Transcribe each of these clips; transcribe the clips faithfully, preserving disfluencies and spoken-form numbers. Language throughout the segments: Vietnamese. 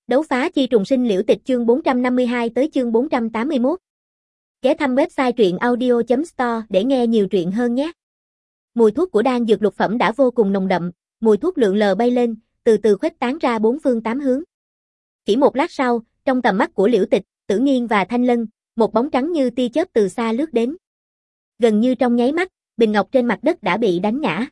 Đấu phá chi trùng sinh liễu tịch chương bốn trăm năm mươi hai tới chương bốn trăm tám mươi mốt. Ghé thăm website truyện audio chấm store để nghe nhiều truyện hơn nhé. Mùi thuốc của đan dược lục phẩm đã vô cùng nồng đậm, mùi thuốc lượn lờ bay lên, từ từ khuếch tán ra bốn phương tám hướng. Chỉ một lát sau, trong tầm mắt của Liễu Tịch, Tử Nghiên và Thanh Lân, một bóng trắng như tia chớp từ xa lướt đến. Gần như trong nháy mắt, bình ngọc trên mặt đất đã bị đánh ngã.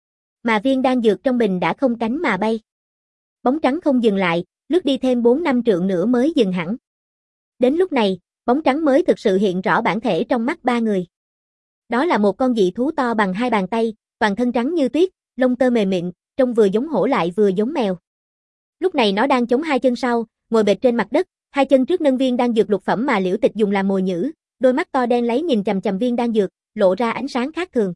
Mà viên đan dược trong bình đã không cánh mà bay. Bóng trắng không dừng lại, lướt đi thêm bốn năm trượng nữa mới dừng hẳn. Đến lúc này, bóng trắng mới thực sự hiện rõ bản thể trong mắt ba người. Đó là một con dị thú to bằng hai bàn tay, toàn thân trắng như tuyết, lông tơ mềm mịn, trông vừa giống hổ lại vừa giống mèo. Lúc này nó đang chống hai chân sau, ngồi bệt trên mặt đất, hai chân trước nâng viên đan dược lục phẩm mà Liễu Tịch dùng làm mồi nhử, đôi mắt to đen láy nhìn chằm chằm viên đan dược, lộ ra ánh sáng khác thường.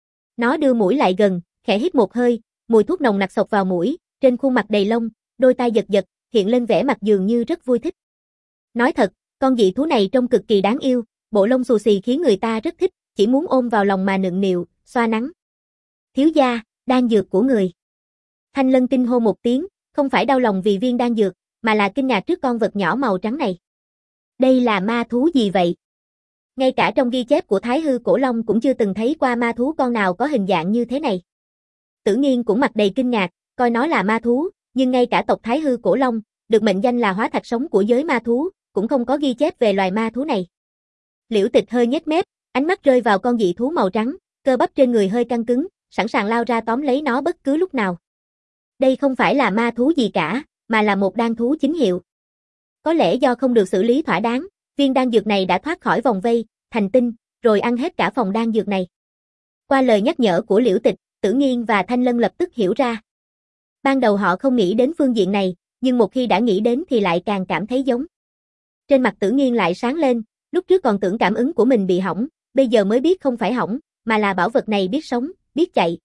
Nó đưa mũi lại gần, khẽ hít một hơi, mùi thuốc nồng nặc xộc vào mũi, trên khuôn mặt đầy lông, đôi tai giật giật, hiện lên vẻ mặt dường như rất vui thích. Nói thật, con dị thú này trông cực kỳ đáng yêu, bộ lông xù xì khiến người ta rất thích, chỉ muốn ôm vào lòng mà nựng nịu, xoa nắn. Thiếu gia, đan dược của người. Thanh Lân kinh hô một tiếng, không phải đau lòng vì viên đan dược, mà là kinh ngạc trước con vật nhỏ màu trắng này. Đây là ma thú gì vậy? Ngay cả trong ghi chép của Thái Hư Cổ Long cũng chưa từng thấy qua ma thú con nào có hình dạng như thế này. Tử Nghiên cũng mặt đầy kinh ngạc, coi nó là ma thú, nhưng ngay cả tộc Thái Hư Cổ Long, được mệnh danh là hóa thạch sống của giới ma thú, cũng không có ghi chép về loài ma thú này. Liễu Tịch hơi nhếch mép, ánh mắt rơi vào con dị thú màu trắng, cơ bắp trên người hơi căng cứng, sẵn sàng lao ra tóm lấy nó bất cứ lúc nào. Đây không phải là ma thú gì cả, mà là một đan thú chính hiệu. Có lẽ do không được xử lý thỏa đáng, viên đan dược này đã thoát khỏi vòng vây, thành tinh, rồi ăn hết cả phòng đan dược này. Qua lời nhắc nhở của Liễu Tịch, Tử Nghiên và Thanh Lân lập tức hiểu ra. Ban đầu họ không nghĩ đến phương diện này, nhưng một khi đã nghĩ đến thì lại càng cảm thấy giống. Trên mặt Tử Nghiên lại sáng lên, lúc trước còn tưởng cảm ứng của mình bị hỏng, bây giờ mới biết không phải hỏng, mà là bảo vật này biết sống, biết chạy.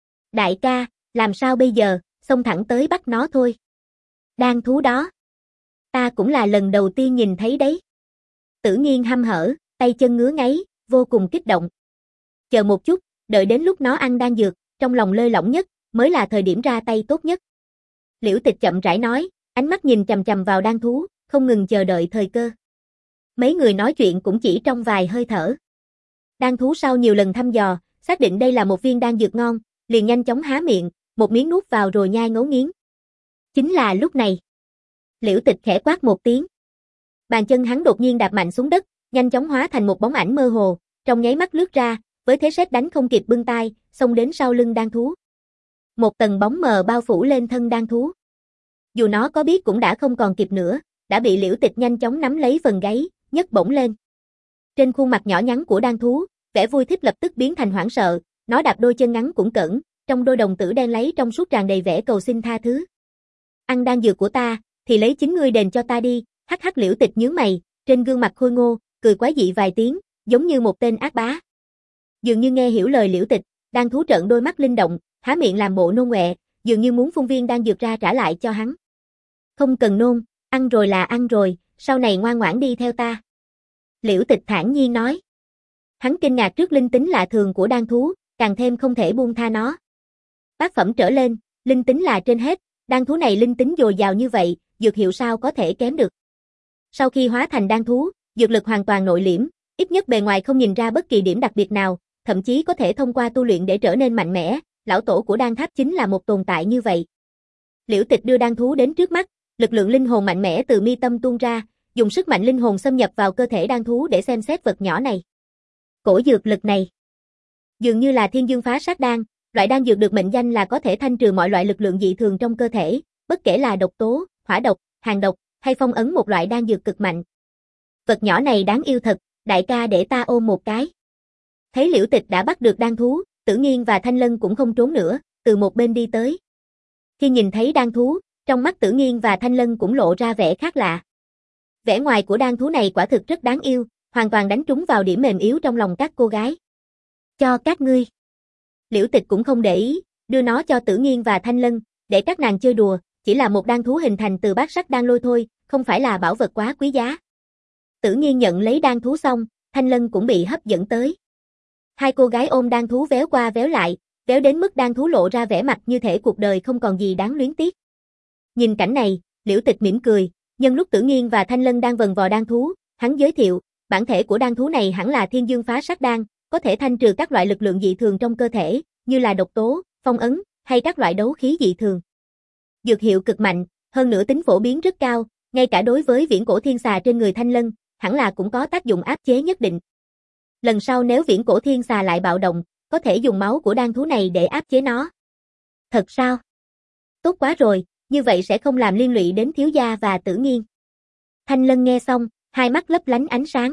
Đại ca, làm sao bây giờ, xông thẳng tới bắt nó thôi. Đan thú đó. Ta cũng là lần đầu tiên nhìn thấy đấy. Tử Nghiên hăm hở, tay chân ngứa ngáy, vô cùng kích động. Chờ một chút, đợi đến lúc nó ăn đan dược, trong lòng lơi lỏng nhất, mới là thời điểm ra tay tốt nhất. Liễu Tịch chậm rãi nói, ánh mắt nhìn chằm chằm vào đan thú, không ngừng chờ đợi thời cơ. Mấy người nói chuyện cũng chỉ trong vài hơi thở. Đan thú sau nhiều lần thăm dò, xác định đây là một viên đan dược ngon, liền nhanh chóng há miệng, một miếng nuốt vào rồi nhai ngấu nghiến. Chính là lúc này. Liễu Tịch khẽ quát một tiếng. Bàn chân hắn đột nhiên đạp mạnh xuống đất, nhanh chóng hóa thành một bóng ảnh mơ hồ, trong nháy mắt lướt ra, với thế sét đánh không kịp bưng tay, xông đến sau lưng đan thú. Một tầng bóng mờ bao phủ lên thân đan thú. Dù nó có biết cũng đã không còn kịp nữa, đã bị Liễu Tịch nhanh chóng nắm lấy phần gáy, nhấc bổng lên. Trên khuôn mặt nhỏ nhắn của đan thú, vẻ vui thích lập tức biến thành hoảng sợ, nó đạp đôi chân ngắn cũng cẩn, trong đôi đồng tử đen láy trong suốt tràn đầy vẻ cầu xin tha thứ. Ăn đan dược của ta, thì lấy chính ngươi đền cho ta đi, hắc hắc. Liễu Tịch nhướng mày, trên gương mặt khôi ngô, cười quái dị vài tiếng, giống như một tên ác bá. Dường như nghe hiểu lời Liễu Tịch, đan thú trợn đôi mắt linh động, há miệng làm bộ nôn ọe, dường như muốn phun viên đan dược ra trả lại cho hắn. Không cần nôn, ăn rồi là ăn rồi, sau này ngoan ngoãn đi theo ta. Liễu Tịch thản nhiên nói. Hắn kinh ngạc trước linh tính lạ thường của đan thú, càng thêm không thể buông tha nó. Bát phẩm trở lên, linh tính là trên hết, đan thú này linh tính dồi dào như vậy, dược hiệu sao có thể kém được. Sau khi hóa thành đan thú, dược lực hoàn toàn nội liễm, ít nhất bề ngoài không nhìn ra bất kỳ điểm đặc biệt nào, thậm chí có thể thông qua tu luyện để trở nên mạnh mẽ, lão tổ của đan tháp chính là một tồn tại như vậy. Liễu Tịch đưa đan thú đến trước mắt, lực lượng linh hồn mạnh mẽ từ mi tâm tuôn ra, dùng sức mạnh linh hồn xâm nhập vào cơ thể đan thú để xem xét vật nhỏ này. Cổ dược lực này, dường như là thiên dương phá sát đan, loại đan dược được mệnh danh là có thể thanh trừ mọi loại lực lượng dị thường trong cơ thể, bất kể là độc tố, hỏa độc, hàn độc, hay phong ấn một loại đan dược cực mạnh. Vật nhỏ này đáng yêu thật, đại ca để ta ôm một cái. Thấy Liễu Tịch đã bắt được đan thú, Tử Nghiên và Thanh Lân cũng không trốn nữa, từ một bên đi tới. Khi nhìn thấy đan thú, trong mắt Tử Nghiên và Thanh Lân cũng lộ ra vẻ khác lạ. Vẻ ngoài của đan thú này quả thực rất đáng yêu, hoàn toàn đánh trúng vào điểm mềm yếu trong lòng các cô gái. Cho các ngươi. Liễu Tịch cũng không để ý, đưa nó cho Tử Nghiên và Thanh Lân, để các nàng chơi đùa, chỉ là một đan thú hình thành từ bát sắc đan lôi thôi, không phải là bảo vật quá quý giá. Tử Nghiên nhận lấy đan thú xong, Thanh Lân cũng bị hấp dẫn tới. Hai cô gái ôm đan thú véo qua véo lại, véo đến mức đan thú lộ ra vẻ mặt như thể cuộc đời không còn gì đáng luyến tiếc. Nhìn cảnh này, Liễu Tịch mỉm cười, nhân lúc Tử Nghiên và Thanh Lân đang vần vò đan thú, hắn giới thiệu, bản thể của đan thú này hẳn là Thiên Dương Phá Sát Đan, có thể thanh trừ các loại lực lượng dị thường trong cơ thể, như là độc tố, phong ấn, hay các loại đấu khí dị thường. Dược hiệu cực mạnh, hơn nữa tính phổ biến rất cao, ngay cả đối với viễn cổ thiên xà trên người Thanh Lân, hẳn là cũng có tác dụng áp chế nhất định. Lần sau nếu viễn cổ thiên xà lại bạo động, có thể dùng máu của đan thú này để áp chế nó. Thật sao? Tốt quá rồi, như vậy sẽ không làm liên lụy đến thiếu gia và Tử Nghiên. Thanh Lân nghe xong, hai mắt lấp lánh ánh sáng.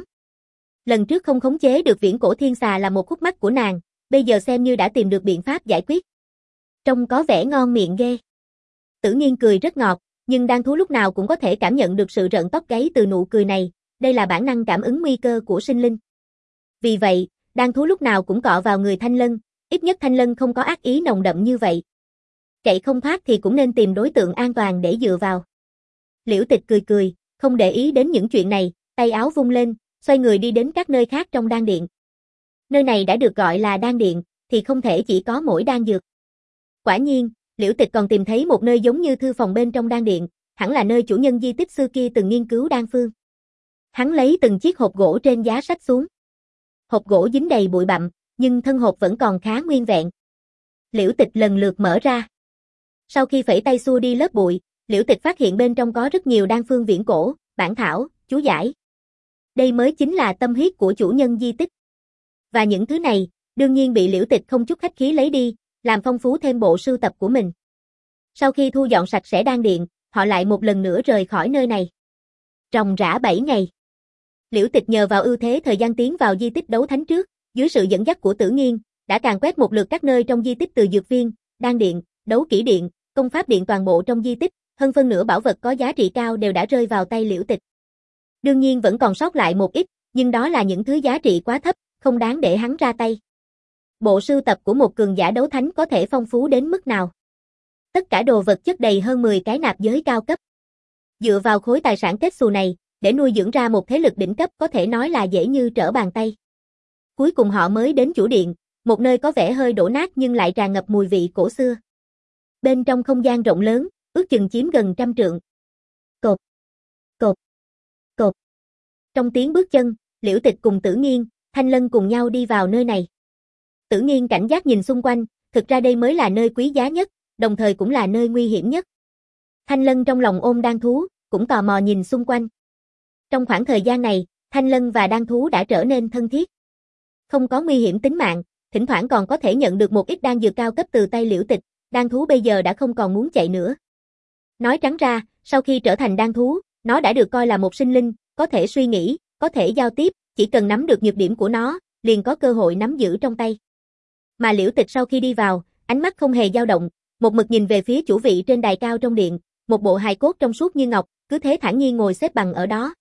Lần trước không khống chế được viễn cổ thiên xà là một khúc mắc của nàng, bây giờ xem như đã tìm được biện pháp giải quyết. Trông có vẻ ngon miệng ghê. Tử Nghiên cười rất ngọt, nhưng đan thú lúc nào cũng có thể cảm nhận được sự rợn tóc gáy từ nụ cười này, đây là bản năng cảm ứng nguy cơ của sinh linh. Vì vậy, đan thú lúc nào cũng cọ vào người Thanh Lân, ít nhất Thanh Lân không có ác ý nồng đậm như vậy. Chạy không thoát thì cũng nên tìm đối tượng an toàn để dựa vào. Liễu Tịch cười cười, không để ý đến những chuyện này, tay áo vung lên, xoay người đi đến các nơi khác trong đan điện. Nơi này đã được gọi là đan điện, thì không thể chỉ có mỗi đan dược. Quả nhiên, Liễu Tịch còn tìm thấy một nơi giống như thư phòng bên trong đan điện, hẳn là nơi chủ nhân di tích xưa kia từng nghiên cứu đan phương. Hắn lấy từng chiếc hộp gỗ trên giá sách xuống. Hộp gỗ dính đầy bụi bặm, nhưng thân hộp vẫn còn khá nguyên vẹn. Liễu Tịch lần lượt mở ra. Sau khi phẩy tay xua đi lớp bụi, Liễu Tịch phát hiện bên trong có rất nhiều đan phương viễn cổ, bản thảo, chú giải. Đây mới chính là tâm huyết của chủ nhân di tích. Và những thứ này, đương nhiên bị Liễu Tịch không chút khách khí lấy đi, làm phong phú thêm bộ sưu tập của mình. Sau khi thu dọn sạch sẽ đan điện, họ lại một lần nữa rời khỏi nơi này. Ròng rã bảy ngày. Liễu Tịch nhờ vào ưu thế thời gian tiến vào di tích đấu thánh trước, dưới sự dẫn dắt của Tử Nghiên, đã càn quét một lượt các nơi trong di tích từ dược viên, đan điện, đấu kỹ điện, công pháp điện toàn bộ trong di tích, hơn phân nửa bảo vật có giá trị cao đều đã rơi vào tay Liễu Tịch. Đương nhiên vẫn còn sót lại một ít, nhưng đó là những thứ giá trị quá thấp, không đáng để hắn ra tay. Bộ sưu tập của một cường giả đấu thánh có thể phong phú đến mức nào? Tất cả đồ vật chất đầy hơn mười cái nạp giới cao cấp. Dựa vào khối tài sản kết xù này, để nuôi dưỡng ra một thế lực đỉnh cấp có thể nói là dễ như trở bàn tay. Cuối cùng họ mới đến chủ điện, một nơi có vẻ hơi đổ nát nhưng lại tràn ngập mùi vị cổ xưa. Bên trong không gian rộng lớn, ước chừng chiếm gần trăm trượng. Cộp, cộp, cộp. Trong tiếng bước chân, Liễu Tịch cùng Tử Nghiên, Thanh Lân cùng nhau đi vào nơi này. Tử Nghiên cảnh giác nhìn xung quanh, thực ra đây mới là nơi quý giá nhất, đồng thời cũng là nơi nguy hiểm nhất. Thanh Lân trong lòng ôm đan thú, cũng tò mò nhìn xung quanh. Trong khoảng thời gian này, Thanh Lân và đan thú đã trở nên thân thiết. Không có nguy hiểm tính mạng, thỉnh thoảng còn có thể nhận được một ít đan dược cao cấp từ tay Liễu Tịch, đan thú bây giờ đã không còn muốn chạy nữa. Nói trắng ra, sau khi trở thành đan thú, nó đã được coi là một sinh linh, có thể suy nghĩ, có thể giao tiếp, chỉ cần nắm được nhược điểm của nó, liền có cơ hội nắm giữ trong tay. Mà Liễu Tịch sau khi đi vào, ánh mắt không hề dao động, một mực nhìn về phía chủ vị trên đài cao trong điện, một bộ hài cốt trong suốt như ngọc, cứ thế thản nhiên ngồi xếp bằng ở đó.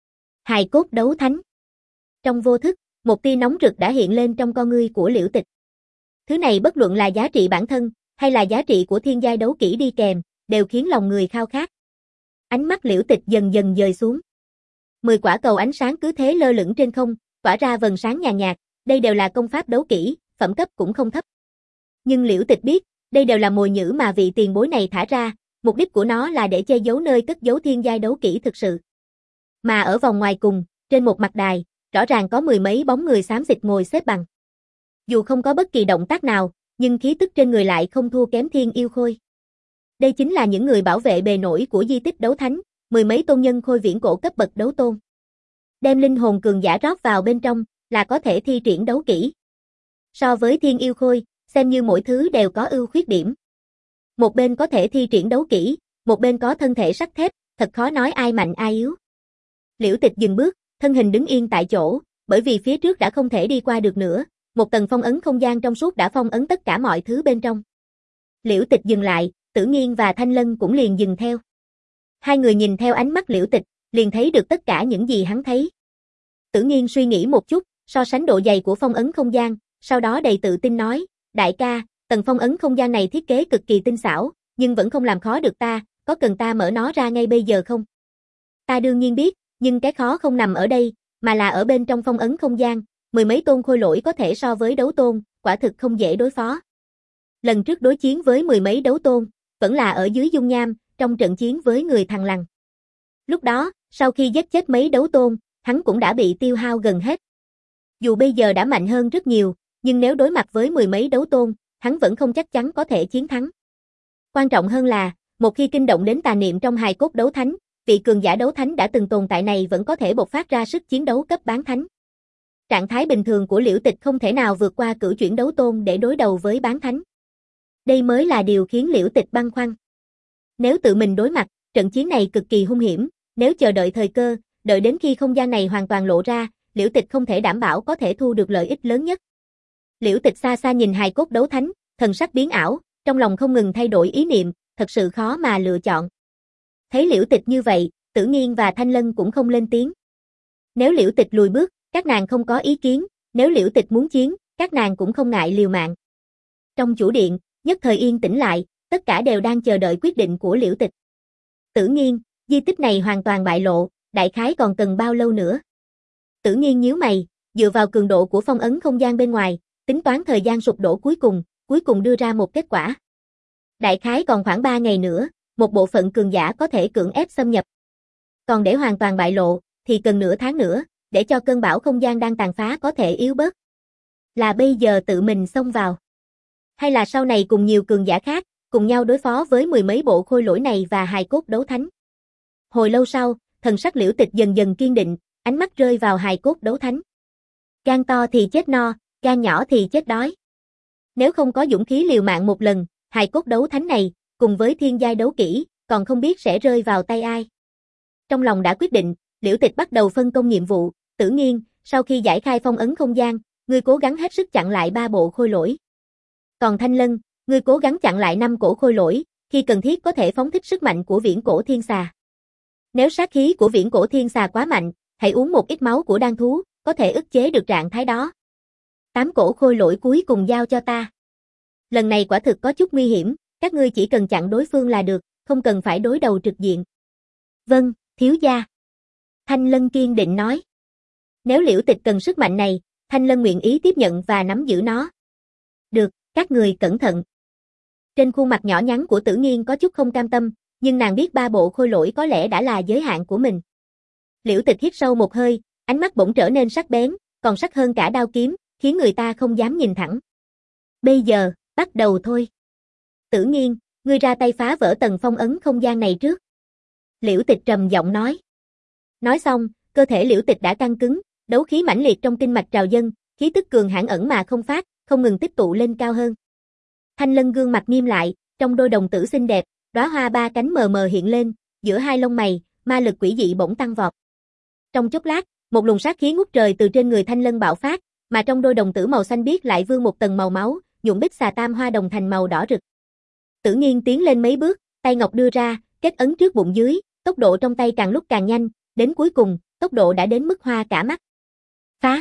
Hài cốt đấu thánh. Trong vô thức, một tia nóng rực đã hiện lên trong con ngươi của Liễu Tịch. Thứ này bất luận là giá trị bản thân, hay là giá trị của thiên giai đấu kỹ đi kèm, đều khiến lòng người khao khát. Ánh mắt Liễu Tịch dần dần dời xuống. Mười quả cầu ánh sáng cứ thế lơ lửng trên không, tỏa ra vầng sáng nhàn nhạt, đây đều là công pháp đấu kỹ, phẩm cấp cũng không thấp. Nhưng Liễu Tịch biết, đây đều là mồi nhử mà vị tiền bối này thả ra, mục đích của nó là để che giấu nơi cất giấu thiên giai đấu kỹ thực sự. Mà ở vòng ngoài cùng, trên một mặt đài, rõ ràng có mười mấy bóng người xám xịt ngồi xếp bằng. Dù không có bất kỳ động tác nào, nhưng khí tức trên người lại không thua kém Thiên Yêu Khôi. Đây chính là những người bảo vệ bề nổi của di tích đấu thánh, mười mấy tôn nhân khôi viễn cổ cấp bậc đấu tôn. Đem linh hồn cường giả rót vào bên trong, là có thể thi triển đấu kỹ. So với Thiên Yêu Khôi, xem như mỗi thứ đều có ưu khuyết điểm. Một bên có thể thi triển đấu kỹ, một bên có thân thể sắt thép, thật khó nói ai mạnh ai yếu. Liễu Tịch dừng bước, thân hình đứng yên tại chỗ, bởi vì phía trước đã không thể đi qua được nữa, một tầng phong ấn không gian trong suốt đã phong ấn tất cả mọi thứ bên trong. Liễu Tịch dừng lại, Tử Nghiên và Thanh Lân cũng liền dừng theo. Hai người nhìn theo ánh mắt Liễu Tịch, liền thấy được tất cả những gì hắn thấy. Tử Nghiên suy nghĩ một chút, so sánh độ dày của phong ấn không gian, sau đó đầy tự tin nói, đại ca, tầng phong ấn không gian này thiết kế cực kỳ tinh xảo, nhưng vẫn không làm khó được ta, có cần ta mở nó ra ngay bây giờ không? Ta đương nhiên biết, nhưng cái khó không nằm ở đây, mà là ở bên trong phong ấn không gian, mười mấy tôn khôi lỗi có thể so với đấu tôn, quả thực không dễ đối phó. Lần trước đối chiến với mười mấy đấu tôn, vẫn là ở dưới dung nham, trong trận chiến với người thằn lằn. Lúc đó, sau khi giết chết mấy đấu tôn, hắn cũng đã bị tiêu hao gần hết. Dù bây giờ đã mạnh hơn rất nhiều, nhưng nếu đối mặt với mười mấy đấu tôn, hắn vẫn không chắc chắn có thể chiến thắng. Quan trọng hơn là, một khi kinh động đến tà niệm trong hài cốt đấu thánh, vị cường giả đấu thánh đã từng tồn tại này vẫn có thể bộc phát ra sức chiến đấu cấp bán thánh. Trạng thái bình thường của Liễu Tịch không thể nào vượt qua cửu chuyển đấu tôn để đối đầu với bán thánh. Đây mới là điều khiến Liễu Tịch băn khoăn. Nếu tự mình đối mặt, trận chiến này cực kỳ hung hiểm, nếu chờ đợi thời cơ, đợi đến khi không gian này hoàn toàn lộ ra, Liễu Tịch không thể đảm bảo có thể thu được lợi ích lớn nhất. Liễu Tịch xa xa nhìn hài cốt đấu thánh, thần sắc biến ảo, trong lòng không ngừng thay đổi ý niệm, thật sự khó mà lựa chọn. Thấy Liễu Tịch như vậy, Tử Nghiên và Thanh Lân cũng không lên tiếng. Nếu Liễu Tịch lùi bước, các nàng không có ý kiến, nếu Liễu Tịch muốn chiến, các nàng cũng không ngại liều mạng. Trong chủ điện, nhất thời yên tĩnh lại, tất cả đều đang chờ đợi quyết định của Liễu Tịch. Tử Nghiên, di tích này hoàn toàn bại lộ, đại khái còn cần bao lâu nữa? Tử Nghiên nhíu mày, dựa vào cường độ của phong ấn không gian bên ngoài, tính toán thời gian sụp đổ cuối cùng, cuối cùng đưa ra một kết quả. Đại khái còn khoảng ba ngày nữa, một bộ phận cường giả có thể cưỡng ép xâm nhập. Còn để hoàn toàn bại lộ, thì cần nửa tháng nữa, để cho cơn bão không gian đang tàn phá có thể yếu bớt. Là bây giờ tự mình xông vào. Hay là sau này cùng nhiều cường giả khác, cùng nhau đối phó với mười mấy bộ khôi lỗi này và hài cốt đấu thánh. Hồi lâu sau, thần sắc Liễu Tịch dần dần kiên định, ánh mắt rơi vào hài cốt đấu thánh. Gan to thì chết no, gan nhỏ thì chết đói. Nếu không có dũng khí liều mạng một lần, hài cốt đấu thánh này, cùng với thiên giai đấu kỹ, còn không biết sẽ rơi vào tay ai. Trong lòng đã quyết định, Liễu Tịch bắt đầu phân công nhiệm vụ. Tử Nghiên, sau khi giải khai phong ấn không gian, ngươi cố gắng hết sức chặn lại ba bộ khôi lỗi. Còn Thanh Lân, ngươi cố gắng chặn lại năm cổ khôi lỗi, khi cần thiết có thể phóng thích sức mạnh của viễn cổ thiên xà. Nếu sát khí của viễn cổ thiên xà quá mạnh, hãy uống một ít máu của đan thú, có thể ức chế được trạng thái đó. Tám cổ khôi lỗi cuối cùng giao cho ta. Lần này quả thực có chút nguy hiểm, các ngươi chỉ cần chặn đối phương là được, không cần phải đối đầu trực diện. Vâng, thiếu gia. Thanh Lân kiên định nói. Nếu Liễu Tịch cần sức mạnh này, Thanh Lân nguyện ý tiếp nhận và nắm giữ nó. Được, các người cẩn thận. Trên khuôn mặt nhỏ nhắn của Tử Nghiên có chút không cam tâm, nhưng nàng biết ba bộ khôi lỗi có lẽ đã là giới hạn của mình. Liễu Tịch hít sâu một hơi, ánh mắt bỗng trở nên sắc bén, còn sắc hơn cả đao kiếm, khiến người ta không dám nhìn thẳng. Bây giờ, bắt đầu thôi. Tử Nghiên, ngươi ra tay phá vỡ tầng phong ấn không gian này trước. Liễu Tịch trầm giọng nói. Nói xong, cơ thể Liễu Tịch đã căng cứng, đấu khí mãnh liệt trong kinh mạch trào dâng, khí tức cường hãn ẩn mà không phát, không ngừng tích tụ lên cao hơn. Thanh Lân gương mặt nghiêm lại, trong đôi đồng tử xinh đẹp, đóa hoa ba cánh mờ mờ hiện lên, giữa hai lông mày, ma lực quỷ dị bỗng tăng vọt. Trong chốc lát, một luồng sát khí ngút trời từ trên người Thanh Lân bạo phát, mà trong đôi đồng tử màu xanh biếc lại vương một tầng màu máu, nhuộm bích xà tam hoa đồng thành màu đỏ rực. Tử Nghiên tiến lên mấy bước, tay ngọc đưa ra, kết ấn trước bụng dưới, tốc độ trong tay càng lúc càng nhanh, đến cuối cùng, tốc độ đã đến mức hoa cả mắt. Phá!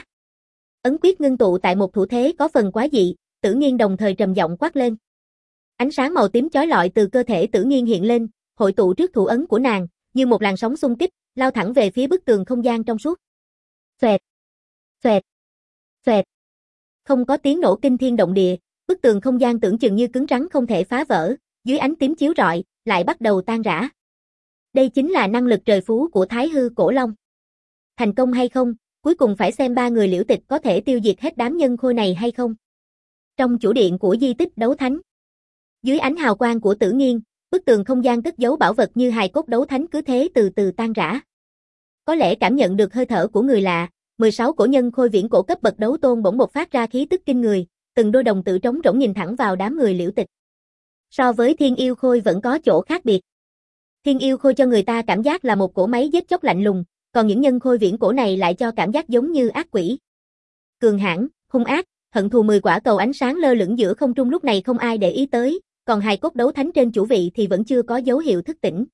Ấn quyết ngưng tụ tại một thủ thế có phần quá dị, Tử Nghiên đồng thời trầm giọng quát lên. Ánh sáng màu tím chói lọi từ cơ thể Tử Nghiên hiện lên, hội tụ trước thủ ấn của nàng, như một làn sóng xung kích, lao thẳng về phía bức tường không gian trong suốt. Xoẹt! Xoẹt! Xoẹt! Không có tiếng nổ kinh thiên động địa, bức tường không gian tưởng chừng như cứng rắn không thể phá vỡ, dưới ánh tím chiếu rọi, lại bắt đầu tan rã. Đây chính là năng lực trời phú của Thái Hư Cổ Long. Thành công hay không, cuối cùng phải xem ba người Liễu Tịch có thể tiêu diệt hết đám nhân khôi này hay không. Trong chủ điện của di tích đấu thánh, dưới ánh hào quang của Tử Nghiên, bức tường không gian cất giấu bảo vật như hài cốt đấu thánh cứ thế từ từ tan rã. Có lẽ cảm nhận được hơi thở của người lạ, mười sáu cổ nhân khôi viễn cổ cấp bậc đấu tôn bỗng bộc phát ra khí tức kinh người, từng đôi đồng tử trống rỗng nhìn thẳng vào đám người Liễu Tịch. So với Thiên Yêu Khôi vẫn có chỗ khác biệt. Thiên Yêu Khôi cho người ta cảm giác là một cỗ máy giết chóc lạnh lùng, còn những nhân khôi viễn cổ này lại cho cảm giác giống như ác quỷ. Cường hãn, hung ác, hận thù mười quả cầu ánh sáng lơ lửng giữa không trung lúc này không ai để ý tới, còn hài cốt đấu thánh trên chủ vị thì vẫn chưa có dấu hiệu thức tỉnh.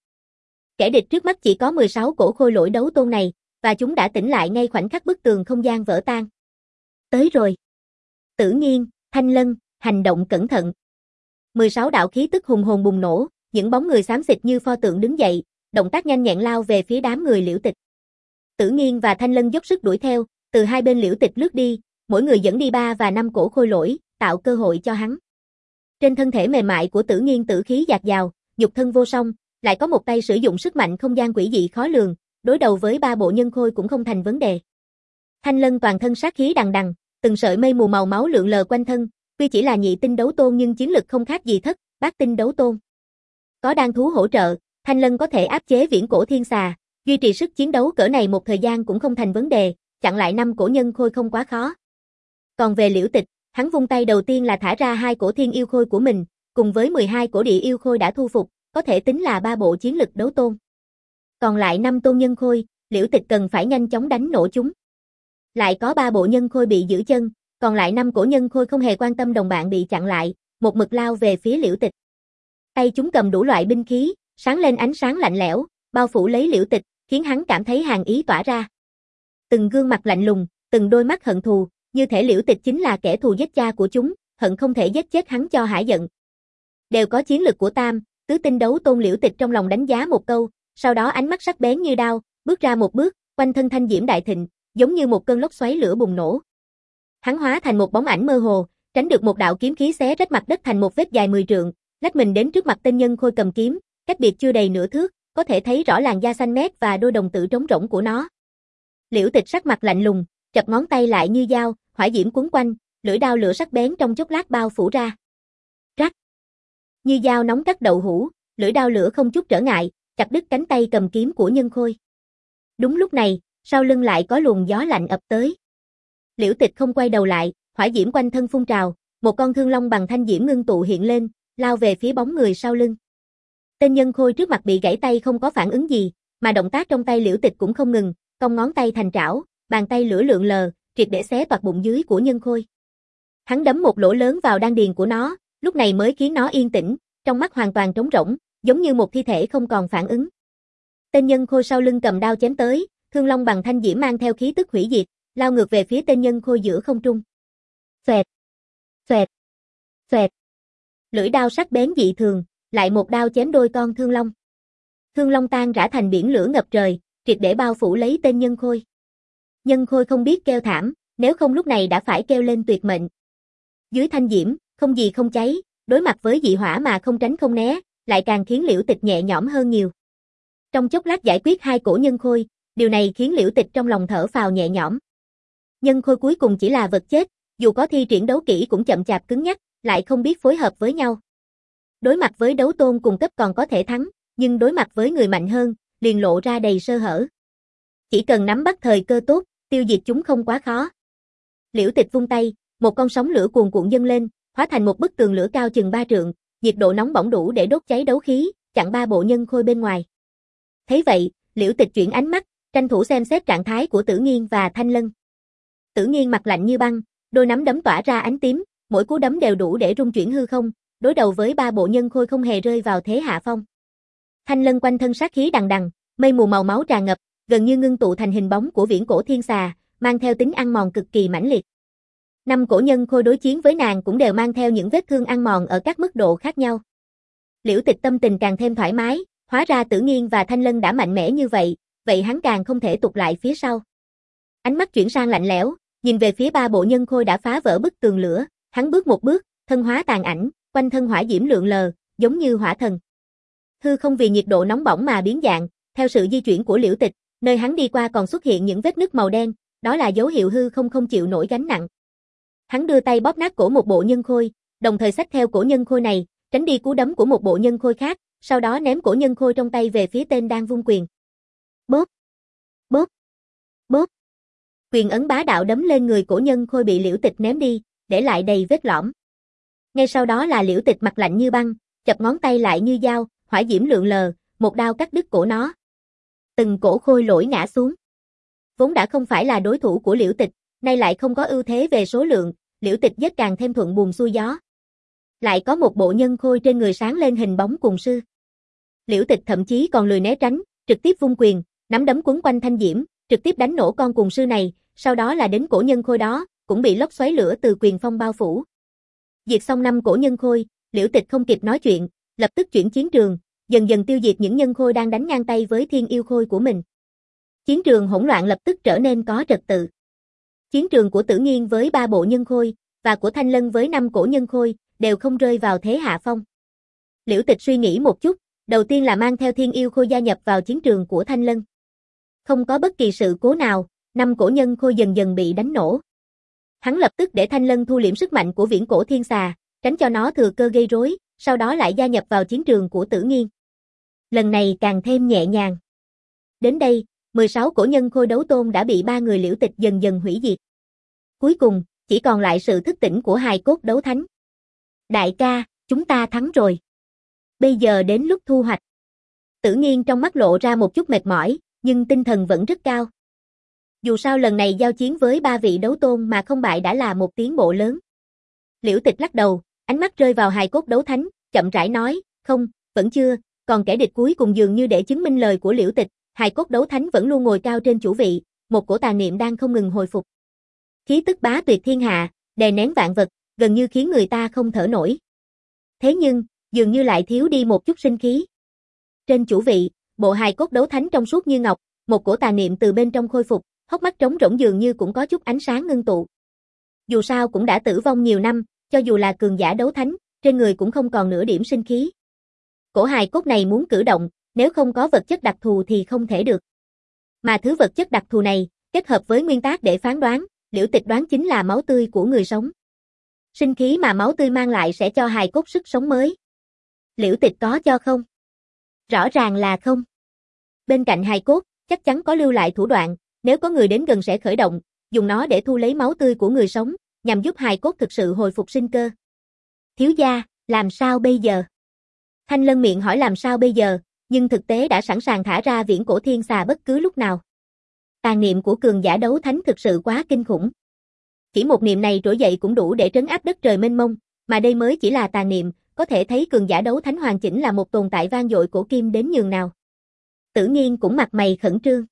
Kẻ địch trước mắt chỉ có mười sáu cổ khôi lỗi đấu tôn này, và chúng đã tỉnh lại ngay khoảnh khắc bức tường không gian vỡ tan. Tới rồi. Tử Nghiên, Thanh Lân, hành động cẩn thận. mười sáu đạo khí tức hùng hồn bùng nổ, những bóng người xám xịt như pho tượng đứng dậy, động tác nhanh nhẹn lao về phía đám người Liễu Tịch. Tử Nghiên và Thanh Lân dốc sức đuổi theo, từ hai bên Liễu Tịch lướt đi, mỗi người dẫn đi ba và năm cổ khôi lỗi, tạo cơ hội cho hắn. Trên thân thể mềm mại của Tử Nghiên tử khí dạt dào, nhục thân vô song, lại có một tay sử dụng sức mạnh không gian quỷ dị khó lường, đối đầu với ba bộ nhân khôi cũng không thành vấn đề. Thanh Lân toàn thân sát khí đằng đằng, từng sợi mây mù màu máu lượn lờ quanh thân, tuy chỉ là nhị tinh đấu tôn nhưng chiến lực không khác gì thất, bát tinh đấu tôn. Có đan thú hỗ trợ, Thanh Lân có thể áp chế viễn cổ thiên xà, duy trì sức chiến đấu cỡ này một thời gian cũng không thành vấn đề, chặn lại năm cổ nhân khôi không quá khó. Còn về Liễu Tịch, hắn vung tay đầu tiên là thả ra hai cổ thiên yêu khôi của mình, cùng với mười hai cổ địa yêu khôi đã thu phục, có thể tính là ba bộ chiến lực đấu tôn. Còn lại năm tôn nhân khôi, Liễu Tịch cần phải nhanh chóng đánh nổ chúng. Lại có ba bộ nhân khôi bị giữ chân, còn lại năm cổ nhân khôi không hề quan tâm đồng bạn bị chặn lại, một mực lao về phía Liễu Tịch. Tay chúng cầm đủ loại binh khí, sáng lên ánh sáng lạnh lẽo, bao phủ lấy Liễu Tịch, khiến hắn cảm thấy hàn ý tỏa ra. Từng gương mặt lạnh lùng, từng đôi mắt hận thù, như thể Liễu Tịch chính là kẻ thù giết cha của chúng, hận không thể giết chết hắn cho hả giận. Đều có chiến lực của tam, tứ tinh đấu tôn. Liễu Tịch trong lòng đánh giá một câu, sau đó ánh mắt sắc bén như đao, bước ra một bước, quanh thân thanh diễm đại thịnh, giống như một cơn lốc xoáy lửa bùng nổ. Hắn hóa thành một bóng ảnh mơ hồ, tránh được một đạo kiếm khí xé rách mặt đất thành một vết dài mười trượng, lách mình đến trước mặt tên nhân khôi cầm kiếm, cách biệt chưa đầy nửa thước, có thể thấy rõ làn da xanh mét và đôi đồng tử trống rỗng của nó. Liễu Tịch sắc mặt lạnh lùng, chập ngón tay lại như dao, hỏa diễm cuốn quanh, lưỡi đao lửa sắc bén trong chốc lát bao phủ ra. Rắc. Như dao nóng cắt đậu hũ, lưỡi đao lửa không chút trở ngại, chặt đứt cánh tay cầm kiếm của nhân khôi. Đúng lúc này, sau lưng lại có luồng gió lạnh ập tới. Liễu Tịch không quay đầu lại, hỏa diễm quanh thân phun trào, một con thương long bằng thanh diễm ngưng tụ hiện lên, lao về phía bóng người sau lưng. Tên nhân khôi trước mặt bị gãy tay không có phản ứng gì, mà động tác trong tay Liễu Tịch cũng không ngừng, cong ngón tay thành trảo, bàn tay lửa lượn lờ, triệt để xé toạc bụng dưới của nhân khôi. Hắn đấm một lỗ lớn vào đan điền của nó, lúc này mới khiến nó yên tĩnh, trong mắt hoàn toàn trống rỗng, giống như một thi thể không còn phản ứng. Tên nhân khôi sau lưng cầm đao chém tới, thương long bằng thanh diễm mang theo khí tức hủy diệt, lao ngược về phía tên nhân khôi giữa không trung. Xoẹt, xoẹt, xoẹt. Lưỡi đao sắc bén dị thường, lại một đao chém đôi con thương long. Thương long tan rã thành biển lửa ngập trời, triệt để bao phủ lấy tên nhân khôi. Nhân khôi không biết kêu thảm, nếu không lúc này đã phải kêu lên tuyệt mệnh. Dưới thanh diễm, không gì không cháy, đối mặt với dị hỏa mà không tránh không né, lại càng khiến Liễu Tịch nhẹ nhõm hơn nhiều. Trong chốc lát giải quyết hai cổ nhân khôi, điều này khiến Liễu Tịch trong lòng thở phào nhẹ nhõm. Nhân khôi cuối cùng chỉ là vật chết, dù có thi triển đấu kỹ cũng chậm chạp cứng nhắc, lại không biết phối hợp với nhau. Đối mặt với đấu tôn cùng cấp còn có thể thắng, nhưng đối mặt với người mạnh hơn, liền lộ ra đầy sơ hở. Chỉ cần nắm bắt thời cơ tốt, tiêu diệt chúng không quá khó. Liễu Tịch vung tay, một con sóng lửa cuồn cuộn dâng lên, hóa thành một bức tường lửa cao chừng ba trượng, nhiệt độ nóng bỏng đủ để đốt cháy đấu khí, chặn ba bộ nhân khôi bên ngoài. Thấy vậy, Liễu Tịch chuyển ánh mắt, tranh thủ xem xét trạng thái của Tử Nghiên và Thanh Lân. Tử Nghiên mặt lạnh như băng, đôi nắm đấm tỏa ra ánh tím, mỗi cú đấm đều đủ để rung chuyển hư không, đối đầu với ba bộ nhân khôi không hề rơi vào thế hạ phong. Thanh Lân quanh thân sát khí đằng đằng, mây mù màu máu tràn ngập, gần như ngưng tụ thành hình bóng của viễn cổ thiên xà, mang theo tính ăn mòn cực kỳ mãnh liệt. Năm cổ nhân khôi đối chiến với nàng cũng đều mang theo những vết thương ăn mòn ở các mức độ khác nhau. Liễu Tịch tâm tình càng thêm thoải mái, hóa ra Tử Nghiên và Thanh Lân đã mạnh mẽ như vậy, vậy hắn càng không thể tụt lại phía sau. Ánh mắt chuyển sang lạnh lẽo, nhìn về phía ba bộ nhân khôi đã phá vỡ bức tường lửa, hắn bước một bước, thân hóa tàn ảnh, quanh thân hỏa diễm lượn lờ, giống như hỏa thần. Hư không vì nhiệt độ nóng bỏng mà biến dạng, theo sự di chuyển của Liễu Tịch, nơi hắn đi qua còn xuất hiện những vết nứt màu đen, đó là dấu hiệu hư không không chịu nổi gánh nặng. Hắn đưa tay bóp nát cổ một bộ nhân khôi, đồng thời xách theo cổ nhân khôi này, tránh đi cú đấm của một bộ nhân khôi khác, sau đó ném cổ nhân khôi trong tay về phía tên đang vung quyền. Bóp, bóp, bóp. Quyền ấn bá đạo đấm lên người cổ nhân khôi bị Liễu Tịch ném đi, để lại đầy vết lõm. Ngay sau đó là Liễu Tịch mặt lạnh như băng, chập ngón tay lại như dao, hỏa diễm lượn lờ, một đao cắt đứt cổ nó. Từng cổ khôi lỗi ngã xuống. Vốn đã không phải là đối thủ của Liễu Tịch, nay lại không có ưu thế về số lượng, Liễu Tịch giết càng thêm thuận buồm xuôi gió. Lại có một bộ nhân khôi trên người sáng lên hình bóng cùng sư. Liễu Tịch thậm chí còn lười né tránh, trực tiếp vung quyền, nắm đấm quấn quanh thanh diễm, trực tiếp đánh nổ con cùng sư này, sau đó là đến cổ nhân khôi đó, cũng bị lốc xoáy lửa từ quyền phong bao phủ. Diệt xong năm cổ nhân khôi, Liễu Tịch không kịp nói chuyện, lập tức chuyển chiến trường, dần dần tiêu diệt những nhân khôi đang đánh ngang tay với thiên yêu khôi của mình. Chiến trường hỗn loạn lập tức trở nên có trật tự. Chiến trường của Tử Nghiên với ba bộ nhân khôi, và của Thanh Lân với năm cổ nhân khôi, đều không rơi vào thế hạ phong. Liễu Tịch suy nghĩ một chút, Đầu tiên là mang theo Thiên Yêu Khôi gia nhập vào chiến trường của Thanh Lân. Không có bất kỳ sự cố nào, năm cổ nhân khôi dần dần bị đánh nổ. Hắn lập tức để Thanh Lân thu liễm sức mạnh của viễn cổ thiên xà, tránh cho nó thừa cơ gây rối, sau đó lại gia nhập vào chiến trường của Tử Nghiên. Lần này càng thêm nhẹ nhàng. Đến đây, mười sáu cổ nhân khôi đấu tôn đã bị ba người Liễu Tịch dần dần hủy diệt. Cuối cùng, chỉ còn lại sự thức tỉnh của hài cốt đấu thánh. Đại ca, chúng ta thắng rồi. Bây giờ đến lúc thu hoạch. Tử Nghiên trong mắt lộ ra một chút mệt mỏi, nhưng tinh thần vẫn rất cao. Dù sao lần này giao chiến với ba vị đấu tôn mà không bại đã là một tiến bộ lớn. Liễu Tịch lắc đầu, ánh mắt rơi vào hài cốt đấu thánh, chậm rãi nói, không, vẫn chưa, còn kẻ địch cuối cùng dường như để chứng minh lời của Liễu Tịch, hài cốt đấu thánh vẫn luôn ngồi cao trên chủ vị, một cổ tà niệm đang không ngừng hồi phục. Khí tức bá tuyệt thiên hạ, đè nén vạn vật, gần như khiến người ta không thở nổi. Thế nhưng, dường như lại thiếu đi một chút sinh khí. Trên chủ vị, bộ hài cốt đấu thánh trong suốt như ngọc, một cổ tà niệm từ bên trong khôi phục, hốc mắt trống rỗng dường như cũng có chút ánh sáng ngưng tụ. Dù sao cũng đã tử vong nhiều năm, cho dù là cường giả đấu thánh, trên người cũng không còn nửa điểm sinh khí. Cổ hài cốt này muốn cử động, nếu không có vật chất đặc thù thì không thể được. Mà thứ vật chất đặc thù này, kết hợp với nguyên tắc để phán đoán, Liễu Tịch đoán chính là máu tươi của người sống. Sinh khí mà máu tươi mang lại sẽ cho hài cốt sức sống mới. Liễu Tịch có cho không? Rõ ràng là không. Bên cạnh hài cốt, chắc chắn có lưu lại thủ đoạn, nếu có người đến gần sẽ khởi động, dùng nó để thu lấy máu tươi của người sống, nhằm giúp hài cốt thực sự hồi phục sinh cơ. Thiếu gia, làm sao bây giờ? Thanh Lân miệng hỏi làm sao bây giờ, nhưng thực tế đã sẵn sàng thả ra viễn cổ thiên xà bất cứ lúc nào. Tàn niệm của cường giả đấu thánh thực sự quá kinh khủng. Chỉ một niệm này trỗi dậy cũng đủ để trấn áp đất trời mênh mông, mà đây mới chỉ là tàn niệm, có thể thấy cường giả đấu thánh hoàn chỉnh là một tồn tại vang dội cổ kim đến nhường nào. Tử Nghiên cũng mặt mày khẩn trương.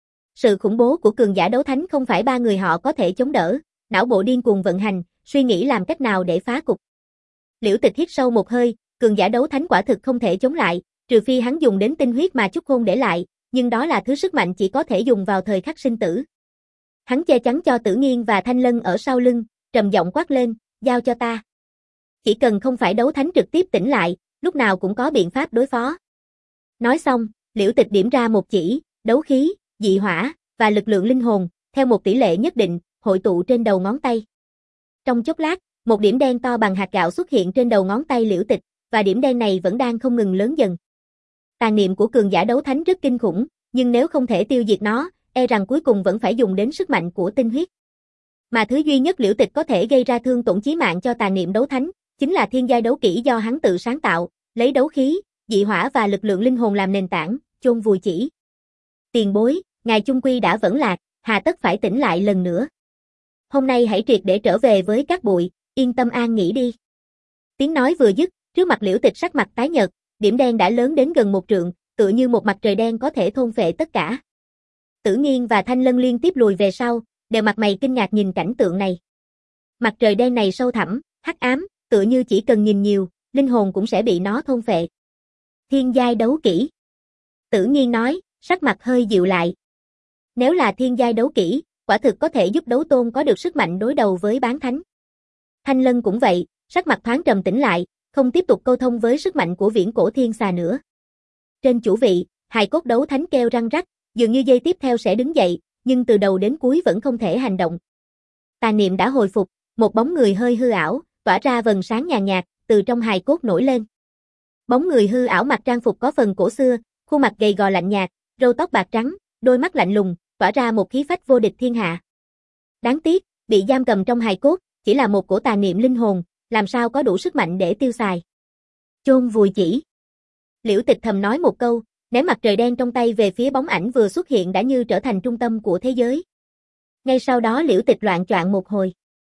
Sự khủng bố của cường giả đấu thánh không phải ba người họ có thể chống đỡ, não bộ điên cuồng vận hành, suy nghĩ làm cách nào để phá cục. Liễu Tịch hít sâu một hơi, cường giả đấu thánh quả thực không thể chống lại, trừ phi hắn dùng đến tinh huyết mà Chúc Khôn để lại, nhưng đó là thứ sức mạnh chỉ có thể dùng vào thời khắc sinh tử. Hắn che chắn cho Tử Nghiên và Thanh Lân ở sau lưng, trầm giọng quát lên, giao cho ta. Chỉ cần không phải đấu thánh trực tiếp tỉnh lại, lúc nào cũng có biện pháp đối phó. Nói xong, Liễu Tịch điểm ra một chỉ, đấu khí, dị hỏa, và lực lượng linh hồn, theo một tỷ lệ nhất định, hội tụ trên đầu ngón tay. Trong chốc lát, một điểm đen to bằng hạt gạo xuất hiện trên đầu ngón tay Liễu Tịch, và điểm đen này vẫn đang không ngừng lớn dần. Tàn niệm của cường giả đấu thánh rất kinh khủng, nhưng nếu không thể tiêu diệt nó, e rằng cuối cùng vẫn phải dùng đến sức mạnh của tinh huyết. Mà thứ duy nhất Liễu Tịch có thể gây ra thương tổn chí mạng cho tàn niệm đấu thánh, chính là thiên giai đấu kỹ do hắn tự sáng tạo, lấy đấu khí, dị hỏa và lực lượng linh hồn làm nền tảng, chôn vùi chỉ. Tiền bối, ngài chung quy đã vẫn lạc, hà tất phải tỉnh lại lần nữa. Hôm nay hãy triệt để trở về với các bụi, yên tâm an nghỉ đi. Tiếng nói vừa dứt, trước mặt Liễu Tịch sắc mặt tái nhợt, điểm đen đã lớn đến gần một trượng, tựa như một mặt trời đen có thể thôn phệ tất cả. Tử Nghiên và Thanh Lân liên tiếp lùi về sau, đều mặt mày kinh ngạc nhìn cảnh tượng này. Mặt trời đen này sâu thẳm, hắc ám, tựa như chỉ cần nhìn nhiều, linh hồn cũng sẽ bị nó thôn phệ. Thiên giai đấu kỹ. Tử Nghiên nói, sắc mặt hơi dịu lại. Nếu là thiên giai đấu kỹ, quả thực có thể giúp đấu tôn có được sức mạnh đối đầu với bán thánh. Thanh Lân cũng vậy, sắc mặt thoáng trầm tĩnh lại, không tiếp tục câu thông với sức mạnh của viễn cổ thiên xà nữa. Trên chủ vị, hài cốt đấu thánh kêu răng rắc, dường như giây tiếp theo sẽ đứng dậy, nhưng từ đầu đến cuối vẫn không thể hành động. Tà niệm đã hồi phục, một bóng người hơi hư ảo, tỏa ra vầng sáng nhàn nhạt, từ trong hài cốt nổi lên. Bóng người hư ảo mặc trang phục có phần cổ xưa, khuôn mặt gầy gò lạnh nhạt, râu tóc bạc trắng, đôi mắt lạnh lùng, tỏa ra một khí phách vô địch thiên hạ. Đáng tiếc, bị giam cầm trong hài cốt, chỉ là một cổ tà niệm linh hồn, làm sao có đủ sức mạnh để tiêu xài. Chôn vùi chỉ. Liễu Tịch thầm nói một câu, ném mặt trời đen trong tay về phía bóng ảnh vừa xuất hiện đã như trở thành trung tâm của thế giới. Ngay sau đó Liễu Tịch loạn choạng một hồi.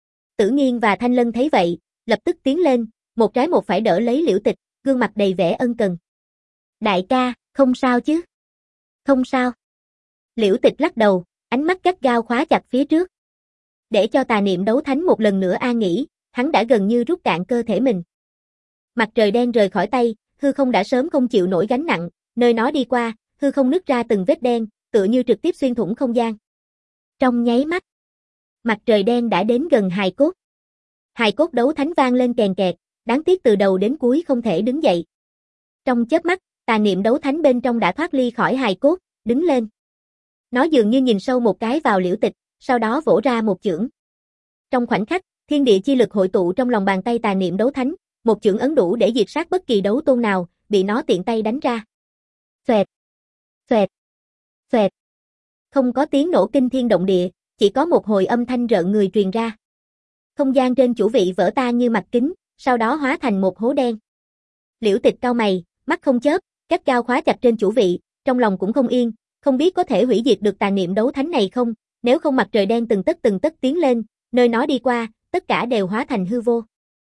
Tử Nghiên và Thanh Lân thấy vậy, lập tức tiến lên, một trái một phải đỡ lấy Liễu Tịch, gương mặt đầy vẻ ân cần. Đại ca, không sao chứ? Không sao. Liễu Tịch lắc đầu, ánh mắt gắt gao khóa chặt phía trước. Để cho tà niệm đấu thánh một lần nữa an nghỉ, hắn đã gần như rút cạn cơ thể mình. Mặt trời đen rời khỏi tay, hư không đã sớm không chịu nổi gánh nặng, nơi nó đi qua, hư không nứt ra từng vết đen, tựa như trực tiếp xuyên thủng không gian. Trong nháy mắt, mặt trời đen đã đến gần hài cốt. Hài cốt đấu thánh vang lên kèn kẹt, đáng tiếc từ đầu đến cuối không thể đứng dậy. Trong chớp mắt, Tà niệm đấu thánh bên trong đã thoát ly khỏi hài cốt, đứng lên. Nó dường như nhìn sâu một cái vào Liễu Tịch, sau đó vỗ ra một chưởng. Trong khoảnh khắc, thiên địa chi lực hội tụ trong lòng bàn tay tà niệm đấu thánh, một chưởng ấn đủ để diệt sát bất kỳ đấu tôn nào, bị nó tiện tay đánh ra. Xoẹt, xoẹt, xoẹt. Không có tiếng nổ kinh thiên động địa, chỉ có một hồi âm thanh rợn người truyền ra. Không gian trên chủ vị vỡ tan như mặt kính, sau đó hóa thành một hố đen. Liễu Tịch cau mày, mắt không chớp, gắt gao khóa chặt trên chủ vị, trong lòng cũng không yên, không biết có thể hủy diệt được tà niệm đấu thánh này không, nếu không mặt trời đen từng tấc từng tấc tiến lên, nơi nó đi qua, tất cả đều hóa thành hư vô.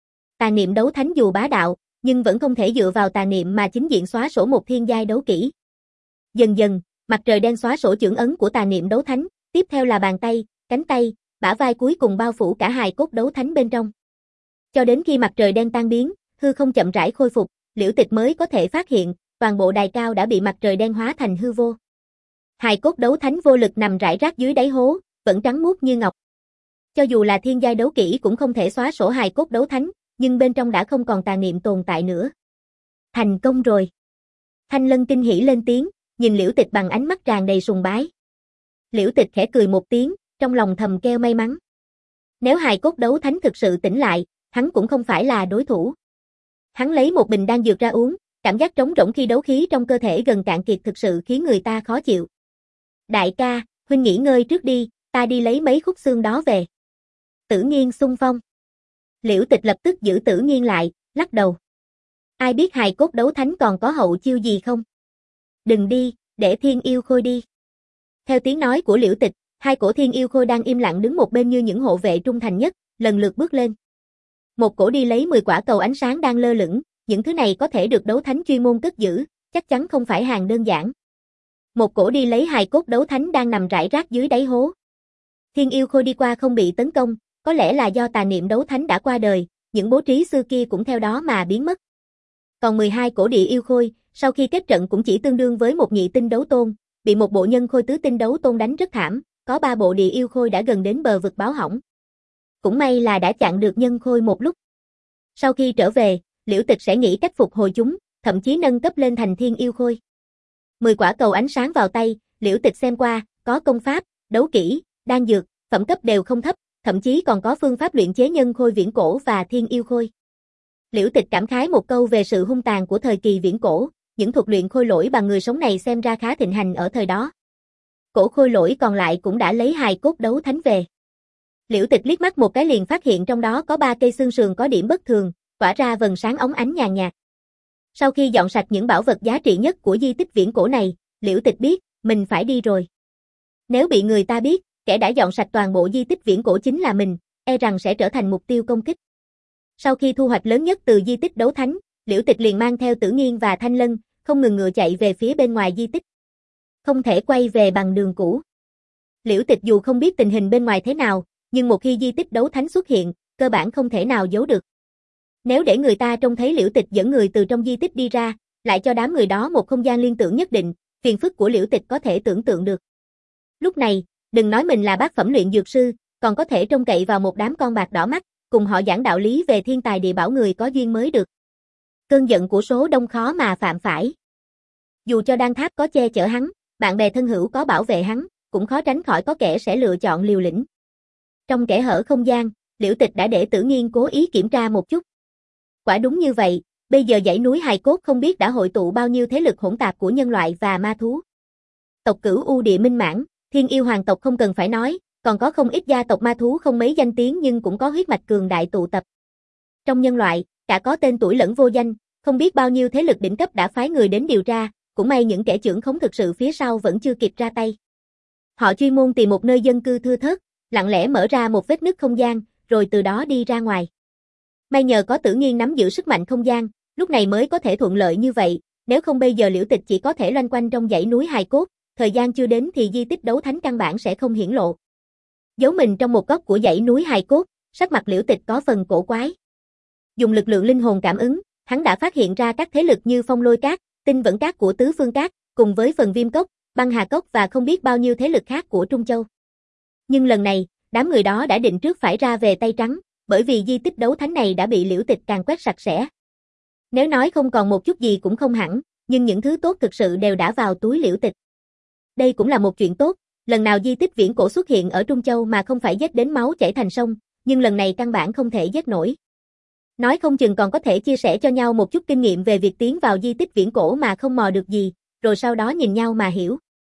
Tà niệm đấu thánh dù bá đạo, nhưng vẫn không thể dựa vào tà niệm mà chính diện xóa sổ một thiên giai đấu kỹ. Dần dần, mặt trời đen xóa sổ chưởng ấn của tà niệm đấu thánh, tiếp theo là bàn tay, cánh tay, bả vai cuối cùng bao phủ cả hài cốt đấu thánh bên trong. Cho đến khi mặt trời đen tan biến, hư không chậm rãi khôi phục, Liễu Tịch mới có thể phát hiện, toàn bộ đài cao đã bị mặt trời đen hóa thành hư vô. Hài cốt đấu thánh vô lực nằm rải rác dưới đáy hố, vẫn trắng muốt như ngọc. Cho dù là thiên giai đấu kỹ cũng không thể xóa sổ hài cốt đấu thánh, nhưng bên trong đã không còn tà niệm tồn tại nữa. Thành công rồi. Thanh Lân kinh hỉ lên tiếng, nhìn Liễu Tịch bằng ánh mắt tràn đầy sùng bái. Liễu Tịch khẽ cười một tiếng, trong lòng thầm kêu may mắn. Nếu hài cốt đấu thánh thực sự tỉnh lại, hắn cũng không phải là đối thủ. Hắn lấy một bình đan dược ra uống, cảm giác trống rỗng khi đấu khí trong cơ thể gần cạn kiệt thực sự khiến người ta khó chịu. Đại ca, huynh nghỉ ngơi trước đi, ta đi lấy mấy khúc xương đó về. Tử Nghiên xung phong. Liễu Tịch lập tức giữ Tử Nghiên lại, lắc đầu. Ai biết hài cốt đấu thánh còn có hậu chiêu gì không? Đừng đi, để Thiên Yêu Khôi đi. Theo tiếng nói của Liễu Tịch, hai cổ Thiên Yêu Khôi đang im lặng đứng một bên như những hộ vệ trung thành nhất, lần lượt bước lên. Một cổ đi lấy mười quả cầu ánh sáng đang lơ lửng, những thứ này có thể được đấu thánh chuyên môn cất giữ, chắc chắn không phải hàng đơn giản. Một cổ đi lấy hài cốt đấu thánh đang nằm rải rác dưới đáy hố. Thiên Yêu Khôi đi qua không bị tấn công, có lẽ là do tà niệm đấu thánh đã qua đời, những bố trí xưa kia cũng theo đó mà biến mất. Còn mười hai cổ địa yêu khôi, sau khi kết trận cũng chỉ tương đương với một nhị tinh đấu tôn, bị một bộ nhân khôi tứ tinh đấu tôn đánh rất thảm, có ba bộ địa yêu khôi đã gần đến bờ vực báo hỏng. Cũng may là đã chặn được nhân khôi một lúc. Sau khi trở về, Liễu Tịch sẽ nghĩ cách phục hồi chúng, thậm chí nâng cấp lên thành thiên yêu khôi. mười quả cầu ánh sáng vào tay, Liễu Tịch xem qua, có công pháp, đấu kỹ, đan dược, phẩm cấp đều không thấp, thậm chí còn có phương pháp luyện chế nhân khôi viễn cổ và thiên yêu khôi. Liễu Tịch cảm khái một câu về sự hung tàn của thời kỳ viễn cổ, những thuật luyện khôi lỗi bằng người sống này xem ra khá thịnh hành ở thời đó. Cổ khôi lỗi còn lại cũng đã lấy hài cốt đấu thánh về. Liễu Tịch liếc mắt một cái liền phát hiện trong đó có ba cây xương sườn có điểm bất thường, tỏa ra vầng sáng óng ánh nhàn nhạt. Sau khi dọn sạch những bảo vật giá trị nhất của di tích viễn cổ này, Liễu Tịch biết, mình phải đi rồi. Nếu bị người ta biết, kẻ đã dọn sạch toàn bộ di tích viễn cổ chính là mình, e rằng sẽ trở thành mục tiêu công kích. Sau khi thu hoạch lớn nhất từ di tích đấu thánh, Liễu Tịch liền mang theo Tử Nghiên và Thanh Lân, không ngừng ngựa chạy về phía bên ngoài di tích. Không thể quay về bằng đường cũ. Liễu Tịch dù không biết tình hình bên ngoài thế nào, nhưng một khi di tích đấu thánh xuất hiện, cơ bản không thể nào giấu được. Nếu để người ta trông thấy Liễu Tịch dẫn người từ trong di tích đi ra, lại cho đám người đó một không gian liên tưởng nhất định, phiền phức của Liễu Tịch có thể tưởng tượng được. Lúc này, đừng nói mình là bát phẩm luyện dược sư, còn có thể trông cậy vào một đám con bạc đỏ mắt, cùng họ giảng đạo lý về thiên tài địa bảo người có duyên mới được. Cơn giận của số đông khó mà phạm phải. Dù cho Đan Tháp có che chở hắn, bạn bè thân hữu có bảo vệ hắn, cũng khó tránh khỏi có kẻ sẽ lựa chọn liều lĩnh. Trong kẽ hở không gian, Liễu Tịch đã để Tử Nghiên cố ý kiểm tra một chút. Quả đúng như vậy, bây giờ dãy núi hài cốt không biết đã hội tụ bao nhiêu thế lực hỗn tạp của nhân loại và ma thú. Tộc Cửu U Địa Minh Mãn, Thiên Yêu Hoàng tộc không cần phải nói, còn có không ít gia tộc ma thú không mấy danh tiếng nhưng cũng có huyết mạch cường đại tụ tập. Trong nhân loại, cả có tên tuổi lẫn vô danh, không biết bao nhiêu thế lực đỉnh cấp đã phái người đến điều tra, cũng may những kẻ trưởng khống thực sự phía sau vẫn chưa kịp ra tay. Họ chuyên môn tìm một nơi dân cư thưa thớt, lặng lẽ mở ra một vết nứt không gian, rồi từ đó đi ra ngoài. May nhờ có Tử Nghiên nắm giữ sức mạnh không gian, lúc này mới có thể thuận lợi như vậy, nếu không bây giờ Liễu Tịch chỉ có thể loanh quanh trong dãy núi hài cốt, thời gian chưa đến thì di tích đấu thánh căn bản sẽ không hiển lộ. Giấu mình trong một góc của dãy núi hài cốt, sắc mặt Liễu Tịch có phần cổ quái. Dùng lực lượng linh hồn cảm ứng, hắn đã phát hiện ra các thế lực như Phong Lôi Cát, Tinh Vẫn Cát của Tứ Phương Cát, cùng với phần Viêm Cốc, Băng Hà Cốc và không biết bao nhiêu thế lực khác của Trung Châu. Nhưng lần này, đám người đó đã định trước phải ra về tay trắng, bởi vì di tích đấu thánh này đã bị Liễu Tịch càn quét sạch sẽ. Nếu nói không còn một chút gì cũng không hẳn, nhưng những thứ tốt thực sự đều đã vào túi Liễu Tịch. Đây cũng là một chuyện tốt, lần nào di tích viễn cổ xuất hiện ở Trung Châu mà không phải giết đến máu chảy thành sông, nhưng lần này căn bản không thể giết nổi. Nói không chừng còn có thể chia sẻ cho nhau một chút kinh nghiệm về việc tiến vào di tích viễn cổ mà không mò được gì, rồi sau đó nhìn nhau mà hiểu.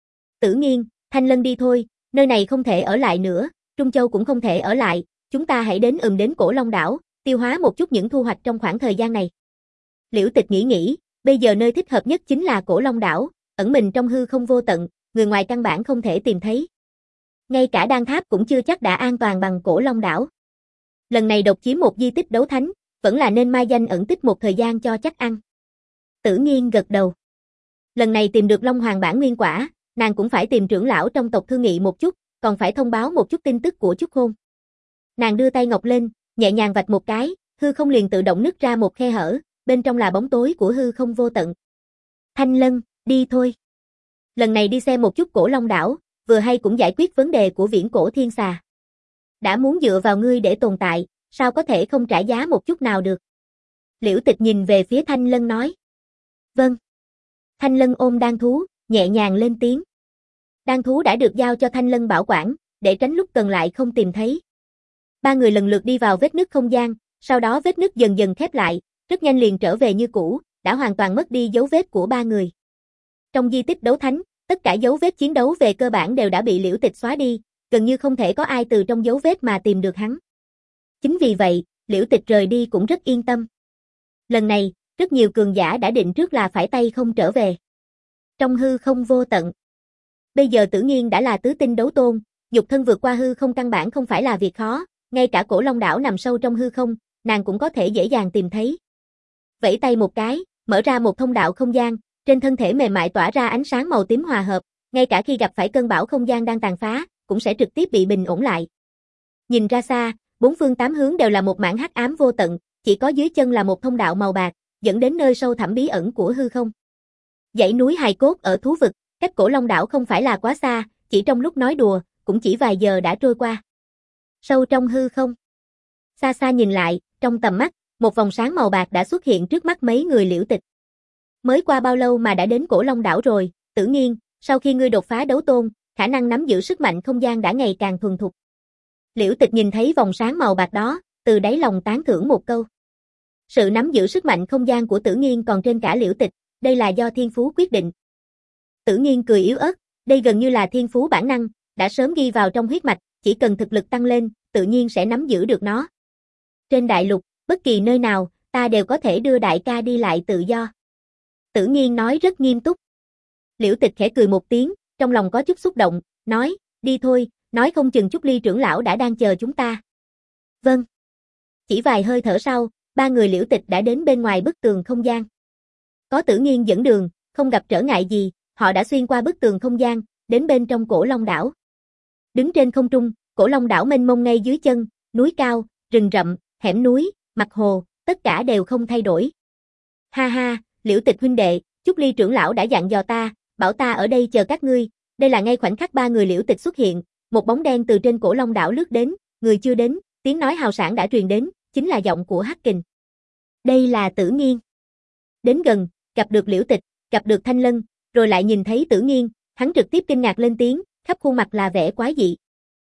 Tử Nghiên, Thanh Lân đi thôi, nơi này không thể ở lại nữa, Trung Châu cũng không thể ở lại, chúng ta hãy đến ừm đến Cổ Long đảo, tiêu hóa một chút những thu hoạch trong khoảng thời gian này. Liễu Tịch nghĩ nghĩ, bây giờ nơi thích hợp nhất chính là Cổ Long đảo, ẩn mình trong hư không vô tận, người ngoài căn bản không thể tìm thấy. Ngay cả Đan Tháp cũng chưa chắc đã an toàn bằng Cổ Long đảo. Lần này độc chiếm một di tích đấu thánh, vẫn là nên mai danh ẩn tích một thời gian cho chắc ăn. Tử Nghiên gật đầu. Lần này tìm được Long Hoàng bản nguyên quả, nàng cũng phải tìm trưởng lão trong tộc thương nghị một chút, còn phải thông báo một chút tin tức của Chúc Khôn. Nàng đưa tay ngọc lên, nhẹ nhàng vạch một cái, hư không liền tự động nứt ra một khe hở, bên trong là bóng tối của hư không vô tận. Thanh Lân, đi thôi. Lần này đi xem một chút Cổ Long đảo, vừa hay cũng giải quyết vấn đề của viễn cổ thiên xà. Đã muốn dựa vào ngươi để tồn tại, sao có thể không trả giá một chút nào được. Liễu Tịch nhìn về phía Thanh Lân nói. Vâng. Thanh Lân ôm đan thú, nhẹ nhàng lên tiếng. Đan thú đã được giao cho Thanh Lân bảo quản, để tránh lúc cần lại không tìm thấy. Ba người lần lượt đi vào vết nứt không gian, sau đó vết nứt dần dần khép lại, rất nhanh liền trở về như cũ, đã hoàn toàn mất đi dấu vết của ba người. Trong di tích đấu thánh, tất cả dấu vết chiến đấu về cơ bản đều đã bị Liễu Tịch xóa đi, gần như không thể có ai từ trong dấu vết mà tìm được hắn. Chính vì vậy, Liễu Tịch rời đi cũng rất yên tâm. Lần này, rất nhiều cường giả đã định trước là phải tay không trở về. Trong hư không vô tận. Bây giờ Tử Nghiên đã là tứ tinh đấu tôn, dục thân vượt qua hư không căn bản không phải là việc khó, ngay cả Cổ Long đảo nằm sâu trong hư không, nàng cũng có thể dễ dàng tìm thấy. Vẫy tay một cái, mở ra một thông đạo không gian, trên thân thể mềm mại tỏa ra ánh sáng màu tím hòa hợp, ngay cả khi gặp phải cơn bão không gian đang tàn phá, cũng sẽ trực tiếp bị bình ổn lại. Nhìn ra xa, bốn phương tám hướng đều là một mảng hắc ám vô tận, chỉ có dưới chân là một thông đạo màu bạc, dẫn đến nơi sâu thẳm bí ẩn của hư không. Dãy núi hài cốt ở thú vực, cách Cổ Long đảo không phải là quá xa, chỉ trong lúc nói đùa, cũng chỉ vài giờ đã trôi qua. Sâu trong hư không. Xa xa nhìn lại, trong tầm mắt, một vòng sáng màu bạc đã xuất hiện trước mắt mấy người Liễu Tịch. Mới qua bao lâu mà đã đến Cổ Long đảo rồi, Tử Nghiên, sau khi ngươi đột phá đấu tôn, khả năng nắm giữ sức mạnh không gian đã ngày càng thuần thục. Liễu Tịch nhìn thấy vòng sáng màu bạc đó, từ đáy lòng tán thưởng một câu. Sự nắm giữ sức mạnh không gian của Tử Nghiên còn trên cả Liễu Tịch, đây là do thiên phú quyết định. Tử Nghiên cười yếu ớt, đây gần như là thiên phú bản năng, đã sớm ghi vào trong huyết mạch, chỉ cần thực lực tăng lên, tự nhiên sẽ nắm giữ được nó. Trên đại lục, bất kỳ nơi nào, ta đều có thể đưa đại ca đi lại tự do. Tử Nghiên nói rất nghiêm túc. Liễu Tịch khẽ cười một tiếng, trong lòng có chút xúc động, nói, đi thôi, nói không chừng Trúc Ly trưởng lão đã đang chờ chúng ta. Vâng. Chỉ vài hơi thở sau, ba người Liễu Tịch đã đến bên ngoài bức tường không gian. Có Tử Nghiên dẫn đường, không gặp trở ngại gì, họ đã xuyên qua bức tường không gian, đến bên trong Cổ Long đảo. Đứng trên không trung, Cổ Long đảo mênh mông ngay dưới chân, núi cao, rừng rậm, hẻm núi, mặt hồ, tất cả đều không thay đổi. Ha ha, Liễu Tịch huynh đệ, Trúc Ly trưởng lão đã dặn dò ta, bảo ta ở đây chờ các ngươi. Đây là ngay khoảnh khắc ba người Liễu Tịch xuất hiện, một bóng đen từ trên Cổ Long đảo lướt đến, người chưa đến, tiếng nói hào sảng đã truyền đến, chính là giọng của Hắc Kình. Đây là Tử Nghiên. Đến gần, gặp được Liễu Tịch, gặp được Thanh Lân, rồi lại nhìn thấy Tử Nghiên, hắn trực tiếp kinh ngạc lên tiếng, khắp khuôn mặt là vẻ quái dị.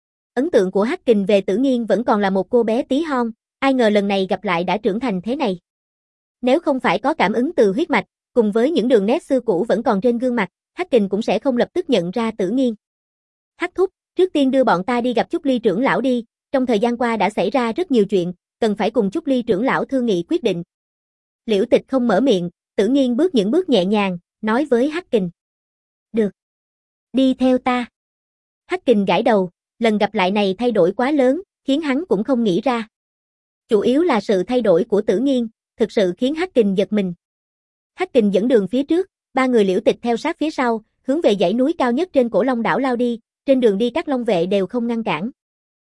Ấn tượng của Hắc Kình về Tử Nghiên vẫn còn là một cô bé tí hon, ai ngờ lần này gặp lại đã trưởng thành thế này. Nếu không phải có cảm ứng từ huyết mạch, cùng với những đường nét xưa cũ vẫn còn trên gương mặt, Hắc Kình cũng sẽ không lập tức nhận ra Tử Nghiên. Hắc thúc, trước tiên đưa bọn ta đi gặp Trúc Ly trưởng lão đi, trong thời gian qua đã xảy ra rất nhiều chuyện, cần phải cùng Trúc Ly trưởng lão thương nghị quyết định. Liễu Tịch không mở miệng, Tử Nghiên bước những bước nhẹ nhàng, nói với Hắc Kình. Được. Đi theo ta. Hắc Kình gãi đầu, lần gặp lại này thay đổi quá lớn, khiến hắn cũng không nghĩ ra. Chủ yếu là sự thay đổi của Tử Nghiên, thực sự khiến Hắc Kình giật mình. Hắc Kình dẫn đường phía trước, ba người Liễu Tịch theo sát phía sau, hướng về dãy núi cao nhất trên Cổ Long đảo lao đi, trên đường đi các long vệ đều không ngăn cản.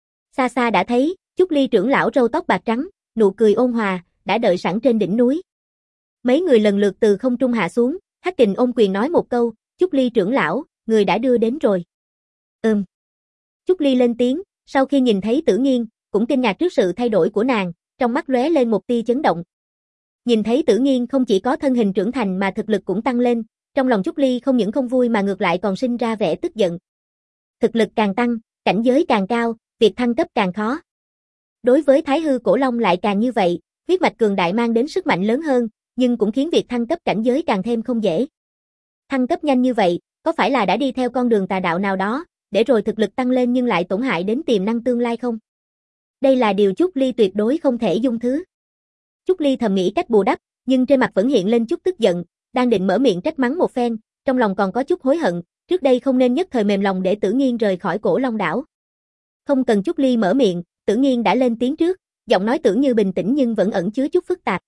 Xa xa đã thấy, Trúc Ly trưởng lão râu tóc bạc trắng, nụ cười ôn hòa, đã đợi sẵn trên đỉnh núi. Mấy người lần lượt từ không trung hạ xuống, Hắc Kình ôm quyền nói một câu, Trúc Ly trưởng lão, người đã đưa đến rồi. Ừm. Trúc Ly lên tiếng, sau khi nhìn thấy Tử Nghiên, cũng kinh ngạc trước sự thay đổi của nàng, trong mắt lóe lên một tia chấn động. Nhìn thấy Tử Nghiên không chỉ có thân hình trưởng thành mà thực lực cũng tăng lên, trong lòng Trúc Ly không những không vui mà ngược lại còn sinh ra vẻ tức giận. Thực lực càng tăng, cảnh giới càng cao, việc thăng cấp càng khó. Đối với Thái Hư Cổ Long lại càng như vậy, huyết mạch cường đại mang đến sức mạnh lớn hơn, nhưng cũng khiến việc thăng cấp cảnh giới càng thêm không dễ. Thăng cấp nhanh như vậy, có phải là đã đi theo con đường tà đạo nào đó, để rồi thực lực tăng lên nhưng lại tổn hại đến tiềm năng tương lai không? Đây là điều Trúc Ly tuyệt đối không thể dung thứ. Trúc Ly thầm nghĩ cách bù đắp, nhưng trên mặt vẫn hiện lên chút tức giận, đang định mở miệng trách mắng một phen, trong lòng còn có chút hối hận, trước đây không nên nhất thời mềm lòng để Tử Nghiên rời khỏi Cổ Long đảo. Không cần Trúc Ly mở miệng, Tử Nghiên đã lên tiếng trước, giọng nói tưởng như bình tĩnh nhưng vẫn ẩn chứa chút phức tạp.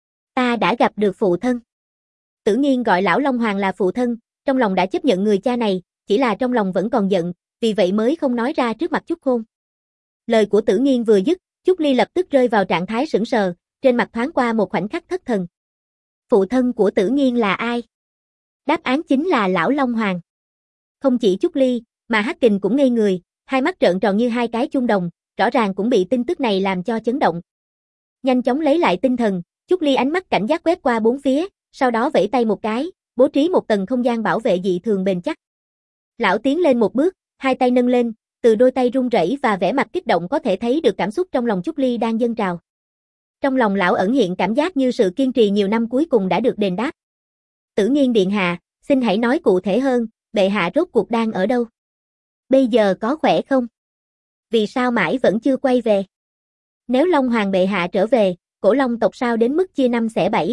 Ta đã gặp được phụ thân. Tử Nghiên gọi lão Long Hoàng là phụ thân, trong lòng đã chấp nhận người cha này, chỉ là trong lòng vẫn còn giận, vì vậy mới không nói ra trước mặt Trúc Khôn. Lời của Tử Nghiên vừa dứt, Trúc Ly lập tức rơi vào trạng thái sững sờ, trên mặt thoáng qua một khoảnh khắc thất thần. Phụ thân của Tử Nghiên là ai? Đáp án chính là lão Long Hoàng. Không chỉ Trúc Ly, mà Hắc Kình cũng ngây người, hai mắt trợn tròn như hai cái chuông đồng, rõ ràng cũng bị tin tức này làm cho chấn động. Nhanh chóng lấy lại tinh thần, Trúc Ly ánh mắt cảnh giác quét qua bốn phía, sau đó vẫy tay một cái, bố trí một tầng không gian bảo vệ dị thường bền chắc. Lão tiến lên một bước, hai tay nâng lên, từ đôi tay run rẩy và vẻ mặt kích động có thể thấy được cảm xúc trong lòng Trúc Ly đang dâng trào. Trong lòng lão ẩn hiện cảm giác như sự kiên trì nhiều năm cuối cùng đã được đền đáp. Tử Nghiên điện hạ, xin hãy nói cụ thể hơn, bệ hạ rốt cuộc đang ở đâu? Bây giờ có khỏe không? Vì sao mãi vẫn chưa quay về? Nếu Long Hoàng bệ hạ trở về, Cổ Long tộc sao đến mức chia năm xẻ bảy?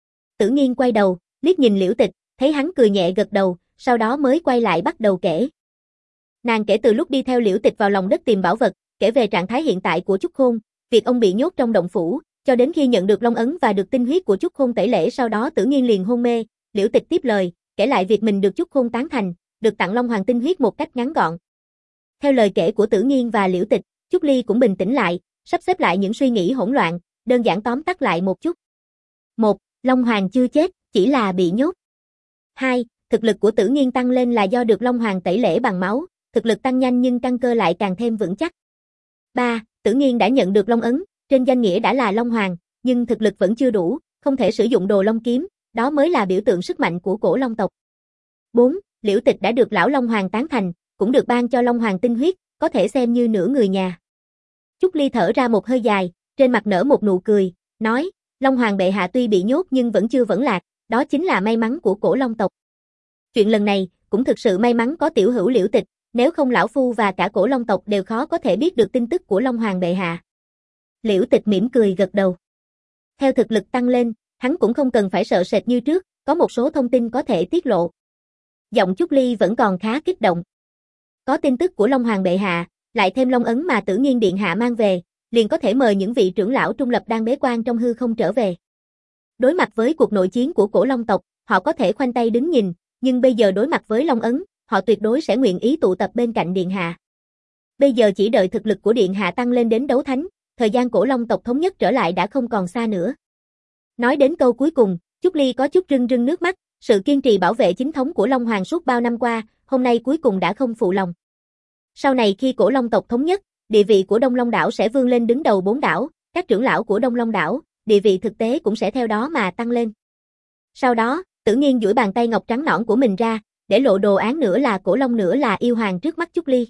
Tử Nghiên quay đầu, liếc nhìn Liễu Tịch, thấy hắn cười nhẹ gật đầu, sau đó mới quay lại bắt đầu kể. Nàng kể từ lúc đi theo Liễu Tịch vào lòng đất tìm bảo vật, kể về trạng thái hiện tại của Trúc Khôn, việc ông bị nhốt trong động phủ, cho đến khi nhận được long ấn và được tinh huyết của Trúc Khôn tẩy lễ, sau đó Tử Nghiên liền hôn mê. Liễu Tịch tiếp lời, kể lại việc mình được Trúc Khôn tán thành, được tặng Long Hoàng tinh huyết một cách ngắn gọn. Theo lời kể của Tử Nghiên và Liễu Tịch, Trúc Ly cũng bình tĩnh lại, sắp xếp lại những suy nghĩ hỗn loạn, đơn giản tóm tắt lại một chút. một. Long Hoàng chưa chết, chỉ là bị nhốt. hai. Thực lực của Tử Nghiên tăng lên là do được Long Hoàng tẩy lễ bằng máu, thực lực tăng nhanh nhưng căn cơ lại càng thêm vững chắc. ba. Tử Nghiên đã nhận được long ấn, trên danh nghĩa đã là Long Hoàng, nhưng thực lực vẫn chưa đủ, không thể sử dụng đồ long kiếm, đó mới là biểu tượng sức mạnh của Cổ Long tộc. bốn. Liễu Tịch đã được lão Long Hoàng tán thành, cũng được ban cho Long Hoàng tinh huyết, có thể xem như nửa người nhà. Trúc Ly thở ra một hơi dài, trên mặt nở một nụ cười, nói, Long Hoàng bệ hạ tuy bị nhốt nhưng vẫn chưa vẫn lạc, đó chính là may mắn của Cổ Long tộc. Chuyện lần này, cũng thực sự may mắn có tiểu hữu Liễu Tịch, nếu không lão phu và cả Cổ Long tộc đều khó có thể biết được tin tức của Long Hoàng bệ hạ. Liễu Tịch mỉm cười gật đầu. Theo thực lực tăng lên, hắn cũng không cần phải sợ sệt như trước, có một số thông tin có thể tiết lộ. Giọng Trúc Ly vẫn còn khá kích động. Có tin tức của Long Hoàng bệ hạ, lại thêm long ấn mà Tử Nghiên điện hạ mang về, liền có thể mời những vị trưởng lão trung lập đang bế quan trong hư không trở về. Đối mặt với cuộc nội chiến của Cổ Long tộc, họ có thể khoanh tay đứng nhìn, nhưng bây giờ đối mặt với long ấn, họ tuyệt đối sẽ nguyện ý tụ tập bên cạnh điện hạ. Bây giờ chỉ đợi thực lực của điện hạ tăng lên đến đấu thánh, thời gian Cổ Long tộc thống nhất trở lại đã không còn xa nữa. Nói đến câu cuối cùng, Trúc Ly có chút rưng rưng nước mắt, sự kiên trì bảo vệ chính thống của Long Hoàng suốt bao năm qua, hôm nay cuối cùng đã không phụ lòng. Sau này khi Cổ Long tộc thống nhất, địa vị của Đông Long đảo sẽ vươn lên đứng đầu bốn đảo, các trưởng lão của Đông Long đảo, địa vị thực tế cũng sẽ theo đó mà tăng lên. Sau đó, Tử Nghiên duỗi bàn tay ngọc trắng nõn của mình ra, để lộ đồ án nửa là Cổ Long nửa là yêu hoàng trước mắt Trúc Ly.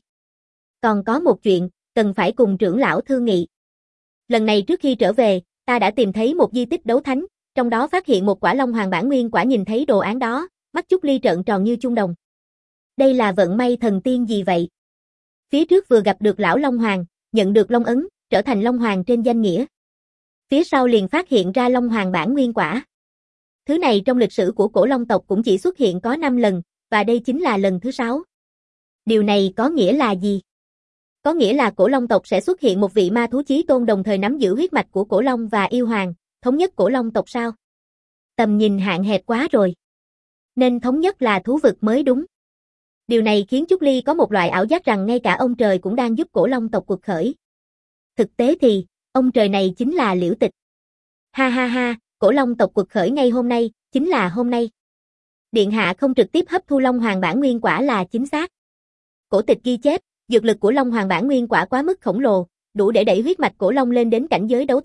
Còn có một chuyện, cần phải cùng trưởng lão thương nghị. Lần này trước khi trở về, ta đã tìm thấy một di tích đấu thánh, trong đó phát hiện một quả Long Hoàng bản nguyên quả. Nhìn thấy đồ án đó, mắt Trúc Ly trợn tròn như chuông đồng. Đây là vận may thần tiên gì vậy? Phía trước vừa gặp được lão Long Hoàng, nhận được long ấn, trở thành Long Hoàng trên danh nghĩa. Phía sau liền phát hiện ra Long Hoàng bản nguyên quả. Thứ này trong lịch sử của Cổ Long tộc cũng chỉ xuất hiện có năm lần, và đây chính là lần thứ sáu. Điều này có nghĩa là gì? Có nghĩa là Cổ Long tộc sẽ xuất hiện một vị ma thú chí tôn đồng thời nắm giữ huyết mạch của Cổ Long và yêu hoàng, thống nhất Cổ Long tộc sao? Tầm nhìn hạn hẹp quá rồi. Nên thống nhất là thú vực mới đúng. Điều này khiến Trúc Ly có một loại ảo giác rằng ngay cả ông trời cũng đang giúp Cổ Long tộc cuộc khởi. Thực tế thì, ông trời này chính là Liễu Tịch. Ha ha ha, Cổ Long tộc cuộc khởi ngay hôm nay, chính là hôm nay. Điện hạ không trực tiếp hấp thu Long Hoàng bản nguyên quả là chính xác. Cổ tịch ghi chép, dược lực của Long Hoàng bản nguyên quả quá mức khổng lồ, đủ để đẩy huyết mạch Cổ Long lên đến cảnh giới đấu thánh,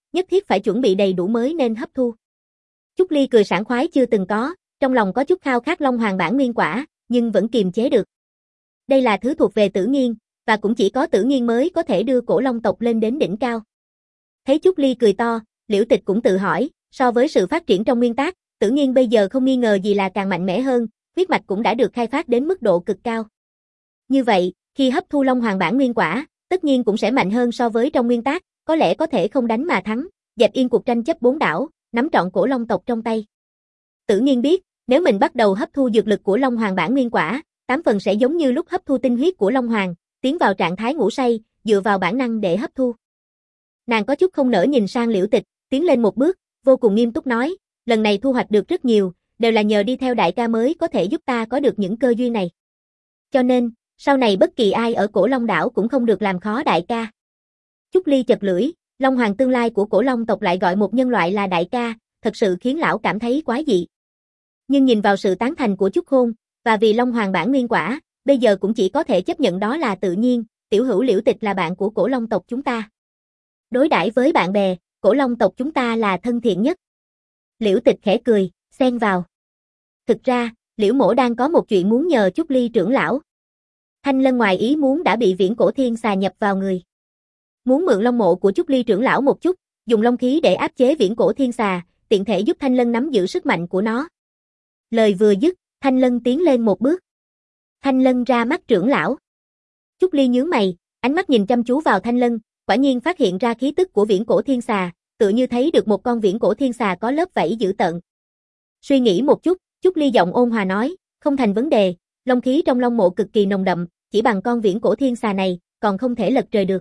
nhất thiết phải chuẩn bị đầy đủ mới nên hấp thu. Trúc Ly cười sảng khoái chưa từng có, trong lòng có chút khao khát Long Hoàng bản nguyên quả, nhưng vẫn kiềm chế được. Đây là thứ thuộc về Tử Nghiên, và cũng chỉ có Tử Nghiên mới có thể đưa cổ Long tộc lên đến đỉnh cao. Thấy Trúc Ly cười to, Liễu Tịch cũng tự hỏi, so với sự phát triển trong nguyên tác, Tử Nghiên bây giờ không nghi ngờ gì là càng mạnh mẽ hơn, huyết mạch cũng đã được khai phát đến mức độ cực cao. Như vậy, khi hấp thu Long Hoàng bản nguyên quả, tất nhiên cũng sẽ mạnh hơn so với trong nguyên tác, có lẽ có thể không đánh mà thắng, dẹp yên cuộc tranh chấp bốn đảo, nắm trọn cổ Long tộc trong tay. Tử Nghiên biết, nếu mình bắt đầu hấp thu dược lực của Long Hoàng bản nguyên quả, tám phần sẽ giống như lúc hấp thu tinh huyết của Long Hoàng, tiến vào trạng thái ngủ say, dựa vào bản năng để hấp thu. Nàng có chút không nỡ nhìn sang Liễu Tịch, tiến lên một bước, vô cùng nghiêm túc nói, lần này thu hoạch được rất nhiều, đều là nhờ đi theo đại ca mới có thể giúp ta có được những cơ duyên này. Cho nên, sau này bất kỳ ai ở cổ Long đảo cũng không được làm khó đại ca. Trúc Ly chật lưỡi, Long Hoàng tương lai của cổ Long tộc lại gọi một nhân loại là đại ca, thật sự khiến lão cảm thấy quái dị. Nhưng nhìn vào sự tán thành của Trúc Khôn, và vì Long Hoàng bản nguyên quả, bây giờ cũng chỉ có thể chấp nhận đó là tự nhiên, tiểu hữu Liễu Tịch là bạn của cổ Long tộc chúng ta. Đối đãi với bạn bè, cổ Long tộc chúng ta là thân thiện nhất. Liễu Tịch khẽ cười, xen vào. Thực ra, Liễu mỗ đang có một chuyện muốn nhờ Trúc Ly trưởng lão. Thanh Lân ngoài ý muốn đã bị viễn cổ thiên xà nhập vào người. Muốn mượn long mộ của Trúc Ly trưởng lão một chút, dùng long khí để áp chế viễn cổ thiên xà, tiện thể giúp Thanh Lân nắm giữ sức mạnh của nó. Lời vừa dứt, Thanh Lân tiến lên một bước. Thanh Lân ra mắt trưởng lão. Trúc Ly nhướng mày, ánh mắt nhìn chăm chú vào Thanh Lân, quả nhiên phát hiện ra khí tức của viễn cổ thiên xà, tựa như thấy được một con viễn cổ thiên xà có lớp vảy dữ tợn. Suy nghĩ một chút, Trúc Ly giọng ôn hòa nói, không thành vấn đề, long khí trong long mộ cực kỳ nồng đậm, chỉ bằng con viễn cổ thiên xà này, còn không thể lật trời được.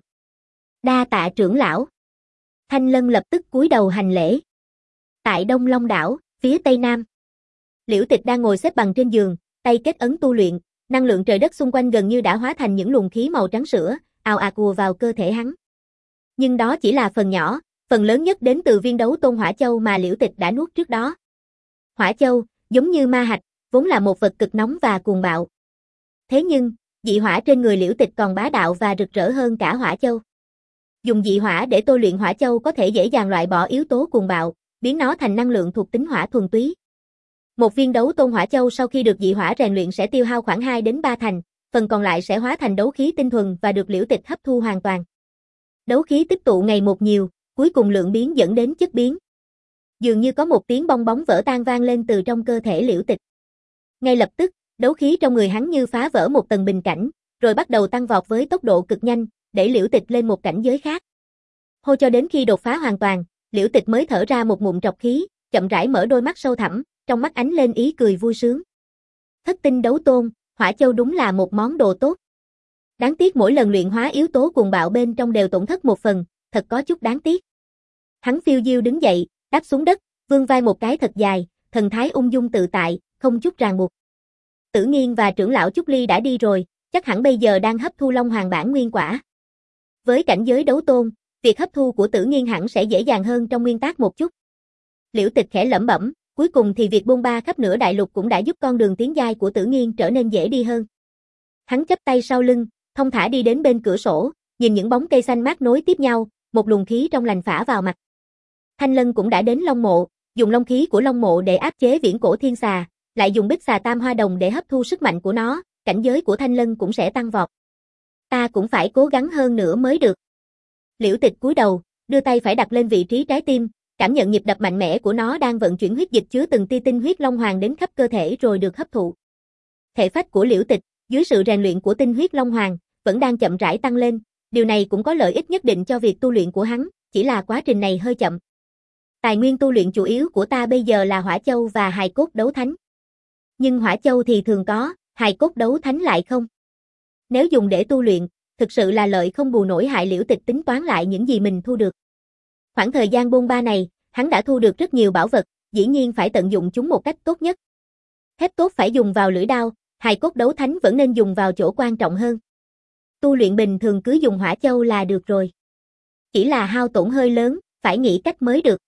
Đa tạ trưởng lão. Thanh Lân lập tức cúi đầu hành lễ. Tại Đông Long đảo, phía tây nam. Liễu Tịch đang ngồi xếp bằng trên giường, tay kết ấn tu luyện, năng lượng trời đất xung quanh gần như đã hóa thành những luồng khí màu trắng sữa, ào ạt ùa vào cơ thể hắn. Nhưng đó chỉ là phần nhỏ, phần lớn nhất đến từ viên đấu tôn hỏa châu mà Liễu Tịch đã nuốt trước đó. Hỏa châu, giống như ma hạch, vốn là một vật cực nóng và cuồng bạo. Thế nhưng, dị hỏa trên người Liễu Tịch còn bá đạo và rực rỡ hơn cả hỏa châu. Dùng dị hỏa để tôi luyện hỏa châu có thể dễ dàng loại bỏ yếu tố cuồng bạo, biến nó thành năng lượng thuộc tính hỏa thuần túy. Một viên đấu tôn hỏa châu sau khi được dị hỏa rèn luyện sẽ tiêu hao khoảng hai đến ba thành, phần còn lại sẽ hóa thành đấu khí tinh thuần và được Liễu Tịch hấp thu hoàn toàn. Đấu khí tích tụ ngày một nhiều, cuối cùng lượng biến dẫn đến chất biến. Dường như có một tiếng bong bóng vỡ tan vang lên từ trong cơ thể Liễu Tịch. Ngay lập tức, đấu khí trong người hắn như phá vỡ một tầng bình cảnh, rồi bắt đầu tăng vọt với tốc độ cực nhanh, đẩy Liễu Tịch lên một cảnh giới khác. Hô cho đến khi đột phá hoàn toàn, Liễu Tịch mới thở ra một ngụm trọc khí, chậm rãi mở đôi mắt sâu thẳm, trong mắt ánh lên ý cười vui sướng. Thất tinh đấu tôn, hỏa châu đúng là một món đồ tốt. Đáng tiếc mỗi lần luyện hóa yếu tố cuồng bạo bên trong đều tổn thất một phần, thật có chút đáng tiếc. Hắn phiêu diêu đứng dậy, đáp xuống đất, vươn vai một cái thật dài, thần thái ung dung tự tại, không chút ràng buộc. Tử Nghiên và trưởng lão Trúc Ly đã đi rồi, chắc hẳn bây giờ đang hấp thu Long Hoàng bản nguyên quả. Với cảnh giới đấu tôn, việc hấp thu của Tử Nghiên hẳn sẽ dễ dàng hơn trong nguyên tác một chút. Liễu Tịch khẽ lẩm bẩm, cuối cùng thì việc bôn ba khắp nửa đại lục cũng đã giúp con đường tiến giai của Tử Nghiên trở nên dễ đi hơn. Hắn chắp tay sau lưng, thong thả đi đến bên cửa sổ, nhìn những bóng cây xanh mát nối tiếp nhau, một luồng khí trong lành phả vào mặt. Thanh Lân cũng đã đến Long mộ, dùng long khí của Long mộ để áp chế viễn cổ thiên xà, lại dùng bích xà tam hoa đồng để hấp thu sức mạnh của nó, cảnh giới của Thanh Lân cũng sẽ tăng vọt. Ta cũng phải cố gắng hơn nữa mới được. Liễu Tịch cúi đầu, đưa tay phải đặt lên vị trí trái tim, cảm nhận nhịp đập mạnh mẽ của nó đang vận chuyển huyết dịch chứa từng tia tinh huyết Long Hoàng đến khắp cơ thể rồi được hấp thụ. Thể phách của Liễu Tịch, dưới sự rèn luyện của tinh huyết Long Hoàng, vẫn đang chậm rãi tăng lên, điều này cũng có lợi ích nhất định cho việc tu luyện của hắn, chỉ là quá trình này hơi chậm. Tài nguyên tu luyện chủ yếu của ta bây giờ là hỏa châu và hài cốt đấu thánh. Nhưng hỏa châu thì thường có, hài cốt đấu thánh lại không. Nếu dùng để tu luyện, thực sự là lợi không bù nổi hại. Liễu Tịch tính toán lại những gì mình thu được. Khoảng thời gian bôn ba này, hắn đã thu được rất nhiều bảo vật, dĩ nhiên phải tận dụng chúng một cách tốt nhất. Thép tốt phải dùng vào lưỡi đao, hài cốt đấu thánh vẫn nên dùng vào chỗ quan trọng hơn. Tu luyện bình thường cứ dùng hỏa châu là được rồi. Chỉ là hao tổn hơi lớn, phải nghĩ cách mới được.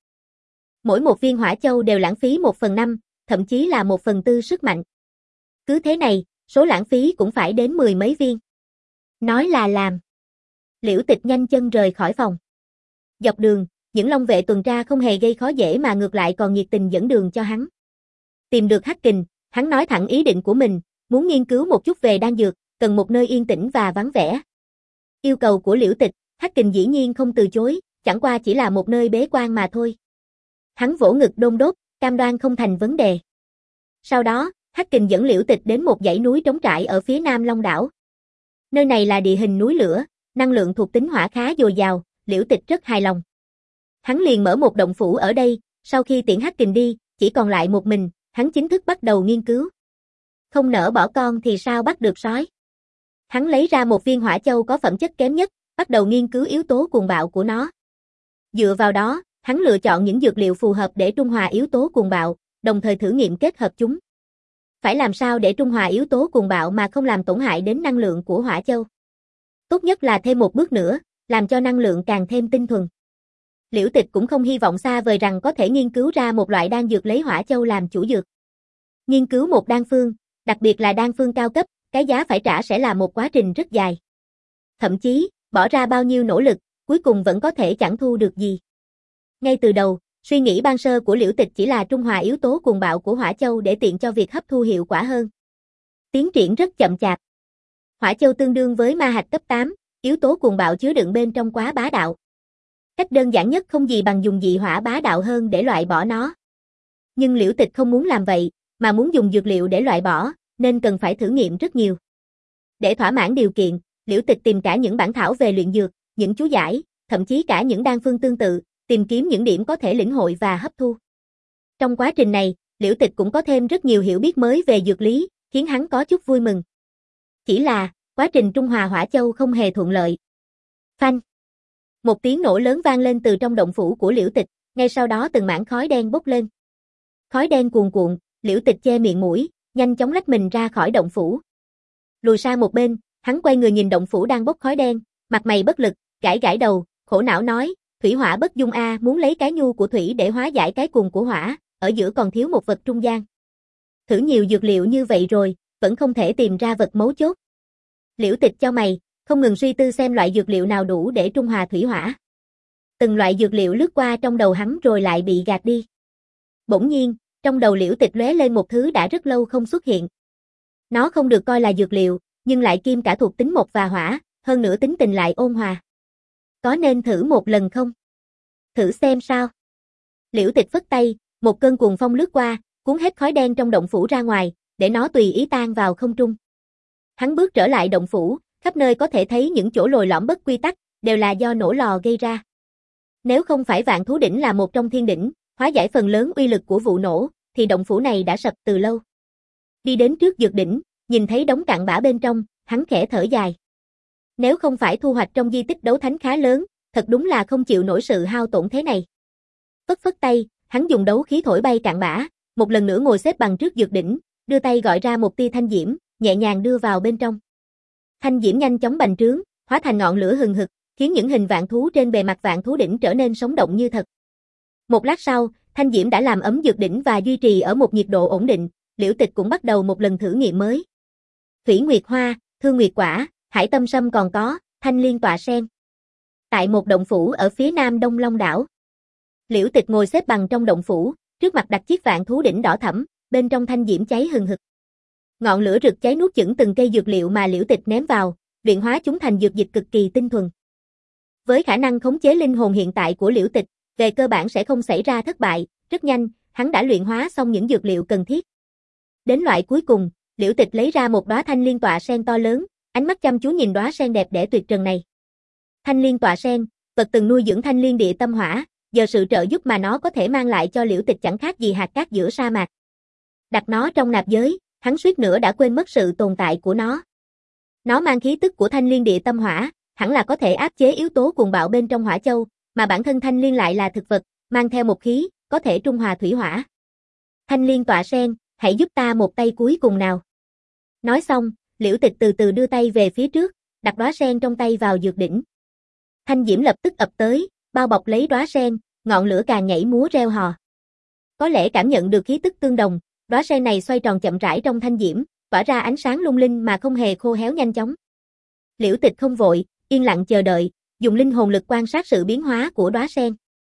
Mỗi một viên hỏa châu đều lãng phí một phần năm, thậm chí là một phần tư sức mạnh. Cứ thế này, số lãng phí cũng phải đến mười mấy viên. Nói là làm. Liễu Tịch nhanh chân rời khỏi phòng. Dọc đường, những long vệ tuần tra không hề gây khó dễ mà ngược lại còn nhiệt tình dẫn đường cho hắn. Tìm được Hắc Kình, hắn nói thẳng ý định của mình, muốn nghiên cứu một chút về đan dược, cần một nơi yên tĩnh và vắng vẻ. Yêu cầu của Liễu Tịch, Hắc Kình dĩ nhiên không từ chối, chẳng qua chỉ là một nơi bế quan mà thôi. Hắn vỗ ngực đôn đốt, cam đoan không thành vấn đề. Sau đó, Hắc Kình dẫn Liễu Tịch đến một dãy núi trống trải ở phía nam Long đảo. Nơi này là địa hình núi lửa, năng lượng thuộc tính hỏa khá dồi dào, Liễu Tịch rất hài lòng. Hắn liền mở một động phủ ở đây, sau khi tiễn Hắc Kình đi, chỉ còn lại một mình, hắn chính thức bắt đầu nghiên cứu. Không nỡ bỏ con thì sao bắt được sói. Hắn lấy ra một viên hỏa châu có phẩm chất kém nhất, bắt đầu nghiên cứu yếu tố cuồng bạo của nó. Dựa vào đó, hắn lựa chọn những dược liệu phù hợp để trung hòa yếu tố cuồng bạo, đồng thời thử nghiệm kết hợp chúng. Phải làm sao để trung hòa yếu tố cuồng bạo mà không làm tổn hại đến năng lượng của hỏa châu? Tốt nhất là thêm một bước nữa, làm cho năng lượng càng thêm tinh thuần. Liễu Tịch cũng không hy vọng xa vời rằng có thể nghiên cứu ra một loại đan dược lấy hỏa châu làm chủ dược. Nghiên cứu một đan phương, đặc biệt là đan phương cao cấp, cái giá phải trả sẽ là một quá trình rất dài. Thậm chí, bỏ ra bao nhiêu nỗ lực, cuối cùng vẫn có thể chẳng thu được gì. Ngay từ đầu, suy nghĩ ban sơ của Liễu Tịch chỉ là trung hòa yếu tố cuồng bạo của hỏa châu để tiện cho việc hấp thu hiệu quả hơn. Tiến triển rất chậm chạp. Hỏa châu tương đương với ma hạch cấp tám, yếu tố cuồng bạo chứa đựng bên trong quá bá đạo. Cách đơn giản nhất không gì bằng dùng dị hỏa bá đạo hơn để loại bỏ nó. Nhưng Liễu Tịch không muốn làm vậy, mà muốn dùng dược liệu để loại bỏ, nên cần phải thử nghiệm rất nhiều. Để thỏa mãn điều kiện, Liễu Tịch tìm cả những bản thảo về luyện dược, những chú giải, thậm chí cả những đan phương tương tự, tìm kiếm những điểm có thể lĩnh hội và hấp thu. Trong quá trình này, Liễu Tịch cũng có thêm rất nhiều hiểu biết mới về dược lý, khiến hắn có chút vui mừng. Chỉ là, quá trình trung hòa hỏa châu không hề thuận lợi. Phanh! Một tiếng nổ lớn vang lên từ trong động phủ của Liễu Tịch, ngay sau đó từng mảng khói đen bốc lên. Khói đen cuồn cuộn, Liễu Tịch che miệng mũi, nhanh chóng lách mình ra khỏi động phủ. Lùi sang một bên, hắn quay người nhìn động phủ đang bốc khói đen, mặt mày bất lực, gãi gãi đầu, khổ não nói, thủy hỏa bất dung a, muốn lấy cái nhu của thủy để hóa giải cái cuồng của hỏa, ở giữa còn thiếu một vật trung gian. Thử nhiều dược liệu như vậy rồi, vẫn không thể tìm ra vật mấu chốt. Liễu Tịch chau mày, không ngừng suy tư xem loại dược liệu nào đủ để trung hòa thủy hỏa. Từng loại dược liệu lướt qua trong đầu hắn rồi lại bị gạt đi. Bỗng nhiên, trong đầu Liễu Tịch lóe lên một thứ đã rất lâu không xuất hiện. Nó không được coi là dược liệu, nhưng lại kiêm cả thuộc tính mộc và hỏa, hơn nữa tính tình lại ôn hòa. Có nên thử một lần không? Thử xem sao. Liễu Tịch phất tay, một cơn cuồng phong lướt qua, cuốn hết khói đen trong động phủ ra ngoài, để nó tùy ý tan vào không trung. Hắn bước trở lại động phủ, khắp nơi có thể thấy những chỗ lồi lõm bất quy tắc, đều là do nổ lò gây ra. Nếu không phải Vạn Thú Đỉnh là một trong thiên đỉnh, hóa giải phần lớn uy lực của vụ nổ, thì động phủ này đã sập từ lâu. Đi đến trước dược đỉnh, nhìn thấy đống cặn bã bên trong, hắn khẽ thở dài. Nếu không phải thu hoạch trong di tích đấu thánh khá lớn, thật đúng là không chịu nổi sự hao tổn thế này. Phất phất tay, hắn dùng đấu khí thổi bay cặn bã, một lần nữa ngồi xếp bằng trước dược đỉnh, đưa tay gọi ra một tia thanh diễm, nhẹ nhàng đưa vào bên trong. Thanh diễm nhanh chóng bành trướng, hóa thành ngọn lửa hừng hực, khiến những hình vạn thú trên bề mặt Vạn Thú Đỉnh trở nên sống động như thật. Một lát sau, thanh diễm đã làm ấm dược đỉnh và duy trì ở một nhiệt độ ổn định, Liễu Tịch cũng bắt đầu một lần thử nghiệm mới. Thủy Nguyệt Hoa, Thương Nguyệt Quả, Hải Tâm Sâm còn có, Thanh Liên Tọa Sen. Tại một động phủ ở phía nam Đông Long đảo. Liễu Tịch ngồi xếp bằng trong động phủ, trước mặt đặt chiếc Vạn Thú Đỉnh đỏ thẫm, bên trong thanh diễm cháy hừng hực. Ngọn lửa rực cháy nuốt chửng từng cây dược liệu mà Liễu Tịch ném vào, luyện hóa chúng thành dược dịch cực kỳ tinh thuần. Với khả năng khống chế linh hồn hiện tại của Liễu Tịch, về cơ bản sẽ không xảy ra thất bại, rất nhanh, hắn đã luyện hóa xong những dược liệu cần thiết. Đến loại cuối cùng, Liễu Tịch lấy ra một đóa Thanh Liên Tọa Sen to lớn, ánh mắt chăm chú nhìn đóa sen đẹp đẽ tuyệt trần này. Thanh Liên Tọa Sen, vật từng nuôi dưỡng Thanh Liên Địa Tâm Hỏa, giờ sự trợ giúp mà nó có thể mang lại cho Liễu Tịch chẳng khác gì hạt cát giữa sa mạc. Đặt nó trong nạp giới, hắn suýt nữa đã quên mất sự tồn tại của nó. Nó mang khí tức của Thanh Liên Địa Tâm Hỏa, hẳn là có thể áp chế yếu tố cuồng bạo bên trong hỏa châu, mà bản thân Thanh Liên lại là thực vật, mang theo một khí, có thể trung hòa thủy hỏa. Thanh Liên Tọa Sen, hãy giúp ta một tay cuối cùng nào. Nói xong, Liễu Tịch từ từ đưa tay về phía trước, đặt đóa sen trong tay vào dược đỉnh. Thanh diễm lập tức ập tới, bao bọc lấy đóa sen, ngọn lửa càng nhảy múa reo hò. Có lẽ cảm nhận được khí tức tương đồng, đóa sen này xoay tròn chậm rãi trong thanh diễm, tỏa ra ánh sáng lung linh mà không hề khô héo nhanh chóng. Liễu Tịch không vội, yên lặng chờ đợi, dùng linh hồn lực quan sát sự biến hóa của đóa sen.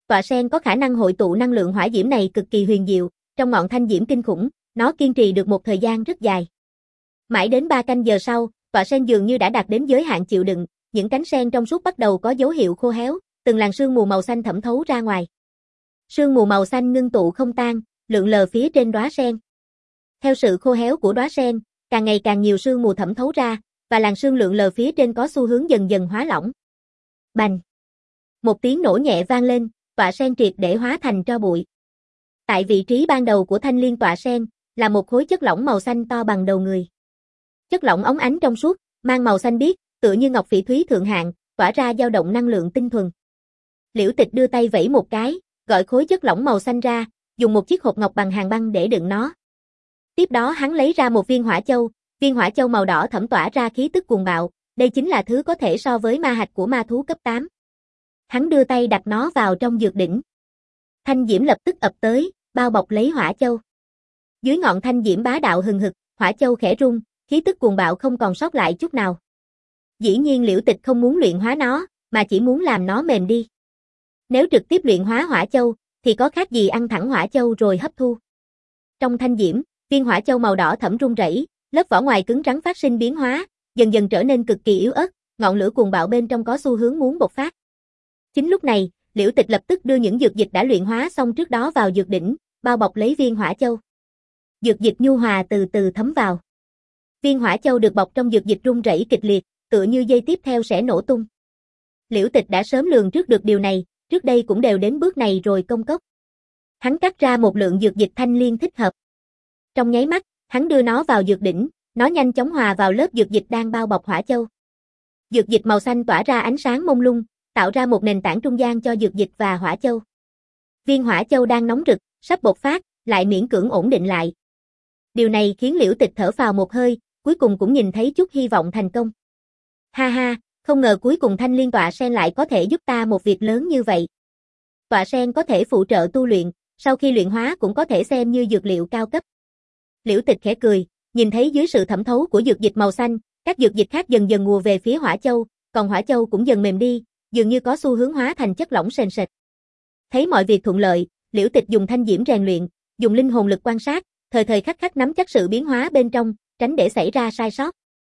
Tọa sen có khả năng hội tụ năng lượng hỏa diễm này cực kỳ huyền diệu, trong ngọn thanh diễm kinh khủng, nó kiên trì được một thời gian rất dài. Mãi đến ba canh giờ sau, tọa sen dường như đã đạt đến giới hạn chịu đựng, những cánh sen trong suốt bắt đầu có dấu hiệu khô héo, từng làn sương mù màu xanh thẩm thấu ra ngoài. Sương mù màu xanh ngưng tụ không tan, lượn lờ phía trên đóa sen. Theo sự khô héo của đóa sen, càng ngày càng nhiều sương mù thẩm thấu ra, và làn sương lượn lờ phía trên có xu hướng dần dần hóa lỏng. Bành! Một tiếng nổ nhẹ vang lên, tọa sen triệt để hóa thành tro bụi. Tại vị trí ban đầu của thanh liên tọa sen, là một khối chất lỏng màu xanh to bằng đầu người. Chất lỏng óng ánh trong suốt, mang màu xanh biếc, tựa như ngọc phỉ thúy thượng hạng, tỏa ra dao động năng lượng tinh thuần. Liễu Tịch đưa tay vẫy một cái, gọi khối chất lỏng màu xanh ra, dùng một chiếc hộp ngọc bằng hàng băng để đựng nó. Tiếp đó hắn lấy ra một viên hỏa châu, viên hỏa châu màu đỏ thẫm tỏa ra khí tức cuồng bạo, đây chính là thứ có thể so với ma hạch của ma thú cấp tám. Hắn đưa tay đặt nó vào trong dược đỉnh. Thanh diễm lập tức ập tới, bao bọc lấy hỏa châu. Dưới ngọn thanh diễm bá đạo hừng hực, hỏa châu khẽ rung, khí tức cuồng bạo không còn sót lại chút nào. Dĩ nhiên Liễu Tịch không muốn luyện hóa nó, mà chỉ muốn làm nó mềm đi. Nếu trực tiếp luyện hóa hỏa châu, thì có khác gì ăn thẳng hỏa châu rồi hấp thu. Trong thanh diễm, viên hỏa châu màu đỏ thẫm rung rẩy, lớp vỏ ngoài cứng rắn phát sinh biến hóa, dần dần trở nên cực kỳ yếu ớt, ngọn lửa cuồng bạo bên trong có xu hướng muốn bộc phát. Chính lúc này, Liễu Tịch lập tức đưa những dược dịch đã luyện hóa xong trước đó vào dược đỉnh, bao bọc lấy viên hỏa châu. Dược dịch nhu hòa từ từ thấm vào. Viên hỏa châu được bọc trong dược dịch rung rẩy kịch liệt, tựa như dây tiếp theo sẽ nổ tung. Liễu Tịch đã sớm lường trước được điều này, trước đây cũng đều đến bước này rồi công cốc. Hắn cắt ra một lượng dược dịch thanh liên thích hợp. Trong nháy mắt, hắn đưa nó vào dược đỉnh, nó nhanh chóng hòa vào lớp dược dịch đang bao bọc hỏa châu. Dược dịch màu xanh tỏa ra ánh sáng mông lung, tạo ra một nền tảng trung gian cho dược dịch và hỏa châu. Viên hỏa châu đang nóng rực, sắp bộc phát, lại miễn cưỡng ổn định lại. Điều này khiến Liễu Tịch thở phào một hơi, cuối cùng cũng nhìn thấy chút hy vọng thành công. Ha ha, không ngờ cuối cùng thanh liên tọa sen lại có thể giúp ta một việc lớn như vậy. Tọa sen có thể phụ trợ tu luyện, sau khi luyện hóa cũng có thể xem như dược liệu cao cấp. Liễu Tịch khẽ cười, nhìn thấy dưới sự thẩm thấu của dược dịch màu xanh, các dược dịch khác dần dần ùa về phía hỏa châu, còn hỏa châu cũng dần mềm đi, dường như có xu hướng hóa thành chất lỏng sền sệt. Thấy mọi việc thuận lợi, Liễu Tịch dùng thanh diễm rèn luyện, dùng linh hồn lực quan sát, thời thời khắc khắc nắm chắc sự biến hóa bên trong, tránh để xảy ra sai sót.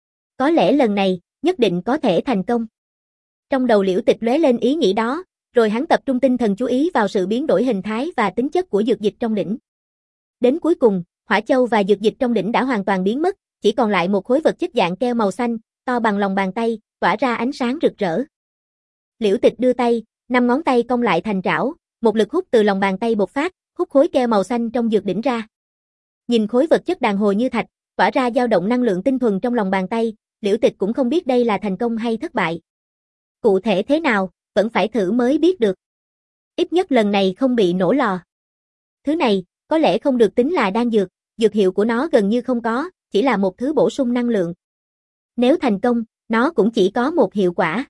Có lẽ lần này, nhất định có thể thành công. Trong đầu Liễu Tịch lóe lên ý nghĩ đó, rồi hắn tập trung tinh thần chú ý vào sự biến đổi hình thái và tính chất của dược dịch trong đỉnh. Đến cuối cùng, hỏa châu và dược dịch trong đỉnh đã hoàn toàn biến mất, chỉ còn lại một khối vật chất dạng keo màu xanh, to bằng lòng bàn tay, tỏa ra ánh sáng rực rỡ. Liễu Tịch đưa tay, năm ngón tay cong lại thành trảo, một lực hút từ lòng bàn tay bộc phát, hút khối keo màu xanh trong dược đỉnh ra. Nhìn khối vật chất đàn hồi như thạch, tỏa ra dao động năng lượng tinh thuần trong lòng bàn tay, Liễu Tịch cũng không biết đây là thành công hay thất bại. Cụ thể thế nào, vẫn phải thử mới biết được. Ít nhất lần này không bị nổ lò. Thứ này, có lẽ không được tính là đan dược, dược hiệu của nó gần như không có, chỉ là một thứ bổ sung năng lượng. Nếu thành công, nó cũng chỉ có một hiệu quả.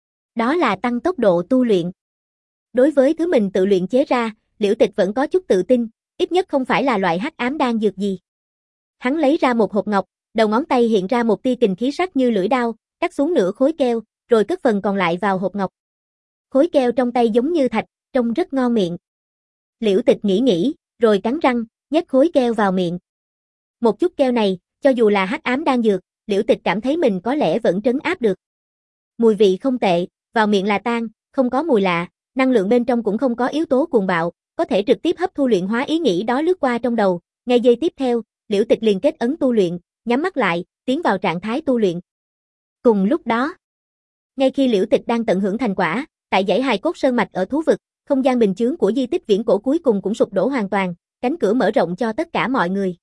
Đó là tăng tốc độ tu luyện. Đối với thứ mình tự luyện chế ra, Liễu Tịch vẫn có chút tự tin, ít nhất không phải là loại hắc ám đan dược gì. Hắn lấy ra một hộp ngọc, đầu ngón tay hiện ra một tia kình khí sắc như lưỡi dao, cắt xuống nửa khối keo, rồi cất phần còn lại vào hộp ngọc. Khối keo trong tay giống như thạch, trông rất ngon miệng. Liễu Tịch nghĩ nghĩ, rồi cắn răng, nhét khối keo vào miệng. Một chút keo này, cho dù là hắc ám đan dược, Liễu Tịch cảm thấy mình có lẽ vẫn trấn áp được. Mùi vị không tệ, vào miệng là tan, không có mùi lạ, năng lượng bên trong cũng không có yếu tố cuồng bạo, có thể trực tiếp hấp thu luyện hóa ý nghĩ đó lướt qua trong đầu, ngay giây tiếp theo, Liễu Tịch liền kết ấn tu luyện, nhắm mắt lại, tiến vào trạng thái tu luyện. Cùng lúc đó, ngay khi Liễu Tịch đang tận hưởng thành quả, tại dãy hài cốt sơn mạch ở thú vực, không gian bình chướng của di tích viễn cổ cuối cùng cũng sụp đổ hoàn toàn, cánh cửa mở rộng cho tất cả mọi người.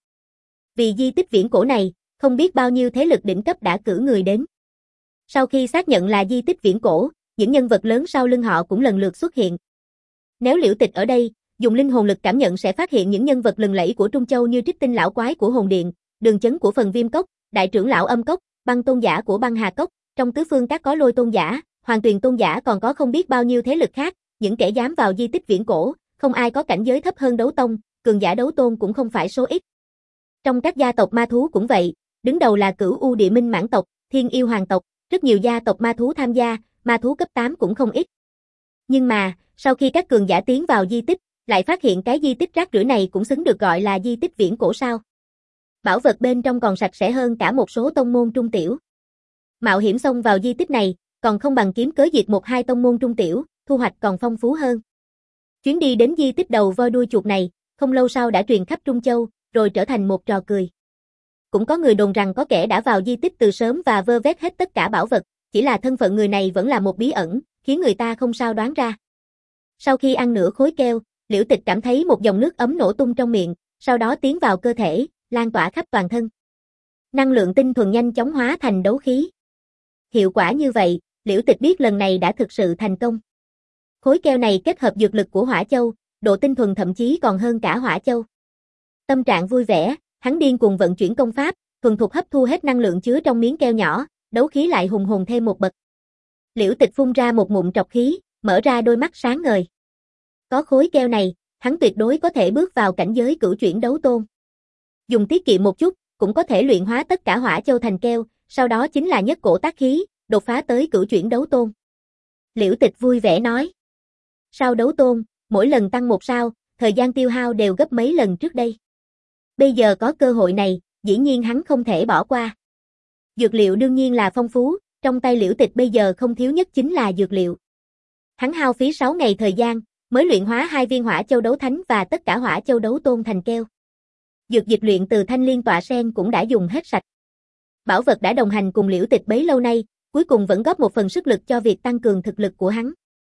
Vì di tích viễn cổ này, không biết bao nhiêu thế lực đỉnh cấp đã cử người đến. Sau khi xác nhận là di tích viễn cổ, những nhân vật lớn sau lưng họ cũng lần lượt xuất hiện. Nếu Liễu Tịch ở đây, dùng linh hồn lực cảm nhận sẽ phát hiện những nhân vật lừng lẫy của Trung Châu như Trích Tinh lão quái của Hồn Điện, Đường Chấn của Phần Viêm Cốc, Đại trưởng lão Âm Cốc, Băng tôn giả của Băng Hà Cốc, trong tứ phương các có Lôi tôn giả, Hoàng Tuyền tôn giả, còn có không biết bao nhiêu thế lực khác, những kẻ dám vào di tích viễn cổ, không ai có cảnh giới thấp hơn đấu tông, cường giả đấu tôn cũng không phải số ít. Trong các gia tộc ma thú cũng vậy, đứng đầu là Cửu U Địa Minh mãn tộc, Thiên Yêu Hoàng tộc, rất nhiều gia tộc ma thú tham gia, ma thú cấp tám cũng không ít. Nhưng mà, sau khi các cường giả tiến vào di tích, lại phát hiện cái di tích rác rưởi này cũng xứng được gọi là di tích viễn cổ sao. Bảo vật bên trong còn sạch sẽ hơn cả một số tông môn trung tiểu. Mạo hiểm xông vào di tích này, còn không bằng kiếm cớ diệt một hai tông môn trung tiểu, thu hoạch còn phong phú hơn. Chuyến đi đến di tích đầu voi đuôi chuột này, không lâu sau đã truyền khắp Trung Châu, rồi trở thành một trò cười. Cũng có người đồn rằng có kẻ đã vào di tích từ sớm và vơ vét hết tất cả bảo vật, chỉ là thân phận người này vẫn là một bí ẩn, khiến người ta không sao đoán ra. Sau khi ăn nửa khối keo, Liễu Tịch cảm thấy một dòng nước ấm nổ tung trong miệng, sau đó tiến vào cơ thể, lan tỏa khắp toàn thân. Năng lượng tinh thuần nhanh chóng hóa thành đấu khí. Hiệu quả như vậy, Liễu Tịch biết lần này đã thực sự thành công. Khối keo này kết hợp dược lực của Hỏa Châu, độ tinh thuần thậm chí còn hơn cả Hỏa Châu. Tâm trạng vui vẻ, hắn điên cuồng vận chuyển công pháp, thuần thục hấp thu hết năng lượng chứa trong miếng keo nhỏ, đấu khí lại hùng hồn thêm một bậc. Liễu Tịch phun ra một ngụm trọc khí, mở ra đôi mắt sáng ngời. Có khối keo này, hắn tuyệt đối có thể bước vào cảnh giới cửu chuyển đấu tôn. Dùng tiết kiệm một chút, cũng có thể luyện hóa tất cả Hỏa Châu thành keo, sau đó chính là nhất cổ tác khí, đột phá tới cửu chuyển đấu tôn. Liễu Tịch vui vẻ nói. Sao đấu tôn, mỗi lần tăng một sao, thời gian tiêu hao đều gấp mấy lần trước đây. Bây giờ có cơ hội này, dĩ nhiên hắn không thể bỏ qua. Dược liệu đương nhiên là phong phú, trong tay Liễu Tịch bây giờ không thiếu nhất chính là dược liệu. Hắn hao phí sáu ngày thời gian, mới luyện hóa hai viên Hỏa Châu đấu thánh và tất cả Hỏa Châu đấu tôn thành keo. Dược dịch luyện từ Thanh Liên Tọa Sen cũng đã dùng hết sạch. Bảo vật đã đồng hành cùng Liễu Tịch bấy lâu nay, cuối cùng vẫn góp một phần sức lực cho việc tăng cường thực lực của hắn.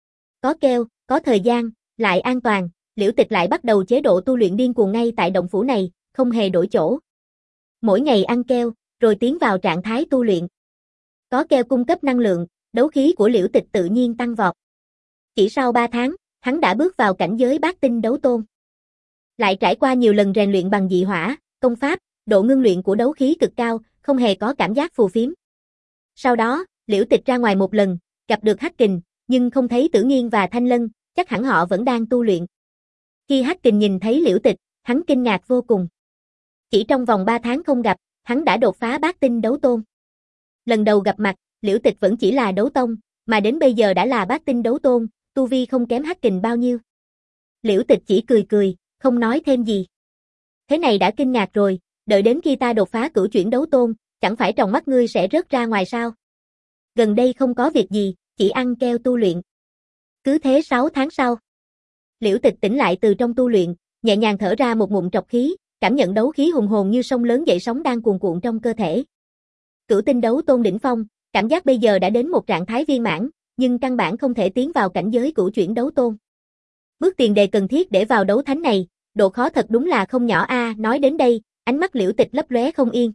Có keo, có thời gian, lại an toàn, Liễu Tịch lại bắt đầu chế độ tu luyện điên cuồng ngay tại động phủ này, không hề đổi chỗ. Mỗi ngày ăn keo, rồi tiến vào trạng thái tu luyện. Có keo cung cấp năng lượng, đấu khí của Liễu Tịch tự nhiên tăng vọt. Chỉ sau ba tháng, hắn đã bước vào cảnh giới bát tinh đấu tôn. Lại trải qua nhiều lần rèn luyện bằng dị hỏa, công pháp, độ ngưng luyện của đấu khí cực cao, không hề có cảm giác phù phiếm. Sau đó, Liễu Tịch ra ngoài một lần, gặp được Hắc Kình, nhưng không thấy Tử Nghiên và Thanh Lân, chắc hẳn họ vẫn đang tu luyện. Khi Hắc Kình nhìn thấy Liễu Tịch, hắn kinh ngạc vô cùng. Chỉ trong vòng ba tháng không gặp, hắn đã đột phá bát tinh đấu tôn. Lần đầu gặp mặt, Liễu Tịch vẫn chỉ là đấu tông, mà đến bây giờ đã là bát tinh đấu tôn, tu vi không kém Hắc Kình bao nhiêu. Liễu Tịch chỉ cười cười, không nói thêm gì. Thế này đã kinh ngạc rồi, đợi đến khi ta đột phá cửu chuyển đấu tôn, chẳng phải tròng mắt ngươi sẽ rớt ra ngoài sao? Gần đây không có việc gì, chỉ ăn keo tu luyện. Cứ thế sáu tháng sau, Liễu Tịch tỉnh lại từ trong tu luyện, nhẹ nhàng thở ra một ngụm trọc khí, cảm nhận đấu khí hùng hồn như sông lớn dậy sóng đang cuồn cuộn trong cơ thể. Cửu tinh đấu tôn đỉnh phong, cảm giác bây giờ đã đến một trạng thái viên mãn, nhưng căn bản không thể tiến vào cảnh giới cửu chuyển đấu tôn. Bước tiền đề cần thiết để vào đấu thánh này, độ khó thật đúng là không nhỏ a, à, nói đến đây, ánh mắt Liễu Tịch lấp lóe không yên.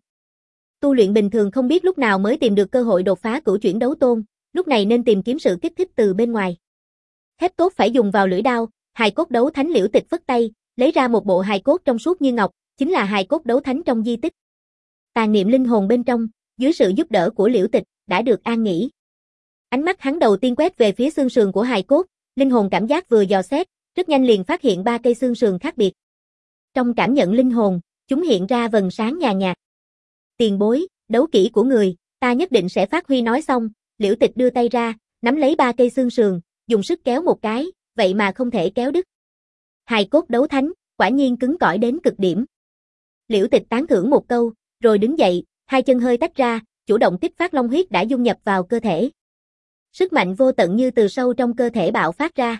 Tu luyện bình thường không biết lúc nào mới tìm được cơ hội đột phá cửu chuyển đấu tôn, lúc này nên tìm kiếm sự kích thích từ bên ngoài. Thép tốt phải dùng vào lưỡi đao, hài cốt đấu thánh Liễu Tịch phất tay, lấy ra một bộ hài cốt trong suốt như ngọc, chính là hài cốt đấu thánh trong di tích. Tàn niệm linh hồn bên trong, dưới sự giúp đỡ của Liễu Tịch, đã được an nghỉ. Ánh mắt hắn đầu tiên quét về phía xương sườn của hài cốt, linh hồn cảm giác vừa dò xét, rất nhanh liền phát hiện ba cây xương sườn khác biệt. Trong cảm nhận linh hồn, chúng hiện ra vầng sáng nhàn nhạt. Tiền bối, đấu kỹ của người, ta nhất định sẽ phát huy. Nói xong, Liễu Tịch đưa tay ra, nắm lấy ba cây xương sườn, dùng sức kéo một cái, vậy mà không thể kéo đứt. Hài cốt đấu thánh, quả nhiên cứng cỏi đến cực điểm. Liễu Tịch tán thưởng một câu, rồi đứng dậy, hai chân hơi tách ra, chủ động kích phát long huyết đã dung nhập vào cơ thể. Sức mạnh vô tận như từ sâu trong cơ thể bạo phát ra.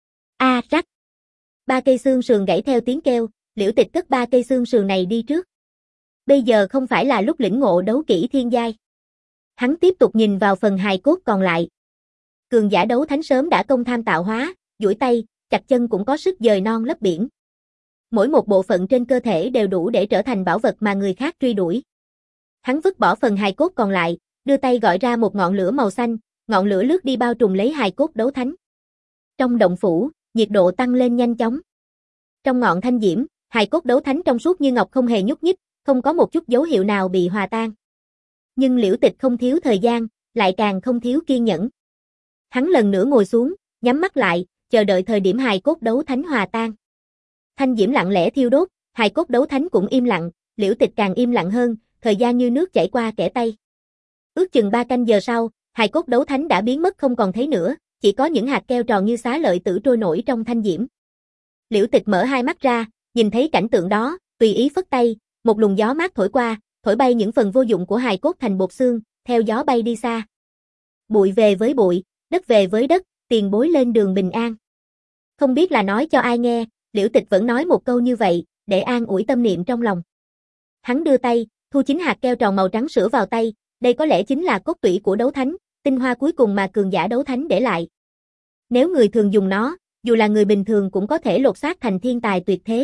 A à, rắc. Ba cây xương sườn gãy theo tiếng kêu, Liễu Tịch cất ba cây xương sườn này đi trước. Bây giờ không phải là lúc lĩnh ngộ đấu kỹ thiên giai. Hắn tiếp tục nhìn vào phần hài cốt còn lại. Cường giả đấu thánh sớm đã công tham tạo hóa, duỗi tay, chặt chân cũng có sức dời non lấp biển. Mỗi một bộ phận trên cơ thể đều đủ để trở thành bảo vật mà người khác truy đuổi. Hắn vứt bỏ phần hài cốt còn lại, đưa tay gọi ra một ngọn lửa màu xanh, ngọn lửa lướt đi bao trùm lấy hài cốt đấu thánh. Trong động phủ, nhiệt độ tăng lên nhanh chóng. Trong ngọn thanh diễm, hài cốt đấu thánh trong suốt như ngọc không hề nhúc nhích, không có một chút dấu hiệu nào bị hòa tan. Nhưng Liễu Tịch không thiếu thời gian, lại càng không thiếu kiên nhẫn. Hắn lần nữa ngồi xuống, nhắm mắt lại, chờ đợi thời điểm hài cốt đấu thánh hòa tan. Thanh diễm lặng lẽ thiêu đốt, hài cốt đấu thánh cũng im lặng, Liễu Tịch càng im lặng hơn, thời gian như nước chảy qua kẽ tay. Ước chừng ba canh giờ sau, hài cốt đấu thánh đã biến mất không còn thấy nữa, chỉ có những hạt keo tròn như xá lợi tử trôi nổi trong thanh diễm. Liễu Tịch mở hai mắt ra, nhìn thấy cảnh tượng đó, tùy ý phất tay, một luồng gió mát thổi qua, thổi bay những phần vô dụng của hài cốt thành bột xương, theo gió bay đi xa. Bụi về với bụi, đất về với đất, tiền bối lên đường bình an. Không biết là nói cho ai nghe, Liễu Tịch vẫn nói một câu như vậy, để an ủi tâm niệm trong lòng. Hắn đưa tay, thu chín hạt keo tròn màu trắng sữa vào tay, đây có lẽ chính là cốt tủy của đấu thánh, tinh hoa cuối cùng mà cường giả đấu thánh để lại. Nếu người thường dùng nó, dù là người bình thường cũng có thể lột xác thành thiên tài tuyệt thế.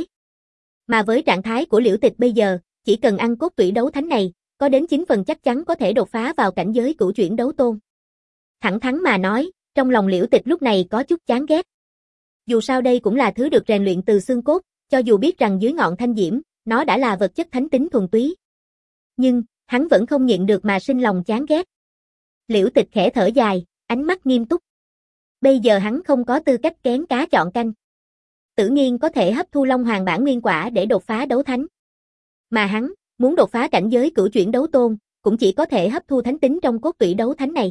Mà với trạng thái của Liễu Tịch bây giờ, chỉ cần ăn cốt tủy đấu thánh này, có đến chín phần chắc chắn có thể đột phá vào cảnh giới cửu chuyển đấu tôn. Thẳng thắn mà nói, trong lòng Liễu Tịch lúc này có chút chán ghét. Dù sao đây cũng là thứ được rèn luyện từ xương cốt, cho dù biết rằng dưới ngọn thanh diễm, nó đã là vật chất thánh tính thuần túy. Nhưng, hắn vẫn không nhịn được mà sinh lòng chán ghét. Liễu Tịch khẽ thở dài, ánh mắt nghiêm túc. Bây giờ hắn không có tư cách kén cá chọn canh. Tự nhiên có thể hấp thu Long Hoàng bản nguyên quả để đột phá đấu thánh. Mà hắn, muốn đột phá cảnh giới cửu chuyển đấu tôn, cũng chỉ có thể hấp thu thánh tính trong cốt tủy đấu thánh này.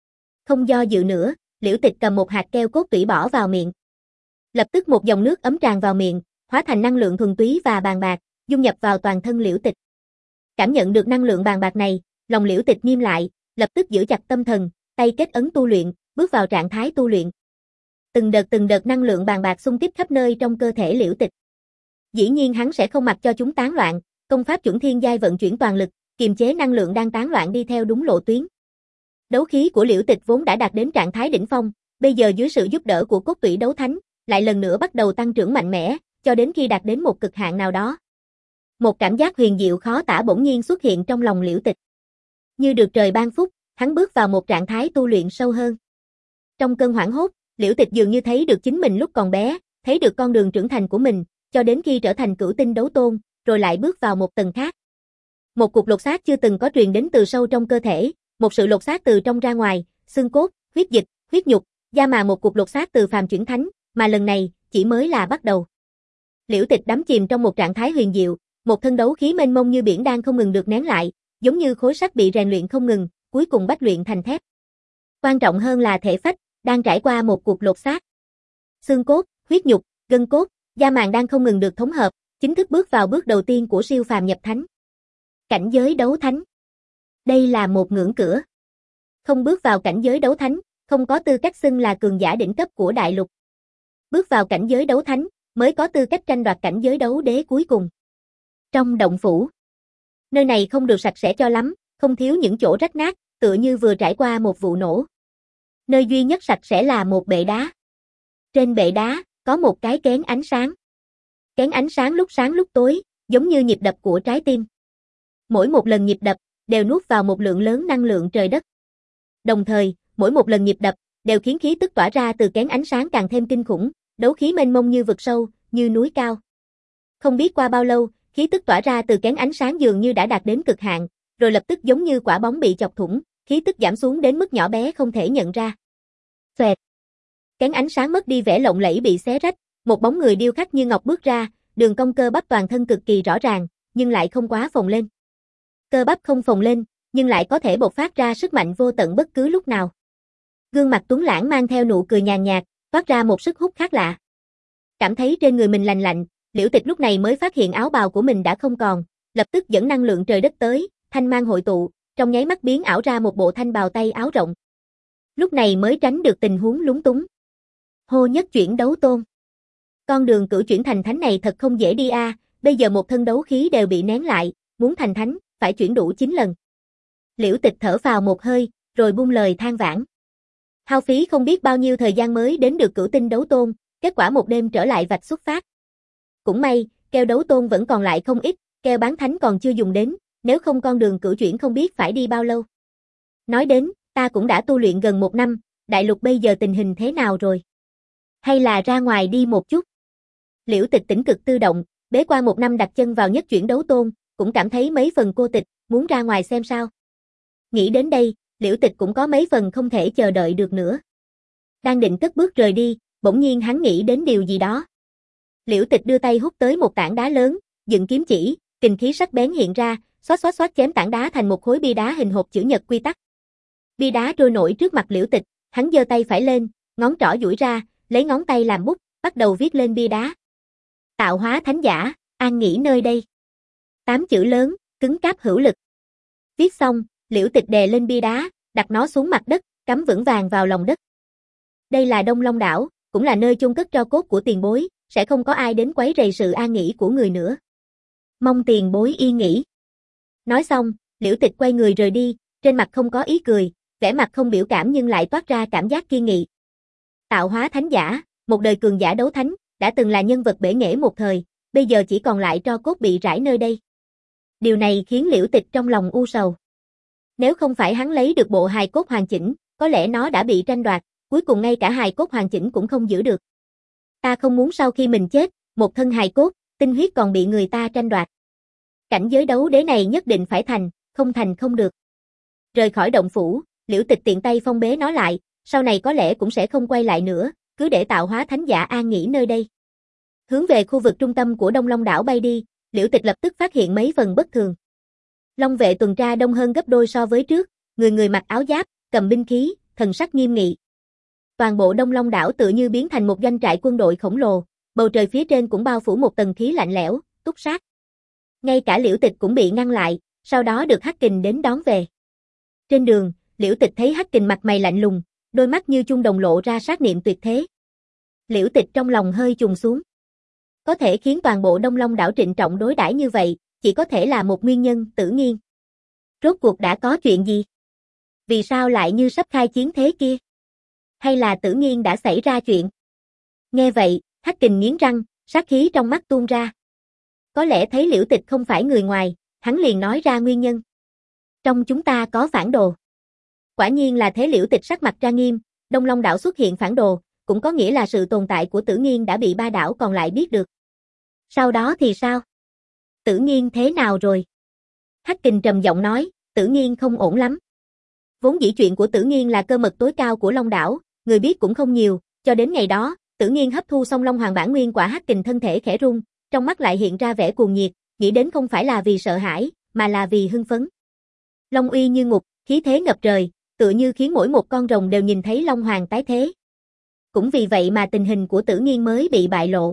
Không do dự nữa, Liễu Tịch cầm một hạt keo cốt tủy bỏ vào miệng. Lập tức một dòng nước ấm tràn vào miệng, hóa thành năng lượng thuần túy và bàn bạc, dung nhập vào toàn thân Liễu Tịch. Cảm nhận được năng lượng bàn bạc này, lòng Liễu Tịch nghiêm lại, lập tức giữ chặt tâm thần, tay kết ấn tu luyện, bước vào trạng thái tu luyện. Từng đợt từng đợt năng lượng bàn bạc xung kích khắp nơi trong cơ thể Liễu Tịch. Dĩ nhiên hắn sẽ không mặc cho chúng tán loạn, công pháp chuẩn thiên giai vận chuyển toàn lực, kiềm chế năng lượng đang tán loạn đi theo đúng lộ tuyến. Đấu khí của Liễu Tịch vốn đã đạt đến trạng thái đỉnh phong, bây giờ dưới sự giúp đỡ của cốt tủy đấu thánh, lại lần nữa bắt đầu tăng trưởng mạnh mẽ, cho đến khi đạt đến một cực hạn nào đó. Một cảm giác huyền diệu khó tả bỗng nhiên xuất hiện trong lòng Liễu Tịch. Như được trời ban phúc, hắn bước vào một trạng thái tu luyện sâu hơn. Trong cơn hoảng hốt, Liễu Tịch dường như thấy được chính mình lúc còn bé, thấy được con đường trưởng thành của mình, cho đến khi trở thành cửu tinh đấu tôn, rồi lại bước vào một tầng khác. Một cuộc lột xác chưa từng có truyền đến từ sâu trong cơ thể, một sự lột xác từ trong ra ngoài, xương cốt, huyết dịch, huyết nhục, da mà một cuộc lột xác từ phàm chuyển thánh, mà lần này chỉ mới là bắt đầu. Liễu Tịch đắm chìm trong một trạng thái huyền diệu, một thân đấu khí mênh mông như biển đang không ngừng được nén lại, giống như khối sắt bị rèn luyện không ngừng, cuối cùng bách luyện thành thép. Quan trọng hơn là thể phách đang trải qua một cuộc lột xác. Xương cốt, huyết nhục, gân cốt, da màng đang không ngừng được thống hợp, chính thức bước vào bước đầu tiên của siêu phàm nhập thánh. Cảnh giới đấu thánh. Đây là một ngưỡng cửa. Không bước vào cảnh giới đấu thánh, không có tư cách xưng là cường giả đỉnh cấp của đại lục. Bước vào cảnh giới đấu thánh, mới có tư cách tranh đoạt cảnh giới đấu đế cuối cùng. Trong động phủ. Nơi này không được sạch sẽ cho lắm, không thiếu những chỗ rách nát, tựa như vừa trải qua một vụ nổ. Nơi duy nhất sạch sẽ là một bệ đá. Trên bệ đá, có một cái kén ánh sáng. Kén ánh sáng lúc sáng lúc tối, giống như nhịp đập của trái tim. Mỗi một lần nhịp đập, đều nuốt vào một lượng lớn năng lượng trời đất. Đồng thời, mỗi một lần nhịp đập, đều khiến khí tức tỏa ra từ kén ánh sáng càng thêm kinh khủng, đấu khí mênh mông như vực sâu, như núi cao. Không biết qua bao lâu, khí tức tỏa ra từ kén ánh sáng dường như đã đạt đến cực hạn, rồi lập tức giống như quả bóng bị chọc thủng, khí tức giảm xuống đến mức nhỏ bé không thể nhận ra. Xoẹt. Kén ánh sáng mất đi vẻ lộng lẫy bị xé rách, một bóng người điêu khắc như ngọc bước ra, đường cong cơ bắp toàn thân cực kỳ rõ ràng, nhưng lại không quá phồng lên. Cơ bắp không phồng lên, nhưng lại có thể bộc phát ra sức mạnh vô tận bất cứ lúc nào. Gương mặt tuấn lãng mang theo nụ cười nhàn nhạt, toát ra một sức hút khác lạ. Cảm thấy trên người mình lành lạnh, Liễu Tịch lúc này mới phát hiện áo bào của mình đã không còn, lập tức dẫn năng lượng trời đất tới, thanh mang hội tụ, trong nháy mắt biến ảo ra một bộ thanh bào tay áo rộng. Lúc này mới tránh được tình huống lúng túng. Hô nhất chuyển đấu tôn. Con đường cửu chuyển thành thánh này thật không dễ đi a, à, bây giờ một thân đấu khí đều bị nén lại, muốn thành thánh, phải chuyển đủ chín lần. Liễu Tịch thở phào một hơi, rồi buông lời than vãn. Hao phí không biết bao nhiêu thời gian mới đến được cửu tinh đấu tôn, kết quả một đêm trở lại vạch xuất phát. Cũng may, keo đấu tôn vẫn còn lại không ít, keo bán thánh còn chưa dùng đến, nếu không con đường cửu chuyển không biết phải đi bao lâu. Nói đến, ta cũng đã tu luyện gần một năm, đại lục bây giờ tình hình thế nào rồi? Hay là ra ngoài đi một chút? Liễu Tịch tỉnh cực tự động, bế quan một năm đặt chân vào nhất chuyển đấu tôn, cũng cảm thấy mấy phần cô tịch, muốn ra ngoài xem sao. Nghĩ đến đây, Liễu Tịch cũng có mấy phần không thể chờ đợi được nữa. Đang định cất bước rời đi, bỗng nhiên hắn nghĩ đến điều gì đó. Liễu Tịch đưa tay hút tới một tảng đá lớn, dựng kiếm chỉ, kình khí sắc bén hiện ra, xoát xoát xoát chém tảng đá thành một khối bia đá hình hộp chữ nhật quy tắc. Bia đá trôi nổi trước mặt Liễu Tịch, hắn giơ tay phải lên, ngón trỏ duỗi ra, lấy ngón tay làm bút, bắt đầu viết lên bia đá. Tạo hóa thánh giả, an nghỉ nơi đây. Tám chữ lớn, cứng cáp hữu lực. Viết xong, Liễu Tịch đè lên bia đá, đặt nó xuống mặt đất, cắm vững vàng vào lòng đất. Đây là Đông Long đảo, cũng là nơi chôn cất tro cốt của tiền bối, sẽ không có ai đến quấy rầy sự an nghỉ của người nữa. Mong tiền bối yên nghỉ. Nói xong, Liễu Tịch quay người rời đi, trên mặt không có ý cười, vẻ mặt không biểu cảm nhưng lại toát ra cảm giác kiên nghị. Tạo hóa thánh giả, một đời cường giả đấu thánh, đã từng là nhân vật bể nghệ một thời, bây giờ chỉ còn lại tro cốt bị rải nơi đây. Điều này khiến Liễu Tịch trong lòng u sầu. Nếu không phải hắn lấy được bộ hài cốt hoàn chỉnh, có lẽ nó đã bị tranh đoạt, cuối cùng ngay cả hài cốt hoàn chỉnh cũng không giữ được. Ta không muốn sau khi mình chết, một thân hài cốt, tinh huyết còn bị người ta tranh đoạt. Cảnh giới đấu đế này nhất định phải thành, không thành không được. Rời khỏi động phủ, Liễu Tịch tiện tay phong bế nó lại, sau này có lẽ cũng sẽ không quay lại nữa, cứ để tạo hóa thánh giả an nghỉ nơi đây. Hướng về khu vực trung tâm của Đông Long đảo bay đi, Liễu Tịch lập tức phát hiện mấy phần bất thường. Long vệ tuần tra đông hơn gấp đôi so với trước, người người mặc áo giáp, cầm binh khí, thần sắc nghiêm nghị. Toàn bộ Đông Long đảo tựa như biến thành một doanh trại quân đội khổng lồ, bầu trời phía trên cũng bao phủ một tầng khí lạnh lẽo, túc sát. Ngay cả Liễu Tịch cũng bị ngăn lại, sau đó được Hắc Kình đến đón về. Trên đường, Liễu Tịch thấy Hắc Kình mặt mày lạnh lùng, đôi mắt như chung đồng lộ ra sát niệm tuyệt thế. Liễu Tịch trong lòng hơi trùng xuống. Có thể khiến toàn bộ Đông Long đảo trịnh trọng đối đãi như vậy, chỉ có thể là một nguyên nhân, Tử Nghiên. Rốt cuộc đã có chuyện gì? Vì sao lại như sắp khai chiến thế kia? Hay là Tử Nghiên đã xảy ra chuyện? Nghe vậy, Hắc Kình nghiến răng, sát khí trong mắt tuôn ra. Có lẽ thấy Liễu Tịch không phải người ngoài, hắn liền nói ra nguyên nhân. Trong chúng ta có phản đồ. Quả nhiên là thế. Liễu Tịch sắc mặt trang nghiêm, Đông Long đảo xuất hiện phản đồ, cũng có nghĩa là sự tồn tại của Tử Nghiên đã bị ba đảo còn lại biết được. Sau đó thì sao? Tử Nghiên thế nào rồi? Hắc Kình trầm giọng nói, Tử Nghiên không ổn lắm. Vốn dĩ chuyện của Tử Nghiên là cơ mật tối cao của Long đảo, người biết cũng không nhiều, cho đến ngày đó, Tử Nghiên hấp thu xong Long Hoàng bản nguyên quả. Hắc Kình thân thể khẽ rung, trong mắt lại hiện ra vẻ cuồng nhiệt, nghĩ đến không phải là vì sợ hãi, mà là vì hưng phấn. Long uy như ngục, khí thế ngập trời, tựa như khiến mỗi một con rồng đều nhìn thấy Long Hoàng tái thế. Cũng vì vậy mà tình hình của Tử Nghiên mới bị bại lộ.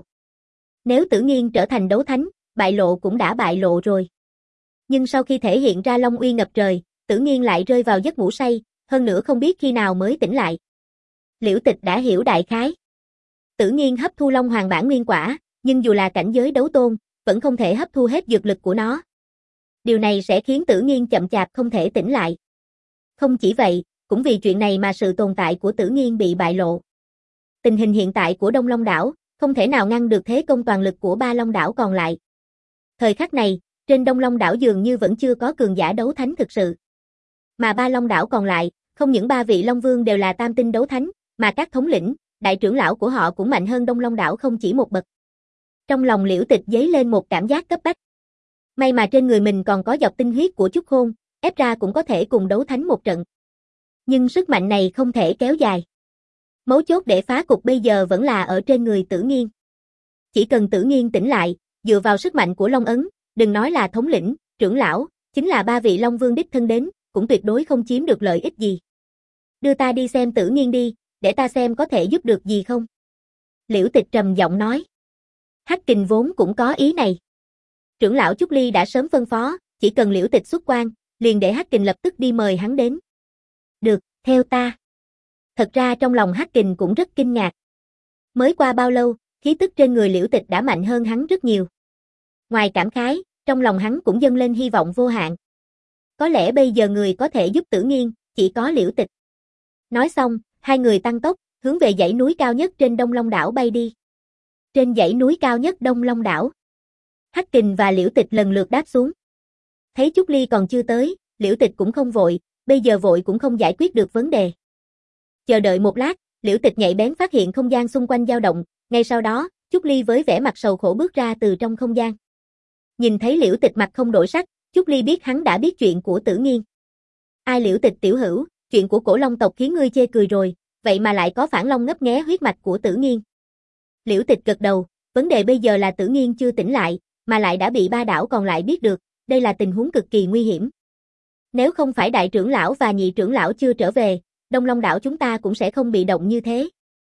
Nếu Tử Nghiên trở thành đấu thánh, bại lộ cũng đã bại lộ rồi. Nhưng sau khi thể hiện ra Long uy ngập trời, Tử Nghiên lại rơi vào giấc ngủ say, hơn nữa không biết khi nào mới tỉnh lại. Liễu Tịch đã hiểu đại khái. Tử Nghiên hấp thu Long Hoàng bản nguyên quả, nhưng dù là cảnh giới đấu tôn, vẫn không thể hấp thu hết dược lực của nó. Điều này sẽ khiến Tử Nghiên chậm chạp không thể tỉnh lại. Không chỉ vậy, cũng vì chuyện này mà sự tồn tại của Tử Nghiên bị bại lộ. Tình hình hiện tại của Đông Long đảo, không thể nào ngăn được thế công toàn lực của ba Long đảo còn lại. Thời khắc này, trên Đông Long đảo dường như vẫn chưa có cường giả đấu thánh thực sự. Mà ba Long đảo còn lại, không những ba vị Long Vương đều là tam tinh đấu thánh, mà các thống lĩnh, đại trưởng lão của họ cũng mạnh hơn Đông Long đảo không chỉ một bậc. Trong lòng Liễu Tịch dấy lên một cảm giác cấp bách. May mà trên người mình còn có dọc tinh huyết của Chúc Khôn, ép ra cũng có thể cùng đấu thánh một trận. Nhưng sức mạnh này không thể kéo dài. Mấu chốt để phá cục bây giờ vẫn là ở trên người Tử Nghiên. Chỉ cần Tử Nghiên tỉnh lại, dựa vào sức mạnh của Long ấn, đừng nói là thống lĩnh, trưởng lão, chính là ba vị Long Vương đích thân đến, cũng tuyệt đối không chiếm được lợi ích gì. Đưa ta đi xem Tử Nghiên đi, để ta xem có thể giúp được gì không. Liễu Tịch trầm giọng nói. Hắc Kình vốn cũng có ý này. Trưởng lão Chúc Ly đã sớm phân phó, chỉ cần Liễu Tịch xuất quan, liền để Hắc Kình lập tức đi mời hắn đến. Được, theo ta. Thật ra trong lòng Hắc Kình cũng rất kinh ngạc. Mới qua bao lâu, khí tức trên người Liễu Tịch đã mạnh hơn hắn rất nhiều. Ngoài cảm khái, trong lòng hắn cũng dâng lên hy vọng vô hạn. Có lẽ bây giờ người có thể giúp Tử Nghiên, chỉ có Liễu Tịch. Nói xong, hai người tăng tốc, hướng về dãy núi cao nhất trên Đông Long đảo bay đi. Trên dãy núi cao nhất Đông Long đảo, Hắc Kình và Liễu Tịch lần lượt đáp xuống. Thấy Chúc Ly còn chưa tới, Liễu Tịch cũng không vội, bây giờ vội cũng không giải quyết được vấn đề. Chờ đợi một lát, Liễu Tịch nhạy bén phát hiện không gian xung quanh dao động, ngay sau đó, Chúc Ly với vẻ mặt sầu khổ bước ra từ trong không gian. Nhìn thấy Liễu Tịch mặt không đổi sắc, Chúc Ly biết hắn đã biết chuyện của Tử Nghiên. Ai Liễu Tịch tiểu hữu, chuyện của Cổ Long tộc khiến ngươi chê cười rồi, vậy mà lại có phản long ngấp nghé huyết mạch của Tử Nghiên. Liễu Tịch gật đầu, vấn đề bây giờ là Tử Nghiên chưa tỉnh lại, mà lại đã bị ba đảo còn lại biết được, đây là tình huống cực kỳ nguy hiểm. Nếu không phải đại trưởng lão và nhị trưởng lão chưa trở về, Đông Long đảo chúng ta cũng sẽ không bị động như thế.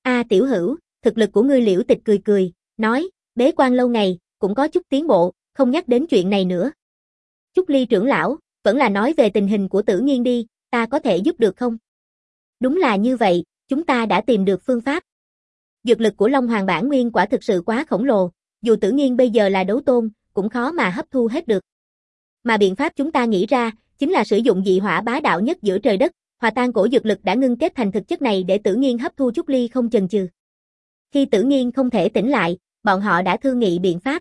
A Tiểu Hữu, thực lực của ngươi. Liễu Tịch cười cười, nói, bế quan lâu ngày, cũng có chút tiến bộ, không nhắc đến chuyện này nữa. Trúc Ly trưởng lão, vẫn là nói về tình hình của Tử Nghiên đi, ta có thể giúp được không? Đúng là như vậy, chúng ta đã tìm được phương pháp. Dược lực của Long Hoàng bản nguyên quả thực sự quá khổng lồ, dù Tử Nghiên bây giờ là đấu tôn, cũng khó mà hấp thu hết được. Mà biện pháp chúng ta nghĩ ra, chính là sử dụng dị hỏa bá đạo nhất giữa trời đất, hòa tan cổ dược lực đã ngưng kết thành thực chất này để Tử Nghiên hấp thu Trúc Ly không chần chừ. Khi Tử Nghiên không thể tỉnh lại, bọn họ đã thương nghị biện pháp.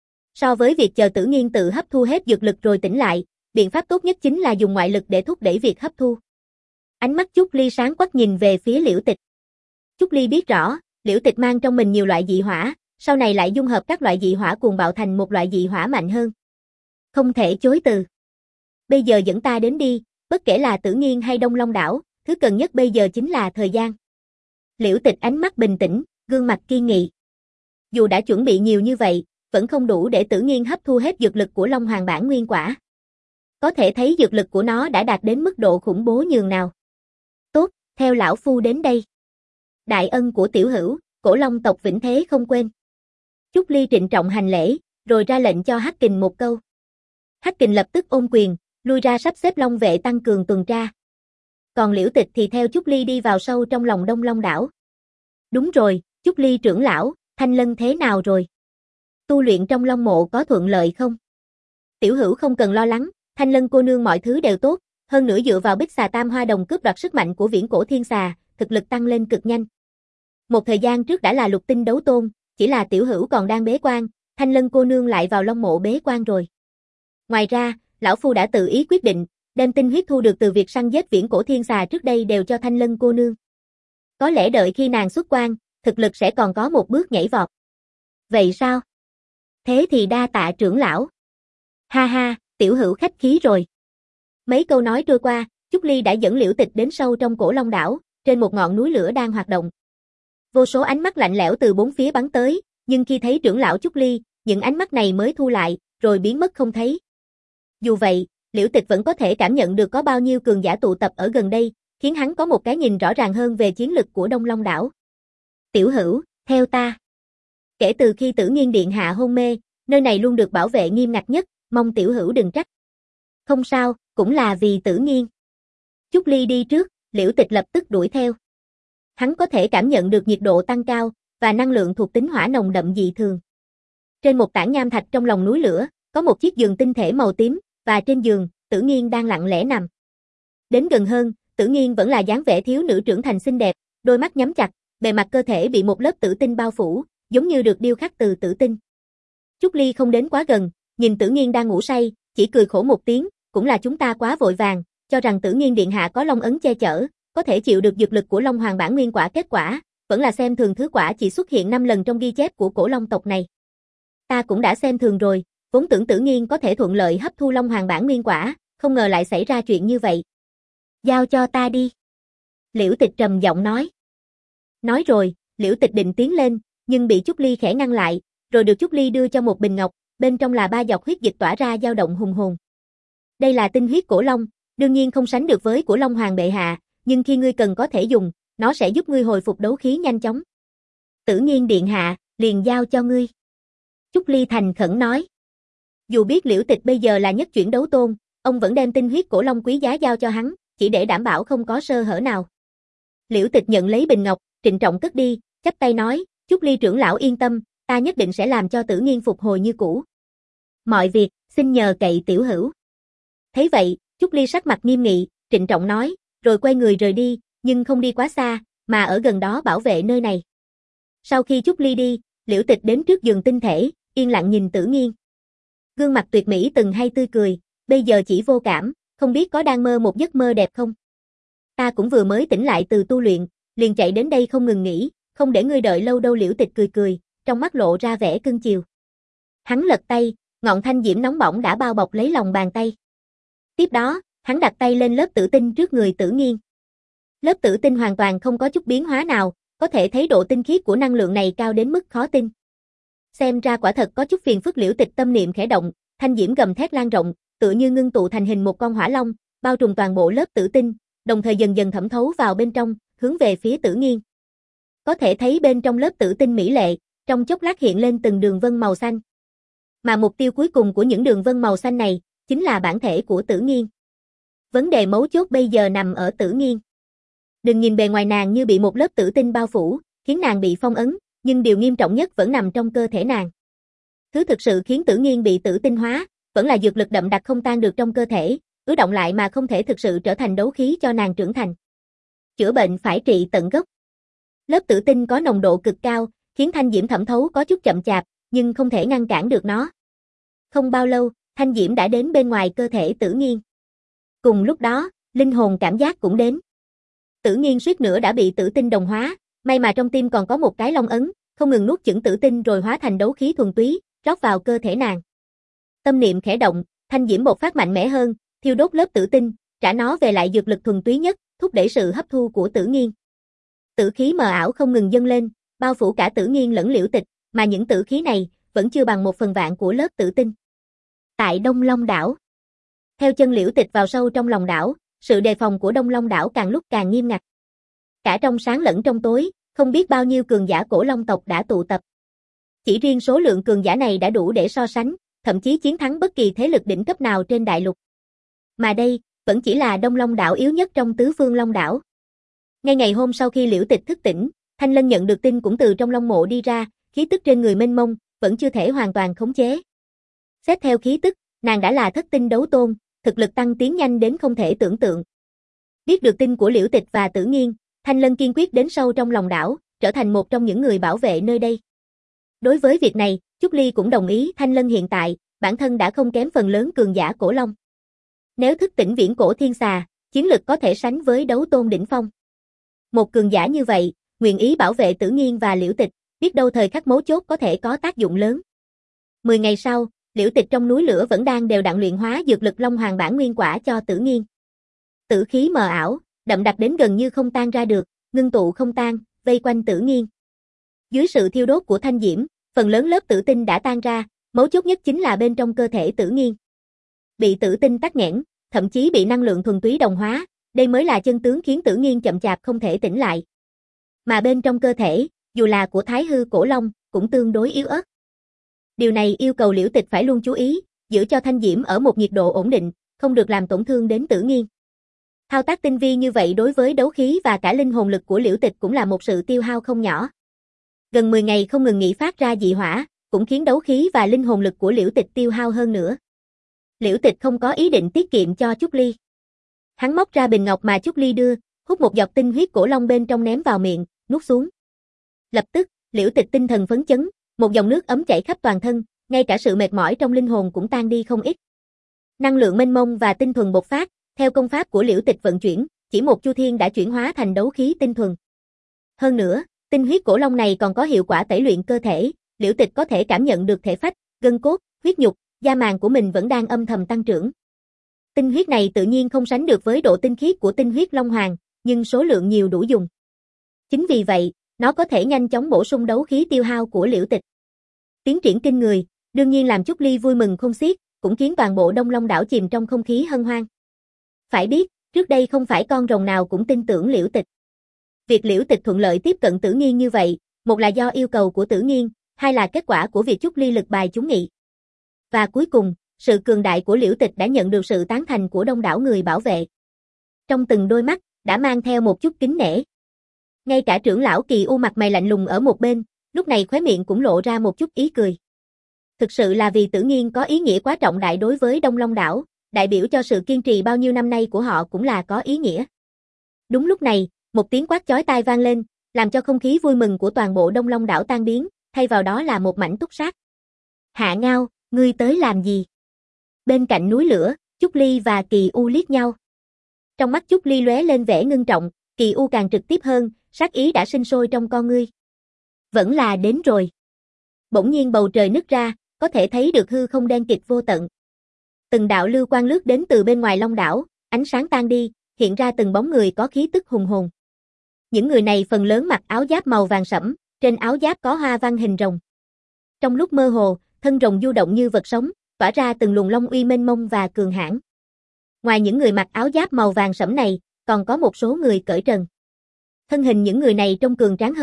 So với việc chờ Tử Nghiên tự hấp thu hết dược lực rồi tỉnh lại, biện pháp tốt nhất chính là dùng ngoại lực để thúc đẩy việc hấp thu. Ánh mắt Trúc Ly sáng quắc nhìn về phía Liễu Tịch. Trúc Ly biết rõ, Liễu Tịch mang trong mình nhiều loại dị hỏa, sau này lại dung hợp các loại dị hỏa cuồng bạo thành một loại dị hỏa mạnh hơn. Không thể chối từ. Bây giờ dẫn ta đến đi, bất kể là Tử Nghiên hay Đông Long đảo, thứ cần nhất bây giờ chính là thời gian. Liễu Tịch ánh mắt bình tĩnh, gương mặt kiên nghị. Dù đã chuẩn bị nhiều như vậy, vẫn không đủ để Tử Nghiên hấp thu hết dược lực của Long Hoàng bản nguyên quả. Có thể thấy dược lực của nó đã đạt đến mức độ khủng bố nhường nào. Tốt, theo lão phu đến đây. Đại ân của tiểu hữu, Cổ Long tộc vĩnh thế không quên. Trúc Ly trịnh trọng hành lễ, rồi ra lệnh cho Hắc Kình một câu. Hắc Kình lập tức ôm quyền, lui ra sắp xếp Long vệ tăng cường tuần tra. Còn Liễu Tịch thì theo Trúc Ly đi vào sâu trong lòng Đông Long đảo. Đúng rồi, Trúc Ly trưởng lão, Thanh Lân thế nào rồi? Tu luyện trong Long mộ có thuận lợi không? Tiểu hữu không cần lo lắng, Thanh Lân cô nương mọi thứ đều tốt, hơn nữa dựa vào Bích Xà Tam Hoa Đồng cướp đoạt sức mạnh của Viễn Cổ Thiên Xà, thực lực tăng lên cực nhanh. Một thời gian trước đã là lục tinh đấu tôn, chỉ là tiểu hữu còn đang bế quan, Thanh Lân cô nương lại vào Long mộ bế quan rồi. Ngoài ra, lão phu đã tự ý quyết định, đem tinh huyết thu được từ việc săn giết Viễn Cổ Thiên Xà trước đây đều cho Thanh Lân cô nương. Có lẽ đợi khi nàng xuất quan, thực lực sẽ còn có một bước nhảy vọt. Vậy sao? Thế thì đa tạ trưởng lão. Ha ha, tiểu hữu khách khí rồi. Mấy câu nói trôi qua, Trúc Ly đã dẫn Liễu Tịch đến sâu trong Cổ Long đảo, trên một ngọn núi lửa đang hoạt động. Vô số ánh mắt lạnh lẽo từ bốn phía bắn tới, nhưng khi thấy trưởng lão Trúc Ly, những ánh mắt này mới thu lại, rồi biến mất không thấy. Dù vậy, Liễu Tịch vẫn có thể cảm nhận được có bao nhiêu cường giả tụ tập ở gần đây, khiến hắn có một cái nhìn rõ ràng hơn về chiến lực của Đông Long đảo. Tiểu hữu, theo ta. Kể từ khi Tử Nghiên điện hạ hôn mê, nơi này luôn được bảo vệ nghiêm ngặt nhất, mong tiểu hữu đừng trách. Không sao, cũng là vì Tử Nghiên. Trúc Ly đi trước, Liễu Tịch lập tức đuổi theo. Hắn có thể cảm nhận được nhiệt độ tăng cao, và năng lượng thuộc tính hỏa nồng đậm dị thường. Trên một tảng nham thạch trong lòng núi lửa, có một chiếc giường tinh thể màu tím, và trên giường, Tử Nghiên đang lặng lẽ nằm. Đến gần hơn, Tử Nghiên vẫn là dáng vẻ thiếu nữ trưởng thành xinh đẹp, đôi mắt nhắm chặt, bề mặt cơ thể bị một lớp tử tinh bao phủ, giống như được điêu khắc từ tử tinh. Trúc Ly không đến quá gần, nhìn Tử Nghiên đang ngủ say, chỉ cười khổ một tiếng, cũng là chúng ta quá vội vàng, cho rằng Tử Nghiên điện hạ có long ấn che chở, có thể chịu được dược lực của Long Hoàng bản nguyên quả, kết quả, vẫn là xem thường thứ quả chỉ xuất hiện năm lần trong ghi chép của Cổ Long tộc này. Ta cũng đã xem thường rồi, vốn tưởng Tử Nghiên có thể thuận lợi hấp thu Long Hoàng bản nguyên quả, không ngờ lại xảy ra chuyện như vậy. Giao cho ta đi. Liễu Tịch trầm giọng nói. Nói rồi, Liễu Tịch định tiến lên, nhưng bị Trúc Ly khẽ ngăn lại, rồi được Trúc Ly đưa cho một bình ngọc, bên trong là ba giọt huyết dịch tỏa ra dao động hùng hồn. Đây là tinh huyết cổ long, đương nhiên không sánh được với của Long Hoàng bệ hạ, nhưng khi ngươi cần có thể dùng, nó sẽ giúp ngươi hồi phục đấu khí nhanh chóng. Tử Nghiên điện hạ, liền giao cho ngươi. Trúc Ly thành khẩn nói. Dù biết Liễu Tịch bây giờ là nhất chuyển đấu tôn, ông vẫn đem tinh huyết cổ long quý giá giao cho hắn, chỉ để đảm bảo không có sơ hở nào. Liễu Tịch nhận lấy bình ngọc, trịnh trọng cất đi, chắp tay nói, Trúc Ly trưởng lão yên tâm, ta nhất định sẽ làm cho Tử Nghiên phục hồi như cũ. Mọi việc, xin nhờ cậy tiểu hữu. Thấy vậy, Trúc Ly sắc mặt nghiêm nghị, trịnh trọng nói, rồi quay người rời đi, nhưng không đi quá xa, mà ở gần đó bảo vệ nơi này. Sau khi Trúc Ly đi, Liễu Tịch đến trước giường tinh thể, yên lặng nhìn Tử Nghiên. Gương mặt tuyệt mỹ từng hay tươi cười, bây giờ chỉ vô cảm, không biết có đang mơ một giấc mơ đẹp không? Ta cũng vừa mới tỉnh lại từ tu luyện, liền chạy đến đây không ngừng nghỉ, không để ngươi đợi lâu đâu. Liễu Tịch cười cười, trong mắt lộ ra vẻ cưng chiều. Hắn lật tay, ngọn thanh diễm nóng bỏng đã bao bọc lấy lòng bàn tay. Tiếp đó, hắn đặt tay lên lớp tử tinh trước người Tử Nghiên. Lớp tử tinh hoàn toàn không có chút biến hóa nào, có thể thấy độ tinh khiết của năng lượng này cao đến mức khó tin. Xem ra quả thật có chút phiền phức. Liễu Tịch tâm niệm khẽ động, thanh diễm gầm thét lan rộng, tựa như ngưng tụ thành hình một con hỏa long, bao trùm toàn bộ lớp tử tinh, đồng thời dần dần thẩm thấu vào bên trong, hướng về phía Tử Nghiên. Có thể thấy bên trong lớp tử tinh mỹ lệ, trong chốc lát hiện lên từng đường vân màu xanh. Mà mục tiêu cuối cùng của những đường vân màu xanh này, chính là bản thể của Tử Nghiên. Vấn đề mấu chốt bây giờ nằm ở Tử Nghiên. Đừng nhìn bề ngoài nàng như bị một lớp tử tinh bao phủ, khiến nàng bị phong ấn, nhưng điều nghiêm trọng nhất vẫn nằm trong cơ thể nàng. Thứ thực sự khiến Tử Nghiên bị tử tinh hóa, vẫn là dược lực đậm đặc không tan được trong cơ thể, ứ động lại mà không thể thực sự trở thành đấu khí cho nàng trưởng thành. Chữa bệnh phải trị tận gốc. Lớp tử tinh có nồng độ cực cao, khiến thanh diễm thẩm thấu có chút chậm chạp, nhưng không thể ngăn cản được nó. Không bao lâu, thanh diễm đã đến bên ngoài cơ thể Tử Nghiên. Cùng lúc đó, linh hồn cảm giác cũng đến. Tử Nghiên suýt nữa đã bị tử tinh đồng hóa, may mà trong tim còn có một cái long ấn, không ngừng nuốt chửng tử tinh rồi hóa thành đấu khí thuần túy, rót vào cơ thể nàng. Tâm niệm khẽ động, thanh diễm bộc phát mạnh mẽ hơn, thiêu đốt lớp tử tinh, trả nó về lại dược lực thuần túy nhất, thúc đẩy sự hấp thu của Tử Nghiên. Tử khí mờ ảo không ngừng dâng lên, bao phủ cả Tử Nghiên lẫn Liễu Tịch, mà những tử khí này vẫn chưa bằng một phần vạn của lớp tử tinh. Tại Đông Long đảo, theo chân Liễu Tịch vào sâu trong lòng đảo, sự đề phòng của Đông Long đảo càng lúc càng nghiêm ngặt. Cả trong sáng lẫn trong tối, không biết bao nhiêu cường giả cổ long tộc đã tụ tập. Chỉ riêng số lượng cường giả này đã đủ để so sánh, thậm chí chiến thắng bất kỳ thế lực đỉnh cấp nào trên đại lục. Mà đây, vẫn chỉ là Đông Long đảo yếu nhất trong tứ phương Long đảo. Ngay ngày hôm sau khi Liễu Tịch thức tỉnh, Thanh Lân nhận được tin cũng từ trong Long mộ đi ra, khí tức trên người mênh mông, vẫn chưa thể hoàn toàn khống chế. Xét theo khí tức, nàng đã là thất tinh đấu tôn, thực lực tăng tiến nhanh đến không thể tưởng tượng. Biết được tin của Liễu Tịch và Tử Nghiên, Thanh Lân kiên quyết đến sâu trong lòng đảo, trở thành một trong những người bảo vệ nơi đây. Đối với việc này, Trúc Ly cũng đồng ý. Thanh Lân hiện tại, bản thân đã không kém phần lớn cường giả cổ long. Nếu thức tỉnh viễn cổ thiên xà, chiến lực có thể sánh với đấu tôn đỉnh phong. Một cường giả như vậy, nguyện ý bảo vệ Tử Nghiên và Liễu Tịch, biết đâu thời khắc mấu chốt có thể có tác dụng lớn. Mười ngày sau, Liễu Tịch trong núi lửa vẫn đang đều đặn luyện hóa dược lực Long Hoàng bản nguyên quả cho Tử Nghiên. Tử khí mờ ảo, đậm đặc đến gần như không tan ra được, ngưng tụ không tan, vây quanh Tử Nghiên. Dưới sự thiêu đốt của thanh diễm, phần lớn lớp tử tinh đã tan ra, mấu chốt nhất chính là bên trong cơ thể Tử Nghiên. Bị tử tinh tắc nghẽn, thậm chí bị năng lượng thuần túy đồng hóa, đây mới là chân tướng khiến Tử Nghiên chậm chạp không thể tỉnh lại. Mà bên trong cơ thể, dù là của Thái Hư Cổ Long, cũng tương đối yếu ớt. Điều này yêu cầu Liễu Tịch phải luôn chú ý, giữ cho thanh diễm ở một nhiệt độ ổn định, không được làm tổn thương đến Tử Nghiên. Thao tác tinh vi như vậy đối với đấu khí và cả linh hồn lực của Liễu Tịch cũng là một sự tiêu hao không nhỏ. Gần mười ngày không ngừng nghỉ phát ra dị hỏa, cũng khiến đấu khí và linh hồn lực của Liễu Tịch tiêu hao hơn nữa. Liễu Tịch không có ý định tiết kiệm cho Trúc Ly. Hắn móc ra bình ngọc mà Trúc Ly đưa, hút một giọt tinh huyết cổ long bên trong ném vào miệng, nuốt xuống. Lập tức, Liễu Tịch tinh thần phấn chấn, một dòng nước ấm chảy khắp toàn thân, ngay cả sự mệt mỏi trong linh hồn cũng tan đi không ít. Năng lượng mênh mông và tinh thuần bộc phát, theo công pháp của Liễu Tịch vận chuyển, chỉ một chu thiên đã chuyển hóa thành đấu khí tinh thuần. Hơn nữa, tinh huyết cổ long này còn có hiệu quả tẩy luyện cơ thể, Liễu Tịch có thể cảm nhận được thể phách, gân cốt, huyết nhục, da màng của mình vẫn đang âm thầm tăng trưởng. Tinh huyết này tự nhiên không sánh được với độ tinh khiết của tinh huyết Long Hoàng, nhưng số lượng nhiều đủ dùng. Chính vì vậy, nó có thể nhanh chóng bổ sung đấu khí tiêu hao của Liễu Tịch. Tiến triển kinh người, đương nhiên làm Trúc Ly vui mừng không xiết, cũng khiến toàn bộ Đông Long đảo chìm trong không khí hân hoan. Phải biết, trước đây không phải con rồng nào cũng tin tưởng Liễu Tịch. Việc Liễu Tịch thuận lợi tiếp cận Tử Nghiên như vậy, một là do yêu cầu của Tử Nghiên, hai là kết quả của việc Trúc Ly lực bài chúng nghị. Và cuối cùng, sự cường đại của Liễu Tịch đã nhận được sự tán thành của đông đảo người bảo vệ. Trong từng đôi mắt, đã mang theo một chút kính nể. Ngay cả trưởng lão Kỳ U mặt mày lạnh lùng ở một bên, lúc này khóe miệng cũng lộ ra một chút ý cười. Thực sự là vì Tử Nghiên có ý nghĩa quá trọng đại đối với Đông Long đảo, đại biểu cho sự kiên trì bao nhiêu năm nay của họ cũng là có ý nghĩa. Đúng lúc này, một tiếng quát chói tai vang lên, làm cho không khí vui mừng của toàn bộ Đông Long đảo tan biến, thay vào đó là một mảnh túc sát. Hạ Ngao, ngươi tới làm gì? Bên cạnh núi lửa, Trúc Ly và Kỳ U liếc nhau. Trong mắt Trúc Ly lóe lên vẻ ngưng trọng, Kỳ U càng trực tiếp hơn, sát ý đã sinh sôi trong con ngươi. Vẫn là đến rồi. Bỗng nhiên bầu trời nứt ra, có thể thấy được hư không đen kịt vô tận. Từng đạo lưu quang lướt đến từ bên ngoài Long đảo, ánh sáng tan đi, hiện ra từng bóng người có khí tức hùng hồn. Những người này phần lớn mặc áo giáp màu vàng sẫm, trên áo giáp có hoa văn hình rồng. Trong lúc mơ hồ, thân rồng du động như vật sống, tỏa ra từng luồng long uy mênh mông và cường hãn. Ngoài những người mặc áo giáp màu vàng sẫm này, còn có một số người cởi trần. Thân hình những người này trông cường tráng hơn,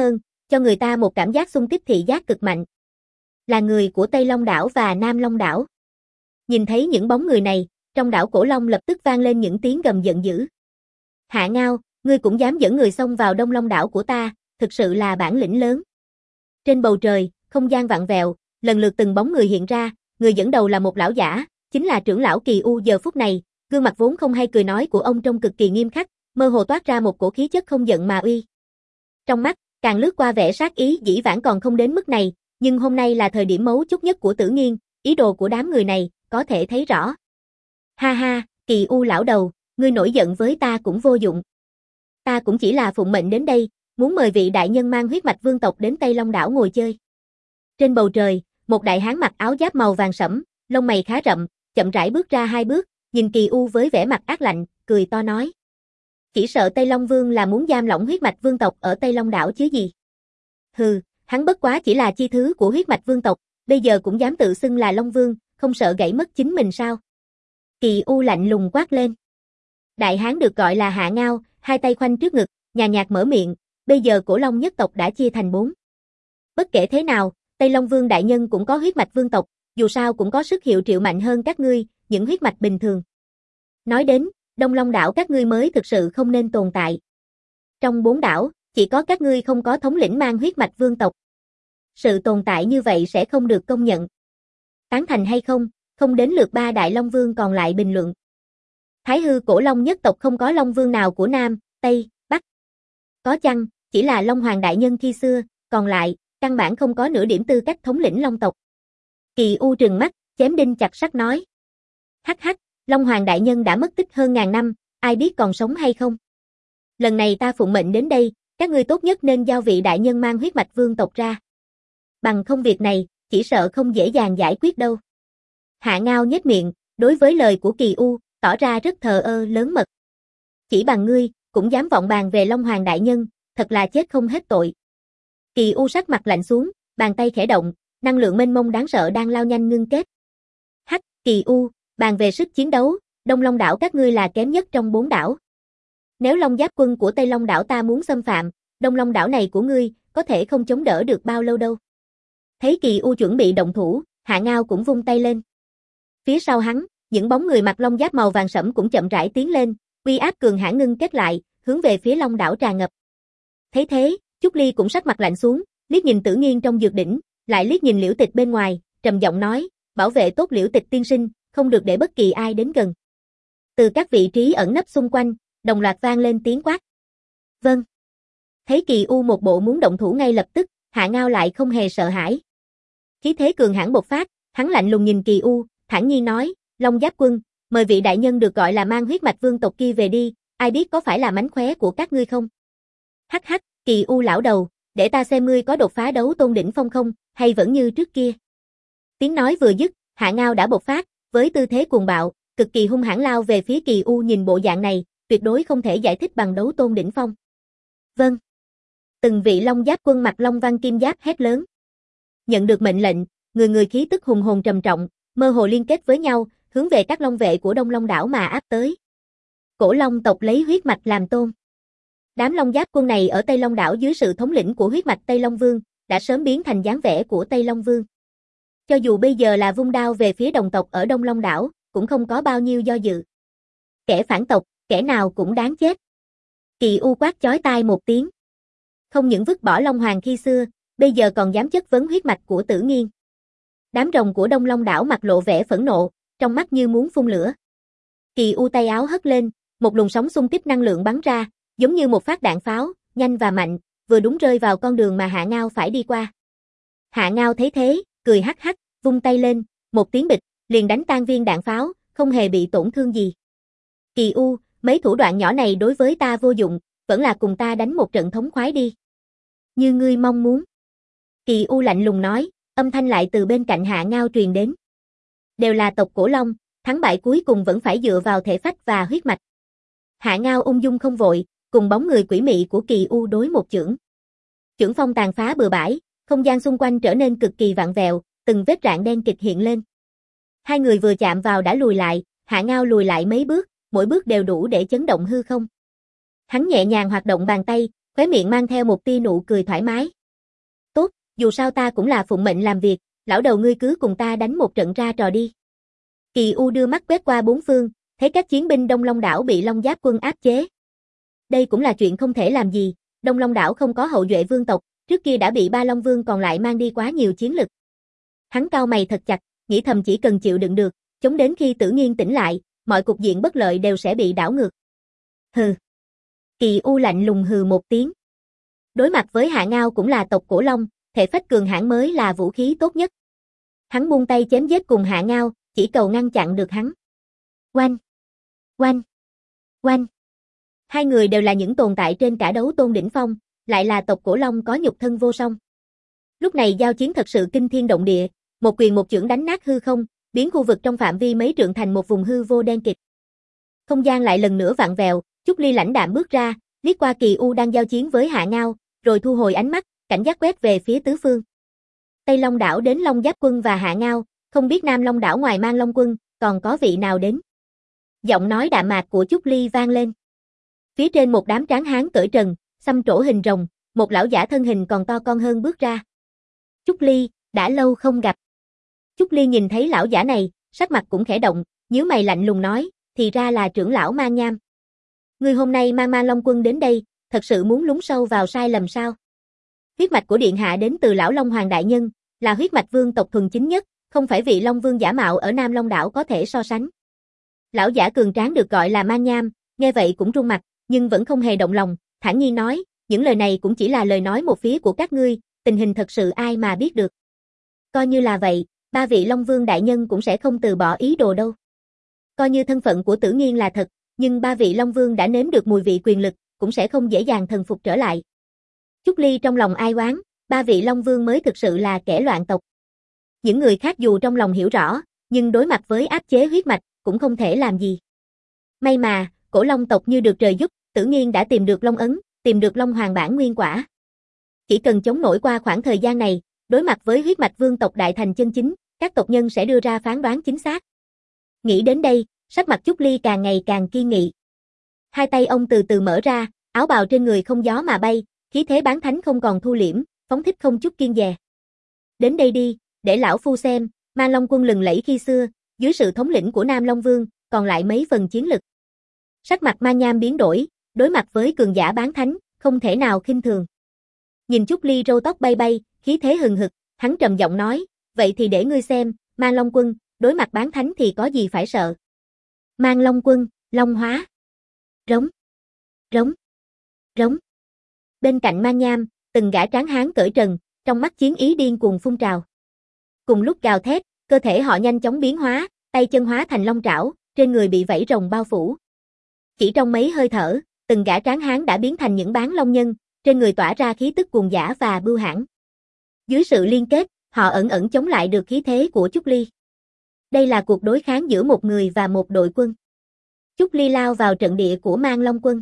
cho người ta một cảm giác xung kích thị giác cực mạnh. Là người của Tây Long đảo và Nam Long đảo. Nhìn thấy những bóng người này, trong đảo Cổ Long lập tức vang lên những tiếng gầm giận dữ. Hạ Ngao, ngươi cũng dám dẫn người xông vào Đông Long đảo của ta, thực sự là bản lĩnh lớn. Trên bầu trời, không gian vặn vẹo, lần lượt từng bóng người hiện ra, người dẫn đầu là một lão giả, chính là trưởng lão Kỳ U. Giờ phút này, gương mặt vốn không hay cười nói của ông trông cực kỳ nghiêm khắc, mơ hồ toát ra một cổ khí chất không giận mà uy. Trong mắt, càng lướt qua vẻ sát ý dĩ vãng còn không đến mức này, nhưng hôm nay là thời điểm mấu chốt nhất của Tử Nghiên, ý đồ của đám người này, có thể thấy rõ. Ha ha, Kỳ U lão đầu, ngươi nổi giận với ta cũng vô dụng. Ta cũng chỉ là phụng mệnh đến đây, muốn mời vị đại nhân mang huyết mạch vương tộc đến Tây Long đảo ngồi chơi. Trên bầu trời, một đại hán mặc áo giáp màu vàng sẫm, lông mày khá rậm, chậm rãi bước ra hai bước, nhìn Kỳ U với vẻ mặt ác lạnh, cười to nói. Chỉ sợ Tây Long Vương là muốn giam lỏng huyết mạch vương tộc ở Tây Long đảo chứ gì. Hừ, hắn bất quá chỉ là chi thứ của huyết mạch vương tộc, bây giờ cũng dám tự xưng là Long Vương, không sợ gãy mất chính mình sao? Kỳ U lạnh lùng quát lên. Đại hán được gọi là Hạ Ngao, hai tay khoanh trước ngực, nhàn nhạt mở miệng, bây giờ Cổ Long nhất tộc đã chia thành bốn. Bất kể thế nào, Tây Long Vương đại nhân cũng có huyết mạch vương tộc, dù sao cũng có sức hiệu triệu mạnh hơn các ngươi, những huyết mạch bình thường. Nói đến, Đông Long đảo các ngươi mới thực sự không nên tồn tại. Trong bốn đảo, chỉ có các ngươi không có thống lĩnh mang huyết mạch vương tộc. Sự tồn tại như vậy sẽ không được công nhận. Tán thành hay không, không đến lượt ba đại Long Vương còn lại bình luận. Thái hư Cổ Long nhất tộc không có Long Vương nào của Nam, Tây, Bắc. Có chăng, chỉ là Long Hoàng đại nhân khi xưa, còn lại, căn bản không có nửa điểm tư cách thống lĩnh Long tộc. Kỳ U trừng mắt, chém đinh chặt sắt nói. Hắc hắc, Long Hoàng đại nhân đã mất tích hơn ngàn năm, ai biết còn sống hay không. Lần này ta phụng mệnh đến đây, các ngươi tốt nhất nên giao vị đại nhân mang huyết mạch vương tộc ra. Bằng không việc này, chỉ sợ không dễ dàng giải quyết đâu. Hạ Ngao nhếch miệng, đối với lời của Kỳ U, tỏ ra rất thờ ơ lớn mật. Chỉ bằng ngươi, cũng dám vọng bàn về Long Hoàng đại nhân, thật là chết không hết tội. Kỳ U sắc mặt lạnh xuống, bàn tay khẽ động, năng lượng mênh mông đáng sợ đang lao nhanh ngưng kết. Hắc, Kỳ U, bàn về sức chiến đấu, Đông Long đảo các ngươi là kém nhất trong bốn đảo. Nếu Long Giáp quân của Tây Long đảo ta muốn xâm phạm, Đông Long đảo này của ngươi, có thể không chống đỡ được bao lâu đâu. Thấy Kỳ U chuẩn bị động thủ, Hạ Ngao cũng vung tay lên. Phía sau hắn, những bóng người mặc long giáp màu vàng sẫm cũng chậm rãi tiến lên, uy áp cường hãn ngưng kết lại, hướng về phía Long đảo tràn ngập. Thấy thế, Trúc Ly cũng sắc mặt lạnh xuống, liếc nhìn Tử Nghiên trong dược đỉnh, lại liếc nhìn Liễu Tịch bên ngoài, trầm giọng nói, bảo vệ tốt Liễu Tịch tiên sinh, không được để bất kỳ ai đến gần. Từ các vị trí ẩn nấp xung quanh, đồng loạt vang lên tiếng quát. Vâng. Thấy Kỳ U một bộ muốn động thủ ngay lập tức, Hạ Ngao lại không hề sợ hãi. Khí thế cường hãn bộc phát, hắn lạnh lùng nhìn Kỳ U, thản nhiên nói, Long Giáp quân, mời vị đại nhân được gọi là mang huyết mạch vương tộc kia về đi, ai biết có phải là mánh khóe của các ngươi không? Hắc hắc, Kỳ U lão đầu, để ta xem ngươi có đột phá đấu tôn đỉnh phong không, hay vẫn như trước kia. Tiếng nói vừa dứt, Hạ Ngao đã bộc phát, với tư thế cuồng bạo, cực kỳ hung hãn lao về phía Kỳ U. Nhìn bộ dạng này, tuyệt đối không thể giải thích bằng đấu tôn đỉnh phong. Vâng. Từng vị Long Giáp quân mặc long văn kim giáp hét lớn. Nhận được mệnh lệnh, người người khí tức hùng hồn trầm trọng, mơ hồ liên kết với nhau, hướng về các long vệ của Đông Long đảo mà áp tới. Cổ Long tộc lấy huyết mạch làm tôn. Đám Long Giáp quân này ở Tây Long đảo dưới sự thống lĩnh của huyết mạch Tây Long Vương, đã sớm biến thành dáng vẻ của Tây Long Vương. Cho dù bây giờ là vung đao về phía đồng tộc ở Đông Long đảo, cũng không có bao nhiêu do dự. Kẻ phản tộc, kẻ nào cũng đáng chết. Kỳ U quát chói tai một tiếng. Không những vứt bỏ Long Hoàng khi xưa, bây giờ còn dám chất vấn huyết mạch của Tử Nghiên. Đám rồng của Đông Long đảo mặt lộ vẻ phẫn nộ, trong mắt như muốn phun lửa. Kỳ U tay áo hất lên, một luồng sóng xung kích năng lượng bắn ra, giống như một phát đạn pháo, nhanh và mạnh, vừa đúng rơi vào con đường mà Hạ Ngao phải đi qua. Hạ Ngao thấy thế, cười hắc hắc, vung tay lên, một tiếng bịch, liền đánh tan viên đạn pháo, không hề bị tổn thương gì. Kỳ U, mấy thủ đoạn nhỏ này đối với ta vô dụng, vẫn là cùng ta đánh một trận thống khoái đi. Như ngươi mong muốn. Kỳ U lạnh lùng nói, âm thanh lại từ bên cạnh Hạ Ngao truyền đến. Đều là tộc Cổ Long, thắng bại cuối cùng vẫn phải dựa vào thể phách và huyết mạch. Hạ Ngao ung dung không vội, cùng bóng người quỷ mị của Kỳ U đối một chưởng. Chưởng phong tàn phá bừa bãi, không gian xung quanh trở nên cực kỳ vặn vẹo, từng vết rạn đen kịt hiện lên. Hai người vừa chạm vào đã lùi lại, Hạ Ngao lùi lại mấy bước, mỗi bước đều đủ để chấn động hư không. Hắn nhẹ nhàng hoạt động bàn tay, khóe miệng mang theo một tia nụ cười thoải mái. Dù sao ta cũng là phụng mệnh làm việc, lão đầu ngươi cứ cùng ta đánh một trận ra trò đi. Kỳ U đưa mắt quét qua bốn phương, thấy các chiến binh Đông Long đảo bị Long Giáp quân áp chế. Đây cũng là chuyện không thể làm gì, Đông Long đảo không có hậu duệ vương tộc, trước kia đã bị ba Long Vương còn lại mang đi quá nhiều chiến lực. Hắn cau mày thật chặt, nghĩ thầm chỉ cần chịu đựng được, chống đến khi Tử Nghiên tỉnh lại, mọi cục diện bất lợi đều sẽ bị đảo ngược. Hừ. Kỳ U lạnh lùng hừ một tiếng. Đối mặt với Hạ Ngao cũng là tộc Cổ Long, thể phách cường hãn mới là vũ khí tốt nhất. Hắn buông tay chém giết cùng Hạ Ngao, chỉ cầu ngăn chặn được hắn. Oanh! Oanh! Oanh! Hai người đều là những tồn tại trên cả đấu tôn đỉnh phong, lại là tộc Cổ Long có nhục thân vô song. Lúc này giao chiến thật sự kinh thiên động địa, một quyền một chưởng đánh nát hư không, biến khu vực trong phạm vi mấy trượng thành một vùng hư vô đen kịt. Không gian lại lần nữa vặn vẹo, Chúc Ly lãnh đạm bước ra, liếc qua Kỳ U đang giao chiến với Hạ Ngao, rồi thu hồi ánh mắt, cảnh giác quét về phía tứ phương. Tây Long đảo đến Long Giáp quân và Hạ Ngao, không biết Nam Long đảo ngoài Mang Long quân, còn có vị nào đến. Giọng nói đạm mạc của Chúc Ly vang lên. Phía trên một đám tráng hán cởi trần, xăm trổ hình rồng, một lão giả thân hình còn to con hơn bước ra. Chúc Ly, đã lâu không gặp. Chúc Ly nhìn thấy lão giả này, sắc mặt cũng khẽ động, nhíu mày lạnh lùng nói, thì ra là trưởng lão Mang Nham. Ngươi hôm nay mang Mang Long quân đến đây, thật sự muốn lún sâu vào sai lầm sao? Huyết mạch của điện hạ đến từ lão Long Hoàng đại nhân, là huyết mạch vương tộc thuần chính nhất, không phải vị Long Vương giả mạo ở Nam Long đảo có thể so sánh. Lão giả cường tráng được gọi là Mang Nham, nghe vậy cũng run mặt, nhưng vẫn không hề động lòng, thản nhiên nói, những lời này cũng chỉ là lời nói một phía của các ngươi, tình hình thật sự ai mà biết được. Coi như là vậy, ba vị Long Vương đại nhân cũng sẽ không từ bỏ ý đồ đâu. Coi như thân phận của Tử Nghiên là thật, nhưng ba vị Long Vương đã nếm được mùi vị quyền lực, cũng sẽ không dễ dàng thần phục trở lại. Chúc Ly trong lòng ai oán, ba vị Long Vương mới thực sự là kẻ loạn tộc. Những người khác dù trong lòng hiểu rõ, nhưng đối mặt với áp chế huyết mạch, cũng không thể làm gì. May mà, Cổ Long tộc như được trời giúp, Tử Nghiên đã tìm được Long ấn, tìm được Long Hoàng bản nguyên quả. Chỉ cần chống nổi qua khoảng thời gian này, đối mặt với huyết mạch vương tộc đại thành chân chính, các tộc nhân sẽ đưa ra phán đoán chính xác. Nghĩ đến đây, sắc mặt Chúc Ly càng ngày càng kiên nghị. Hai tay ông từ từ mở ra, áo bào trên người không gió mà bay, khí thế bán thánh không còn thu liễm, phóng thích không chút kiêng dè. Đến đây đi, để lão phu xem, Mang Long quân lừng lẫy khi xưa, dưới sự thống lĩnh của Nam Long Vương, còn lại mấy phần chiến lực. Sắc mặt Mang Nham biến đổi, đối mặt với cường giả bán thánh, không thể nào khinh thường. Nhìn Chúc Ly râu tóc bay bay, khí thế hừng hực, hắn trầm giọng nói, vậy thì để ngươi xem, Mang Long quân, đối mặt bán thánh thì có gì phải sợ. Mang Long quân, Long hóa. Rống. Rống. Rống. Bên cạnh Mang Nham, từng gã tráng hán cởi trần, trong mắt chiến ý điên cuồng phun trào. Cùng lúc gào thét, cơ thể họ nhanh chóng biến hóa, tay chân hóa thành long trảo, trên người bị vảy rồng bao phủ. Chỉ trong mấy hơi thở, từng gã tráng hán đã biến thành những bán long nhân, trên người tỏa ra khí tức cuồng dã và bưu hãn. Dưới sự liên kết, họ ẩn ẩn chống lại được khí thế của Chúc Ly. Đây là cuộc đối kháng giữa một người và một đội quân. Chúc Ly lao vào trận địa của Mang Long quân.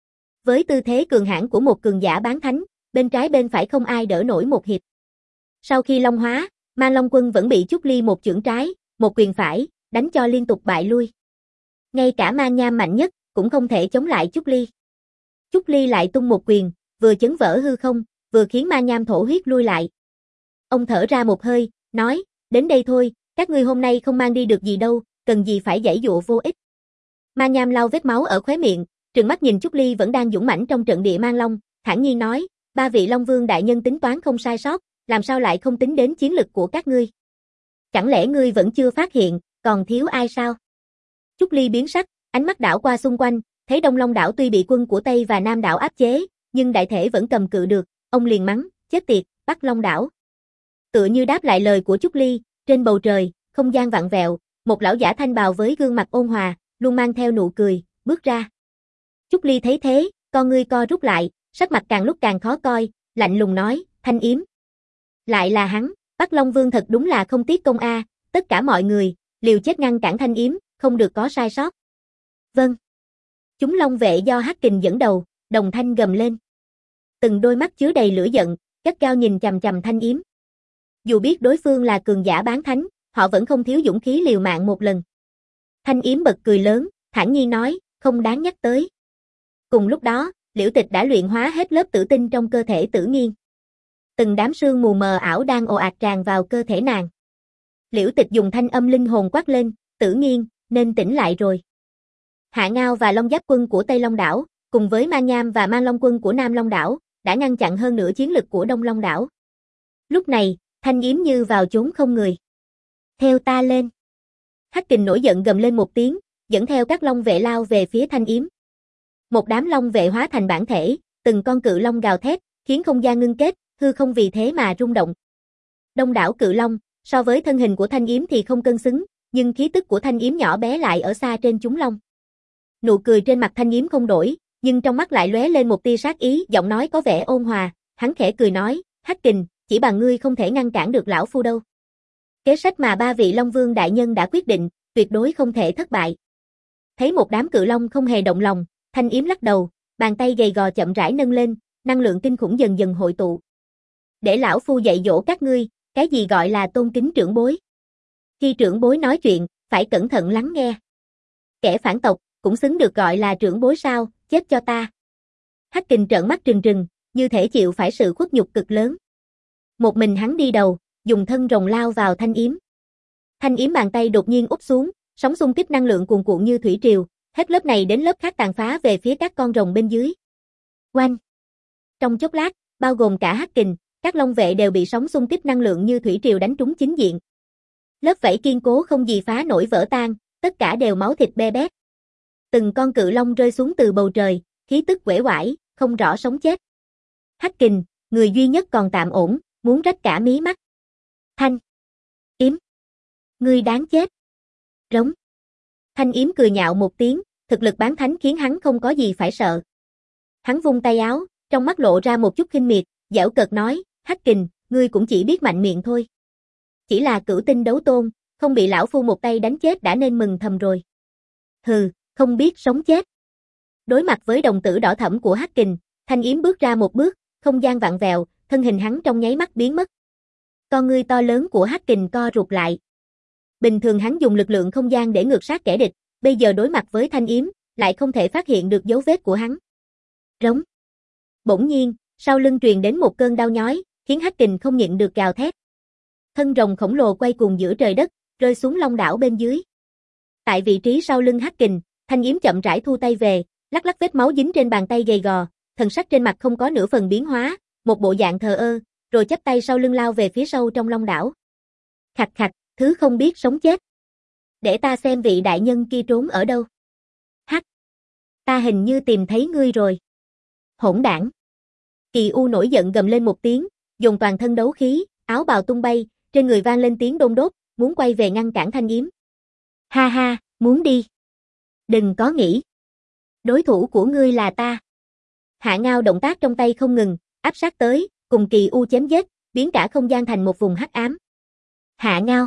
Với tư thế cường hãn của một cường giả bán thánh, bên trái bên phải không ai đỡ nổi một hiệp. Sau khi long hóa, Mang Long quân vẫn bị Chúc Ly một chưởng trái, một quyền phải, đánh cho liên tục bại lui. Ngay cả Mang Nham mạnh nhất, cũng không thể chống lại Chúc Ly. Chúc Ly lại tung một quyền, vừa chấn vỡ hư không, vừa khiến Mang Nham thổ huyết lui lại. Ông thở ra một hơi, nói, đến đây thôi, các ngươi hôm nay không mang đi được gì đâu, cần gì phải giãy dụa vô ích. Mang Nham lau vết máu ở khóe miệng, trừng mắt nhìn Chúc Ly vẫn đang dũng mãnh trong trận địa Mang Long, thản nhiên nói, ba vị Long Vương đại nhân tính toán không sai sót, làm sao lại không tính đến chiến lực của các ngươi? Chẳng lẽ ngươi vẫn chưa phát hiện, còn thiếu ai sao? Chúc Ly biến sắc, ánh mắt đảo qua xung quanh, thấy Đông Long đảo tuy bị quân của Tây và Nam đảo áp chế, nhưng đại thể vẫn cầm cự được, ông liền mắng, chết tiệt, Bắc Long đảo. Tựa như đáp lại lời của Chúc Ly, trên bầu trời, không gian vặn vẹo, một lão giả thanh bào với gương mặt ôn hòa, luôn mang theo nụ cười, bước ra. Chúc Ly thấy thế, con ngươi co rút lại, sắc mặt càng lúc càng khó coi, lạnh lùng nói, Thanh Yếm. Lại là hắn, Bắc Long Vương thật đúng là không tiếc công a, tất cả mọi người, liều chết ngăn cản Thanh Yếm, không được có sai sót. Vâng. Chúng Long vệ do Hắc Kình dẫn đầu, đồng thanh gầm lên. Từng đôi mắt chứa đầy lửa giận, gắt gao nhìn chằm chằm Thanh Yếm. Dù biết đối phương là cường giả bán thánh, họ vẫn không thiếu dũng khí liều mạng một lần. Thanh Yếm bật cười lớn, thản nhiên nói, không đáng nhắc tới. Cùng lúc đó, Liễu Tịch đã luyện hóa hết lớp tử tinh trong cơ thể Tử Nghiên. Từng đám sương mù mờ ảo đang ồ ạt tràn vào cơ thể nàng. Liễu Tịch dùng thanh âm linh hồn quát lên, Tử Nghiên, nên tỉnh lại rồi. Hạ Ngao và Long Giáp quân của Tây Long đảo, cùng với Ma Nham và Man Long quân của Nam Long đảo, đã ngăn chặn hơn nửa chiến lực của Đông Long đảo. Lúc này, Thanh Yếm như vào chốn không người. Theo ta lên. Hắc Kình nổi giận gầm lên một tiếng, dẫn theo các long vệ lao về phía Thanh Yếm. Một đám long vệ hóa thành bản thể, từng con cự long gào thét, khiến không gian ngưng kết, hư không vì thế mà rung động. Đông đảo cự long, so với thân hình của Thanh Yếm thì không cân xứng, nhưng khí tức của Thanh Yếm nhỏ bé lại ở xa trên chúng long. Nụ cười trên mặt Thanh Yếm không đổi, nhưng trong mắt lại lóe lên một tia sát ý, giọng nói có vẻ ôn hòa, hắn khẽ cười nói, Hắc Kình, chỉ bằng ngươi không thể ngăn cản được lão phu đâu. Kế sách mà ba vị Long Vương đại nhân đã quyết định, tuyệt đối không thể thất bại. Thấy một đám cự long không hề động lòng, Thanh Yếm lắc đầu, bàn tay gầy gò chậm rãi nâng lên, năng lượng kinh khủng dần dần hội tụ. Để lão phu dạy dỗ các ngươi, cái gì gọi là tôn kính trưởng bối. Khi trưởng bối nói chuyện, phải cẩn thận lắng nghe. Kẻ phản tộc, cũng xứng được gọi là trưởng bối sao, chết cho ta. Hắc Kình trợn mắt trừng trừng, như thể chịu phải sự khuất nhục cực lớn. Một mình hắn đi đầu, dùng thân rồng lao vào Thanh Yếm. Thanh Yếm bàn tay đột nhiên úp xuống, sóng xung kích năng lượng cuồn cuộn như thủy triều, hết lớp này đến lớp khác tàn phá về phía các con rồng bên dưới. Oanh! Trong chốc lát, bao gồm cả Hắc Kình, các long vệ đều bị sóng xung kích năng lượng như thủy triều đánh trúng chính diện. Lớp vảy kiên cố không gì phá nổi vỡ tan, tất cả đều máu thịt be bét. Từng con cự long rơi xuống từ bầu trời, khí tức uể oải, không rõ sống chết. Hắc Kình, người duy nhất còn tạm ổn, muốn rách cả mí mắt. Thanh Yếm, ngươi đáng chết. Rống. Thanh Yếm cười nhạo một tiếng, thực lực bán thánh khiến hắn không có gì phải sợ. Hắn vung tay áo, trong mắt lộ ra một chút khinh miệt, giễu cợt nói, Hắc Kình, ngươi cũng chỉ biết mạnh miệng thôi. Chỉ là cửu tinh đấu tôn, không bị lão phu một tay đánh chết đã nên mừng thầm rồi. Hừ, không biết sống chết. Đối mặt với đồng tử đỏ thẫm của Hắc Kình, Thanh Yếm bước ra một bước, không gian vặn vẹo, thân hình hắn trong nháy mắt biến mất. Con ngươi to lớn của Hắc Kình co rụt lại. Bình thường hắn dùng lực lượng không gian để ngược sát kẻ địch, bây giờ đối mặt với Thanh Yếm, lại không thể phát hiện được dấu vết của hắn. Rống. Bỗng nhiên, sau lưng truyền đến một cơn đau nhói, khiến Hắc Kình không nhịn được gào thét. Thân rồng khổng lồ quay cuồng giữa trời đất, rơi xuống long đảo bên dưới. Tại vị trí sau lưng Hắc Kình, Thanh Yếm chậm rãi thu tay về, lắc lắc vết máu dính trên bàn tay gầy gò, thần sắc trên mặt không có nửa phần biến hóa, một bộ dạng thờ ơ, rồi chắp tay sau lưng lao về phía sâu trong long đảo. Khạch khạch, thứ không biết sống chết. Để ta xem vị đại nhân kia trốn ở đâu. Hắc, ta hình như tìm thấy ngươi rồi. Hỗn đảng. Kỳ U nổi giận gầm lên một tiếng, dùng toàn thân đấu khí, áo bào tung bay, trên người vang lên tiếng đôn đốt, muốn quay về ngăn cản Thanh Yếm. Ha ha, muốn đi. Đừng có nghĩ. Đối thủ của ngươi là ta. Hạ Ngao động tác trong tay không ngừng, áp sát tới, cùng Kỳ U chém giết, biến cả không gian thành một vùng hắc ám. Hạ Ngao.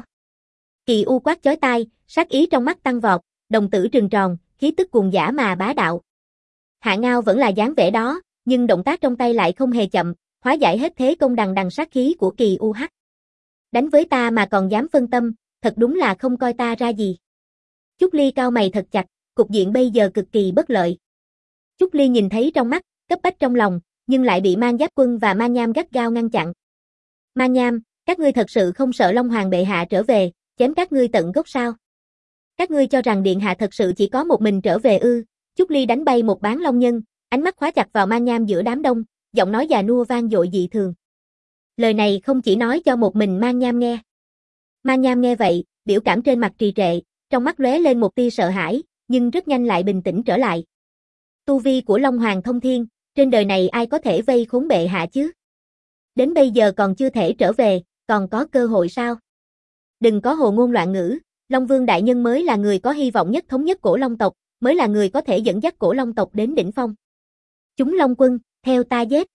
Kỳ U quát chói tai, sát ý trong mắt tăng vọt, đồng tử trừng tròn, khí tức cuồng dã mà bá đạo. Hạ Ngao vẫn là dáng vẻ đó, nhưng động tác trong tay lại không hề chậm, hóa giải hết thế công đằng đằng sát khí của Kỳ U Hắc. Đánh với ta mà còn dám phân tâm, thật đúng là không coi ta ra gì. Chúc Ly cao mày thật chặt, cục diện bây giờ cực kỳ bất lợi. Chúc Ly nhìn thấy trong mắt, cấp bách trong lòng, nhưng lại bị Man Giáp quân và Man Nham gắt gao ngăn chặn. Man Nham, các ngươi thật sự không sợ Long Hoàng bệ hạ trở về, chém các ngươi tận gốc sao? Các ngươi cho rằng điện hạ thật sự chỉ có một mình trở về ư? Chúc Ly đánh bay một bán long nhân, ánh mắt khóa chặt vào Man Nham giữa đám đông, giọng nói già nua vang dội dị thường. Lời này không chỉ nói cho một mình Man Nham nghe. Man Nham nghe vậy, biểu cảm trên mặt trì trệ, trong mắt lóe lên một tia sợ hãi, nhưng rất nhanh lại bình tĩnh trở lại. Tu vi của Long Hoàng thông thiên, trên đời này ai có thể vây khốn bệ hạ chứ? Đến bây giờ còn chưa thể trở về, còn có cơ hội sao? Đừng có hồ ngôn loạn ngữ, Long Vương đại nhân mới là người có hy vọng nhất thống nhất cổ Long tộc, mới là người có thể dẫn dắt cổ Long tộc đến đỉnh phong. Chúng Long quân, theo ta giết.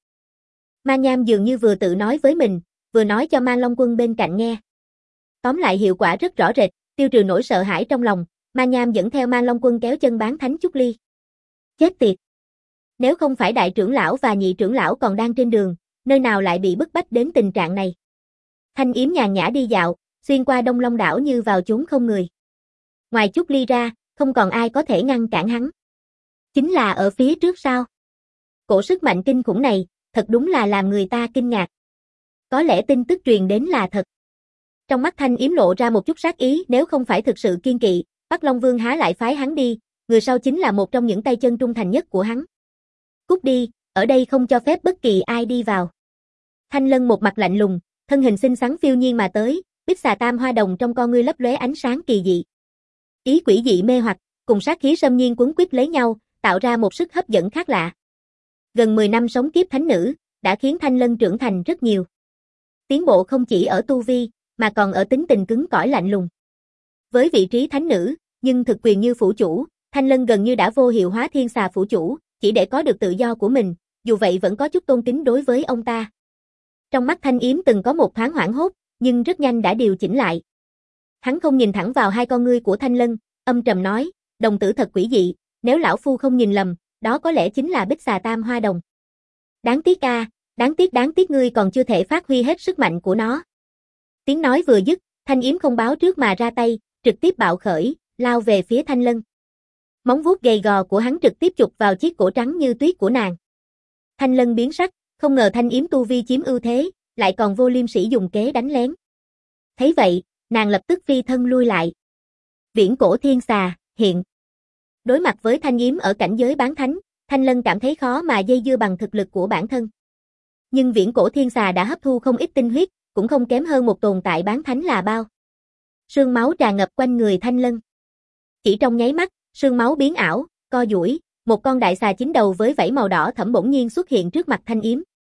Man Nham dường như vừa tự nói với mình, vừa nói cho Man Long quân bên cạnh nghe. Tóm lại hiệu quả rất rõ rệt, tiêu trừ nỗi sợ hãi trong lòng, Man Nham dẫn theo Man Long quân kéo chân bán thánh Chúc Ly. Chết tiệt! Nếu không phải đại trưởng lão và nhị trưởng lão còn đang trên đường, nơi nào lại bị bức bách đến tình trạng này. Thanh Yếm nhàn nhã đi dạo, xuyên qua Đông Long đảo như vào chốn không người. Ngoài Chúc Ly ra, không còn ai có thể ngăn cản hắn. Chính là ở phía trước sao? Cổ sức mạnh kinh khủng này, thật đúng là làm người ta kinh ngạc. Có lẽ tin tức truyền đến là thật. Trong mắt Thanh Yếm lộ ra một chút sát ý, nếu không phải thực sự kiên kỵ, Bắc Long Vương há lại phái hắn đi, người sau chính là một trong những tay chân trung thành nhất của hắn. Cút đi, ở đây không cho phép bất kỳ ai đi vào. Thanh Lân một mặt lạnh lùng, thân hình xinh xắn phiêu nhiên mà tới, Bích Xà Tam Hoa Đồng trong con ngươi lấp lóe ánh sáng kỳ dị. Ý quỷ dị mê hoặc, cùng sát khí xâm nhiên quấn quýt lấy nhau, tạo ra một sức hấp dẫn khác lạ. Gần mười năm sống kiếp thánh nữ, đã khiến Thanh Lân trưởng thành rất nhiều. Tiến bộ không chỉ ở tu vi, mà còn ở tính tình cứng cỏi lạnh lùng. Với vị trí thánh nữ, nhưng thực quyền như phủ chủ, Thanh Lân gần như đã vô hiệu hóa thiên xà phủ chủ, chỉ để có được tự do của mình, dù vậy vẫn có chút tôn kính đối với ông ta. Trong mắt Thanh Yếm từng có một thoáng hoảng hốt, nhưng rất nhanh đã điều chỉnh lại. Hắn không nhìn thẳng vào hai con ngươi của Thanh Lân, âm trầm nói, đồng tử thật quỷ dị, nếu lão phu không nhìn lầm, đó có lẽ chính là Bích Xà Tam Hoa Đồng. Đáng tiếc a, đáng tiếc đáng tiếc ngươi còn chưa thể phát huy hết sức mạnh của nó. Tiếng nói vừa dứt, Thanh Yếm không báo trước mà ra tay, trực tiếp bạo khởi, lao về phía Thanh Lân. Móng vuốt gầy gò của hắn trực tiếp chụp vào chiếc cổ trắng như tuyết của nàng. Thanh Lân biến sắc, không ngờ Thanh Yếm tu vi chiếm ưu thế, lại còn vô liêm sỉ dùng kế đánh lén. Thấy vậy, nàng lập tức phi thân lui lại. Viễn cổ thiên xà, hiện. Đối mặt với Thanh Yếm ở cảnh giới bán thánh, Thanh Lân cảm thấy khó mà dây dưa bằng thực lực của bản thân. Nhưng viễn cổ thiên xà đã hấp thu không ít tinh huyết, cũng không kém hơn một tồn tại bán thánh là bao. Sương máu tràn ngập quanh người Thanh Lân. Chỉ trong nháy mắt, sương máu biến ảo, co duỗi, một con đại xà chín đầu với vảy màu đỏ thẫm bỗng nhiên xuất hiện trước mặt Thanh Yếm.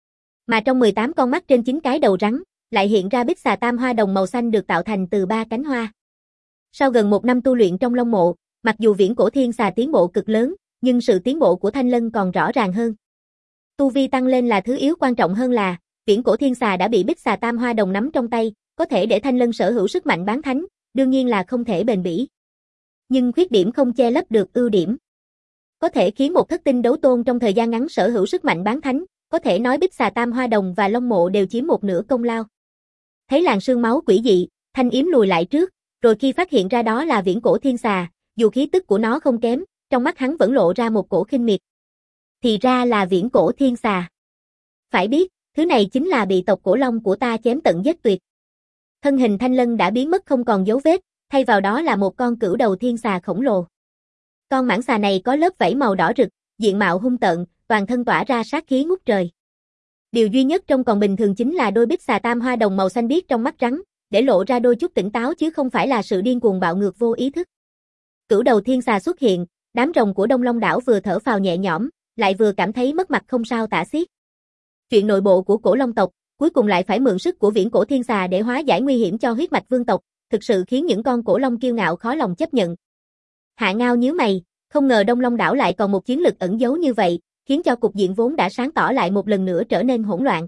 Mà trong mười tám con mắt trên chín cái đầu rắn, lại hiện ra Bích Xà Tam Hoa Đồng màu xanh được tạo thành từ ba cánh hoa. Sau gần một năm tu luyện trong Long Mộ, mặc dù viễn cổ thiên xà tiến bộ cực lớn, nhưng sự tiến bộ của Thanh Lân còn rõ ràng hơn. Tu vi tăng lên là thứ yếu, quan trọng hơn là, viễn cổ thiên xà đã bị Bích Xà Tam Hoa Đồng nắm trong tay, có thể để Thanh Lân sở hữu sức mạnh bán thánh, đương nhiên là không thể bền bỉ. Nhưng khuyết điểm không che lấp được ưu điểm. Có thể khiến một thất tinh đấu tôn trong thời gian ngắn sở hữu sức mạnh bán thánh, có thể nói Bích Xà Tam Hoa Đồng và Long Mộ đều chiếm một nửa công lao. Thấy làn sương máu quỷ dị, Thanh Yếm lùi lại trước, rồi khi phát hiện ra đó là viễn cổ thiên xà, dù khí tức của nó không kém, trong mắt hắn vẫn lộ ra một cổ khinh miệt. Thì ra là viễn cổ thiên xà. Phải biết, thứ này chính là bị tộc Cổ Long của ta chém tận giết tuyệt. Thân hình Thanh Lân đã biến mất không còn dấu vết, thay vào đó là một con cửu đầu thiên xà khổng lồ. Con mãng xà này có lớp vảy màu đỏ rực, diện mạo hung tợn, toàn thân tỏa ra sát khí ngút trời. Điều duy nhất trông còn bình thường chính là đôi Bích Xà Tam Hoa Đồng màu xanh biếc trong mắt rắn, để lộ ra đôi chút tỉnh táo chứ không phải là sự điên cuồng bạo ngược vô ý thức. Cửu đầu thiên xà xuất hiện, đám rồng của Đông Long đảo vừa thở phào nhẹ nhõm, lại vừa cảm thấy mất mặt không sao tả xiết. Chuyện nội bộ của Cổ Long tộc, cuối cùng lại phải mượn sức của viễn cổ thiên xà để hóa giải nguy hiểm cho huyết mạch vương tộc, thực sự khiến những con cổ long kiêu ngạo khó lòng chấp nhận. Hạ Ngao nhíu mày, không ngờ Đông Long đảo lại còn một chiến lực ẩn giấu như vậy, khiến cho cục diện vốn đã sáng tỏ lại một lần nữa trở nên hỗn loạn.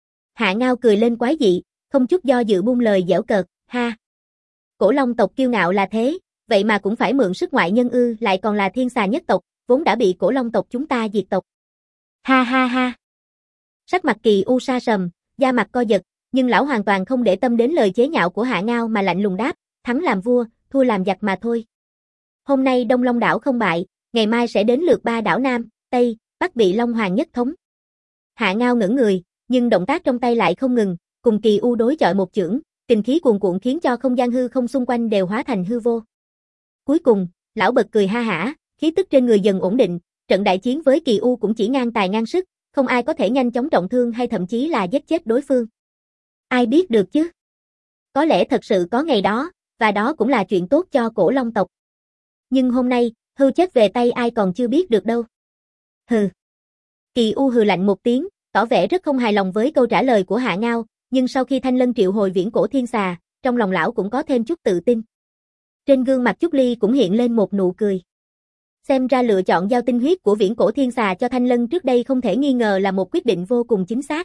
Hạ Ngao cười lên quái dị, không chút do dự buông lời giễu cợt, ha. Cổ long tộc kiêu ngạo là thế, vậy mà cũng phải mượn sức ngoại nhân ư, lại còn là thiên xà nhất tộc, vốn đã bị cổ long tộc chúng ta diệt tộc. Ha ha ha. Sắc mặt Kỳ U sa sầm, da mặt co giật, nhưng lão hoàn toàn không để tâm đến lời chế nhạo của Hạ Ngao mà lạnh lùng đáp, thắng làm vua, thua làm giặc mà thôi. Hôm nay Đông Long đảo không bại, ngày mai sẽ đến lượt ba đảo Nam, Tây, Bắc bị Long Hoàng nhất thống. Hạ Ngao ngẩng người, nhưng động tác trong tay lại không ngừng, cùng Kỳ U đối chọi một chưởng, kình khí cuồn cuộn khiến cho không gian hư không xung quanh đều hóa thành hư vô. Cuối cùng, lão bật cười ha hả, khí tức trên người dần ổn định, trận đại chiến với Kỳ U cũng chỉ ngang tài ngang sức, không ai có thể nhanh chóng trọng thương hay thậm chí là giết chết đối phương. Ai biết được chứ? Có lẽ thật sự có ngày đó, và đó cũng là chuyện tốt cho Cổ Long tộc. Nhưng hôm nay, hưu chết về tay ai còn chưa biết được đâu. Hừ. Kỳ U hừ lạnh một tiếng, tỏ vẻ rất không hài lòng với câu trả lời của Hạ Ngao, nhưng sau khi Thanh Lân triệu hồi viễn cổ thiên xà, trong lòng lão cũng có thêm chút tự tin. Trên gương mặt Trúc Ly cũng hiện lên một nụ cười. Xem ra lựa chọn giao tinh huyết của viễn cổ thiên xà cho Thanh Lân trước đây không thể nghi ngờ là một quyết định vô cùng chính xác.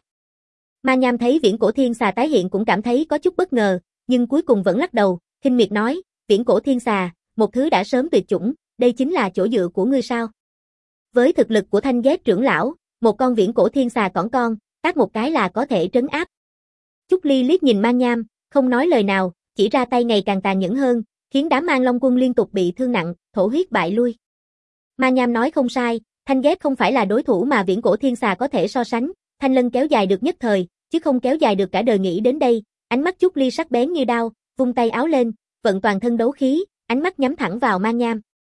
Ma Nham thấy viễn cổ thiên xà tái hiện cũng cảm thấy có chút bất ngờ, nhưng cuối cùng vẫn lắc đầu, khinh miệt nói, viễn cổ thiên xà, một thứ đã sớm tuyệt chủng, đây chính là chỗ dựa của ngươi sao? Với thực lực của Thanh Ghét trưởng lão, một con viễn cổ thiên xà cỏn con, tát một cái là có thể trấn áp. Trúc Ly liếc nhìn Ma Nham, không nói lời nào, chỉ ra tay ngày càng tàn nhẫn hơn, khiến đám Mang Long quân liên tục bị thương nặng, thổ huyết bại lui. Ma Nham nói không sai, Thanh Ghét không phải là đối thủ mà viễn cổ thiên xà có thể so sánh, Thanh Lân kéo dài được nhất thời, chứ không kéo dài được cả đời nghĩ đến đây. Ánh mắt Chúc Ly sắc bén như đao, vung tay áo lên, vận toàn thân đấu khí, ánh mắt nhắm thẳng vào Man Nham.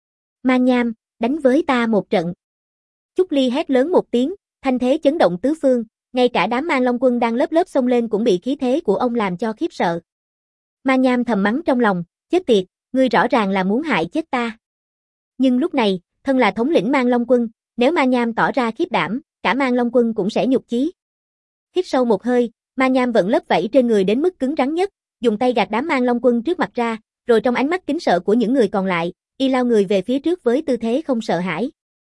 Man Nham, đánh với ta một trận. Chúc Ly hét lớn một tiếng, thanh thế chấn động tứ phương, ngay cả đám Man Long quân đang lớp lớp xông lên cũng bị khí thế của ông làm cho khiếp sợ. Man Nham thầm mắng trong lòng, chết tiệt, ngươi rõ ràng là muốn hại chết ta. Nhưng lúc này, thân là thống lĩnh Man Long quân, nếu Man Nham tỏ ra khiếp đảm, cả Man Long quân cũng sẽ nhục chí. Hít sâu một hơi, Man Nham vận lớp vảy trên người đến mức cứng rắn nhất, dùng tay gạt đám Man Long quân trước mặt ra, rồi trong ánh mắt kính sợ của những người còn lại, y lao người về phía trước với tư thế không sợ hãi.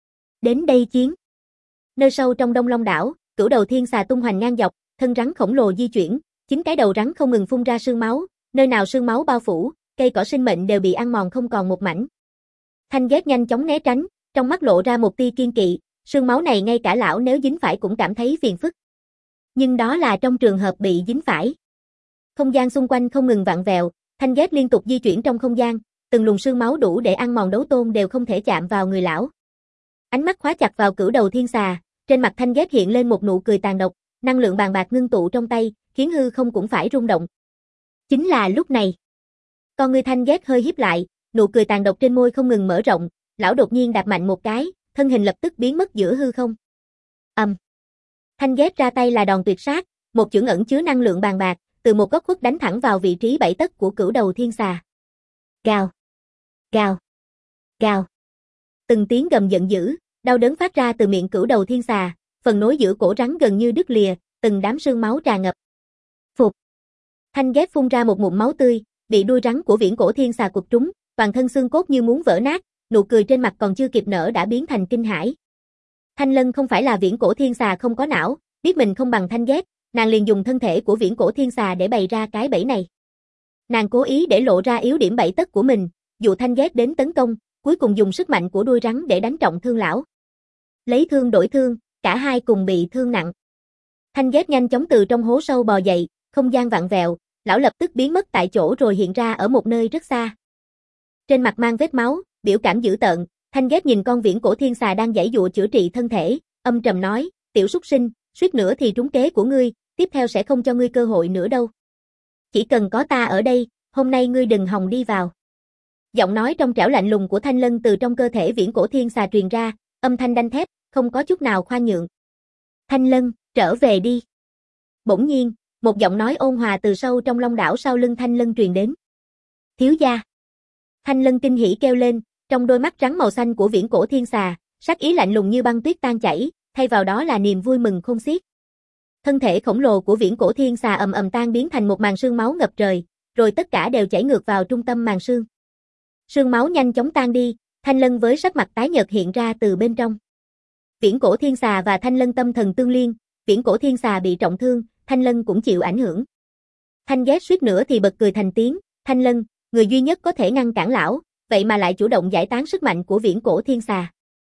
Đến đây chiến. Nơi sâu trong Đông Long đảo, Cửu Đầu Thiên Xà tung hoành ngang dọc, thân rắn khổng lồ di chuyển, chính cái đầu rắn không ngừng phun ra sương máu, nơi nào sương máu bao phủ, cây cỏ sinh mệnh đều bị ăn mòn không còn một mảnh. Thanh Ghét nhanh chóng né tránh, trong mắt lộ ra một tia kiên kỵ, sương máu này ngay cả lão nếu dính phải cũng cảm thấy phiền phức. Nhưng đó là trong trường hợp bị dính phải. Không gian xung quanh không ngừng vặn vẹo, Thanh Ghét liên tục di chuyển trong không gian, từng luồng sương máu đủ để ăn mòn đấu tôn đều không thể chạm vào người lão. Ánh mắt khóa chặt vào Cửu Đầu Thiên Xà, trên mặt Thanh Ghét hiện lên một nụ cười tàn độc, năng lượng bàn bạc ngưng tụ trong tay, khiến hư không cũng phải rung động. Chính là lúc này, con ngươi Thanh Ghét hơi híp lại, nụ cười tàn độc trên môi không ngừng mở rộng, lão đột nhiên đạp mạnh một cái, thân hình lập tức biến mất giữa hư không. Ầm. Um. Thanh Ghét ra tay là đòn tuyệt sát, một chưởng ẩn chứa năng lượng bàn bạc, từ một góc khuất đánh thẳng vào vị trí bảy tấc của Cửu Đầu Thiên Xà. Gào, gào, gào. Từng tiếng gầm giận dữ, đau đớn phát ra từ miệng Cửu Đầu Thiên Xà, phần nối giữa cổ rắn gần như đứt lìa, từng đám sương máu tràn ngập. Phục. Thanh Ghét phun ra một ngụm máu tươi, bị đuôi rắn của Viễn Cổ Thiên Xà quật trúng, toàn thân xương cốt như muốn vỡ nát, nụ cười trên mặt còn chưa kịp nở đã biến thành kinh hãi. Thanh Lân không phải là Viễn Cổ Thiên Xà không có não, biết mình không bằng Thanh Ghét, nàng liền dùng thân thể của Viễn Cổ Thiên Xà để bày ra cái bẫy này. Nàng cố ý để lộ ra yếu điểm bảy tấc của mình, dụ Thanh Ghét đến tấn công, cuối cùng dùng sức mạnh của đuôi rắn để đánh trọng thương lão. Lấy thương đổi thương, cả hai cùng bị thương nặng. Thanh Ghét nhanh chóng từ trong hố sâu bò dậy, không gian vặn vẹo, lão lập tức biến mất tại chỗ rồi hiện ra ở một nơi rất xa. Trên mặt mang vết máu, biểu cảm dữ tợn, Thanh Ghét nhìn con Viễn Cổ Thiên Xà đang giãy giụa chữa trị thân thể, âm trầm nói, tiểu súc sinh, suýt nữa thì trúng kế của ngươi, tiếp theo sẽ không cho ngươi cơ hội nữa đâu. Chỉ cần có ta ở đây, hôm nay ngươi đừng hòng đi vào. Giọng nói trong trẻo lạnh lùng của Thanh Lân từ trong cơ thể Viễn Cổ Thiên Xà truyền ra, âm thanh đanh thép, không có chút nào khoan nhượng. Thanh Lân, trở về đi. Bỗng nhiên, một giọng nói ôn hòa từ sâu trong Long đảo sau lưng Thanh Lân truyền đến. Thiếu gia. Thanh Lân kinh hỉ kêu lên, trong đôi mắt trắng màu xanh của Viễn Cổ Thiên Xà, sắc ý lạnh lùng như băng tuyết tan chảy, thay vào đó là niềm vui mừng khôn xiết. Thân thể khổng lồ của Viễn Cổ Thiên Xà ầm ầm tan biến thành một màn sương máu ngập trời, rồi tất cả đều chảy ngược vào trung tâm màn sương. Sương máu nhanh chóng tan đi, Thanh Lân với sắc mặt tái nhợt hiện ra từ bên trong. Viễn Cổ Thiên Xà và Thanh Lân tâm thần tương liên, Viễn Cổ Thiên Xà bị trọng thương, Thanh Lân cũng chịu ảnh hưởng. Thanh Ghét suýt nữa thì bật cười thành tiếng, Thanh Lân, người duy nhất có thể ngăn cản lão, vậy mà lại chủ động giải tán sức mạnh của Viễn Cổ Thiên Xà.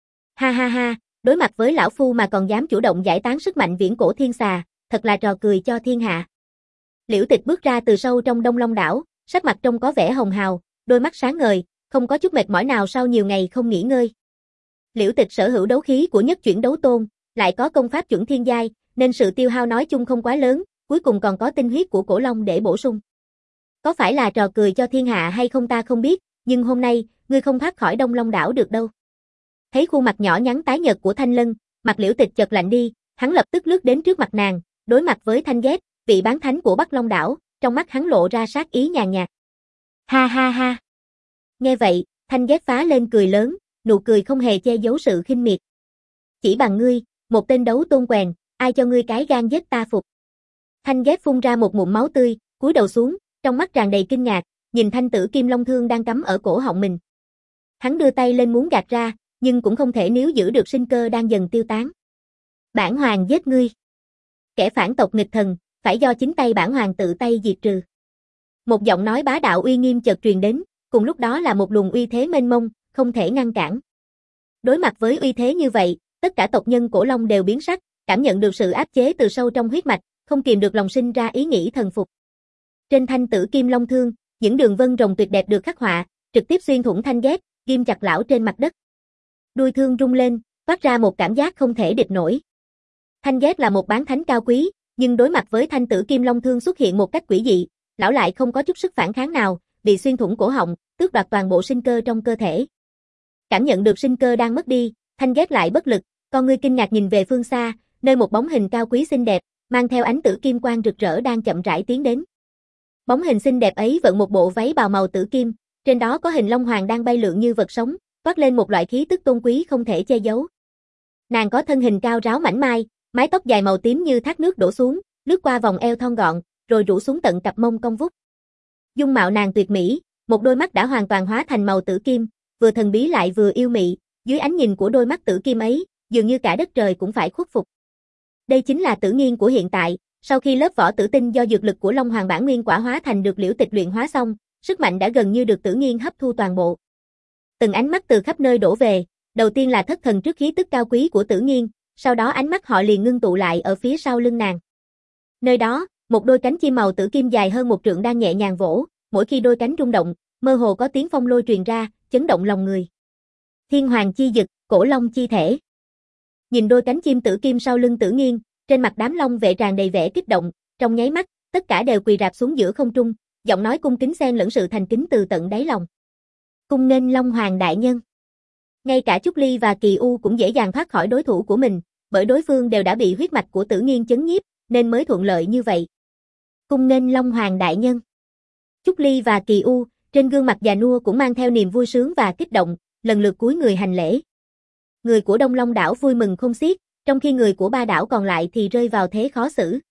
Ha ha ha, đối mặt với lão phu mà còn dám chủ động giải tán sức mạnh Viễn Cổ Thiên Xà, thật là trò cười cho thiên hạ. Liễu Tịch bước ra từ sâu trong Đông Long đảo, sắc mặt trông có vẻ hồng hào, đôi mắt sáng ngời, không có chút mệt mỏi nào sau nhiều ngày không nghỉ ngơi. Liễu Tịch sở hữu đấu khí của nhất chuyển đấu tôn, lại có công pháp chuẩn thiên giai, nên sự tiêu hao nói chung không quá lớn, cuối cùng còn có tinh huyết của cổ long để bổ sung. Có phải là trò cười cho thiên hạ hay không ta không biết, nhưng hôm nay, ngươi không thoát khỏi Đông Long đảo được đâu. Thấy khuôn mặt nhỏ nhắn tái nhợt của Thanh Lân, mặt Liễu Tịch chợt lạnh đi, hắn lập tức lướt đến trước mặt nàng, đối mặt với Thanh Ghét, vị bán thánh của Bắc Long đảo, trong mắt hắn lộ ra sát ý nhàn nhạt. Ha ha ha. Nghe vậy, Thanh Ghét phá lên cười lớn, nụ cười không hề che giấu sự khinh miệt. Chỉ bằng ngươi, một tên đấu tôn quèn, ai cho ngươi cái gan giết ta phục. Thanh Ghét phun ra một ngụm máu tươi, cúi đầu xuống, trong mắt tràn đầy kinh ngạc, nhìn thanh tử kim long thương đang cắm ở cổ họng mình. Hắn đưa tay lên muốn gạt ra, nhưng cũng không thể níu giữ được sinh cơ đang dần tiêu tán. Bản hoàng giết ngươi. Kẻ phản tộc nghịch thần, phải do chính tay bản hoàng tự tay diệt trừ. Một giọng nói bá đạo uy nghiêm chợt truyền đến, cùng lúc đó là một luồng uy thế mênh mông, không thể ngăn cản. Đối mặt với uy thế như vậy, tất cả tộc nhân cổ long đều biến sắc, cảm nhận được sự áp chế từ sâu trong huyết mạch, không kìm được lòng sinh ra ý nghĩ thần phục. Trên thanh tử kim long thương, những đường vân rồng tuyệt đẹp được khắc họa, trực tiếp xuyên thủng Thanh Ghét, ghim chặt lão trên mặt đất. Đuôi thương rung lên, phát ra một cảm giác không thể địch nổi. Thanh Ghét là một bán thánh cao quý, nhưng đối mặt với thanh tử kim long thương xuất hiện một cách quỷ dị, lão lại không có chút sức phản kháng nào, bị xuyên thủng cổ họng, tước đoạt toàn bộ sinh cơ trong cơ thể. Cảm nhận được sinh cơ đang mất đi, Thanh ghét lại bất lực, con ngươi kinh ngạc nhìn về phương xa, nơi một bóng hình cao quý xinh đẹp, mang theo ánh tử kim quang rực rỡ đang chậm rãi tiến đến. Bóng hình xinh đẹp ấy vận một bộ váy bào màu tử kim, trên đó có hình long hoàng đang bay lượn như vật sống, toát lên một loại khí tức tôn quý không thể che giấu. Nàng có thân hình cao ráo mảnh mai, mái tóc dài màu tím như thác nước đổ xuống, lướt qua vòng eo thon gọn, rồi rủ xuống tận cặp mông cong vút. Dung mạo nàng tuyệt mỹ, một đôi mắt đã hoàn toàn hóa thành màu tử kim, vừa thần bí lại vừa yêu mị, dưới ánh nhìn của đôi mắt tử kim ấy, dường như cả đất trời cũng phải khuất phục. Đây chính là Tử Nghiên của hiện tại, sau khi lớp vỏ tử tinh do dược lực của Long Hoàng bản nguyên quả hóa thành được Liễu Tịch luyện hóa xong, sức mạnh đã gần như được Tử Nghiên hấp thu toàn bộ. Từng ánh mắt từ khắp nơi đổ về, đầu tiên là thất thần trước khí tức cao quý của Tử Nghiên, sau đó ánh mắt họ liền ngưng tụ lại ở phía sau lưng nàng. Nơi đó, một đôi cánh chim màu tử kim dài hơn một trượng đang nhẹ nhàng vỗ, mỗi khi đôi cánh rung động, mơ hồ có tiếng phong lôi truyền ra, chấn động lòng người. Thiên Hoàng chi dực, Cổ Long chi thể. Nhìn đôi cánh chim tử kim sau lưng Tử Nghiên, trên mặt đám long vệ tràn đầy vẻ kích động, trong nháy mắt, tất cả đều quỳ rạp xuống giữa không trung, giọng nói cung kính xen lẫn sự thành kính từ tận đáy lòng. Cung nghênh Long Hoàng đại nhân. Ngay cả Trúc Ly và Kỳ U cũng dễ dàng thoát khỏi đối thủ của mình, bởi đối phương đều đã bị huyết mạch của Tử Nghiên chấn nhiếp, nên mới thuận lợi như vậy. Cung nghênh Long Hoàng đại nhân. Trúc Ly và Kỳ U, trên gương mặt già nua cũng mang theo niềm vui sướng và kích động, lần lượt cúi người hành lễ. Người của Đông Long đảo vui mừng không xiết, trong khi người của ba đảo còn lại thì rơi vào thế khó xử.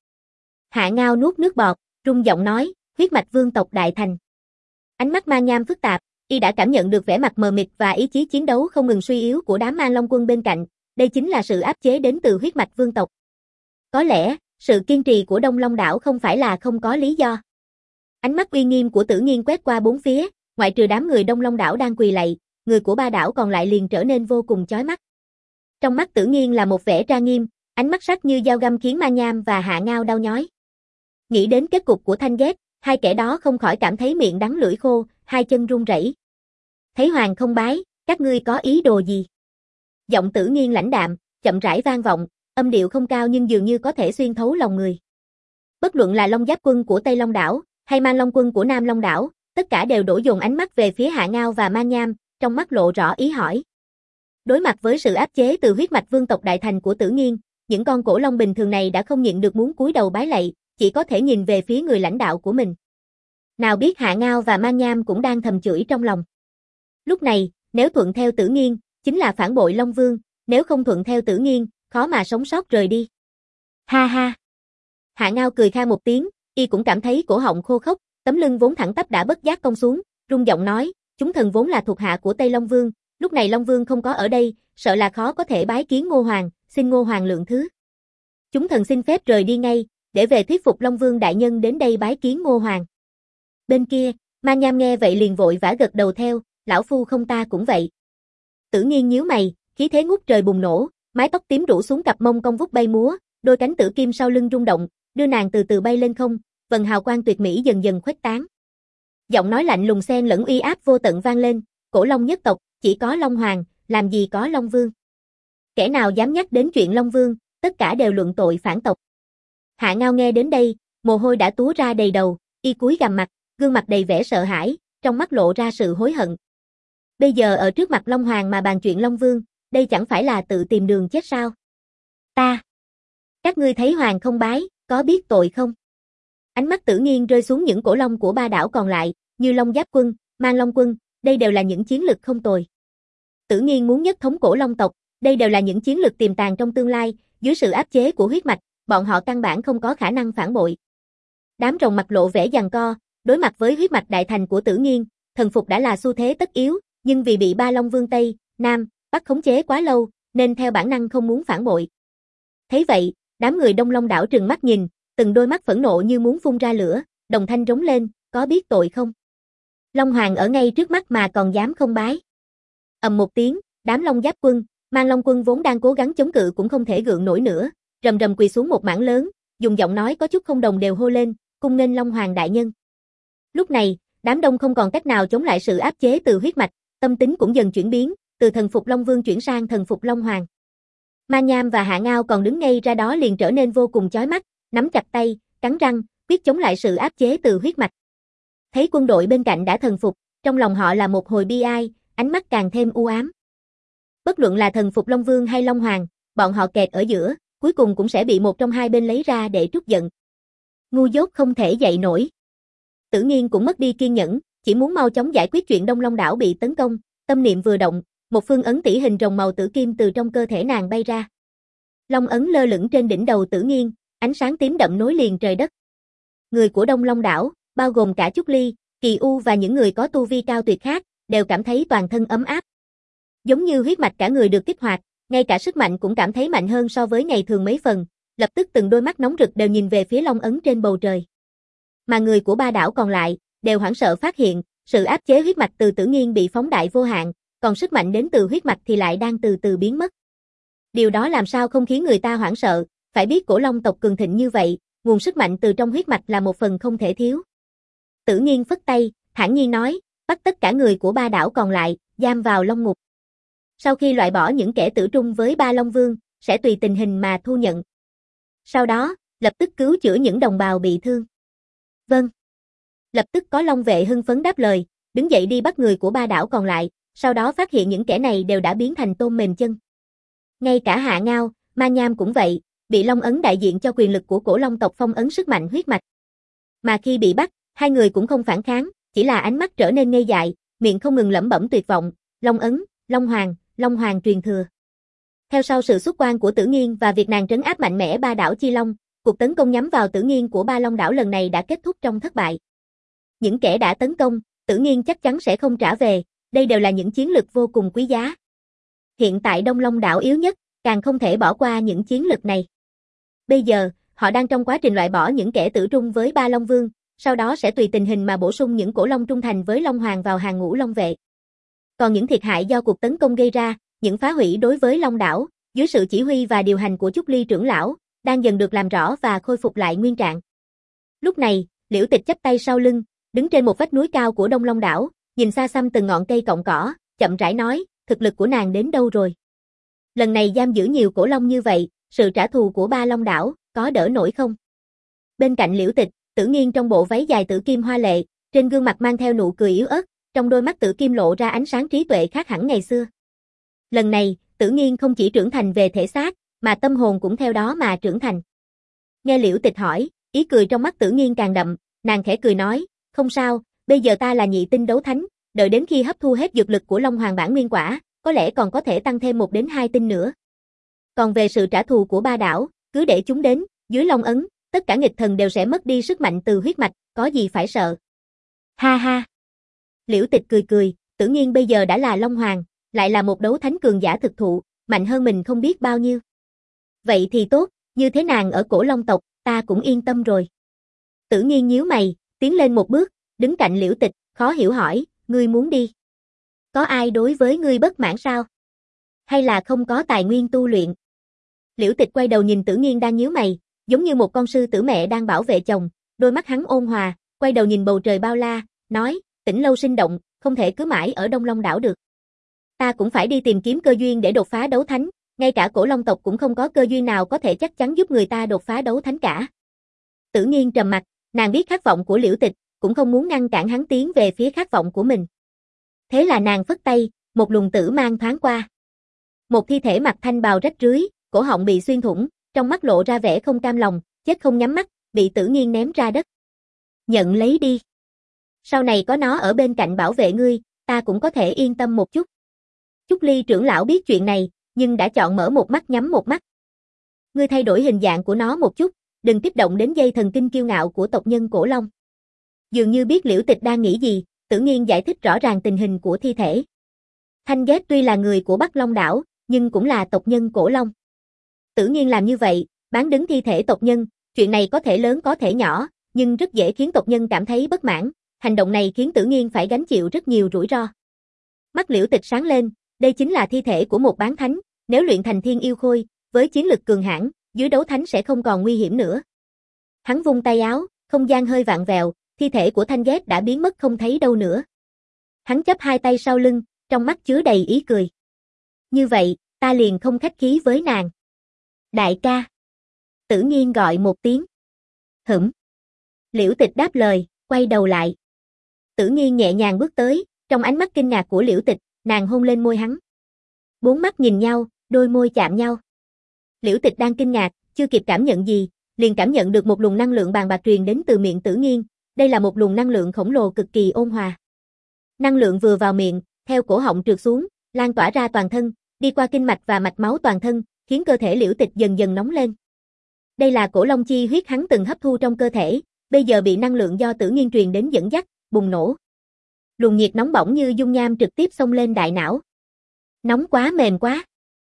Hạ Ngao nuốt nước bọt, rung giọng nói, huyết mạch vương tộc đại thành. Ánh mắt Ma Nham phức tạp, y đã cảm nhận được vẻ mặt mờ mịt và ý chí chiến đấu không ngừng suy yếu của đám Man Long quân bên cạnh, đây chính là sự áp chế đến từ huyết mạch vương tộc. Có lẽ, sự kiên trì của Đông Long đảo không phải là không có lý do. Ánh mắt uy nghiêm của Tử Nghiên quét qua bốn phía, ngoại trừ đám người Đông Long đảo đang quỳ lạy, người của ba đảo còn lại liền trở nên vô cùng chói mắt. Trong mắt Tử Nghiên là một vẻ trang nghiêm, ánh mắt sắc như dao găm khiến Ma Nham và Hạ Ngao đau nhói. Nghĩ đến kết cục của Thanh ghét, hai kẻ đó không khỏi cảm thấy miệng đắng lưỡi khô, hai chân run rẩy. Thấy hoàng không bái, các ngươi có ý đồ gì? Giọng Tử Nghiên lãnh đạm, chậm rãi vang vọng, âm điệu không cao nhưng dường như có thể xuyên thấu lòng người. Bất luận là Long Giáp quân của Tây Long đảo, hay Man Long quân của Nam Long đảo, tất cả đều đổ dồn ánh mắt về phía Hạ Ngao và Ma Nham, trong mắt lộ rõ ý hỏi. Đối mặt với sự áp chế từ huyết mạch vương tộc đại thành của Tử Nghiên, những con cổ long bình thường này đã không nhịn được muốn cúi đầu bái lạy, chỉ có thể nhìn về phía người lãnh đạo của mình. Nào biết Hạ Ngao và Ma Nham cũng đang thầm chửi trong lòng. Lúc này, nếu thuận theo Tử Nghiên, chính là phản bội Long Vương, nếu không thuận theo Tử Nghiên, khó mà sống sót rời đi. Ha ha. Hạ Ngao cười kha một tiếng, y cũng cảm thấy cổ họng khô khốc, tấm lưng vốn thẳng tắp đã bất giác cong xuống, rung giọng nói, chúng thần vốn là thuộc hạ của Tây Long Vương, lúc này Long Vương không có ở đây, sợ là khó có thể bái kiến Ngô Hoàng, xin Ngô Hoàng lượng thứ. Chúng thần xin phép rời đi ngay, để về thuyết phục Long Vương đại nhân đến đây bái kiến Ngô Hoàng. Bên kia, Ma Nham nghe vậy liền vội vã gật đầu theo, lão phu không ta cũng vậy. Tử Nghiên nhíu mày, khí thế ngút trời bùng nổ, mái tóc tím rủ xuống cặp mông cong vút bay múa, đôi cánh tử kim sau lưng rung động, đưa nàng từ từ bay lên không, vầng hào quang tuyệt mỹ dần dần khuếch tán. Giọng nói lạnh lùng xen lẫn uy áp vô tận vang lên, cổ long nhất tộc, chỉ có Long Hoàng, làm gì có Long Vương. Kẻ nào dám nhắc đến chuyện Long Vương, tất cả đều luận tội phản tộc. Hạ Ngao nghe đến đây, mồ hôi đã túa ra đầy đầu, y cúi gằm mặt, gương mặt đầy vẻ sợ hãi, trong mắt lộ ra sự hối hận. Bây giờ ở trước mặt Long Hoàng mà bàn chuyện Long Vương, đây chẳng phải là tự tìm đường chết sao? Ta! Các ngươi thấy Hoàng không bái, có biết tội không? Ánh mắt Tử Nghiên rơi xuống những cổ long của ba đảo còn lại, như Long Giáp quân, Man Long quân, đây đều là những chiến lực không tồi. Tử Nghiên muốn nhất thống cổ long tộc, đây đều là những chiến lực tiềm tàng trong tương lai, dưới sự áp chế của huyết mạch, bọn họ căn bản không có khả năng phản bội. Đám rồng mặt lộ vẻ giằng co, đối mặt với huyết mạch đại thành của Tử Nghiên, thần phục đã là xu thế tất yếu, nhưng vì bị ba Long Vương Tây, Nam, Bắc khống chế quá lâu, nên theo bản năng không muốn phản bội. Thấy vậy, đám người Đông Long đảo trừng mắt nhìn, từng đôi mắt phẫn nộ như muốn phun ra lửa, đồng thanh rống lên, có biết tội không? Long Hoàng ở ngay trước mắt mà còn dám không bái. Ầm một tiếng, đám Long Giáp quân, Man Long quân vốn đang cố gắng chống cự cũng không thể gượng nổi nữa, rầm rầm quỳ xuống một mảng lớn, dùng giọng nói có chút không đồng đều hô lên, cung nghênh Long Hoàng đại nhân. Lúc này, đám đông không còn cách nào chống lại sự áp chế từ huyết mạch, tâm tính cũng dần chuyển biến, từ thần phục Long Vương chuyển sang thần phục Long Hoàng. Ma Nham và Hạ Ngao còn đứng ngay ra đó liền trở nên vô cùng chói mắt, nắm chặt tay, cắn răng, quyết chống lại sự áp chế từ huyết mạch. Thấy quân đội bên cạnh đã thần phục, trong lòng họ là một hồi bi ai, ánh mắt càng thêm u ám. Bất luận là thần phục Long Vương hay Long Hoàng, bọn họ kẹt ở giữa, cuối cùng cũng sẽ bị một trong hai bên lấy ra để trút giận. Ngu dốt không thể dậy nổi. Tử Nghiên cũng mất đi kiên nhẫn, chỉ muốn mau chóng giải quyết chuyện Đông Long đảo bị tấn công, tâm niệm vừa động, một phương ấn tỷ hình rồng màu tử kim từ trong cơ thể nàng bay ra. Long ấn lơ lửng trên đỉnh đầu Tử Nghiên, ánh sáng tím đậm nối liền trời đất. Người của Đông Long đảo, bao gồm cả Trúc Ly, Kỳ U và những người có tu vi cao tuyệt khác, đều cảm thấy toàn thân ấm áp. Giống như huyết mạch cả người được kích hoạt, ngay cả sức mạnh cũng cảm thấy mạnh hơn so với ngày thường mấy phần, lập tức từng đôi mắt nóng rực đều nhìn về phía long ấn trên bầu trời. Mà người của ba đảo còn lại, đều hoảng sợ phát hiện, sự áp chế huyết mạch từ Tử Nghiên bị phóng đại vô hạn, còn sức mạnh đến từ huyết mạch thì lại đang từ từ biến mất. Điều đó làm sao không khiến người ta hoảng sợ, phải biết cổ long tộc cường thịnh như vậy, nguồn sức mạnh từ trong huyết mạch là một phần không thể thiếu. Tử Nghiên phất tay, thản nhiên nói, bắt tất cả người của ba đảo còn lại, giam vào long ngục. Sau khi loại bỏ những kẻ tử trung với ba Long Vương, sẽ tùy tình hình mà thu nhận. Sau đó, lập tức cứu chữa những đồng bào bị thương. Vâng. Lập tức có Long vệ hưng phấn đáp lời, đứng dậy đi bắt người của ba đảo còn lại, sau đó phát hiện những kẻ này đều đã biến thành tôm mềm chân. Ngay cả Hạ Ngao, Ma Nham cũng vậy, bị Long ấn đại diện cho quyền lực của cổ long tộc phong ấn sức mạnh huyết mạch. Mà khi bị bắt, hai người cũng không phản kháng, chỉ là ánh mắt trở nên ngây dại, miệng không ngừng lẩm bẩm tuyệt vọng, Long ấn, Long Hoàng, Long Hoàng truyền thừa. Theo sau sự xuất quan của Tử Nghiên và việc nàng trấn áp mạnh mẽ ba đảo Chi Long, cuộc tấn công nhắm vào Tử Nghiên của ba Long đảo lần này đã kết thúc trong thất bại. Những kẻ đã tấn công, Tử Nghiên chắc chắn sẽ không trả về, đây đều là những chiến lực vô cùng quý giá. Hiện tại Đông Long đảo yếu nhất, càng không thể bỏ qua những chiến lực này. Bây giờ, họ đang trong quá trình loại bỏ những kẻ tử trung với ba Long Vương, sau đó sẽ tùy tình hình mà bổ sung những cổ long trung thành với Long Hoàng vào hàng ngũ Long vệ. Còn những thiệt hại do cuộc tấn công gây ra, những phá hủy đối với Long đảo, dưới sự chỉ huy và điều hành của Trúc Ly trưởng lão, đang dần được làm rõ và khôi phục lại nguyên trạng. Lúc này, Liễu Tịch chắp tay sau lưng, đứng trên một vách núi cao của Đông Long đảo, nhìn xa xăm từng ngọn cây cọng cỏ, chậm rãi nói, thực lực của nàng đến đâu rồi? Lần này giam giữ nhiều cổ long như vậy, sự trả thù của ba Long đảo, có đỡ nổi không? Bên cạnh Liễu Tịch, Tử Nghiên trong bộ váy dài tử kim hoa lệ, trên gương mặt mang theo nụ cười yếu ớt, trong đôi mắt tử kim lộ ra ánh sáng trí tuệ khác hẳn ngày xưa. Lần này, Tử Nghiên không chỉ trưởng thành về thể xác, mà tâm hồn cũng theo đó mà trưởng thành. Nghe Liễu Tịch hỏi, ý cười trong mắt Tử Nghiên càng đậm, nàng khẽ cười nói, không sao, bây giờ ta là nhị tinh đấu thánh, đợi đến khi hấp thu hết dược lực của Long Hoàng bản nguyên quả, có lẽ còn có thể tăng thêm một đến hai tinh nữa. Còn về sự trả thù của ba đảo, cứ để chúng đến, dưới Long ấn, tất cả nghịch thần đều sẽ mất đi sức mạnh từ huyết mạch, có gì phải sợ. Ha ha. Liễu Tịch cười cười, Tử Nghiên bây giờ đã là Long Hoàng, lại là một đấu thánh cường giả thực thụ, mạnh hơn mình không biết bao nhiêu. Vậy thì tốt, như thế nàng ở cổ long tộc, ta cũng yên tâm rồi. Tử Nghiên nhíu mày, tiến lên một bước, đứng cạnh Liễu Tịch, khó hiểu hỏi, ngươi muốn đi? Có ai đối với ngươi bất mãn sao? Hay là không có tài nguyên tu luyện? Liễu Tịch quay đầu nhìn Tử Nghiên đang nhíu mày, giống như một con sư tử mẹ đang bảo vệ chồng, đôi mắt hắn ôn hòa, quay đầu nhìn bầu trời bao la, nói, Tỉnh Lâu sinh động, không thể cứ mãi ở Đông Long đảo được. Ta cũng phải đi tìm kiếm cơ duyên để đột phá đấu thánh, ngay cả cổ long tộc cũng không có cơ duyên nào có thể chắc chắn giúp người ta đột phá đấu thánh cả. Tử Nghiên trầm mặt, nàng biết khát vọng của Liễu Tịch, cũng không muốn ngăn cản hắn tiến về phía khát vọng của mình. Thế là nàng phất tay, một luồng tử mang thoáng qua. Một thi thể mặc thanh bào rách rưới, cổ họng bị xuyên thủng, trong mắt lộ ra vẻ không cam lòng, chết không nhắm mắt, bị Tử Nghiên ném ra đất. Nhận lấy đi. Sau này có nó ở bên cạnh bảo vệ ngươi, ta cũng có thể yên tâm một chút. Trúc Ly trưởng lão biết chuyện này, nhưng đã chọn mở một mắt nhắm một mắt. Ngươi thay đổi hình dạng của nó một chút, đừng kích động đến dây thần kinh kiêu ngạo của tộc nhân cổ long. Dường như biết Liễu Tịch đang nghĩ gì, Tử Nghiên giải thích rõ ràng tình hình của thi thể. Thanh Ghét tuy là người của Bắc Long đảo, nhưng cũng là tộc nhân cổ long. Tử Nghiên làm như vậy, bán đứng thi thể tộc nhân, chuyện này có thể lớn có thể nhỏ, nhưng rất dễ khiến tộc nhân cảm thấy bất mãn. Hành động này khiến Tử Nghiên phải gánh chịu rất nhiều rủi ro. Mắt Liễu Tịch sáng lên, đây chính là thi thể của một bán thánh, nếu luyện thành thiên yêu khôi, với chiến lực cường hãn, dưới đấu thánh sẽ không còn nguy hiểm nữa. Hắn vung tay áo, không gian hơi vặn vẹo, thi thể của Thanh Ghét đã biến mất không thấy đâu nữa. Hắn chắp hai tay sau lưng, trong mắt chứa đầy ý cười. Như vậy, ta liền không khách khí với nàng. Đại ca. Tử Nghiên gọi một tiếng. Hửm. Liễu Tịch đáp lời, quay đầu lại. Tử Nghiên nhẹ nhàng bước tới, trong ánh mắt kinh ngạc của Liễu Tịch, nàng hôn lên môi hắn. Bốn mắt nhìn nhau, đôi môi chạm nhau. Liễu Tịch đang kinh ngạc, chưa kịp cảm nhận gì, liền cảm nhận được một luồng năng lượng bàn bạc truyền đến từ miệng Tử Nghiên, đây là một luồng năng lượng khổng lồ cực kỳ ôn hòa. Năng lượng vừa vào miệng, theo cổ họng trượt xuống, lan tỏa ra toàn thân, đi qua kinh mạch và mạch máu toàn thân, khiến cơ thể Liễu Tịch dần dần nóng lên. Đây là cổ long chi huyết hắn từng hấp thu trong cơ thể, bây giờ bị năng lượng do Tử Nghiên truyền đến dẫn dắt, bùng nổ. Luồng nhiệt nóng bỏng như dung nham trực tiếp xông lên đại não. Nóng quá, mềm quá.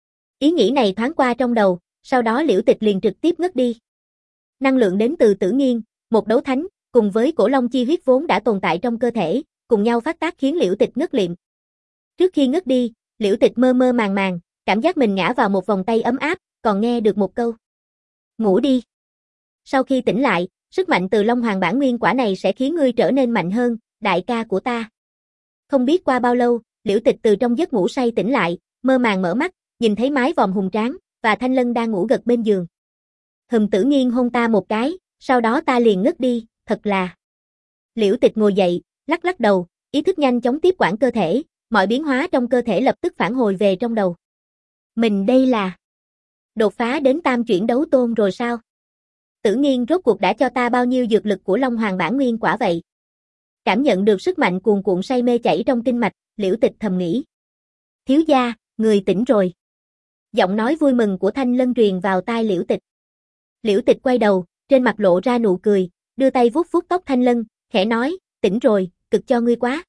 Ý nghĩ này thoáng qua trong đầu, sau đó Liễu Tịch liền trực tiếp ngất đi. Năng lượng đến từ Tử Nghiên, một đấu thánh, cùng với cổ long chi huyết vốn đã tồn tại trong cơ thể, cùng nhau phát tác khiến Liễu Tịch ngất liệm. Trước khi ngất đi, Liễu Tịch mơ mơ màng màng, cảm giác mình ngã vào một vòng tay ấm áp, còn nghe được một câu. Ngủ đi. Sau khi tỉnh lại, sức mạnh từ Long Hoàng bản nguyên quả này sẽ khiến ngươi trở nên mạnh hơn, đại ca của ta. Không biết qua bao lâu, Liễu Tịch từ trong giấc ngủ say tỉnh lại, mơ màng mở mắt, nhìn thấy mái vòm hùng tráng, và Thanh Lân đang ngủ gật bên giường. Hừm, Tử Nghiên hôn ta một cái, sau đó ta liền ngất đi, thật là. Liễu Tịch ngồi dậy, lắc lắc đầu, ý thức nhanh chóng tiếp quản cơ thể, mọi biến hóa trong cơ thể lập tức phản hồi về trong đầu. Mình đây là đột phá đến tam chuyển đấu tôn rồi sao? Tử Nghiên rốt cuộc đã cho ta bao nhiêu dược lực của Long Hoàng bản nguyên quả vậy? Cảm nhận được sức mạnh cuồn cuộn say mê chảy trong kinh mạch, Liễu Tịch thầm nghĩ. Thiếu gia, người tỉnh rồi. Giọng nói vui mừng của Thanh Lân truyền vào tai Liễu Tịch. Liễu Tịch quay đầu, trên mặt lộ ra nụ cười, đưa tay vuốt vuốt tóc Thanh Lân, khẽ nói, tỉnh rồi, cực cho ngươi quá.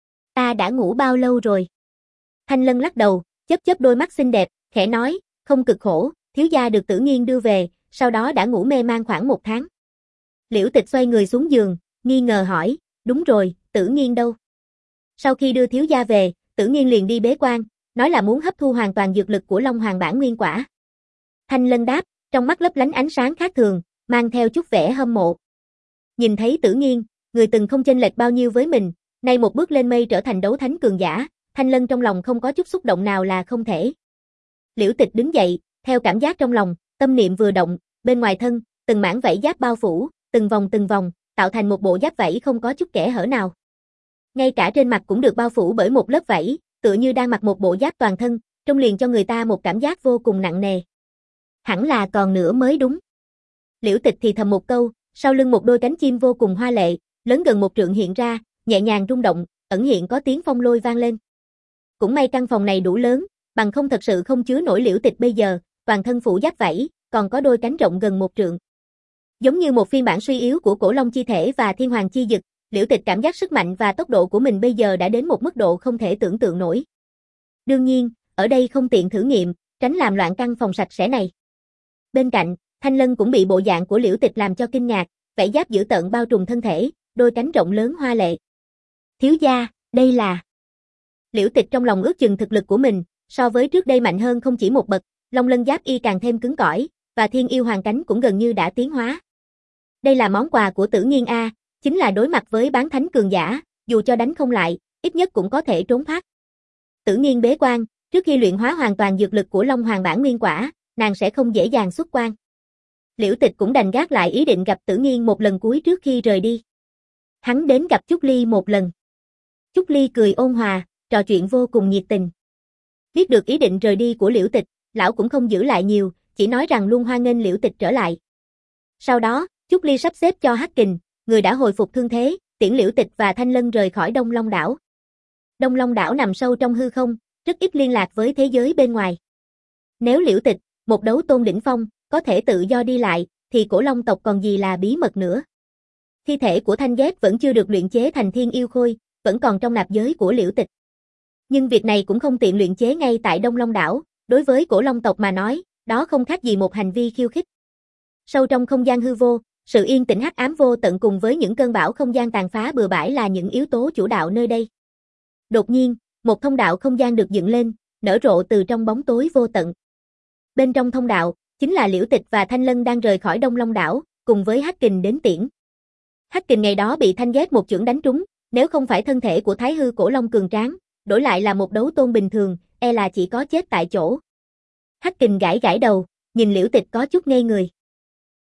Ta đã ngủ bao lâu rồi? Thanh Lân lắc đầu, chớp chớp đôi mắt xinh đẹp, khẽ nói, không cực khổ, thiếu gia được Tử Nghiên đưa về, sau đó đã ngủ mê man khoảng một tháng. Liễu Tịch xoay người xuống giường, nghi ngờ hỏi, đúng rồi, Tử Nghiên đâu? Sau khi đưa thiếu gia về, Tử Nghiên liền đi bế quan, nói là muốn hấp thu hoàn toàn dược lực của Long Hoàng bản nguyên quả. Thanh Lân đáp, trong mắt lấp lánh ánh sáng khác thường, mang theo chút vẻ hâm mộ. Nhìn thấy Tử Nghiên, người từng không chênh lệch bao nhiêu với mình, nay một bước lên mây trở thành đấu thánh cường giả, Thanh Lân trong lòng không có chút xúc động nào là không thể. Liễu Tịch đứng dậy, theo cảm giác trong lòng, tâm niệm vừa động, bên ngoài thân, từng mảng vảy giáp bao phủ, từng vòng từng vòng, tạo thành một bộ giáp vảy không có chút kẽ hở nào. Ngay cả trên mặt cũng được bao phủ bởi một lớp vảy, tựa như đang mặc một bộ giáp toàn thân, trông liền cho người ta một cảm giác vô cùng nặng nề. Hẳn là còn nữa mới đúng. Liễu Tịch thì thầm một câu, sau lưng một đôi cánh chim vô cùng hoa lệ, lớn gần một trượng hiện ra, nhẹ nhàng rung động, ẩn hiện có tiếng phong lôi vang lên. Cũng may căn phòng này đủ lớn, bằng không thật sự không chứa nổi Liễu Tịch bây giờ, toàn thân phủ giáp vảy, còn có đôi cánh rộng gần một trượng. Giống như một phiên bản suy yếu của cổ long chi thể và thiên hoàng chi dực, Liễu Tịch cảm giác sức mạnh và tốc độ của mình bây giờ đã đến một mức độ không thể tưởng tượng nổi. Đương nhiên, ở đây không tiện thử nghiệm, tránh làm loạn căn phòng sạch sẽ này. Bên cạnh, Thanh Lân cũng bị bộ dạng của Liễu Tịch làm cho kinh ngạc, vảy giáp dữ tợn bao trùm thân thể, đôi cánh rộng lớn hoa lệ. Thiếu gia, đây là... Liễu Tịch trong lòng ước chừng thực lực của mình, so với trước đây mạnh hơn không chỉ một bậc, Long Lân giáp y càng thêm cứng cỏi, và Thiên Yêu Hoàng cánh cũng gần như đã tiến hóa. Đây là món quà của Tử Nghiên a, chính là đối mặt với bán thánh cường giả, dù cho đánh không lại, ít nhất cũng có thể trốn thoát. Tử Nghiên bế quan, trước khi luyện hóa hoàn toàn dược lực của Long Hoàng bản nguyên quả, nàng sẽ không dễ dàng xuất quan. Liễu Tịch cũng đành gác lại ý định gặp Tử Nghiên một lần cuối trước khi rời đi. Hắn đến gặp Trúc Ly một lần. Trúc Ly cười ôn hòa, trò chuyện vô cùng nhiệt tình. Biết được ý định rời đi của Liễu Tịch, lão cũng không giữ lại nhiều, chỉ nói rằng luôn hoan nghênh Liễu Tịch trở lại. Sau đó, Trúc Ly sắp xếp cho Hắc Kình, người đã hồi phục thương thế, tiễn Liễu Tịch và Thanh Lân rời khỏi Đông Long đảo. Đông Long đảo nằm sâu trong hư không, rất ít liên lạc với thế giới bên ngoài. Nếu Liễu Tịch, một đấu tôn đỉnh phong, có thể tự do đi lại, thì cổ long tộc còn gì là bí mật nữa. Thi thể của Thanh Ghét vẫn chưa được luyện chế thành thiên yêu khôi, vẫn còn trong nạp giới của Liễu Tịch. Nhưng việc này cũng không tiện luyện chế ngay tại Đông Long đảo, đối với cổ long tộc mà nói, đó không khác gì một hành vi khiêu khích. Sâu trong không gian hư vô, sự yên tĩnh hắc ám vô tận cùng với những cơn bão không gian tàn phá bừa bãi là những yếu tố chủ đạo nơi đây. Đột nhiên, một thông đạo không gian được dựng lên, nở rộ từ trong bóng tối vô tận. Bên trong thông đạo, chính là Liễu Tịch và Thanh Lân đang rời khỏi Đông Long đảo, cùng với Hắc Kình đến tiễn. Hắc Kình ngày đó bị Thanh Ghét một chưởng đánh trúng, nếu không phải thân thể của Thái Hư Cổ Long cường tráng, đổi lại là một đấu tôn bình thường, e là chỉ có chết tại chỗ. Hắc Kình gãi gãi đầu, nhìn Liễu Tịch có chút ngây người.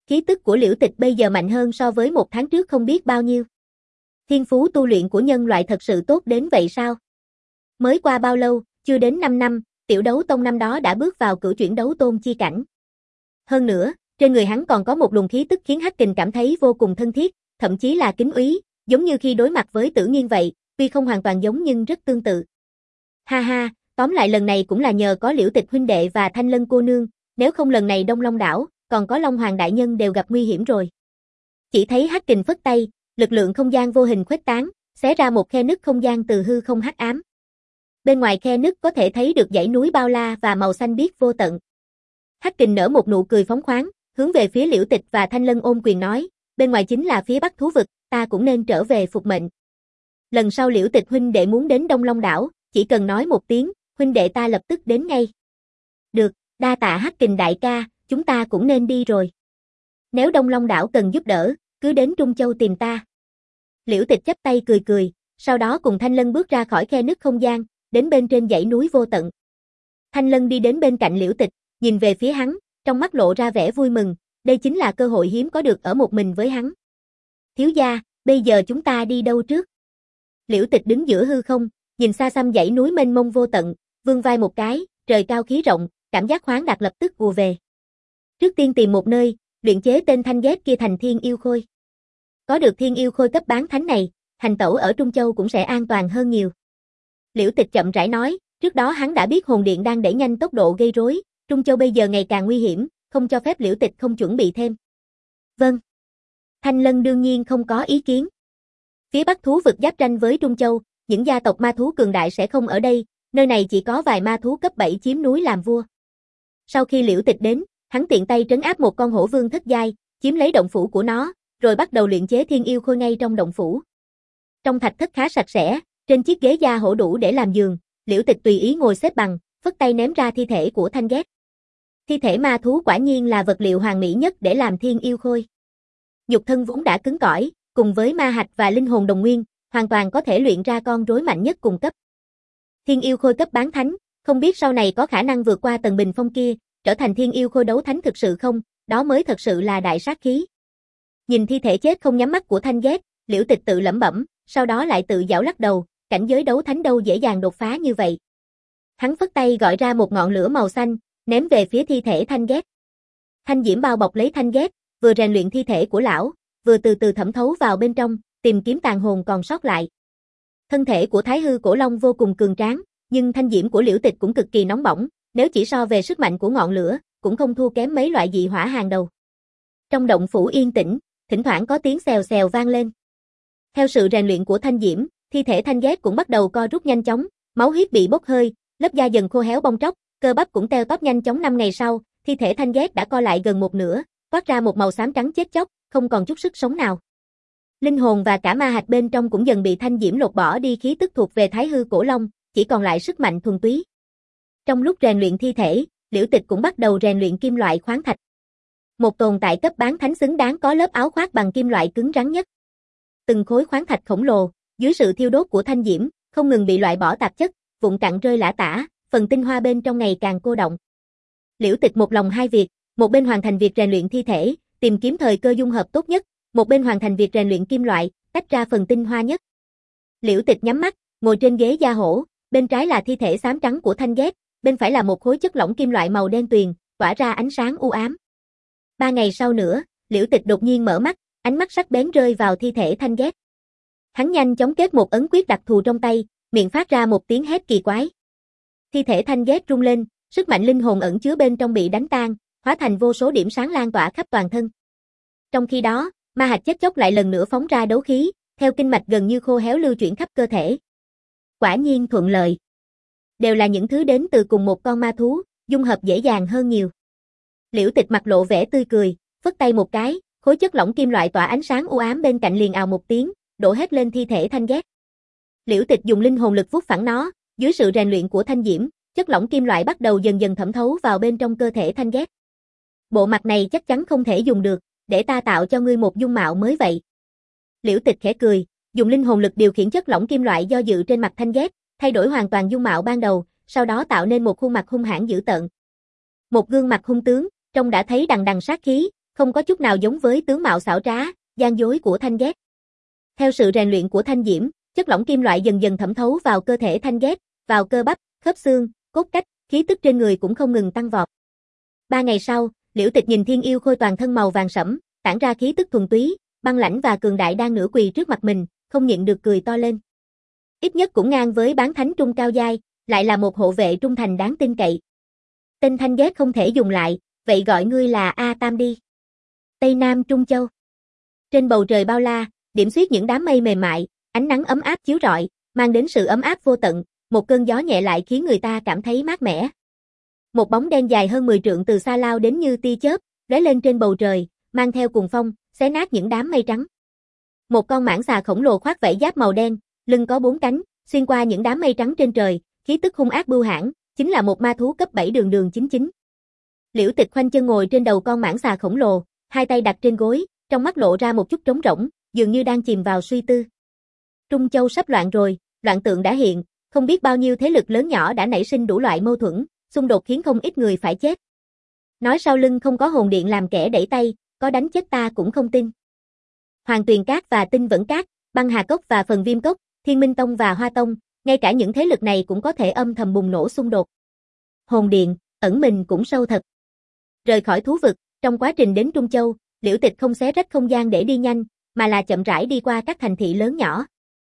Khí tức của Liễu Tịch bây giờ mạnh hơn so với một tháng trước không biết bao nhiêu. Thiên phú tu luyện của nhân loại thật sự tốt đến vậy sao? Mới qua bao lâu, chưa đến năm năm, Tiểu Đấu Tông năm đó đã bước vào cửu chuyển đấu tôn chi cảnh. Hơn nữa, trên người hắn còn có một luồng khí tức khiến Hắc Kình cảm thấy vô cùng thân thiết, thậm chí là kính úy, giống như khi đối mặt với Tử Nghiên vậy, tuy không hoàn toàn giống nhưng rất tương tự. Ha ha, tóm lại lần này cũng là nhờ có Liễu Tịch huynh đệ và Thanh Lân cô nương, nếu không lần này Đông Long đảo, còn có Long Hoàng đại nhân đều gặp nguy hiểm rồi. Chỉ thấy Hắc Kình phất tay, lực lượng không gian vô hình khuếch tán, xé ra một khe nứt không gian từ hư không hắc ám. Bên ngoài khe nứt có thể thấy được dãy núi bao la và màu xanh biếc vô tận. Hắc Kình nở một nụ cười phóng khoáng, hướng về phía Liễu Tịch và Thanh Lân ôm quyền nói, bên ngoài chính là phía Bắc thú vực, ta cũng nên trở về phục mệnh. Lần sau Liễu Tịch huynh đệ muốn đến Đông Long đảo, chỉ cần nói một tiếng, huynh đệ ta lập tức đến ngay. Được, đa tạ Hắc Kình đại ca, chúng ta cũng nên đi rồi. Nếu Đông Long đảo cần giúp đỡ, cứ đến Trung Châu tìm ta. Liễu Tịch chắp tay cười cười, sau đó cùng Thanh Lân bước ra khỏi khe nứt không gian, đến bên trên dãy núi vô tận. Thanh Lân đi đến bên cạnh Liễu Tịch, nhìn về phía hắn, trong mắt lộ ra vẻ vui mừng, đây chính là cơ hội hiếm có được ở một mình với hắn. Thiếu gia, bây giờ chúng ta đi đâu trước? Liễu Tịch đứng giữa hư không, nhìn xa xăm dãy núi mênh mông vô tận, vươn vai một cái, trời cao khí rộng, cảm giác khoáng đạt lập tức ùa về. Trước tiên tìm một nơi, luyện chế tên thanh ghét kia thành thiên yêu khôi. Có được thiên yêu khôi cấp bán thánh này, hành tẩu ở Trung Châu cũng sẽ an toàn hơn nhiều. Liễu Tịch chậm rãi nói, trước đó hắn đã biết hồn điện đang đẩy nhanh tốc độ gây rối, Trung Châu bây giờ ngày càng nguy hiểm, không cho phép Liễu Tịch không chuẩn bị thêm. Vâng. Thanh Lân đương nhiên không có ý kiến. Phía Bắc thú vực giáp ranh với Trung Châu, những gia tộc ma thú cường đại sẽ không ở đây, nơi này chỉ có vài ma thú cấp bảy chiếm núi làm vua. Sau khi Liễu Tịch đến, hắn tiện tay trấn áp một con hổ vương thất giai, chiếm lấy động phủ của nó, rồi bắt đầu luyện chế thiên yêu khôi ngay trong động phủ. Trong thạch thất khá sạch sẽ, trên chiếc ghế da hổ đủ để làm giường, Liễu Tịch tùy ý ngồi xếp bằng, phất tay ném ra thi thể của Thanh Ghét. Thi thể ma thú quả nhiên là vật liệu hoàn mỹ nhất để làm thiên yêu khôi. Nhục thân vốn đã cứng cỏi, cùng với ma hạch và linh hồn đồng nguyên, hoàn toàn có thể luyện ra con rối mạnh nhất cùng cấp. Thiên yêu khôi cấp bán thánh, không biết sau này có khả năng vượt qua tầng bình phong kia, trở thành thiên yêu khôi đấu thánh thực sự không, đó mới thật sự là đại sát khí. Nhìn thi thể chết không nhắm mắt của Thanh Ghét, Liễu Tịch tự lẩm bẩm, sau đó lại tự giảo lắc đầu, cảnh giới đấu thánh đâu dễ dàng đột phá như vậy. Hắn phất tay gọi ra một ngọn lửa màu xanh, ném về phía thi thể Thanh Ghét. Thanh diễm bao bọc lấy Thanh Ghét, vừa rèn luyện thi thể của lão, vừa từ từ thẩm thấu vào bên trong, tìm kiếm tàn hồn còn sót lại. Thân thể của Thái Hư Cổ Long vô cùng cường tráng, nhưng thanh diễm của Liễu Tịch cũng cực kỳ nóng bỏng, nếu chỉ so về sức mạnh của ngọn lửa, cũng không thua kém mấy loại dị hỏa hàng đầu. Trong động phủ yên tĩnh, thỉnh thoảng có tiếng xèo xèo vang lên. Theo sự rèn luyện của thanh diễm, thi thể Thanh Ghét cũng bắt đầu co rút nhanh chóng, máu huyết bị bốc hơi, lớp da dần khô héo bong tróc, cơ bắp cũng teo tóp nhanh chóng. Năm ngày sau, thi thể Thanh Ghét đã co lại gần một nửa, toát ra một màu xám trắng chết chóc, không còn chút sức sống nào. Linh hồn và cả ma hạch bên trong cũng dần bị thanh diễm lột bỏ đi, khí tức thuộc về Thái Hư Cổ Long, chỉ còn lại sức mạnh thuần túy. Trong lúc rèn luyện thi thể, Liễu Tịch cũng bắt đầu rèn luyện kim loại khoáng thạch. Một tồn tại cấp bán thánh xứng đáng có lớp áo khoác bằng kim loại cứng rắn nhất. Từng khối khoáng thạch khổng lồ, dưới sự thiêu đốt của thanh diễm, không ngừng bị loại bỏ tạp chất, vụn cặn rơi lả tả, phần tinh hoa bên trong ngày càng cô đọng. Liễu Tịch một lòng hai việc, một bên hoàn thành việc rèn luyện thi thể, tìm kiếm thời cơ dung hợp tốt nhất, một bên hoàn thành việc rèn luyện kim loại, tách ra phần tinh hoa nhất. Liễu Tịch nhắm mắt, ngồi trên ghế da hổ, bên trái là thi thể xám trắng của Thanh Ghét, bên phải là một khối chất lỏng kim loại màu đen tuyền, tỏa ra ánh sáng u ám. Ba ngày sau nữa, Liễu Tịch đột nhiên mở mắt, ánh mắt sắc bén rơi vào thi thể Thanh Ghét. Hắn nhanh chóng kết một ấn quyết đặc thù trong tay, miệng phát ra một tiếng hét kỳ quái. Thi thể Thanh Ghét rung lên, sức mạnh linh hồn ẩn chứa bên trong bị đánh tan, hóa thành vô số điểm sáng lan tỏa khắp toàn thân. Trong khi đó, ma hạch chết chóc lại lần nữa phóng ra đấu khí, theo kinh mạch gần như khô héo lưu chuyển khắp cơ thể. Quả nhiên thuận lợi. Đều là những thứ đến từ cùng một con ma thú, dung hợp dễ dàng hơn nhiều. Liễu Tịch mặt lộ vẻ tươi cười, phất tay một cái, khối chất lỏng kim loại tỏa ánh sáng u ám bên cạnh liền ào một tiếng, đổ hết lên thi thể Thanh Ghét. Liễu Tịch dùng linh hồn lực vuốt phẳng nó, dưới sự rèn luyện của thanh diễm, chất lỏng kim loại bắt đầu dần dần thẩm thấu vào bên trong cơ thể Thanh Ghét. Bộ mặt này chắc chắn không thể dùng được, để ta tạo cho ngươi một dung mạo mới vậy. Liễu Tịch khẽ cười, dùng linh hồn lực điều khiển chất lỏng kim loại do dự trên mặt Thanh Ghét, thay đổi hoàn toàn dung mạo ban đầu, sau đó tạo nên một khuôn mặt hung hãn dữ tợn. Một gương mặt hung tướng, trông đã thấy đằng đằng sát khí, không có chút nào giống với tướng mạo xảo trá, gian dối của Thanh Ghét. Theo sự rèn luyện của Thanh Diễm, chất lỏng kim loại dần dần thẩm thấu vào cơ thể Thanh Ghét, vào cơ bắp, khớp xương, cốt cách, khí tức trên người cũng không ngừng tăng vọt. Ba ngày sau, Liễu Tịch nhìn Thiên Yêu Khôi toàn thân màu vàng sẫm, tản ra khí tức thuần túy, băng lãnh và cường đại đang nửa quỳ trước mặt mình, không nhịn được cười to lên. Ít nhất cũng ngang với bán thánh trung cao giai, lại là một hộ vệ trung thành đáng tin cậy. Tên Thanh Ghét không thể dùng lại, vậy gọi ngươi là A Tam đi. Tây Nam Trung Châu. Trên bầu trời bao la, điểm xuyết những đám mây mềm mại, ánh nắng ấm áp chiếu rọi, mang đến sự ấm áp vô tận, một cơn gió nhẹ lại khiến người ta cảm thấy mát mẻ. Một bóng đen dài hơn mười trượng từ xa lao đến như tia chớp, lóe lên trên bầu trời, mang theo cuồng phong, xé nát những đám mây trắng. Một con mãng xà khổng lồ khoác vảy giáp màu đen, lưng có bốn cánh, xuyên qua những đám mây trắng trên trời, khí tức hung ác bưu hãn, chính là một ma thú cấp bảy đường đường chính chính. Liễu Tịch khoanh chân ngồi trên đầu con mãng xà khổng lồ, hai tay đặt trên gối, trong mắt lộ ra một chút trống rỗng, dường như đang chìm vào suy tư. Trung Châu sắp loạn rồi, loạn tượng đã hiện, không biết bao nhiêu thế lực lớn nhỏ đã nảy sinh đủ loại mâu thuẫn, xung đột khiến không ít người phải chết. Nói sau lưng không có hồn điện làm kẻ đẩy tay, có đánh chết ta cũng không tin. Hoàng Tuyền Cát và Tinh Vẫn Cát, Băng Hà Cốc và Phần Viêm Cốc, Thiên Minh Tông và Hoa Tông, ngay cả những thế lực này cũng có thể âm thầm bùng nổ xung đột. Hồn điện, ẩn mình cũng sâu thật. Rời khỏi thú vực, trong quá trình đến Trung Châu, Liễu Tịch không xé rách không gian để đi nhanh, mà là chậm rãi đi qua các thành thị lớn nhỏ.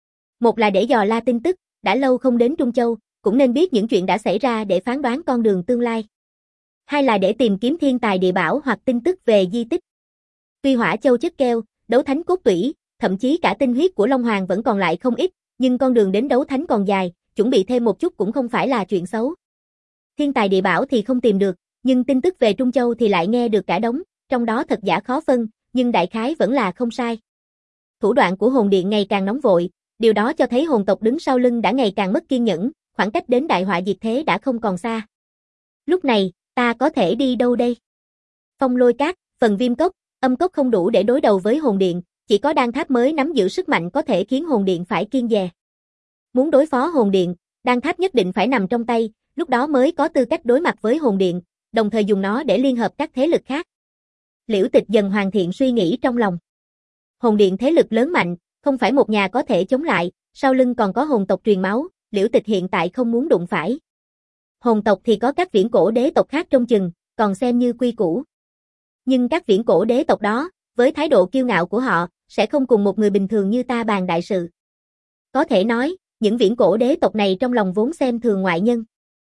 Một là để dò la tin tức, đã lâu không đến Trung Châu, cũng nên biết những chuyện đã xảy ra để phán đoán con đường tương lai. Hai là để tìm kiếm thiên tài địa bảo hoặc tin tức về di tích. Tuy Hỏa Châu chất keo, đấu thánh cốt tủy, thậm chí cả tinh huyết của Long Hoàng vẫn còn lại không ít, nhưng con đường đến đấu thánh còn dài, chuẩn bị thêm một chút cũng không phải là chuyện xấu. Thiên tài địa bảo thì không tìm được, nhưng tin tức về Trung Châu thì lại nghe được cả đống, trong đó thật giả khó phân, nhưng đại khái vẫn là không sai. Thủ đoạn của hồn điện ngày càng nóng vội, điều đó cho thấy hồn tộc đứng sau lưng đã ngày càng mất kiên nhẫn, khoảng cách đến đại họa diệt thế đã không còn xa. Lúc này, ta có thể đi đâu đây? Phong Lôi Cát, Phần Viêm Cốc, Âm Cốc không đủ để đối đầu với hồn điện, chỉ có Đan Tháp mới nắm giữ sức mạnh có thể khiến hồn điện phải kiêng dè. Muốn đối phó hồn điện, Đan Tháp nhất định phải nằm trong tay, lúc đó mới có tư cách đối mặt với hồn điện, đồng thời dùng nó để liên hợp các thế lực khác. Liễu Tịch dần hoàn thiện suy nghĩ trong lòng. Hồn điện thế lực lớn mạnh, không phải một nhà có thể chống lại, sau lưng còn có hồn tộc truyền máu, Liễu Tịch hiện tại không muốn đụng phải. Hồn tộc thì có các viễn cổ đế tộc khác trông chừng, còn xem như quy củ. Nhưng các viễn cổ đế tộc đó, với thái độ kiêu ngạo của họ, sẽ không cùng một người bình thường như ta bàn đại sự. Có thể nói, những viễn cổ đế tộc này trong lòng vốn xem thường ngoại nhân.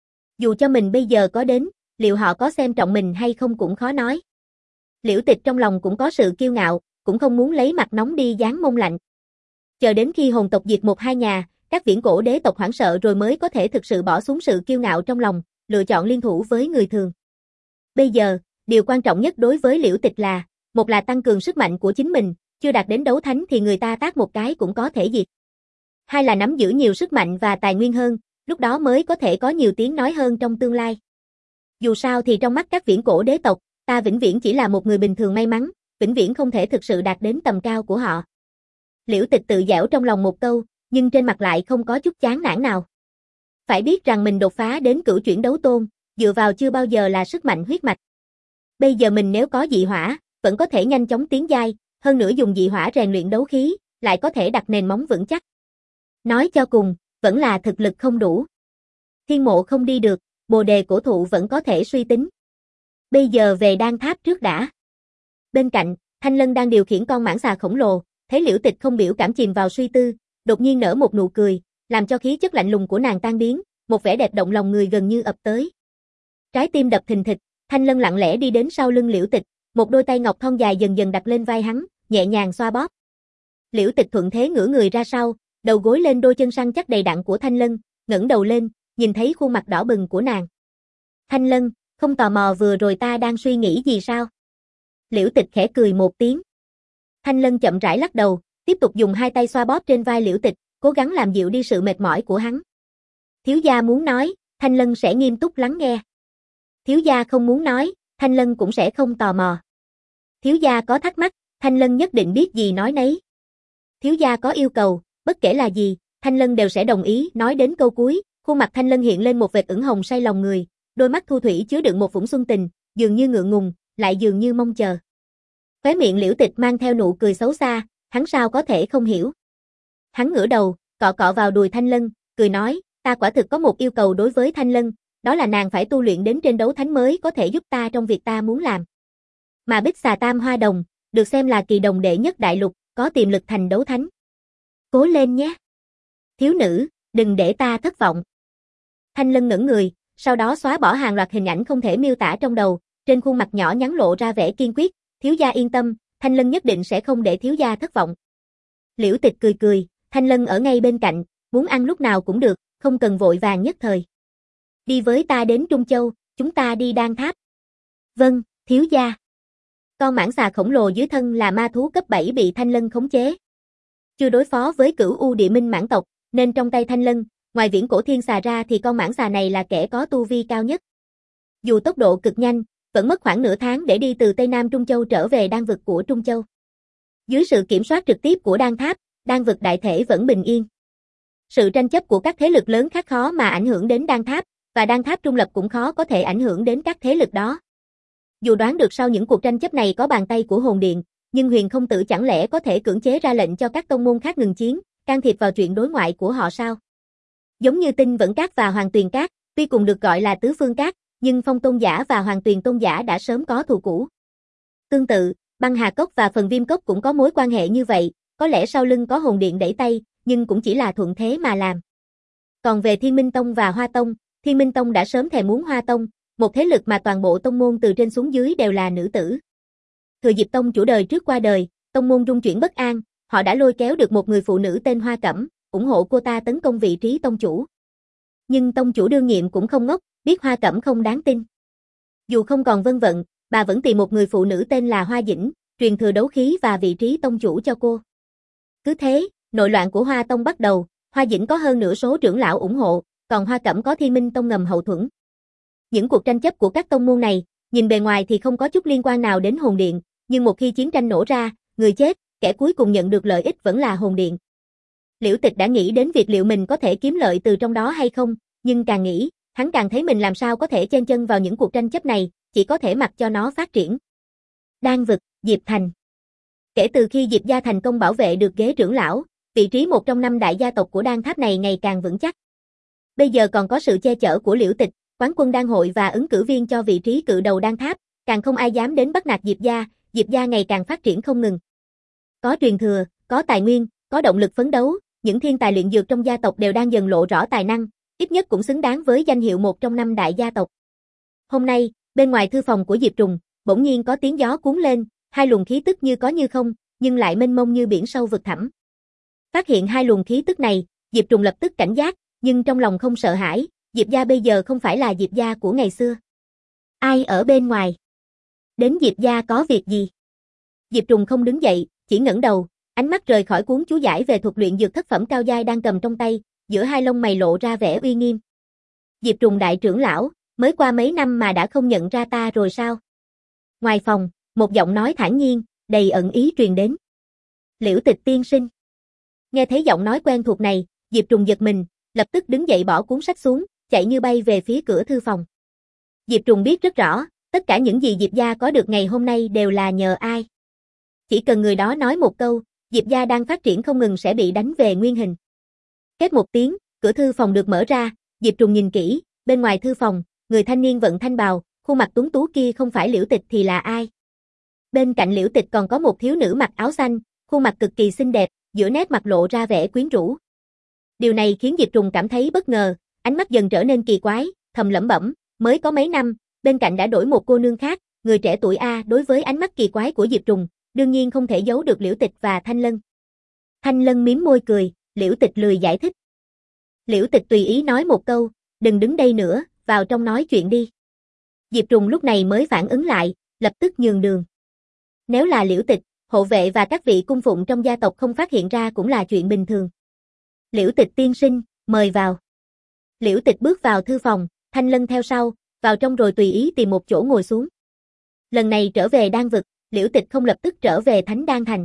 Dù cho mình bây giờ có đến, liệu họ có xem trọng mình hay không cũng khó nói. Liễu Tịch trong lòng cũng có sự kiêu ngạo, cũng không muốn lấy mặt nóng đi dán mông lạnh. Chờ đến khi hồn tộc diệt một hai nhà, các viễn cổ đế tộc hoảng sợ rồi mới có thể thực sự bỏ xuống sự kiêu ngạo trong lòng, lựa chọn liên thủ với người thường. Bây giờ, điều quan trọng nhất đối với Liễu Tịch là, một là tăng cường sức mạnh của chính mình, chưa đạt đến đấu thánh thì người ta tát một cái cũng có thể diệt. Hai là nắm giữ nhiều sức mạnh và tài nguyên hơn, lúc đó mới có thể có nhiều tiếng nói hơn trong tương lai. Dù sao thì trong mắt các viễn cổ đế tộc, ta vĩnh viễn chỉ là một người bình thường may mắn, vĩnh viễn không thể thực sự đạt đến tầm cao của họ. Liễu Tịch tự giễu trong lòng một câu, nhưng trên mặt lại không có chút chán nản nào. Phải biết rằng mình đột phá đến cửu chuyển đấu tôn, dựa vào chưa bao giờ là sức mạnh huyết mạch. Bây giờ mình nếu có dị hỏa, vẫn có thể nhanh chóng tiến giai, hơn nữa dùng dị hỏa rèn luyện đấu khí, lại có thể đặt nền móng vững chắc. Nói cho cùng, vẫn là thực lực không đủ. Thiên mộ không đi được, bồ đề cổ thụ vẫn có thể suy tính. Bây giờ về Đan Tháp trước đã. Bên cạnh, Thanh Lân đang điều khiển con mãng xà khổng lồ, thấy Liễu Tịch không biểu cảm chìm vào suy tư, đột nhiên nở một nụ cười, làm cho khí chất lạnh lùng của nàng tan biến, một vẻ đẹp động lòng người gần như ập tới. Trái tim đập thình thịch, Thanh Lân lặng lẽ đi đến sau lưng Liễu Tịch, một đôi tay ngọc thon dài dần dần đặt lên vai hắn, nhẹ nhàng xoa bóp. Liễu Tịch thuận thế ngửa người ra sau, đầu gối lên đôi chân săn chắc đầy đặn của Thanh Lân, ngẩng đầu lên, nhìn thấy khuôn mặt đỏ bừng của nàng. Thanh Lân, không tò mò vừa rồi ta đang suy nghĩ gì sao? Liễu Tịch khẽ cười một tiếng. Thanh Lân chậm rãi lắc đầu, tiếp tục dùng hai tay xoa bóp trên vai Liễu Tịch, cố gắng làm dịu đi sự mệt mỏi của hắn. Thiếu gia muốn nói, Thanh Lân sẽ nghiêm túc lắng nghe. Thiếu gia không muốn nói, Thanh Lân cũng sẽ không tò mò. Thiếu gia có thắc mắc, Thanh Lân nhất định biết gì nói nấy. Thiếu gia có yêu cầu, bất kể là gì, Thanh Lân đều sẽ đồng ý. Nói đến câu cuối, khuôn mặt Thanh Lân hiện lên một vệt ửng hồng say lòng người, đôi mắt thu thủy chứa đựng một vũng xuân tình, dường như ngượng ngùng, lại dường như mong chờ. Khóe miệng Liễu Tịch mang theo nụ cười xấu xa, hắn sao có thể không hiểu. Hắn ngửa đầu, cọ cọ vào đùi Thanh Lân, cười nói, ta quả thực có một yêu cầu đối với Thanh Lân, đó là nàng phải tu luyện đến trên đấu thánh mới có thể giúp ta trong việc ta muốn làm. Mà Bích Xà Tam Hoa Đồng, được xem là kỳ đồng đệ nhất đại lục, có tiềm lực thành đấu thánh. Cố lên nhé. Thiếu nữ, đừng để ta thất vọng. Thanh Lân ngẩng người, sau đó xóa bỏ hàng loạt hình ảnh không thể miêu tả trong đầu, trên khuôn mặt nhỏ nhắn lộ ra vẻ kiên quyết, thiếu gia yên tâm, Thanh Lân nhất định sẽ không để thiếu gia thất vọng. Liễu Tịch cười cười, Thanh Lân ở ngay bên cạnh, muốn ăn lúc nào cũng được, không cần vội vàng nhất thời. Đi với ta đến Trung Châu, chúng ta đi Đan Tháp. Vâng, thiếu gia. Con mãng xà khổng lồ dưới thân là ma thú cấp bảy bị Thanh Lân khống chế. Chưa đối phó với Cửu U Địa Minh mãng tộc, nên trong tay Thanh Lân, ngoài Viễn Cổ Thiên Xà ra thì con mãng xà này là kẻ có tu vi cao nhất. Dù tốc độ cực nhanh, vẫn mất khoảng nửa tháng để đi từ Tây Nam Trung Châu trở về đan vực của Trung Châu. Dưới sự kiểm soát trực tiếp của Đan Tháp, đan vực đại thể vẫn bình yên. Sự tranh chấp của các thế lực lớn khác khó mà ảnh hưởng đến Đan Tháp, và Đan Tháp trung lập cũng khó có thể ảnh hưởng đến các thế lực đó. Dù đoán được sau những cuộc tranh chấp này có bàn tay của Hồn Điện, nhưng Huyền Không Tử chẳng lẽ có thể cưỡng chế ra lệnh cho các tông môn khác ngừng chiến, can thiệp vào chuyện đối ngoại của họ sao? Giống như Tinh Vẫn Các và Hoàng Tuyền Các, tuy cùng được gọi là Tứ Phương Các, nhưng Phong Tôn Giả và Hoàng Tuyền Tôn Giả đã sớm có thù cũ. Tương tự, Băng Hà Cốc và Phần Viêm Cốc cũng có mối quan hệ như vậy, có lẽ sau lưng có Hồn Điện đẩy tay, nhưng cũng chỉ là thuận thế mà làm. Còn về Thiên Minh Tông và Hoa Tông, Thiên Minh Tông đã sớm thèm muốn Hoa Tông, một thế lực mà toàn bộ tông môn từ trên xuống dưới đều là nữ tử. Thừa dịp tông chủ đời trước qua đời, tông môn rung chuyển bất an, họ đã lôi kéo được một người phụ nữ tên Hoa Cẩm, ủng hộ cô ta tấn công vị trí tông chủ. Nhưng tông chủ đương nhiệm cũng không ngốc, biết Hoa Cẩm không đáng tin. Dù không còn vân vận, bà vẫn tìm một người phụ nữ tên là Hoa Dĩnh, truyền thừa đấu khí và vị trí tông chủ cho cô. Cứ thế, nội loạn của Hoa Tông bắt đầu, Hoa Dĩnh có hơn nửa số trưởng lão ủng hộ, còn Hoa Cẩm có Thiên Minh Tông ngầm hậu thuẫn. Những cuộc tranh chấp của các tông môn này, nhìn bề ngoài thì không có chút liên quan nào đến Hồn Điện, nhưng một khi chiến tranh nổ ra, người chết, kẻ cuối cùng nhận được lợi ích vẫn là Hồn Điện. Liễu Tịch đã nghĩ đến việc liệu mình có thể kiếm lợi từ trong đó hay không, nhưng càng nghĩ, hắn càng thấy mình làm sao có thể chen chân vào những cuộc tranh chấp này, chỉ có thể mặc cho nó phát triển. Đan vực, Diệp Thành. Kể từ khi Diệp gia thành công bảo vệ được ghế trưởng lão, vị trí một trong năm đại gia tộc của Đan Tháp này ngày càng vững chắc. Bây giờ còn có sự che chở của Liễu Tịch, quán quân đan hội và ứng cử viên cho vị trí cự đầu Đan Tháp, càng không ai dám đến bắt nạt Diệp gia, Diệp gia ngày càng phát triển không ngừng. Có truyền thừa, có tài nguyên, có động lực phấn đấu, những thiên tài luyện dược trong gia tộc đều đang dần lộ rõ tài năng, ít nhất cũng xứng đáng với danh hiệu một trong năm đại gia tộc. Hôm nay, bên ngoài thư phòng của Diệp Trùng, bỗng nhiên có tiếng gió cuốn lên, hai luồng khí tức như có như không, nhưng lại mênh mông như biển sâu vực thẳm. Phát hiện hai luồng khí tức này, Diệp Trùng lập tức cảnh giác, nhưng trong lòng không sợ hãi, Diệp gia bây giờ không phải là Diệp gia của ngày xưa. Ai ở bên ngoài? Đến Diệp gia có việc gì? Diệp Trùng không đứng dậy, chỉ ngẩng đầu, ánh mắt rời khỏi cuốn chú giải về thuật luyện dược thất phẩm cao giai đang cầm trong tay, giữa hai lông mày lộ ra vẻ uy nghiêm. Diệp Trùng đại trưởng lão, mới qua mấy năm mà đã không nhận ra ta rồi sao? Ngoài phòng, một giọng nói thản nhiên, đầy ẩn ý truyền đến. Liễu Tịch tiên sinh. Nghe thấy giọng nói quen thuộc này, Diệp Trùng giật mình, lập tức đứng dậy bỏ cuốn sách xuống, chạy như bay về phía cửa thư phòng. Diệp Trùng biết rất rõ, tất cả những gì Diệp gia có được ngày hôm nay đều là nhờ ai. Chỉ cần người đó nói một câu, Diệp gia đang phát triển không ngừng sẽ bị đánh về nguyên hình. Két một tiếng, cửa thư phòng được mở ra, Diệp Trùng nhìn kỹ, bên ngoài thư phòng, người thanh niên vận thanh bào, khuôn mặt tuấn tú kia không phải Liễu Tịch thì là ai? Bên cạnh Liễu Tịch còn có một thiếu nữ mặc áo xanh, khuôn mặt cực kỳ xinh đẹp, giữa nét mặt lộ ra vẻ quyến rũ. Điều này khiến Diệp Trùng cảm thấy bất ngờ, ánh mắt dần trở nên kỳ quái, thầm lẩm bẩm, mới có mấy năm, bên cạnh đã đổi một cô nương khác, người trẻ tuổi a, đối với ánh mắt kỳ quái của Diệp Trùng, đương nhiên không thể giấu được Liễu Tịch và Thanh Lân. Thanh Lân mím môi cười, Liễu Tịch lười giải thích. Liễu Tịch tùy ý nói một câu, đừng đứng đây nữa, vào trong nói chuyện đi. Diệp Trùng lúc này mới phản ứng lại, lập tức nhường đường. Nếu là Liễu Tịch, hộ vệ và các vị cung phụng trong gia tộc không phát hiện ra cũng là chuyện bình thường. Liễu Tịch tiên sinh, mời vào. Liễu Tịch bước vào thư phòng, Thanh Lân theo sau, vào trong rồi tùy ý tìm một chỗ ngồi xuống. Lần này trở về đan vực, Liễu Tịch không lập tức trở về Thánh Đan Thành.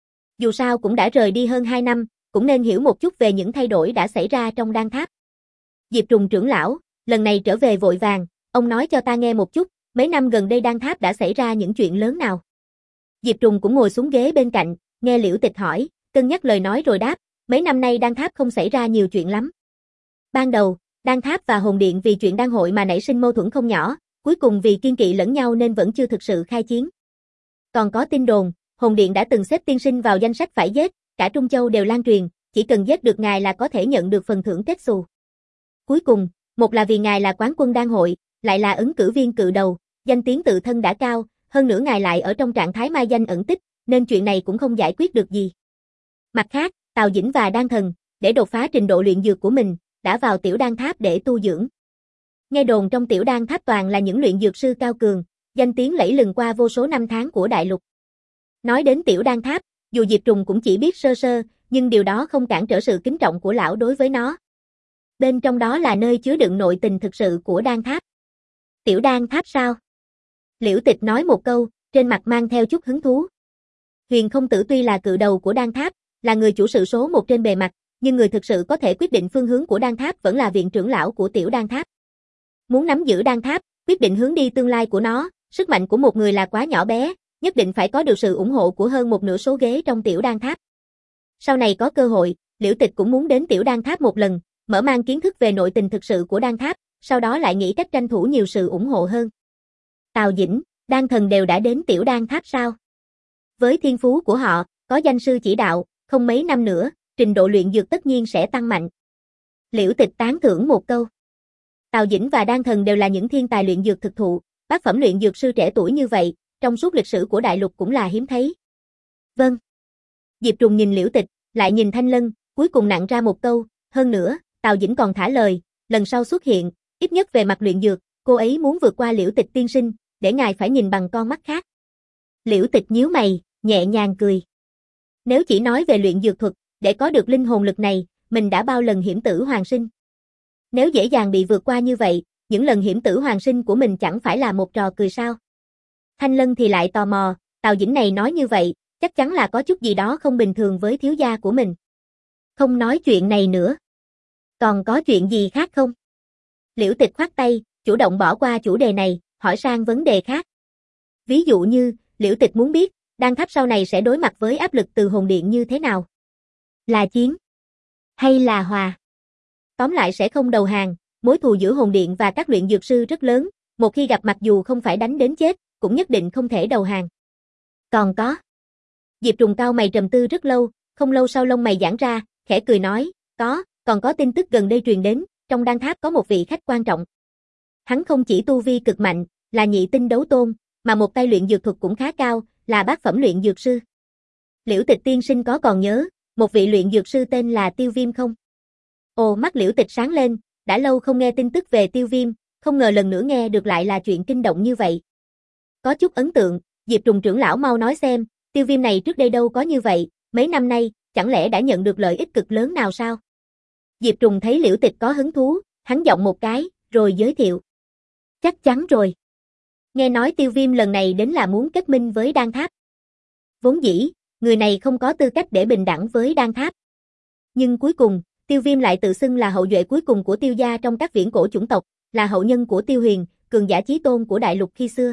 Dù sao cũng đã rời đi hơn hai năm, cũng nên hiểu một chút về những thay đổi đã xảy ra trong đan tháp. Diệp Trùng trưởng lão, lần này trở về vội vàng, ông nói cho ta nghe một chút, mấy năm gần đây đan tháp đã xảy ra những chuyện lớn nào. Diệp Trùng cũng ngồi xuống ghế bên cạnh, nghe Liễu Tịch hỏi, cân nhắc lời nói rồi đáp, mấy năm nay Đan Tháp không xảy ra nhiều chuyện lắm. Ban đầu, Đan Tháp và Hồn Điện vì chuyện đan hội mà nảy sinh mâu thuẫn không nhỏ, cuối cùng vì kiên kỵ lẫn nhau nên vẫn chưa thực sự khai chiến. Còn có tin đồn, Hồn Điện đã từng xếp tiên sinh vào danh sách phải giết, cả Trung Châu đều lan truyền, chỉ cần giết được ngài là có thể nhận được phần thưởng kết xù. Cuối cùng, một là vì ngài là quán quân đan hội, lại là ứng cử viên cự đầu, danh tiếng tự thân đã cao, hơn nữa ngài lại ở trong trạng thái mai danh ẩn tích, nên chuyện này cũng không giải quyết được gì. Mặt khác, Tào Dĩnh và Đan Thần, để đột phá trình độ luyện dược của mình, đã vào Tiểu Đan Tháp để tu dưỡng. Nghe đồn trong Tiểu Đan Tháp toàn là những luyện dược sư cao cường, danh tiếng lẫy lừng qua vô số năm tháng của đại lục. Nói đến Tiểu Đan Tháp, dù Diệp Trùng cũng chỉ biết sơ sơ, nhưng điều đó không cản trở sự kính trọng của lão đối với nó. Bên trong đó là nơi chứa đựng nội tình thực sự của Đan Tháp. Tiểu Đan Tháp sao? Liễu Tịch nói một câu, trên mặt mang theo chút hứng thú. Huyền Không Tử tuy là cự đầu của Đan Tháp, là người chủ sự số một trên bề mặt, nhưng người thực sự có thể quyết định phương hướng của Đan Tháp vẫn là viện trưởng lão của Tiểu Đan Tháp. Muốn nắm giữ Đan Tháp, quyết định hướng đi tương lai của nó, sức mạnh của một người là quá nhỏ bé, nhất định phải có được sự ủng hộ của hơn một nửa số ghế trong Tiểu Đan Tháp. Sau này có cơ hội, Liễu Tịch cũng muốn đến Tiểu Đan Tháp một lần, mở mang kiến thức về nội tình thực sự của Đan Tháp, sau đó lại nghĩ cách tranh thủ nhiều sự ủng hộ hơn. Tào Dĩnh, Đan Thần đều đã đến Tiểu Đan Tháp sao? Với thiên phú của họ, có danh sư chỉ đạo, không mấy năm nữa, trình độ luyện dược tất nhiên sẽ tăng mạnh. Liễu Tịch tán thưởng một câu. Tào Dĩnh và Đan Thần đều là những thiên tài luyện dược thực thụ, bát phẩm luyện dược sư trẻ tuổi như vậy, trong suốt lịch sử của đại lục cũng là hiếm thấy. Vâng. Diệp Trùng nhìn Liễu Tịch, lại nhìn Thanh Lân, cuối cùng nặn ra một câu, hơn nữa, Tào Dĩnh còn thả lời, lần sau xuất hiện, ít nhất về mặt luyện dược, cô ấy muốn vượt qua Liễu Tịch tiên sinh, để ngài phải nhìn bằng con mắt khác. Liễu Tịch nhíu mày, nhẹ nhàng cười. Nếu chỉ nói về luyện dược thuật, để có được linh hồn lực này, mình đã bao lần hiểm tử hoàn sinh. Nếu dễ dàng bị vượt qua như vậy, những lần hiểm tử hoàn sinh của mình chẳng phải là một trò cười sao? Thanh Lân thì lại tò mò, Tào Dĩnh này nói như vậy, chắc chắn là có chút gì đó không bình thường với thiếu gia của mình. Không nói chuyện này nữa. Còn có chuyện gì khác không? Liễu Tịch khoát tay, chủ động bỏ qua chủ đề này, hỏi sang vấn đề khác. Ví dụ như, Liễu Tịch muốn biết, Đan Tháp sau này sẽ đối mặt với áp lực từ Hồn Điện như thế nào? Là chiến? Hay là hòa? Tóm lại sẽ không đầu hàng, mối thù giữa Hồn Điện và các luyện dược sư rất lớn, một khi gặp mặt dù không phải đánh đến chết, cũng nhất định không thể đầu hàng. Còn có. Diệp Trùng cao mày trầm tư rất lâu, không lâu sau lông mày giãn ra, khẽ cười nói, có, còn có tin tức gần đây truyền đến, trong Đan Tháp có một vị khách quan trọng. Hắn không chỉ tu vi cực mạnh, là nhị tinh đấu tôn, mà một tay luyện dược thuật cũng khá cao, là bát phẩm luyện dược sư. Liễu Tịch tiên sinh có còn nhớ, một vị luyện dược sư tên là Tiêu Viêm không? Ồ, mắt Liễu Tịch sáng lên, đã lâu không nghe tin tức về Tiêu Viêm, không ngờ lần nữa nghe được lại là chuyện kinh động như vậy. Có chút ấn tượng, Diệp Trùng trưởng lão mau nói xem, Tiêu Viêm này trước đây đâu có như vậy, mấy năm nay, chẳng lẽ đã nhận được lợi ích cực lớn nào sao? Diệp Trùng thấy Liễu Tịch có hứng thú, hắn giọng một cái, rồi giới thiệu. Chắc chắn rồi. Nghe nói Tiêu Viêm lần này đến là muốn kết minh với Đan Tháp. Vốn dĩ, người này không có tư cách để bình đẳng với Đan Tháp. Nhưng cuối cùng, Tiêu Viêm lại tự xưng là hậu duệ cuối cùng của Tiêu gia trong các viễn cổ chủng tộc, là hậu nhân của Tiêu Huyền, cường giả chí tôn của đại lục khi xưa.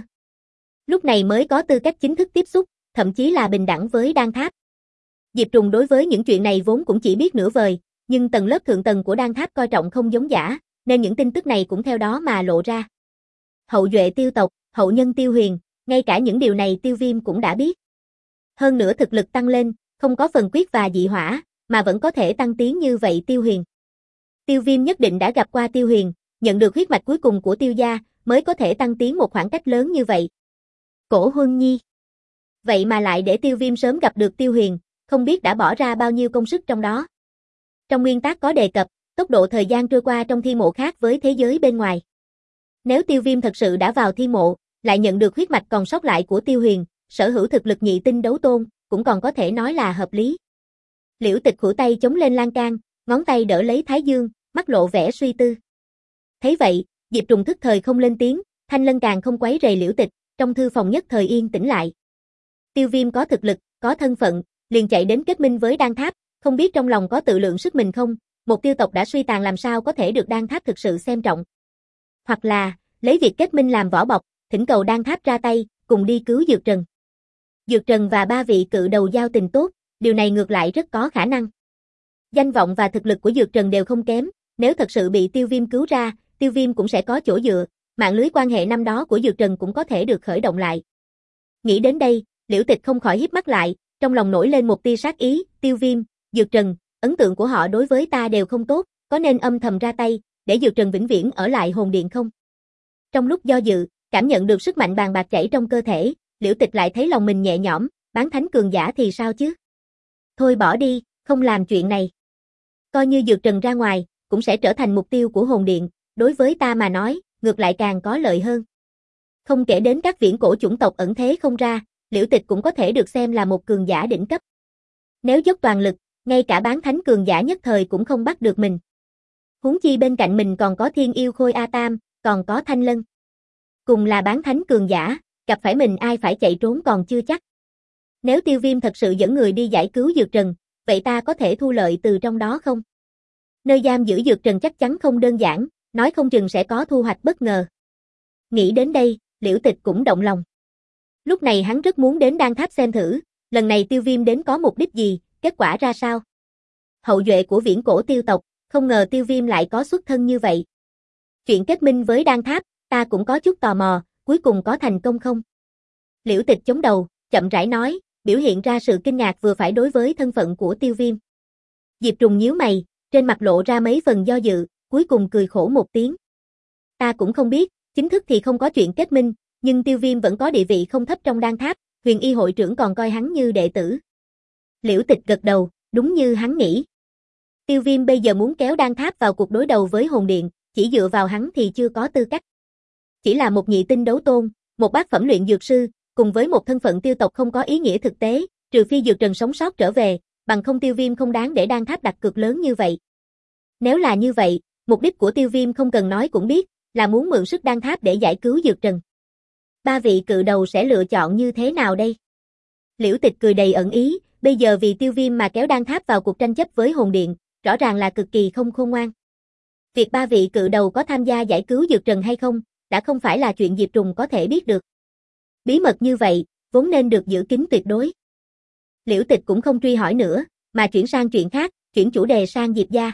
Lúc này mới có tư cách chính thức tiếp xúc, thậm chí là bình đẳng với Đan Tháp. Diệp Trùng đối với những chuyện này vốn cũng chỉ biết nửa vời, nhưng tầng lớp thượng tầng của Đan Tháp coi trọng không giống giả, nên những tin tức này cũng theo đó mà lộ ra. Hậu duệ Tiêu tộc, hậu nhân Tiêu Huyền, ngay cả những điều này Tiêu Viêm cũng đã biết. Hơn nữa thực lực tăng lên, không có phần quyết và dị hỏa, mà vẫn có thể tăng tiến như vậy Tiêu Huyền. Tiêu Viêm nhất định đã gặp qua Tiêu Huyền, nhận được huyết mạch cuối cùng của Tiêu gia, mới có thể tăng tiến một khoảng cách lớn như vậy. Cổ Huân Nhi. Vậy mà lại để Tiêu Viêm sớm gặp được Tiêu Huyền, không biết đã bỏ ra bao nhiêu công sức trong đó. Trong nguyên tắc có đề cập, tốc độ thời gian trôi qua trong thi mộ khác với thế giới bên ngoài. Nếu Tiêu Viêm thật sự đã vào thi mộ, lại nhận được huyết mạch còn sót lại của Tiêu Huyền, sở hữu thực lực nhị tinh đấu tôn, cũng còn có thể nói là hợp lý. Liễu Tịch khuỷu tay chống lên lan can, ngón tay đỡ lấy thái dương, mắt lộ vẻ suy tư. Thấy vậy, Diệp Trùng thức thời không lên tiếng, Thanh Lân càng không quấy rầy Liễu Tịch, trong thư phòng nhất thời yên tĩnh lại. Tiêu Viêm có thực lực, có thân phận, liền chạy đến kết minh với Đan Tháp, không biết trong lòng có tự lượng sức mình không, một tiêu tộc đã suy tàn làm sao có thể được Đan Tháp thực sự xem trọng. Hoặc là, lấy việc kết minh làm vỏ bọc, thỉnh cầu Đan Tháp ra tay, cùng đi cứu Dược Trần. Dược Trần và ba vị cự đầu giao tình tốt, điều này ngược lại rất có khả năng. Danh vọng và thực lực của Dược Trần đều không kém, nếu thật sự bị Tiêu Viêm cứu ra, Tiêu Viêm cũng sẽ có chỗ dựa, mạng lưới quan hệ năm đó của Dược Trần cũng có thể được khởi động lại. Nghĩ đến đây, Liễu Tịch không khỏi híp mắt lại, trong lòng nổi lên một tia sát ý, Tiêu Viêm, Dược Trần, ấn tượng của họ đối với ta đều không tốt, có nên âm thầm ra tay, để Dược Trần vĩnh viễn ở lại hồn điện không? Trong lúc do dự, cảm nhận được sức mạnh bàn bạc chảy trong cơ thể, Liễu Tịch lại thấy lòng mình nhẹ nhõm, bán thánh cường giả thì sao chứ? Thôi bỏ đi, không làm chuyện này. Coi như Dược Trần ra ngoài, cũng sẽ trở thành mục tiêu của hồn điện, đối với ta mà nói, ngược lại càng có lợi hơn. Không kể đến các viễn cổ chủng tộc ẩn thế không ra, Liễu Tịch cũng có thể được xem là một cường giả đỉnh cấp. Nếu dốc toàn lực, ngay cả bán thánh cường giả nhất thời cũng không bắt được mình. Huống chi bên cạnh mình còn có Thiên Yêu Khôi A Tam, còn có Thanh Lân. Cùng là bán thánh cường giả, gặp phải mình ai phải chạy trốn còn chưa chắc. Nếu Tiêu Viêm thật sự dẫn người đi giải cứu Dược Trần, vậy ta có thể thu lợi từ trong đó không? Nơi giam giữ Dược Trần chắc chắn không đơn giản, nói không chừng sẽ có thu hoạch bất ngờ. Nghĩ đến đây, Liễu Tịch cũng động lòng. Lúc này hắn rất muốn đến Đan Tháp xem thử, lần này Tiêu Viêm đến có mục đích gì, kết quả ra sao? Hậu duệ của viễn cổ tiêu tộc, không ngờ Tiêu Viêm lại có xuất thân như vậy. Chuyện kết minh với Đan Tháp, ta cũng có chút tò mò, cuối cùng có thành công không? Liễu Tịch chống đầu, chậm rãi nói, biểu hiện ra sự kinh ngạc vừa phải đối với thân phận của Tiêu Viêm. Diệp Trùng nhíu mày, trên mặt lộ ra mấy phần do dự, cuối cùng cười khổ một tiếng. Ta cũng không biết, chính thức thì không có chuyện kết minh, nhưng Tiêu Viêm vẫn có địa vị không thấp trong Đan Tháp, Huyền Y hội trưởng còn coi hắn như đệ tử. Liễu Tịch gật đầu, đúng như hắn nghĩ. Tiêu Viêm bây giờ muốn kéo Đan Tháp vào cuộc đối đầu với hồn điện, chỉ dựa vào hắn thì chưa có tư cách. Chỉ là một nhị tinh đấu tôn, một bát phẩm luyện dược sư, cùng với một thân phận tiêu tộc không có ý nghĩa thực tế, trừ phi Dược Trần sống sót trở về, bằng không Tiêu Viêm không đáng để Đan Tháp đặt cược lớn như vậy. Nếu là như vậy, mục đích của Tiêu Viêm không cần nói cũng biết, là muốn mượn sức Đan Tháp để giải cứu Dược Trần. Ba vị cự đầu sẽ lựa chọn như thế nào đây? Liễu Tịch cười đầy ẩn ý, bây giờ vì Tiêu Viêm mà kéo Đan Tháp vào cuộc tranh chấp với hồn điện, rõ ràng là cực kỳ không khôn ngoan. Việc ba vị cự đầu có tham gia giải cứu Dược Trần hay không, đã không phải là chuyện Diệp Trùng có thể biết được. Bí mật như vậy, vốn nên được giữ kín tuyệt đối. Liễu Tịch cũng không truy hỏi nữa, mà chuyển sang chuyện khác, chuyển chủ đề sang Diệp gia.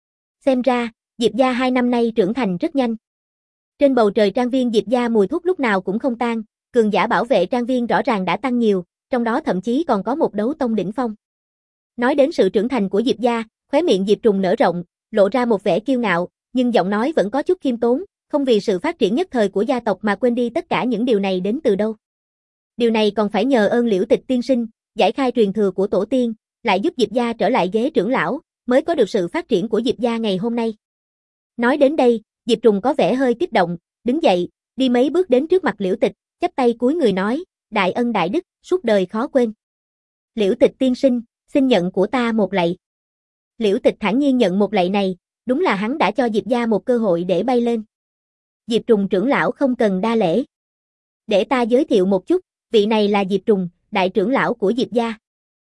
Xem ra, Diệp gia hai năm nay trưởng thành rất nhanh. Trên bầu trời trang viên Diệp gia mùi thuốc lúc nào cũng không tan, cường giả bảo vệ trang viên rõ ràng đã tăng nhiều, trong đó thậm chí còn có một đấu tông đỉnh phong. Nói đến sự trưởng thành của Diệp gia, khóe miệng Diệp Trùng nở rộng, lộ ra một vẻ kiêu ngạo, nhưng giọng nói vẫn có chút khiêm tốn, không vì sự phát triển nhất thời của gia tộc mà quên đi tất cả những điều này đến từ đâu. Điều này còn phải nhờ ơn Liễu Tịch tiên sinh, giải khai truyền thừa của tổ tiên, lại giúp Diệp gia trở lại ghế trưởng lão, mới có được sự phát triển của Diệp gia ngày hôm nay. Nói đến đây, Diệp Trùng có vẻ hơi kích động, đứng dậy, đi mấy bước đến trước mặt Liễu Tịch, chắp tay cúi người nói, đại ân đại đức, suốt đời khó quên. Liễu Tịch tiên sinh, xin nhận của ta một lạy. Liễu Tịch thản nhiên nhận một lạy này, đúng là hắn đã cho Diệp gia một cơ hội để bay lên. Diệp Trùng trưởng lão không cần đa lễ. Để ta giới thiệu một chút, vị này là Diệp Trùng, đại trưởng lão của Diệp gia.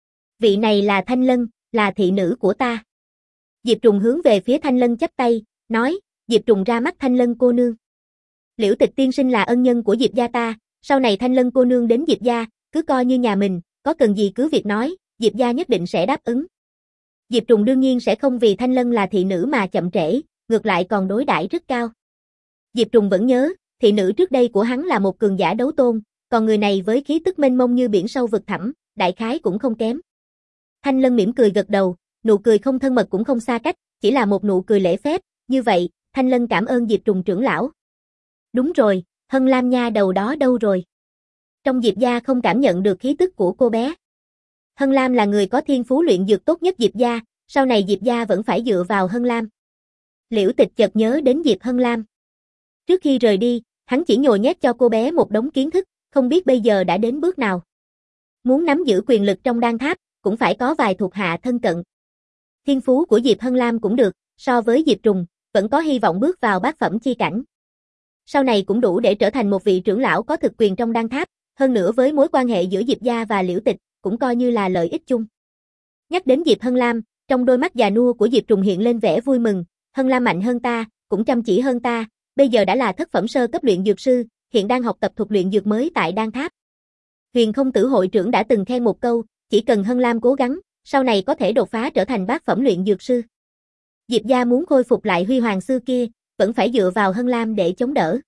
Vị này là Thanh Lân, là thị nữ của ta. Diệp Trùng hướng về phía Thanh Lân chắp tay, nói, Diệp Trùng ra mắt Thanh Lân cô nương. Liễu Tịch tiên sinh là ân nhân của Diệp gia ta, sau này Thanh Lân cô nương đến Diệp gia, cứ coi như nhà mình, có cần gì cứ việc nói, Diệp gia nhất định sẽ đáp ứng. Diệp Trùng đương nhiên sẽ không vì Thanh Lân là thị nữ mà chậm trễ, ngược lại còn đối đãi rất cao. Diệp Trùng vẫn nhớ, thị nữ trước đây của hắn là một cường giả đấu tôn, còn người này với khí tức mênh mông như biển sâu vực thẳm, đại khái cũng không kém. Thanh Lân mỉm cười gật đầu, nụ cười không thân mật cũng không xa cách, chỉ là một nụ cười lễ phép, như vậy, Thanh Lân cảm ơn Diệp Trùng trưởng lão. Đúng rồi, Hân Lam nha đầu đó đâu rồi? Trong Diệp gia không cảm nhận được khí tức của cô bé. Hân Lam là người có thiên phú luyện dược tốt nhất Diệp gia, sau này Diệp gia vẫn phải dựa vào Hân Lam. Liễu Tịch chợt nhớ đến Diệp Hân Lam. Trước khi rời đi, hắn chỉ nhồi nhét cho cô bé một đống kiến thức, không biết bây giờ đã đến bước nào. Muốn nắm giữ quyền lực trong Đan Tháp, cũng phải có vài thuộc hạ thân cận. Thiên phú của Diệp Hân Lam cũng được, so với Diệp Trùng, vẫn có hy vọng bước vào bát phẩm chi cảnh. Sau này cũng đủ để trở thành một vị trưởng lão có thực quyền trong Đan Tháp, hơn nữa với mối quan hệ giữa Diệp gia và Liễu Tịch, cũng coi như là lợi ích chung. Nhắc đến Diệp Hân Lam, trong đôi mắt già nua của Diệp Trùng hiện lên vẻ vui mừng, Hân Lam mạnh hơn ta, cũng chăm chỉ hơn ta, bây giờ đã là thất phẩm sơ cấp luyện dược sư, hiện đang học tập thuật luyện dược mới tại Đan Tháp. Huyền Không Tử hội trưởng đã từng khen một câu, chỉ cần Hân Lam cố gắng, sau này có thể đột phá trở thành bát phẩm luyện dược sư. Diệp gia muốn khôi phục lại huy hoàng xưa kia, vẫn phải dựa vào Hân Lam để chống đỡ.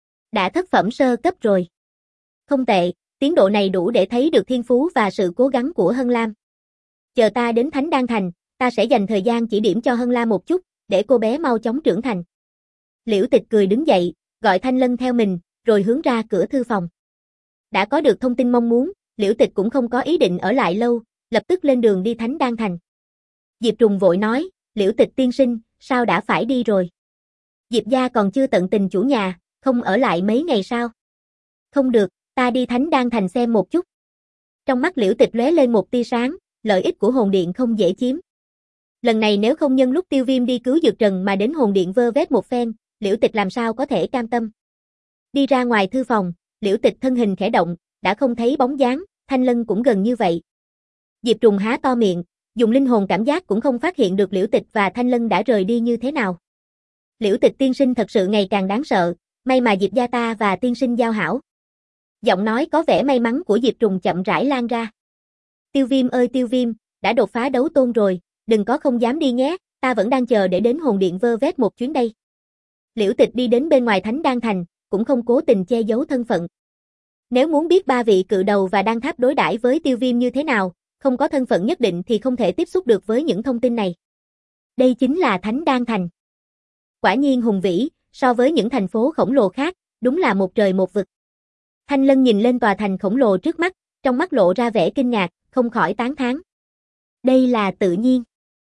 Đã thất phẩm sơ cấp rồi. Không tệ, tiến độ này đủ để thấy được thiên phú và sự cố gắng của Hân Lam. Chờ ta đến Thánh Đan Thành, ta sẽ dành thời gian chỉ điểm cho Hân Lam một chút, để cô bé mau chóng trưởng thành. Liễu Tịch cười đứng dậy, gọi Thanh Lân theo mình, rồi hướng ra cửa thư phòng. Đã có được thông tin mong muốn, Liễu Tịch cũng không có ý định ở lại lâu, lập tức lên đường đi Thánh Đan Thành. Diệp Trùng vội nói, Liễu Tịch tiên sinh, sao đã phải đi rồi? Diệp gia còn chưa tận tình chủ nhà, không ở lại mấy ngày sao? Không được, ta đi Thánh Đan Thành xem một chút. Trong mắt Liễu Tịch lóe lên một tia sáng, lợi ích của hồn điện không dễ chiếm. Lần này nếu không nhân lúc Tiêu Viêm đi cứu Dược Trần mà đến hồn điện vơ vét một phen, Liễu Tịch làm sao có thể cam tâm. Đi ra ngoài thư phòng, Liễu Tịch thân hình khẽ động, đã không thấy bóng dáng, Thanh Lân cũng gần như vậy. Diệp Trùng há to miệng, dùng linh hồn cảm giác cũng không phát hiện được Liễu Tịch và Thanh Lân đã rời đi như thế nào. Liễu Tịch tiên sinh thật sự ngày càng đáng sợ, may mà Diệp gia ta và tiên sinh giao hảo. Giọng nói có vẻ may mắn của Diệp Trùng chậm rãi lan ra. Tiêu Viêm ơi Tiêu Viêm, đã đột phá đấu tôn rồi, đừng có không dám đi nhé, ta vẫn đang chờ để đến hồn điện vơ vét một chuyến đây. Liễu Tịch đi đến bên ngoài Thánh Đan Thành, cũng không cố tình che giấu thân phận. Nếu muốn biết ba vị cự đầu và đan tháp đối đãi với Tiêu Viêm như thế nào, không có thân phận nhất định thì không thể tiếp xúc được với những thông tin này. Đây chính là Thánh Đan Thành. Quả nhiên hùng vĩ, so với những thành phố khổng lồ khác, đúng là một trời một vực. Thanh Lân nhìn lên tòa thành khổng lồ trước mắt, trong mắt lộ ra vẻ kinh ngạc, không khỏi tán thán. Đây là tự nhiên.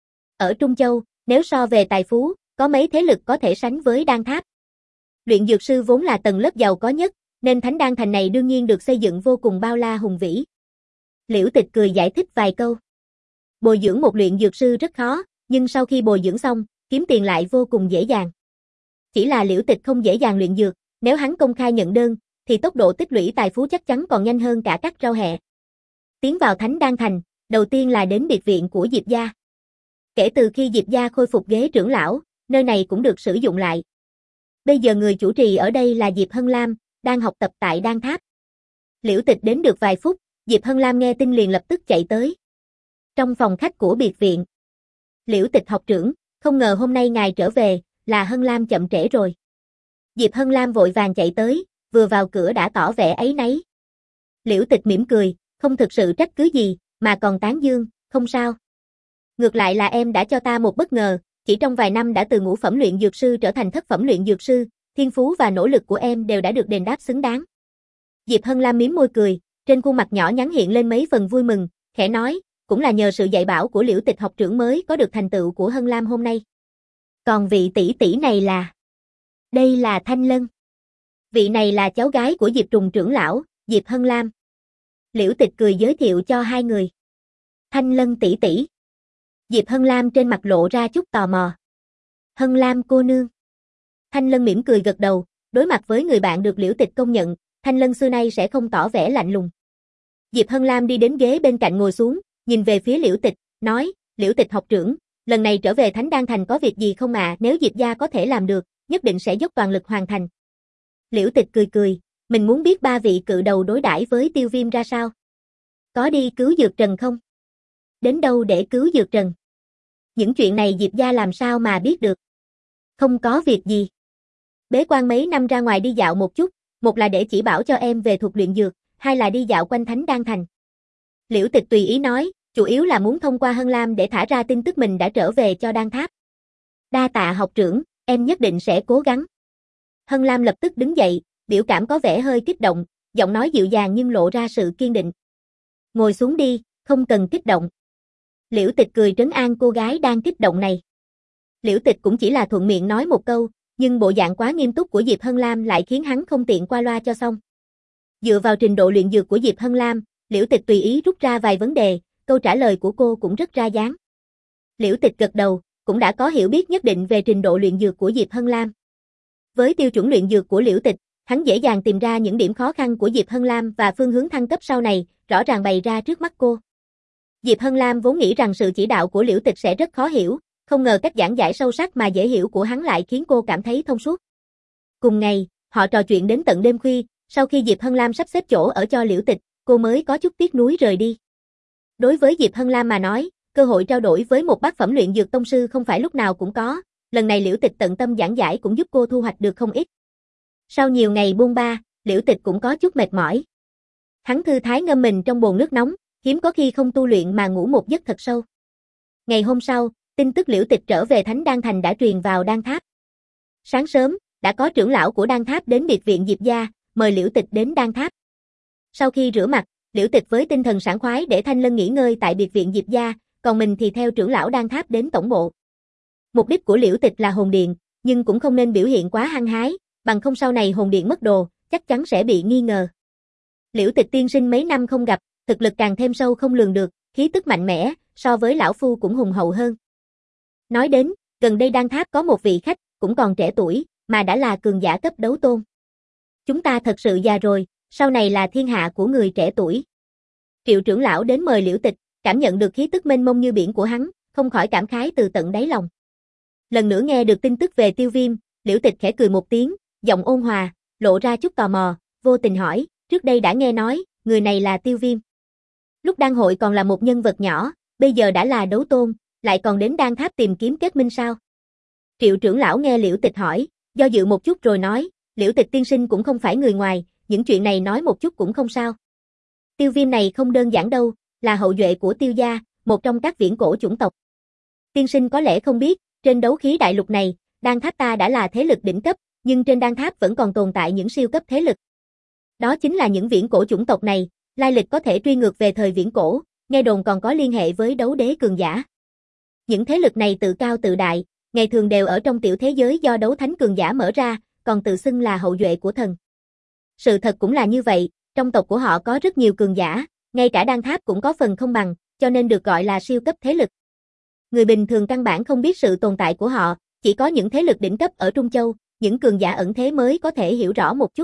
Ở Trung Châu, nếu so về tài phú, có mấy thế lực có thể sánh với đan tháp. Luyện dược sư vốn là tầng lớp giàu có nhất, nên Thánh Đan Thành này đương nhiên được xây dựng vô cùng bao la hùng vĩ. Liễu Tịch cười giải thích vài câu. Bồi dưỡng một luyện dược sư rất khó, nhưng sau khi bồi dưỡng xong, kiếm tiền lại vô cùng dễ dàng. Chỉ là Liễu Tịch không dễ dàng luyện dược, nếu hắn công khai nhận đơn, thì tốc độ tích lũy tài phú chắc chắn còn nhanh hơn cả cắt rau hẹ. Tiến vào Thánh Đan Thành, đầu tiên là đến biệt viện của Diệp gia. Kể từ khi Diệp gia khôi phục ghế trưởng lão, nơi này cũng được sử dụng lại. Bây giờ người chủ trì ở đây là Diệp Hân Lam, đang học tập tại Đan Tháp. Liễu Tịch đến được vài phút, Diệp Hân Lam nghe tin liền lập tức chạy tới. Trong phòng khách của biệt viện. Liễu Tịch học trưởng, không ngờ hôm nay ngài trở về, là Hân Lam chậm trễ rồi. Diệp Hân Lam vội vàng chạy tới, vừa vào cửa đã tỏ vẻ áy náy. Liễu Tịch mỉm cười, không thực sự trách cứ gì, mà còn tán dương, không sao. Ngược lại là em đã cho ta một bất ngờ, chỉ trong vài năm đã từ ngũ phẩm luyện dược sư trở thành thất phẩm luyện dược sư, thiên phú và nỗ lực của em đều đã được đền đáp xứng đáng. Diệp Hân Lam mím môi cười, trên khuôn mặt nhỏ nhắn hiện lên mấy phần vui mừng, khẽ nói, cũng là nhờ sự dạy bảo của Liễu Tịch học trưởng mới có được thành tựu của Hân Lam hôm nay. Còn vị tỷ tỷ này là... Đây là Thanh Lân. Vị này là cháu gái của Diệp Trùng trưởng lão, Diệp Hân Lam. Liễu Tịch cười giới thiệu cho hai người. Thanh Lân tỷ tỷ. Diệp Hân Lam trên mặt lộ ra chút tò mò. Hân Lam cô nương. Thanh Lân mỉm cười gật đầu, đối mặt với người bạn được Liễu Tịch công nhận, Thanh Lân xưa nay sẽ không tỏ vẻ lạnh lùng. Diệp Hân Lam đi đến ghế bên cạnh ngồi xuống, nhìn về phía Liễu Tịch, nói, Liễu Tịch học trưởng, lần này trở về Thánh Đan Thành có việc gì không ạ? À? Nếu Diệp gia có thể làm được, nhất định sẽ dốc toàn lực hoàn thành. Liễu Tịch cười cười, mình muốn biết ba vị cự đầu đối đãi với Tiêu Viêm ra sao. Có đi cứu Dược Trần không? Đến đâu để cứu Dược Trần? Những chuyện này Diệp gia làm sao mà biết được? Không có việc gì. Bế quan mấy năm ra ngoài đi dạo một chút, một là để chỉ bảo cho em về thuật luyện dược, hai là đi dạo quanh Thánh Đan Thành. Liễu Tịch tùy ý nói, chủ yếu là muốn thông qua Hân Lam để thả ra tin tức mình đã trở về cho Đan Tháp. Đa tạ học trưởng, em nhất định sẽ cố gắng. Hân Lam lập tức đứng dậy, biểu cảm có vẻ hơi kích động, giọng nói dịu dàng nhưng lộ ra sự kiên định. Ngồi xuống đi, không cần kích động. Liễu Tịch cười trấn an cô gái đang kích động này. Liễu Tịch cũng chỉ là thuận miệng nói một câu, nhưng bộ dạng quá nghiêm túc của Diệp Hân Lam lại khiến hắn không tiện qua loa cho xong. Dựa vào trình độ luyện dược của Diệp Hân Lam, Liễu Tịch tùy ý rút ra vài vấn đề, câu trả lời của cô cũng rất ra dáng. Liễu Tịch gật đầu, cũng đã có hiểu biết nhất định về trình độ luyện dược của Diệp Hân Lam. Với tiêu chuẩn luyện dược của Liễu Tịch, hắn dễ dàng tìm ra những điểm khó khăn của Diệp Hân Lam và phương hướng thăng cấp sau này, rõ ràng bày ra trước mắt cô. Diệp Hân Lam vốn nghĩ rằng sự chỉ đạo của Liễu Tịch sẽ rất khó hiểu, không ngờ cách giảng giải sâu sắc mà dễ hiểu của hắn lại khiến cô cảm thấy thông suốt. Cùng ngày, họ trò chuyện đến tận đêm khuya, sau khi Diệp Hân Lam sắp xếp chỗ ở cho Liễu Tịch, cô mới có chút tiếc nuối rời đi. Đối với Diệp Hân Lam mà nói, cơ hội trao đổi với một bát phẩm luyện dược tông sư không phải lúc nào cũng có, lần này Liễu Tịch tận tâm giảng giải cũng giúp cô thu hoạch được không ít. Sau nhiều ngày buông ba, Liễu Tịch cũng có chút mệt mỏi. Hắn thư thái ngâm mình trong bồn nước nóng, hiếm có khi không tu luyện mà ngủ một giấc thật sâu. Ngày hôm sau, tin tức Liễu Tịch trở về Thánh Đan Thành đã truyền vào Đan Tháp. Sáng sớm, đã có trưởng lão của Đan Tháp đến biệt viện Diệp gia, mời Liễu Tịch đến Đan Tháp. Sau khi rửa mặt, Liễu Tịch với tinh thần sảng khoái để Thanh Lân nghỉ ngơi tại biệt viện Diệp gia, còn mình thì theo trưởng lão Đan Tháp đến tổng bộ. Mục đích của Liễu Tịch là hồn điện, nhưng cũng không nên biểu hiện quá hăng hái, bằng không sau này hồn điện mất đồ, chắc chắn sẽ bị nghi ngờ. Liễu Tịch tiên sinh mấy năm không gặp, thực lực càng thêm sâu không lường được, khí tức mạnh mẽ, so với lão phu cũng hùng hậu hơn. Nói đến, gần đây Đan Tháp có một vị khách, cũng còn trẻ tuổi, mà đã là cường giả cấp đấu tôn. Chúng ta thật sự già rồi, sau này là thiên hạ của người trẻ tuổi. Triệu trưởng lão đến mời Liễu Tịch, cảm nhận được khí tức mênh mông như biển của hắn, không khỏi cảm khái từ tận đáy lòng. Lần nữa nghe được tin tức về Tiêu Viêm, Liễu Tịch khẽ cười một tiếng, giọng ôn hòa, lộ ra chút tò mò, vô tình hỏi, trước đây đã nghe nói, người này là Tiêu Viêm. Lúc đan hội còn là một nhân vật nhỏ, bây giờ đã là đấu tôn, lại còn đến Đan Tháp tìm kiếm kết minh sao? Triệu trưởng lão nghe Liễu Tịch hỏi, do dự một chút rồi nói, Liễu Tịch tiên sinh cũng không phải người ngoài, những chuyện này nói một chút cũng không sao. Tiêu Viêm này không đơn giản đâu, là hậu duệ của Tiêu gia, một trong các viễn cổ chủng tộc. Tiên sinh có lẽ không biết, trên đấu khí đại lục này, Đan Tháp ta đã là thế lực đỉnh cấp, nhưng trên Đan Tháp vẫn còn tồn tại những siêu cấp thế lực. Đó chính là những viễn cổ chủng tộc này, lai lịch có thể truy ngược về thời viễn cổ, nghe đồn còn có liên hệ với đấu đế cường giả. Những thế lực này tự cao tự đại, ngày thường đều ở trong tiểu thế giới do đấu thánh cường giả mở ra, còn tự xưng là hậu duệ của thần. Sự thật cũng là như vậy, trong tộc của họ có rất nhiều cường giả, ngay cả Đan Tháp cũng có phần không bằng, cho nên được gọi là siêu cấp thế lực. Người bình thường căn bản không biết sự tồn tại của họ, chỉ có những thế lực đỉnh cấp ở Trung Châu, những cường giả ẩn thế mới có thể hiểu rõ một chút.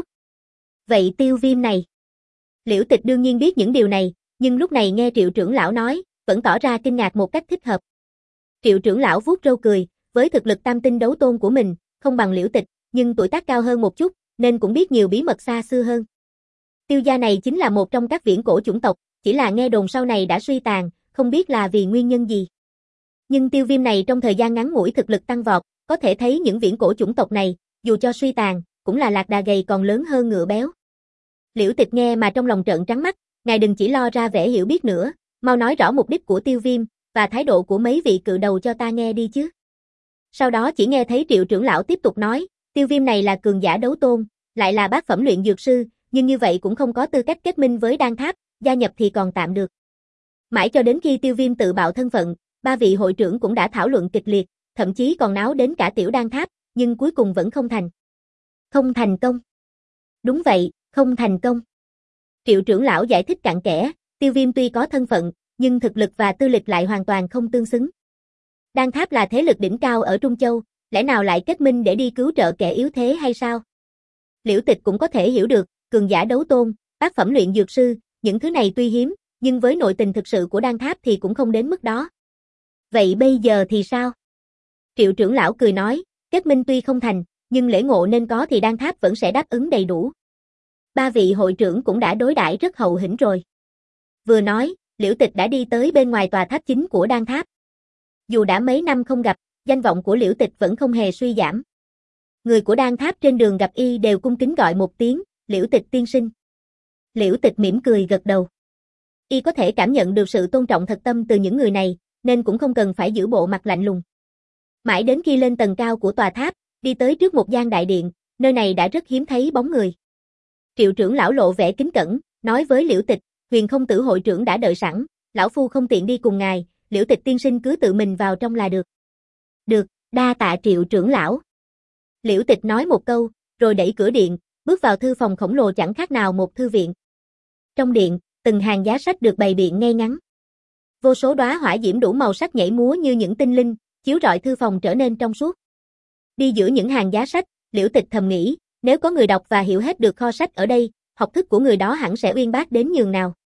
Vậy Tiêu Viêm này? Liễu Tịch đương nhiên biết những điều này, nhưng lúc này nghe Triệu trưởng lão nói, vẫn tỏ ra kinh ngạc một cách thích hợp. Triệu trưởng lão vuốt râu cười, với thực lực tam tinh đấu tôn của mình, không bằng Liễu Tịch, nhưng tuổi tác cao hơn một chút, nên cũng biết nhiều bí mật xa xưa hơn. Tiêu gia này chính là một trong các viễn cổ chủng tộc, chỉ là nghe đồn sau này đã suy tàn, không biết là vì nguyên nhân gì. Nhưng Tiêu Viêm này trong thời gian ngắn ngủi thực lực tăng vọt, có thể thấy những viễn cổ chủng tộc này, dù cho suy tàn, cũng là lạc đà gầy còn lớn hơn ngựa béo. Liễu Tịch nghe mà trong lòng trợn trắng mắt, ngài đừng chỉ lo ra vẻ hiểu biết nữa, mau nói rõ mục đích của Tiêu Viêm, và thái độ của mấy vị cự đầu cho ta nghe đi chứ. Sau đó chỉ nghe thấy Triệu trưởng lão tiếp tục nói, Tiêu Viêm này là cường giả đấu tôn, lại là bát phẩm luyện dược sư, nhưng như vậy cũng không có tư cách kết minh với Đan Tháp, gia nhập thì còn tạm được. Mãi cho đến khi Tiêu Viêm tự bạo thân phận, ba vị hội trưởng cũng đã thảo luận kịch liệt, thậm chí còn náo đến cả tiểu Đan Tháp, nhưng cuối cùng vẫn không thành. Không thành công. Đúng vậy, không thành công. Triệu trưởng lão giải thích cặn kẽ, Tiêu Viêm tuy có thân phận, nhưng thực lực và tư lịch lại hoàn toàn không tương xứng. Đan Tháp là thế lực đỉnh cao ở Trung Châu, lẽ nào lại kết minh để đi cứu trợ kẻ yếu thế hay sao? Liễu Tịch cũng có thể hiểu được, cường giả đấu tôn, bát phẩm luyện dược sư, những thứ này tuy hiếm, nhưng với nội tình thực sự của Đan Tháp thì cũng không đến mức đó. Vậy bây giờ thì sao? Triệu trưởng lão cười nói, kết minh tuy không thành, nhưng lễ ngộ nên có thì Đan Tháp vẫn sẽ đáp ứng đầy đủ. Ba vị hội trưởng cũng đã đối đãi rất hậu hĩnh rồi. Vừa nói, Liễu Tịch đã đi tới bên ngoài tòa tháp chính của Đan Tháp. Dù đã mấy năm không gặp, danh vọng của Liễu Tịch vẫn không hề suy giảm. Người của Đan Tháp trên đường gặp y đều cung kính gọi một tiếng, Liễu Tịch tiên sinh. Liễu Tịch mỉm cười gật đầu. Y có thể cảm nhận được sự tôn trọng thật tâm từ những người này, nên cũng không cần phải giữ bộ mặt lạnh lùng. Mãi đến khi lên tầng cao của tòa tháp, đi tới trước một gian đại điện, nơi này đã rất hiếm thấy bóng người. Triệu trưởng lão lộ vẻ kính cẩn, nói với Liễu Tịch, Huyền Không Tử hội trưởng đã đợi sẵn, lão phu không tiện đi cùng ngài, Liễu Tịch tiên sinh cứ tự mình vào trong là được. Được, đa tạ Triệu trưởng lão. Liễu Tịch nói một câu, rồi đẩy cửa điện, bước vào thư phòng khổng lồ chẳng khác nào một thư viện. Trong điện, từng hàng giá sách được bày biện ngay ngắn. Vô số đóa hỏa diễm đủ màu sắc nhảy múa như những tinh linh, chiếu rọi thư phòng trở nên trong suốt. Đi giữa những hàng giá sách, Liễu Tịch thầm nghĩ, nếu có người đọc và hiểu hết được kho sách ở đây, học thức của người đó hẳn sẽ uyên bác đến nhường nào.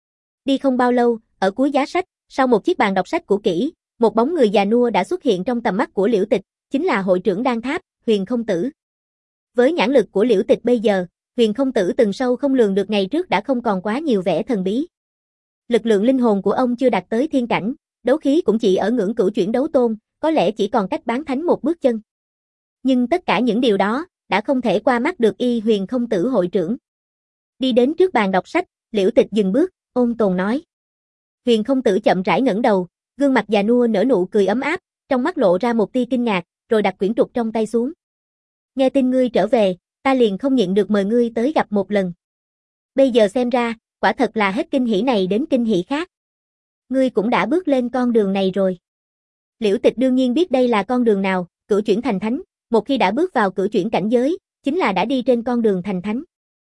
Đi không bao lâu, ở cuối giá sách, sau một chiếc bàn đọc sách cũ kỹ, một bóng người già nua đã xuất hiện trong tầm mắt của Liễu Tịch, chính là hội trưởng Đan Tháp, Huyền Không Tử. Với nhãn lực của Liễu Tịch bây giờ, Huyền Không Tử từng sâu không lường được ngày trước đã không còn quá nhiều vẻ thần bí. Lực lượng linh hồn của ông chưa đạt tới thiên cảnh, đấu khí cũng chỉ ở ngưỡng cửu chuyển đấu tôn, có lẽ chỉ còn cách bán thánh một bước chân. Nhưng tất cả những điều đó đã không thể qua mắt được y Huyền Không Tử hội trưởng. Đi đến trước bàn đọc sách, Liễu Tịch dừng bước, ôn tồn nói. Huyền Không Tử chậm rãi ngẩng đầu, gương mặt già nua nở nụ cười ấm áp, trong mắt lộ ra một tia kinh ngạc, rồi đặt quyển trục trong tay xuống. Nghe tin ngươi trở về, ta liền không nhịn được mời ngươi tới gặp một lần. Bây giờ xem ra, quả thật là hết kinh hỉ này đến kinh hỉ khác. Ngươi cũng đã bước lên con đường này rồi. Liễu Tịch đương nhiên biết đây là con đường nào, cửu chuyển thành thánh, một khi đã bước vào cửu chuyển cảnh giới, chính là đã đi trên con đường thành thánh.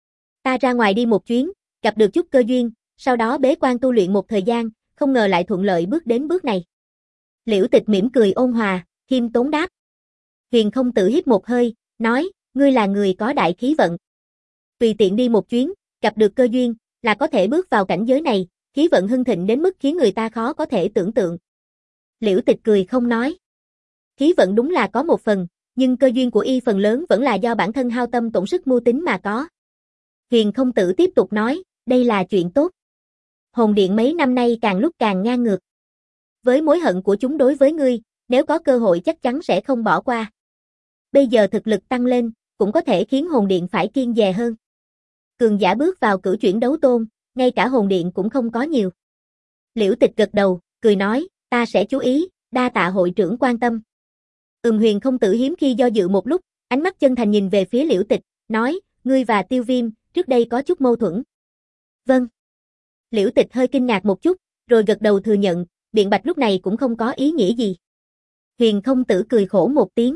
Ta ra ngoài đi một chuyến, gặp được chút cơ duyên, sau đó bế quan tu luyện một thời gian, không ngờ lại thuận lợi bước đến bước này. Liễu Tịch mỉm cười ôn hòa, khiêm tốn đáp. Huyền Không Tử hít một hơi, nói, ngươi là người có đại khí vận. Tùy tiện đi một chuyến, gặp được cơ duyên, là có thể bước vào cảnh giới này, khí vận hưng thịnh đến mức khiến người ta khó có thể tưởng tượng. Liễu Tịch cười không nói. Khí vận đúng là có một phần, nhưng cơ duyên của y phần lớn vẫn là do bản thân hao tâm tổn sức mưu tính mà có. Huyền Không Tử tiếp tục nói, đây là chuyện tốt. Hồn Điện mấy năm nay càng lúc càng ngang ngược. Với mối hận của chúng đối với ngươi, nếu có cơ hội chắc chắn sẽ không bỏ qua. Bây giờ thực lực tăng lên, cũng có thể khiến Hồn Điện phải kiêng dè hơn. Cường giả bước vào cửu chuyển đấu tôn, ngay cả Hồn Điện cũng không có nhiều. Liễu Tịch gật đầu, cười nói, ta sẽ chú ý, đa tạ hội trưởng quan tâm. Ừm Huyền Không Tử hiếm khi do dự một lúc, ánh mắt chân thành nhìn về phía Liễu Tịch, nói, ngươi và Tiêu Viêm, trước đây có chút mâu thuẫn. Vâng. Liễu Tịch hơi kinh ngạc một chút, rồi gật đầu thừa nhận, biện bạch lúc này cũng không có ý nghĩa gì. Huyền Không Tử cười khổ một tiếng.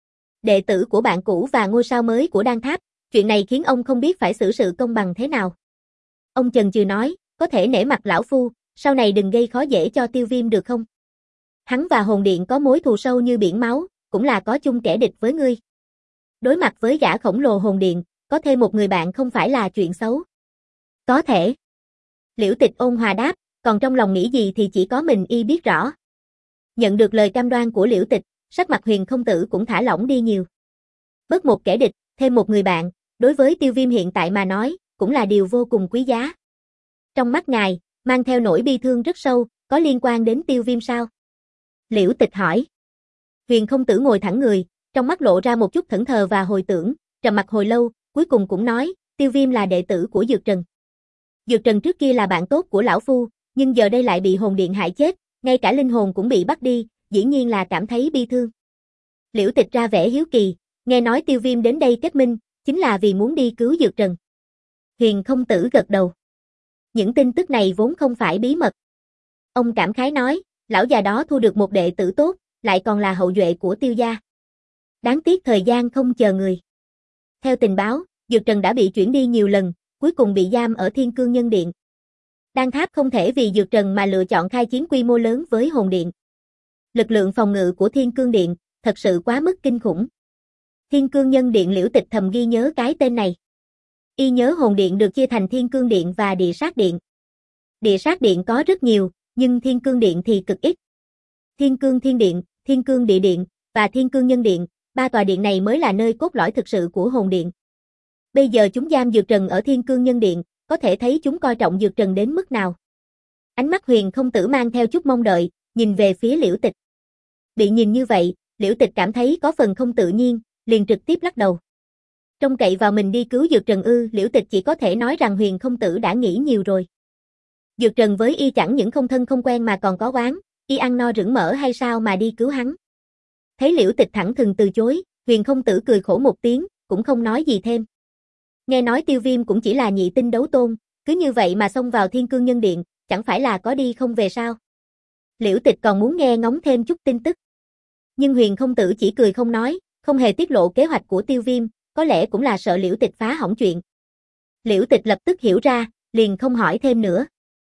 Đệ tử của bạn cũ và ngôi sao mới của Đan Tháp, chuyện này khiến ông không biết phải xử sự công bằng thế nào. Ông chần chừ nói, có thể nể mặt lão phu, sau này đừng gây khó dễ cho Tiêu Viêm được không? Hắn và Hồn Điện có mối thù sâu như biển máu, cũng là có chung kẻ địch với ngươi. Đối mặt với gã khổng lồ Hồn Điện, có thêm một người bạn không phải là chuyện xấu. Có thể. Liễu Tịch ôn hòa đáp, còn trong lòng nghĩ gì thì chỉ có mình y biết rõ. Nhận được lời cam đoan của Liễu Tịch, sắc mặt Huyền Không Tử cũng thả lỏng đi nhiều. Bớt một kẻ địch, thêm một người bạn, đối với Tiêu Viêm hiện tại mà nói, cũng là điều vô cùng quý giá. Trong mắt ngài, mang theo nỗi bi thương rất sâu, có liên quan đến Tiêu Viêm sao? Liễu Tịch hỏi. Huyền Không Tử ngồi thẳng người, trong mắt lộ ra một chút thẫn thờ và hồi tưởng, trầm mặc hồi lâu, cuối cùng cũng nói, Tiêu Viêm là đệ tử của Dược Trần. Dược Trần trước kia là bạn tốt của lão phu, nhưng giờ đây lại bị Hồn Điện hại chết, ngay cả linh hồn cũng bị bắt đi, dĩ nhiên là cảm thấy bi thương. Liễu Tịch ra vẻ hiếu kỳ, nghe nói Tiêu Viêm đến đây kết minh, chính là vì muốn đi cứu Dược Trần. Huyền Không Tử gật đầu. Những tin tức này vốn không phải bí mật. Ông cảm khái nói, lão già đó thu được một đệ tử tốt, lại còn là hậu duệ của Tiêu gia. Đáng tiếc thời gian không chờ người. Theo tình báo, Dược Trần đã bị chuyển đi nhiều lần, cuối cùng bị giam ở Thiên Cương Nhân Điện. Đan Tháp không thể vì Dược Trần mà lựa chọn khai chiến quy mô lớn với Hồn Điện. Lực lượng phòng ngự của Thiên Cương Điện thật sự quá mức kinh khủng. Thiên Cương Nhân Điện Liễu Tịch thầm ghi nhớ cái tên này. Y nhớ Hồn Điện được chia thành Thiên Cương Điện và Địa Sát Điện. Địa Sát Điện có rất nhiều, nhưng Thiên Cương Điện thì cực ít. Thiên Cương Thiên Điện, Thiên Cương Địa Điện và Thiên Cương Nhân Điện, ba tòa điện này mới là nơi cốt lõi thực sự của Hồn Điện. Bây giờ chúng giam Dược Trần ở Thiên Cương Nhân Điện, có thể thấy chúng coi trọng Dược Trần đến mức nào. Ánh mắt Huyền Không Tử mang theo chút mong đợi, nhìn về phía Liễu Tịch. Bị nhìn như vậy, Liễu Tịch cảm thấy có phần không tự nhiên, liền trực tiếp lắc đầu. Trông cậy vào mình đi cứu Dược Trần ư? Liễu Tịch chỉ có thể nói rằng Huyền Không Tử đã nghĩ nhiều rồi. Dược Trần với y chẳng những không thân không quen mà còn có oán, y ăn no rửng mỡ hay sao mà đi cứu hắn. Thấy Liễu Tịch thẳng thừng từ chối, Huyền Không Tử cười khổ một tiếng, cũng không nói gì thêm. Nghe nói Tiêu Viêm cũng chỉ là nhị tinh đấu tôn, cứ như vậy mà xông vào Thiên Cương Nhân Điện, chẳng phải là có đi không về sao? Liễu Tịch còn muốn nghe ngóng thêm chút tin tức. Nhưng Huyền Không Tử chỉ cười không nói, không hề tiết lộ kế hoạch của Tiêu Viêm, có lẽ cũng là sợ Liễu Tịch phá hỏng chuyện. Liễu Tịch lập tức hiểu ra, liền không hỏi thêm nữa.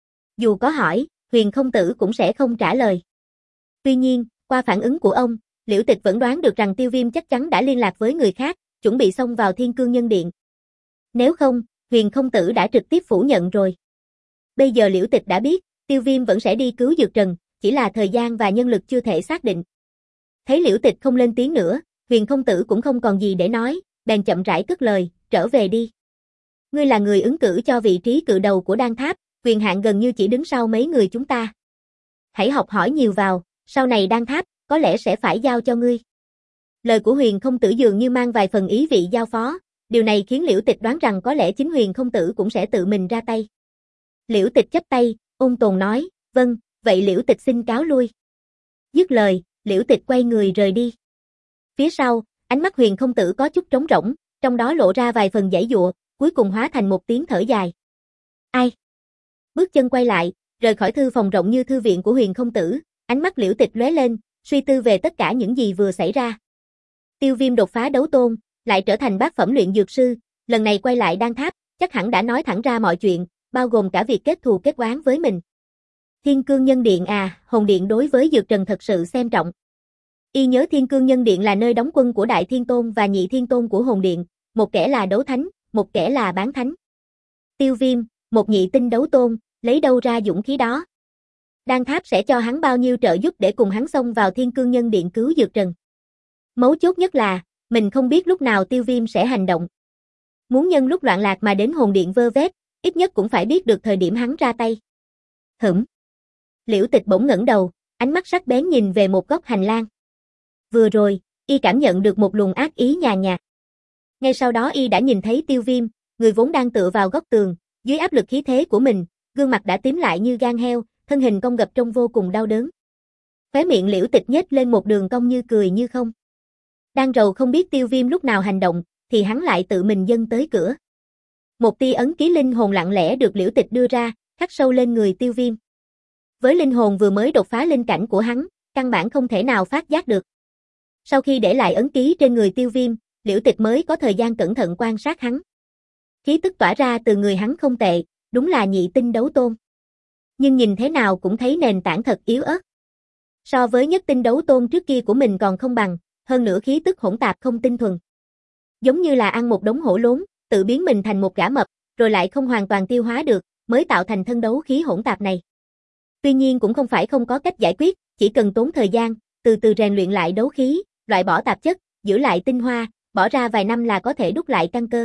Dù có hỏi, Huyền Không Tử cũng sẽ không trả lời. Tuy nhiên, qua phản ứng của ông, Liễu Tịch vẫn đoán được rằng Tiêu Viêm chắc chắn đã liên lạc với người khác, chuẩn bị xông vào Thiên Cương Nhân Điện. Nếu không, Huyền Không Tử đã trực tiếp phủ nhận rồi. Bây giờ Liễu Tịch đã biết, Tiêu Viêm vẫn sẽ đi cứu Dược Trần, chỉ là thời gian và nhân lực chưa thể xác định. Thấy Liễu Tịch không lên tiếng nữa, Huyền Không Tử cũng không còn gì để nói, bèn chậm rãi cất lời, trở về đi. Ngươi là người ứng cử cho vị trí cự đầu của Đan Tháp, quyền hạn gần như chỉ đứng sau mấy người chúng ta. Hãy học hỏi nhiều vào, sau này Đan Tháp, có lẽ sẽ phải giao cho ngươi. Lời của Huyền Không Tử dường như mang vài phần ý vị giao phó, điều này khiến Liễu Tịch đoán rằng có lẽ chính Huyền Không Tử cũng sẽ tự mình ra tay. Liễu Tịch chắp tay, ôn tồn nói, vâng, vậy Liễu Tịch xin cáo lui. Dứt lời, Liễu Tịch quay người rời đi. Phía sau, ánh mắt Huyền Không Tử có chút trống rỗng, trong đó lộ ra vài phần giãy giụa, cuối cùng hóa thành một tiếng thở dài. Ai? Bước chân quay lại, rời khỏi thư phòng rộng như thư viện của Huyền Không Tử, ánh mắt Liễu Tịch lóe lên, suy tư về tất cả những gì vừa xảy ra. Tiêu Viêm đột phá đấu tôn, lại trở thành bát phẩm luyện dược sư, lần này quay lại Đan Tháp, chắc hẳn đã nói thẳng ra mọi chuyện, bao gồm cả việc kết thù kết oán với mình. Thiên Cương Nhân Điện à, Hồn Điện đối với Dược Trần thật sự xem trọng. Y nhớ Thiên Cương Nhân Điện là nơi đóng quân của Đại Thiên Tôn và Nhị Thiên Tôn của Hồn Điện, một kẻ là đấu thánh, một kẻ là bán thánh. Tiêu Viêm, một nhị tinh đấu tôn, lấy đâu ra dũng khí đó? Đan Tháp sẽ cho hắn bao nhiêu trợ giúp để cùng hắn xông vào Thiên Cương Nhân Điện cứu Dược Trần? Mấu chốt nhất là, mình không biết lúc nào Tiêu Viêm sẽ hành động. Muốn nhân lúc loạn lạc mà đến Hồn Điện vơ vét, ít nhất cũng phải biết được thời điểm hắn ra tay. Hửm. Liễu Tịch bỗng ngẩng đầu, ánh mắt sắc bén nhìn về một góc hành lang. Vừa rồi, y cảm nhận được một luồng ác ý nhàn nhạt. Ngay sau đó y đã nhìn thấy Tiêu Viêm, người vốn đang tựa vào góc tường, dưới áp lực khí thế của mình, gương mặt đã tím lại như gan heo, thân hình cong gập trông vô cùng đau đớn. Khóe miệng Liễu Tịch nhếch lên một đường cong như cười như không. Đang rầu không biết Tiêu Viêm lúc nào hành động, thì hắn lại tự mình dâng tới cửa. Một tia ấn ký linh hồn lặng lẽ được Liễu Tịch đưa ra, khắc sâu lên người Tiêu Viêm. Với linh hồn vừa mới đột phá linh cảnh của hắn, căn bản không thể nào phát giác được. Sau khi để lại ấn ký trên người Tiêu Viêm, Liễu Tịch mới có thời gian cẩn thận quan sát hắn. Khí tức tỏa ra từ người hắn không tệ, đúng là nhị tinh đấu tôn. Nhưng nhìn thế nào cũng thấy nền tảng thật yếu ớt. So với nhất tinh đấu tôn trước kia của mình còn không bằng, hơn nữa khí tức hỗn tạp không tinh thuần. Giống như là ăn một đống hổ lốn, tự biến mình thành một gã mập, rồi lại không hoàn toàn tiêu hóa được, mới tạo thành thân đấu khí hỗn tạp này. Tuy nhiên cũng không phải không có cách giải quyết, chỉ cần tốn thời gian, từ từ rèn luyện lại đấu khí, loại bỏ tạp chất, giữ lại tinh hoa, bỏ ra vài năm là có thể đúc lại căn cơ.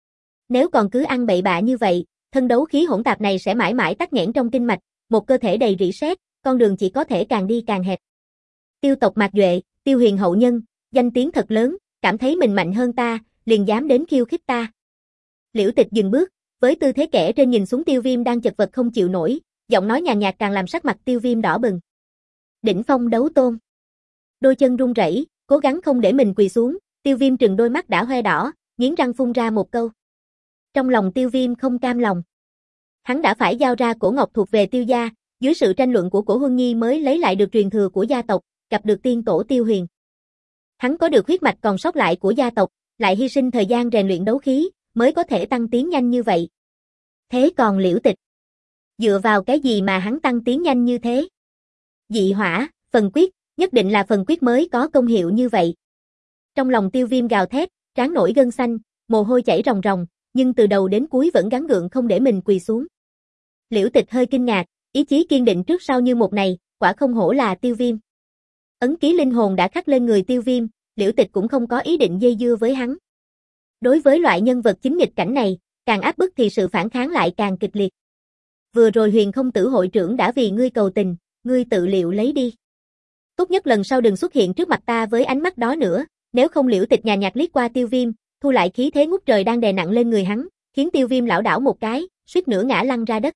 Nếu còn cứ ăn bậy bạ như vậy, thân đấu khí hỗn tạp này sẽ mãi mãi tắc nghẽn trong kinh mạch, một cơ thể đầy rỉ sét, con đường chỉ có thể càng đi càng hẹp. Tiêu tộc Mạc Duệ, Tiêu Huyền hậu nhân, danh tiếng thật lớn, cảm thấy mình mạnh hơn ta, liền dám đến khiêu khích ta. Liễu Tịch dừng bước, với tư thế kẻ trên nhìn xuống Tiêu Viêm đang chật vật không chịu nổi, giọng nói nhàn nhạt càng làm sắc mặt Tiêu Viêm đỏ bừng. Đỉnh phong đấu tôn. Đôi chân run rẩy, cố gắng không để mình quỳ xuống, Tiêu Viêm trừng đôi mắt đã hoe đỏ, nghiến răng phun ra một câu. Trong lòng Tiêu Viêm không cam lòng. Hắn đã phải giao ra cổ ngọc thuộc về Tiêu gia, dưới sự tranh luận của Cổ Huân Nhi mới lấy lại được truyền thừa của gia tộc, gặp được tiên tổ Tiêu Huyền. Hắn có được huyết mạch còn sót lại của gia tộc, lại hy sinh thời gian rèn luyện đấu khí, mới có thể tăng tiến nhanh như vậy. Thế còn Liễu Tịch? Dựa vào cái gì mà hắn tăng tiến nhanh như thế? Dị hỏa, phần quyết, nhất định là phần quyết mới có công hiệu như vậy. Trong lòng Tiêu Viêm gào thét, trán nổi gân xanh, mồ hôi chảy ròng ròng, nhưng từ đầu đến cuối vẫn gắng gượng không để mình quỳ xuống. Liễu Tịch hơi kinh ngạc, ý chí kiên định trước sau như một này, quả không hổ là Tiêu Viêm. Ấn ký linh hồn đã khắc lên người Tiêu Viêm, Liễu Tịch cũng không có ý định dây dưa với hắn. Đối với loại nhân vật chính nghịch cảnh này, càng áp bức thì sự phản kháng lại càng kịch liệt. Vừa rồi Huyền Không Tử hội trưởng đã vì ngươi cầu tình, ngươi tự liệu lấy đi. Tốt nhất lần sau đừng xuất hiện trước mặt ta với ánh mắt đó nữa, nếu không Liễu Tịch nhàn nhạt liếc qua Tiêu Viêm, thu lại khí thế ngút trời đang đè nặng lên người hắn, khiến Tiêu Viêm lảo đảo một cái, suýt nữa ngã lăn ra đất.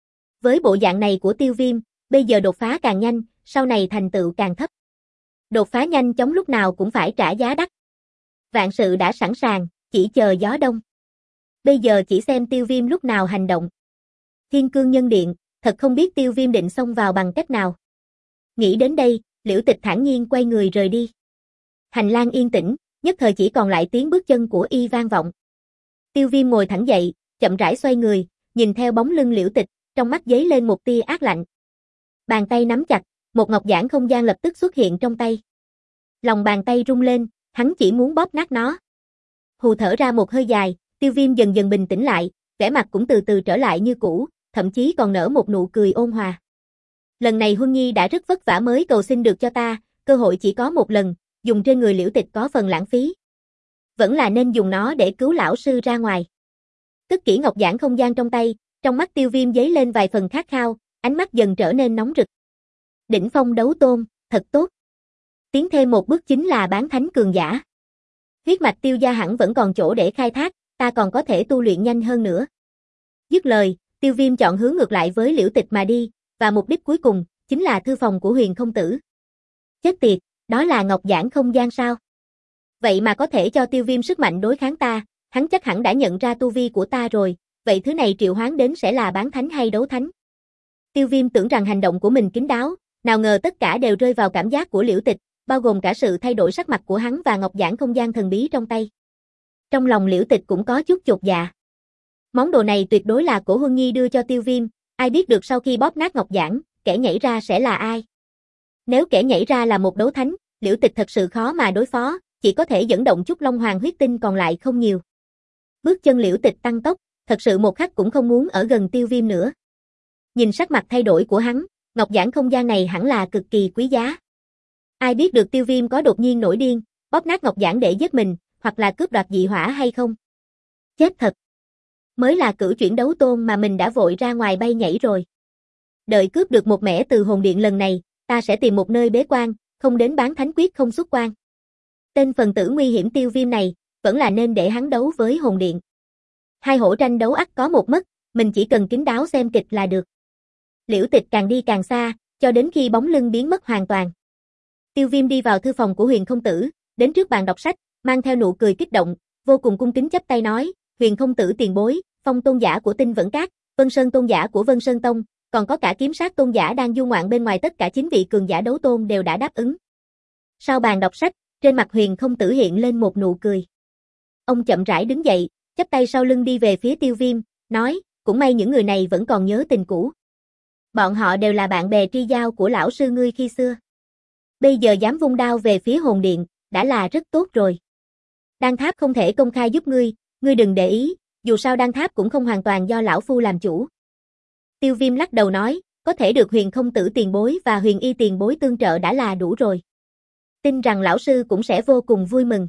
Với bộ dạng này của Tiêu Viêm, bây giờ đột phá càng nhanh, sau này thành tựu càng thấp. Đột phá nhanh chóng lúc nào cũng phải trả giá đắt. Vạn sự đã sẵn sàng, chỉ chờ gió đông. Bây giờ chỉ xem Tiêu Viêm lúc nào hành động. Thiên Cương Nhân Điện, thật không biết Tiêu Viêm định xông vào bằng cách nào. Nghĩ đến đây, Liễu Tịch thản nhiên quay người rời đi. Hành lang yên tĩnh, nhất thời chỉ còn lại tiếng bước chân của y vang vọng. Tiêu Viêm ngồi thẳng dậy, chậm rãi xoay người, nhìn theo bóng lưng Liễu Tịch, trong mắt giấy lên một tia ác lạnh. Bàn tay nắm chặt, một ngọc giản không gian lập tức xuất hiện trong tay. Lòng bàn tay rung lên, hắn chỉ muốn bóp nát nó. Hù thở ra một hơi dài, Tiêu Viêm dần dần bình tĩnh lại, vẻ mặt cũng từ từ trở lại như cũ, thậm chí còn nở một nụ cười ôn hòa. Lần này Huân Nhi đã rất vất vả mới cầu xin được cho ta, cơ hội chỉ có một lần, dùng trên người Liễu Tịch có phần lãng phí. Vẫn là nên dùng nó để cứu lão sư ra ngoài. Cất kỹ ngọc giản không gian trong tay, trong mắt Tiêu Viêm giấy lên vài phần khát khao, ánh mắt dần trở nên nóng rực. Đỉnh phong đấu tôn, thật tốt. Tiến thêm một bước chính là bán thánh cường giả. Huyết mạch Tiêu gia hẳn vẫn còn chỗ để khai thác, ta còn có thể tu luyện nhanh hơn nữa. Dứt lời, Tiêu Viêm chọn hướng ngược lại với Liễu Tịch mà đi, và mục đích cuối cùng chính là thư phòng của Huyền không tử. Chết tiệt, đó là ngọc giản không gian sao? Vậy mà có thể cho Tiêu Viêm sức mạnh đối kháng ta, hắn chắc hẳn đã nhận ra tu vi của ta rồi, vậy thứ này triệu hoán đến sẽ là bán thánh hay đấu thánh? Tiêu Viêm tưởng rằng hành động của mình kín đáo, nào ngờ tất cả đều rơi vào cảm giác của Liễu Tịch, bao gồm cả sự thay đổi sắc mặt của hắn và ngọc giản không gian thần bí trong tay. Trong lòng Liễu Tịch cũng có chút chột dạ. Món đồ này tuyệt đối là Cổ Huân Nhi đưa cho Tiêu Viêm, ai biết được sau khi bóp nát ngọc giản, kẻ nhảy ra sẽ là ai? Nếu kẻ nhảy ra là một đấu thánh, Liễu Tịch thật sự khó mà đối phó, chỉ có thể dẫn động chút Long Hoàng huyết tinh còn lại không nhiều. Bước chân Liễu Tịch tăng tốc, thật sự một khắc cũng không muốn ở gần Tiêu Viêm nữa. Nhìn sắc mặt thay đổi của hắn, ngọc giản không gian này hẳn là cực kỳ quý giá. Ai biết được Tiêu Viêm có đột nhiên nổi điên, bóp nát ngọc giản để giết mình, hoặc là cướp đoạt dị hỏa hay không? Chết thật. Mới là cửu chuyển đấu tôn mà mình đã vội ra ngoài bay nhảy rồi. Đợi cướp được một mẻ từ hồn điện lần này, ta sẽ tìm một nơi bế quan, không đến bán thánh quyết không xuất quan. Tên phần tử nguy hiểm Tiêu Viêm này, vẫn là nên để hắn đấu với hồn điện. Hai hổ tranh đấu ắt có một mất, mình chỉ cần kín đáo xem kịch là được. Liễu Tịch càng đi càng xa, cho đến khi bóng lưng biến mất hoàn toàn. Tiêu Viêm đi vào thư phòng của Huyền không tử, đến trước bàn đọc sách, mang theo nụ cười kích động, vô cùng cung kính chắp tay nói, Huyền không tử tiền bối, Phong tôn giả của Tinh Vẫn Các, Vân Sơn tôn giả của Vân Sơn Tông, còn có cả Kiếm Sát tôn giả đang du ngoạn bên ngoài, tất cả chín vị cường giả đấu tôn đều đã đáp ứng. Sau bàn đọc sách, trên mặt Huyền không tử hiện lên một nụ cười. Ông chậm rãi đứng dậy, chắp tay sau lưng đi về phía Tiêu Viêm, nói, cũng may những người này vẫn còn nhớ tình cũ. Bọn họ đều là bạn bè tri giao của lão sư ngươi khi xưa. Bây giờ dám vung đao về phía hồn điện, đã là rất tốt rồi. Đan tháp không thể công khai giúp ngươi, ngươi đừng để ý, dù sao đan tháp cũng không hoàn toàn do lão phu làm chủ. Tiêu Viêm lắc đầu nói, có thể được Huyền không tử tiền bối và Huyền y tiền bối tương trợ đã là đủ rồi. Tin rằng lão sư cũng sẽ vô cùng vui mừng.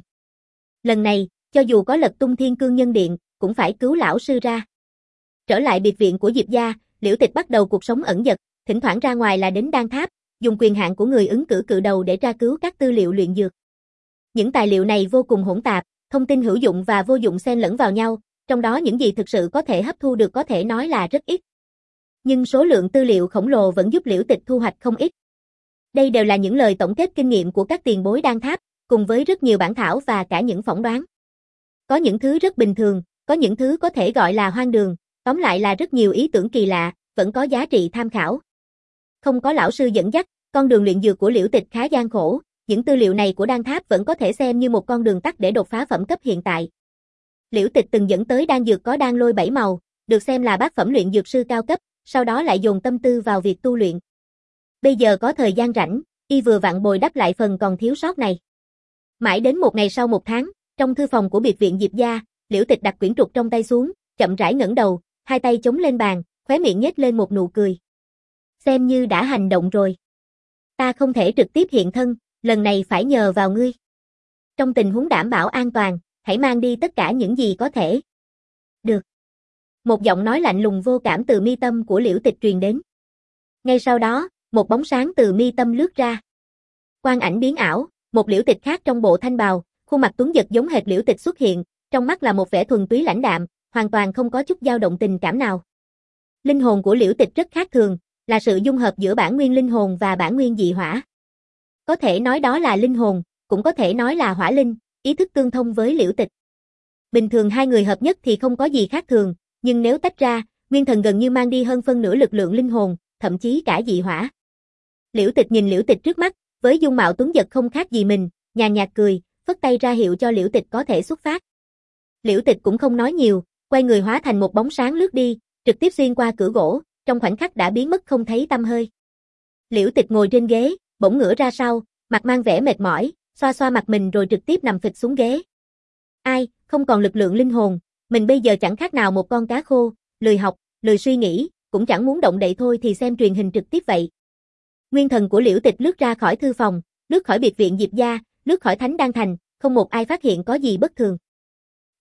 Lần này, cho dù có lật tung Thiên Cương Nhân Điện, cũng phải cứu lão sư ra. Trở lại biệt viện của Diệp gia, Liễu Tịch bắt đầu cuộc sống ẩn dật, thỉnh thoảng ra ngoài là đến đan tháp, dùng quyền hạn của người ứng cử cự đầu để tra cứu các tư liệu luyện dược. Những tài liệu này vô cùng hỗn tạp, thông tin hữu dụng và vô dụng xen lẫn vào nhau, trong đó những gì thực sự có thể hấp thu được có thể nói là rất ít. Nhưng số lượng tư liệu khổng lồ vẫn giúp Liễu Tịch thu hoạch không ít. Đây đều là những lời tổng kết kinh nghiệm của các tiền bối đan tháp, cùng với rất nhiều bản thảo và cả những phỏng đoán. Có những thứ rất bình thường, có những thứ có thể gọi là hoang đường, tóm lại là rất nhiều ý tưởng kỳ lạ, vẫn có giá trị tham khảo. Không có lão sư dẫn dắt, con đường luyện dược của Liễu Tịch khá gian khổ, những tư liệu này của đan tháp vẫn có thể xem như một con đường tắt để đột phá phẩm cấp hiện tại. Liễu Tịch từng dẫn tới đan dược có đan lôi bảy màu, được xem là bát phẩm luyện dược sư cao cấp, sau đó lại dồn tâm tư vào việc tu luyện. Bây giờ có thời gian rảnh, y vừa vặn bồi đắp lại phần còn thiếu sót này. Mãi đến một ngày sau một tháng, trong thư phòng của biệt viện Diệp gia, Liễu Tịch đặt quyển trục trong tay xuống, chậm rãi ngẩng đầu, hai tay chống lên bàn, khóe miệng nhếch lên một nụ cười. Xem như đã hành động rồi. Ta không thể trực tiếp hiện thân, lần này phải nhờ vào ngươi. Trong tình huống đảm bảo an toàn, hãy mang đi tất cả những gì có thể. Được. Một giọng nói lạnh lùng vô cảm từ mi tâm của Liễu Tịch truyền đến. Ngay sau đó, một bóng sáng từ mi tâm lướt ra. Quang ảnh biến ảo, một Liễu Tịch khác trong bộ thanh bào, khuôn mặt tuấn giật giống hệt Liễu Tịch xuất hiện, trong mắt là một vẻ thuần túy lãnh đạm, hoàn toàn không có chút dao động tình cảm nào. Linh hồn của Liễu Tịch rất khác thường, là sự dung hợp giữa bản nguyên linh hồn và bản nguyên dị hỏa. Có thể nói đó là linh hồn, cũng có thể nói là hỏa linh, ý thức tương thông với Liễu Tịch. Bình thường hai người hợp nhất thì không có gì khác thường, nhưng nếu tách ra, Nguyên Thần gần như mang đi hơn phân nửa lực lượng linh hồn, thậm chí cả dị hỏa. Liễu Tịch nhìn Liễu Tịch trước mắt, với dung mạo tuấn giật không khác gì mình, nhàn nhạt cười, phất tay ra hiệu cho Liễu Tịch có thể xuất phát. Liễu Tịch cũng không nói nhiều, quay người hóa thành một bóng sáng lướt đi, trực tiếp xuyên qua cửa gỗ, trong khoảnh khắc đã biến mất không thấy tăm hơi. Liễu Tịch ngồi trên ghế, bỗng ngửa ra sau, mặt mang vẻ mệt mỏi, xoa xoa mặt mình rồi trực tiếp nằm phịch xuống ghế. Ai, không còn lực lượng linh hồn, mình bây giờ chẳng khác nào một con cá khô, lười học, lười suy nghĩ, cũng chẳng muốn động đậy thôi thì xem truyền hình trực tiếp vậy. Nguyên thần của Liễu Tịch lướt ra khỏi thư phòng, lướt khỏi biệt viện Diệp gia, lướt khỏi Thánh Đan Thành, không một ai phát hiện có gì bất thường.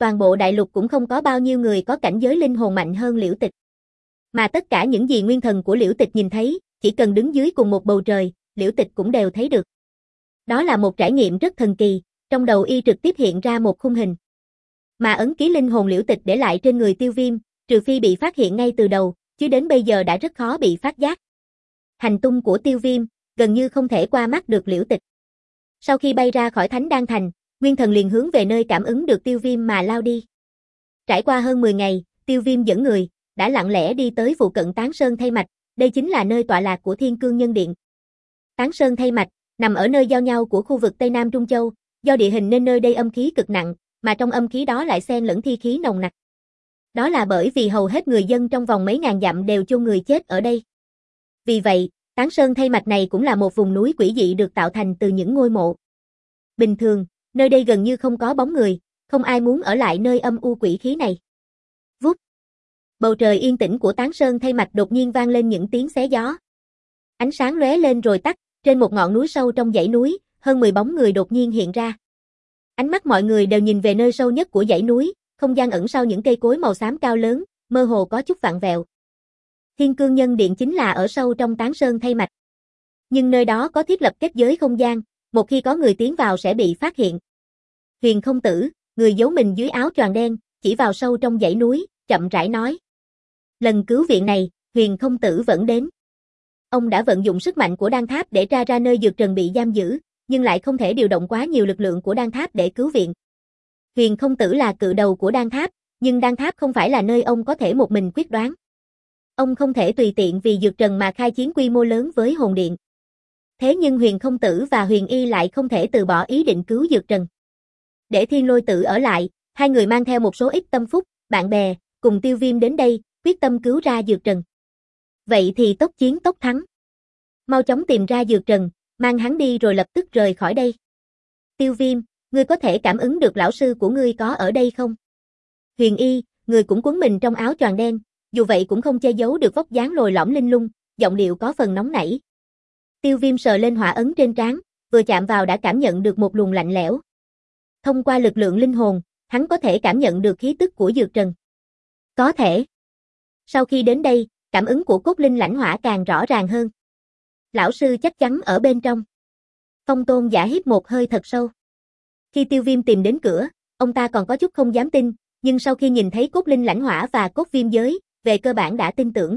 toàn bộ đại lục cũng không có bao nhiêu người có cảnh giới linh hồn mạnh hơn Liễu Tịch. Mà tất cả những gì nguyên thần của Liễu Tịch nhìn thấy, chỉ cần đứng dưới cùng một bầu trời, Liễu Tịch cũng đều thấy được. Đó là một trải nghiệm rất thần kỳ, trong đầu y trực tiếp hiện ra một khung hình. Mà ấn ký linh hồn Liễu Tịch để lại trên người Tiêu Viêm, trừ phi bị phát hiện ngay từ đầu, chứ đến bây giờ đã rất khó bị phát giác. Hành tung của Tiêu Viêm, gần như không thể qua mắt được Liễu Tịch. Sau khi bay ra khỏi Thánh Đan Thành, nguyên thần liền hướng về nơi cảm ứng được Tiêu Viêm mà lao đi. Trải qua hơn mười ngày, Tiêu Viêm dẫn người, đã lặng lẽ đi tới phụ cận Tán Sơn Thay Mạch, đây chính là nơi tọa lạc của Thiên Cương Nhân Điện. Tán Sơn Thay Mạch, nằm ở nơi giao nhau của khu vực Tây Nam Trung Châu, do địa hình nên nơi đây âm khí cực nặng, mà trong âm khí đó lại xen lẫn thi khí nồng nặc. Đó là bởi vì hầu hết người dân trong vòng mấy ngàn dặm đều chôn người chết ở đây. Vì vậy, Tán Sơn Thay Mạch này cũng là một vùng núi quỷ dị được tạo thành từ những ngôi mộ. Bình thường, nơi đây gần như không có bóng người, không ai muốn ở lại nơi âm u quỷ khí này. Vút. Bầu trời yên tĩnh của Tán Sơn Thay Mạch đột nhiên vang lên những tiếng xé gió. Ánh sáng lóe lên rồi tắt, trên một ngọn núi sâu trong dãy núi, hơn mười bóng người đột nhiên hiện ra. Ánh mắt mọi người đều nhìn về nơi sâu nhất của dãy núi, không gian ẩn sau những cây cối màu xám cao lớn, mơ hồ có chút vặn vẹo. Thiên Cương Nhân Điện chính là ở sâu trong Tán Sơn Thay Mạch. Nhưng nơi đó có thiết lập kết giới không gian, một khi có người tiến vào sẽ bị phát hiện. Huyền Không Tử, người giấu mình dưới áo choàng đen, chỉ vào sâu trong dãy núi, chậm rãi nói. Lần cứu viện này, Huyền Không Tử vẫn đến. Ông đã vận dụng sức mạnh của đan tháp để tra ra nơi dược trần bị giam giữ, nhưng lại không thể điều động quá nhiều lực lượng của đan tháp để cứu viện. Huyền Không Tử là cự đầu của đan tháp, nhưng đan tháp không phải là nơi ông có thể một mình quyết đoán. Ông không thể tùy tiện vì dược trần mà khai chiến quy mô lớn với hồn điện. Thế nhưng Huyền Không Tử và Huyền Y lại không thể từ bỏ ý định cứu dược trần. Để Thiên Lôi Tử ở lại, hai người mang theo một số ít tâm phúc, bạn bè, cùng Tiêu Viêm đến đây, quyết tâm cứu ra dược trần. Vậy thì tốc chiến tốc thắng. Mau chóng tìm ra dược trần, mang hắn đi rồi lập tức rời khỏi đây. Tiêu Viêm, ngươi có thể cảm ứng được lão sư của ngươi có ở đây không? Huyền Y, người cũng cuốn mình trong áo choàng đen, dù vậy cũng không che giấu được vóc dáng lồi lõm linh lung, giọng điệu có phần nóng nảy. Tiêu Viêm sờ lên hỏa ấn trên trán, vừa chạm vào đã cảm nhận được một luồng lạnh lẽo. Thông qua lực lượng linh hồn, hắn có thể cảm nhận được khí tức của dược trần. Có thể. Sau khi đến đây, cảm ứng của cốt linh lãnh hỏa càng rõ ràng hơn. Lão sư chắc chắn ở bên trong. Phong Tôn Giả hít một hơi thật sâu. Khi Tiêu Viêm tìm đến cửa, ông ta còn có chút không dám tin, nhưng sau khi nhìn thấy cốt linh lãnh hỏa và cốt viêm giới, về cơ bản đã tin tưởng.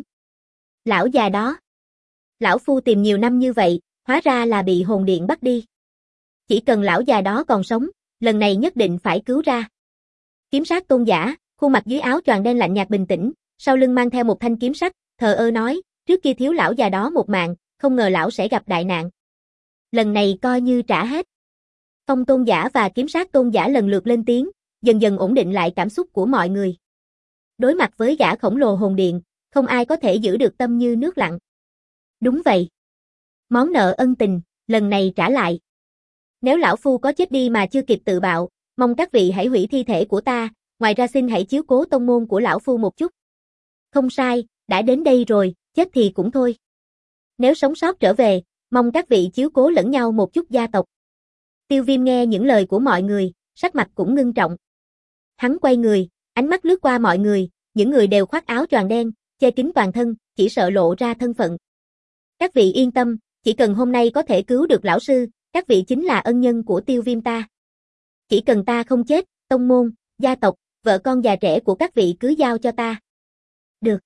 Lão già đó. Lão phu tìm nhiều năm như vậy, hóa ra là bị hồn điện bắt đi. Chỉ cần lão già đó còn sống, lần này nhất định phải cứu ra. Kiếm Sát Tôn Giả, khuôn mặt dưới áo choàng đen lạnh nhạt bình tĩnh, sau lưng mang theo một thanh kiếm sắt, thờ ơ nói, trước kia thiếu lão già đó một mạng, không ngờ lão sẽ gặp đại nạn. Lần này coi như trả hết. Phong Tôn Giả và Kiếm Sát Tôn Giả lần lượt lên tiếng, dần dần ổn định lại cảm xúc của mọi người. Đối mặt với gã khổng lồ hồn điện, không ai có thể giữ được tâm như nước lặng. Đúng vậy. Món nợ ân tình, lần này trả lại. Nếu lão phu có chết đi mà chưa kịp tự bạo, mong các vị hãy hủy thi thể của ta, ngoài ra xin hãy chiếu cố tông môn của lão phu một chút. Không sai, đã đến đây rồi, chết thì cũng thôi. Nếu sống sót trở về, mong các vị chiếu cố lẫn nhau một chút gia tộc. Tiêu Viêm nghe những lời của mọi người, sắc mặt cũng ngưng trọng. Hắn quay người, ánh mắt lướt qua mọi người, những người đều khoác áo choàng đen, che kín toàn thân, chỉ sợ lộ ra thân phận. Các vị yên tâm, chỉ cần hôm nay có thể cứu được lão sư, các vị chính là ân nhân của Tiêu Viêm ta. Chỉ cần ta không chết, tông môn, gia tộc, vợ con già trẻ của các vị cứ giao cho ta. Được.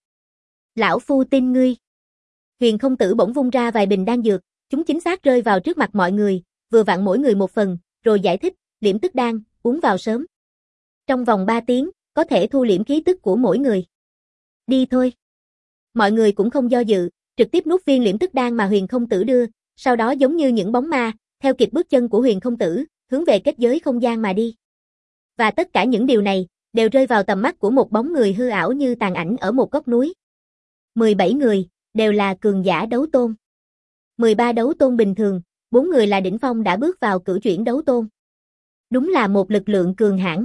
Lão phu tin ngươi. Huyền Không Tử bỗng vung ra vài bình đan dược, chúng chính xác rơi vào trước mặt mọi người, vừa vặn mỗi người một phần, rồi giải thích, liễm tức đan, uống vào sớm. Trong vòng ba tiếng, có thể thu liễm khí tức của mỗi người. Đi thôi. Mọi người cũng không do dự, trực tiếp nuốt viên liễm tức đan mà Huyền Không Tử đưa, sau đó giống như những bóng ma, theo kịp bước chân của Huyền Không Tử, hướng về kết giới không gian mà đi. Và tất cả những điều này, đều rơi vào tầm mắt của một bóng người hư ảo như tàn ảnh ở một góc núi. mười bảy người, đều là cường giả đấu tôn. mười ba đấu tôn bình thường, bốn người là đỉnh phong đã bước vào cửu chuyển đấu tôn. Đúng là một lực lượng cường hãn.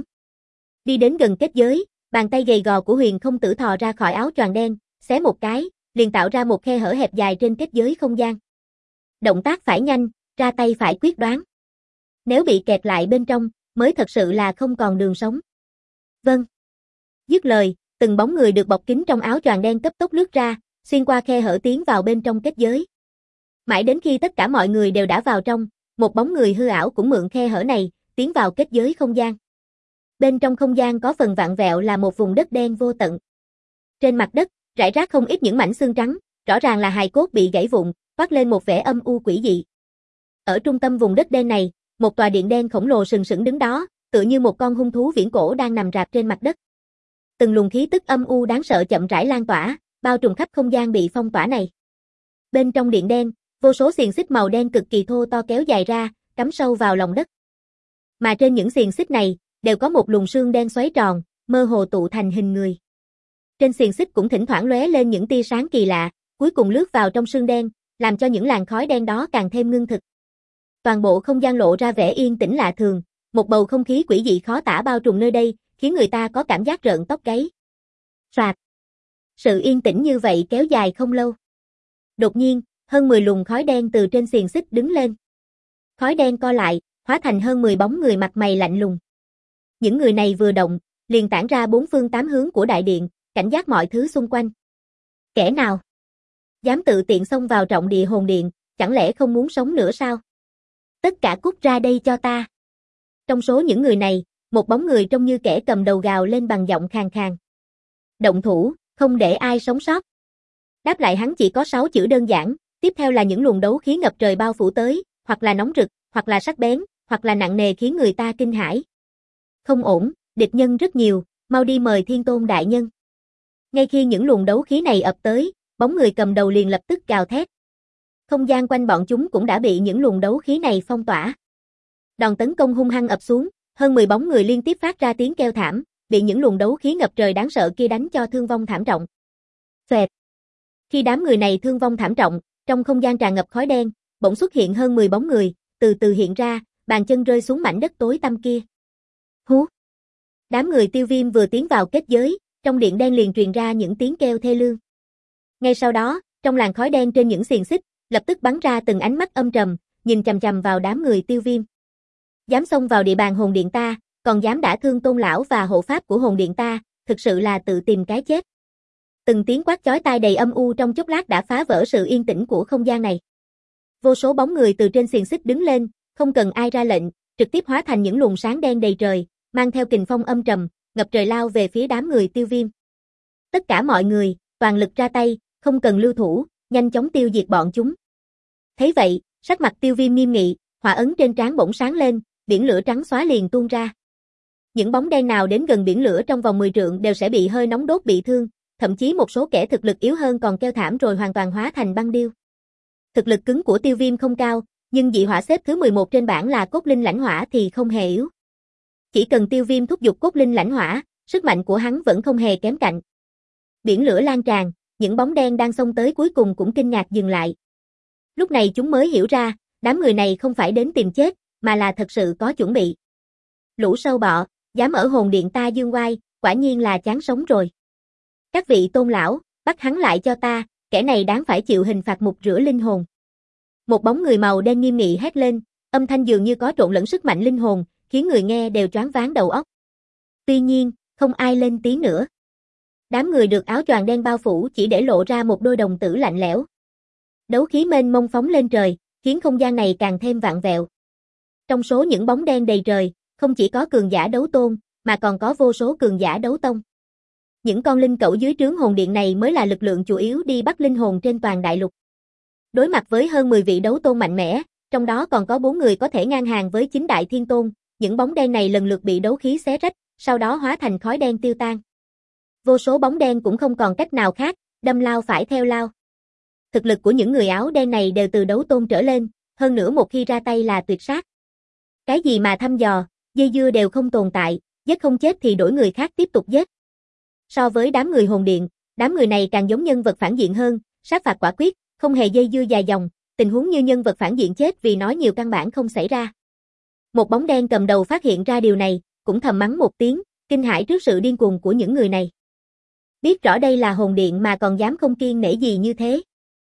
Đi đến gần kết giới, bàn tay gầy gò của Huyền Không Tử thò ra khỏi áo choàng đen, xé một cái, liền tạo ra một khe hở hẹp dài trên kết giới không gian. Động tác phải nhanh, ra tay phải quyết đoán. Nếu bị kẹt lại bên trong, mới thật sự là không còn đường sống. Vâng. Dứt lời, từng bóng người được bọc kín trong áo choàng đen cấp tốc lướt ra, xuyên qua khe hở tiến vào bên trong kết giới. Mãi đến khi tất cả mọi người đều đã vào trong, một bóng người hư ảo cũng mượn khe hở này, tiến vào kết giới không gian. Bên trong không gian có phần vặn vẹo là một vùng đất đen vô tận. Trên mặt đất, rải rác không ít những mảnh xương trắng, rõ ràng là hài cốt bị gãy vụn, toát lên một vẻ âm u quỷ dị. Ở trung tâm vùng đất đen này, một tòa điện đen khổng lồ sừng sững đứng đó, tựa như một con hung thú viễn cổ đang nằm rạp trên mặt đất. Từng luồng khí tức âm u đáng sợ chậm rãi lan tỏa, bao trùm khắp không gian bị phong tỏa này. Bên trong điện đen, vô số xiềng xích màu đen cực kỳ thô to kéo dài ra, cắm sâu vào lòng đất. Mà trên những xiềng xích này, đều có một luồng sương đen xoáy tròn, mơ hồ tụ thành hình người. Trên xiềng xích cũng thỉnh thoảng lóe lên những tia sáng kỳ lạ, cuối cùng lướt vào trong sương đen, làm cho những làn khói đen đó càng thêm ngưng thực. Toàn bộ không gian lộ ra vẻ yên tĩnh lạ thường, một bầu không khí quỷ dị khó tả bao trùm nơi đây, khiến người ta có cảm giác rợn tóc gáy. Soạt. Sự yên tĩnh như vậy kéo dài không lâu. Đột nhiên, hơn mười luồng khói đen từ trên xiềng xích đứng lên. Khói đen co lại, hóa thành hơn mười bóng người mặt mày lạnh lùng. Những người này vừa động, liền tản ra bốn phương tám hướng của đại điện, cảnh giác mọi thứ xung quanh. Kẻ nào dám tự tiện xông vào trọng địa hồn điện, chẳng lẽ không muốn sống nữa sao? Tất cả cút ra đây cho ta. Trong số những người này, một bóng người trông như kẻ cầm đầu gào lên bằng giọng khàn khàn. Động thủ, không để ai sống sót. Đáp lại hắn chỉ có sáu chữ đơn giản, tiếp theo là những luồng đấu khí ngập trời bao phủ tới, hoặc là nóng rực, hoặc là sắc bén, hoặc là nặng nề khiến người ta kinh hãi. Không ổn, địch nhân rất nhiều, mau đi mời Thiên Tôn đại nhân. Ngay khi những luồng đấu khí này ập tới, bóng người cầm đầu liền lập tức gào thét. Không gian quanh bọn chúng cũng đã bị những luồng đấu khí này phong tỏa. Đòn tấn công hung hăng ập xuống, hơn mười bóng người liên tiếp phát ra tiếng kêu thảm, bị những luồng đấu khí ngập trời đáng sợ kia đánh cho thương vong thảm trọng. Phệt. Khi đám người này thương vong thảm trọng, trong không gian tràn ngập khói đen, bỗng xuất hiện hơn mười bóng người, từ từ hiện ra, bàn chân rơi xuống mảnh đất tối tăm kia. Hú. Đám người Tiêu Viêm vừa tiến vào kết giới, trong điện đen liền truyền ra những tiếng kêu thê lương. Ngay sau đó, trong làn khói đen trên những xiềng xích, lập tức bắn ra từng ánh mắt âm trầm, nhìn chằm chằm vào đám người Tiêu Viêm. Dám xông vào địa bàn hồn điện ta, còn dám đả thương tôn lão và hộ pháp của hồn điện ta, thực sự là tự tìm cái chết. Từng tiếng quát chói tai đầy âm u trong chốc lát đã phá vỡ sự yên tĩnh của không gian này. Vô số bóng người từ trên xiềng xích đứng lên, không cần ai ra lệnh, trực tiếp hóa thành những luồng sáng đen đầy trời, mang theo kình phong âm trầm, ngập trời lao về phía đám người Tiêu Viêm. Tất cả mọi người, toàn lực ra tay, không cần lưu thủ, nhanh chóng tiêu diệt bọn chúng. Thấy vậy, sắc mặt Tiêu Viêm nghiêm nghị, hỏa ấn trên trán bỗng sáng lên, biển lửa trắng xóa liền tuôn ra. Những bóng đen nào đến gần biển lửa trong vòng mười trượng đều sẽ bị hơi nóng đốt bị thương, thậm chí một số kẻ thực lực yếu hơn còn kêu thảm rồi hoàn toàn hóa thành băng điêu. Thực lực cứng của Tiêu Viêm không cao, nhưng dị hỏa xếp thứ mười một trên bảng là cốt linh lãnh hỏa thì không hề yếu. Chỉ cần Tiêu Viêm thúc giục cốt linh lãnh hỏa, sức mạnh của hắn vẫn không hề kém cạnh. Biển lửa lan tràn, những bóng đen đang xông tới cuối cùng cũng kinh ngạc dừng lại. Lúc này chúng mới hiểu ra, đám người này không phải đến tìm chết, mà là thật sự có chuẩn bị. Lũ sâu bọ, dám ở hồn điện ta dương oai, quả nhiên là chán sống rồi. Các vị tôn lão, bắt hắn lại cho ta, kẻ này đáng phải chịu hình phạt mục rửa linh hồn. Một bóng người màu đen nghiêm nghị hét lên, âm thanh dường như có trộn lẫn sức mạnh linh hồn, khiến người nghe đều choáng váng đầu óc. Tuy nhiên, không ai lên tiếng nữa. Đám người được áo choàng đen bao phủ chỉ để lộ ra một đôi đồng tử lạnh lẽo. Đấu khí mênh mông phóng lên trời, khiến không gian này càng thêm vặn vẹo. Trong số những bóng đen đầy trời, không chỉ có cường giả đấu tôn, mà còn có vô số cường giả đấu tông. Những con linh cẩu dưới trướng hồn điện này mới là lực lượng chủ yếu đi bắt linh hồn trên toàn đại lục. Đối mặt với hơn mười vị đấu tôn mạnh mẽ, trong đó còn có bốn người có thể ngang hàng với chín đại thiên tôn, những bóng đen này lần lượt bị đấu khí xé rách, sau đó hóa thành khói đen tiêu tan. Vô số bóng đen cũng không còn cách nào khác, đâm lao phải theo lao. Thực lực của những người áo đen này đều từ đấu tôn trở lên, hơn nữa một khi ra tay là tuyệt sát. Cái gì mà thăm dò, dây dưa đều không tồn tại, giết không chết thì đổi người khác tiếp tục giết. So với đám người hồn điện, đám người này càng giống nhân vật phản diện hơn, sát phạt quả quyết, không hề dây dưa dài dòng, tình huống như nhân vật phản diện chết vì nói nhiều căn bản không xảy ra. Một bóng đen cầm đầu phát hiện ra điều này, cũng thầm mắng một tiếng, kinh hãi trước sự điên cuồng của những người này. Biết rõ đây là hồn điện mà còn dám không kiêng nể gì như thế.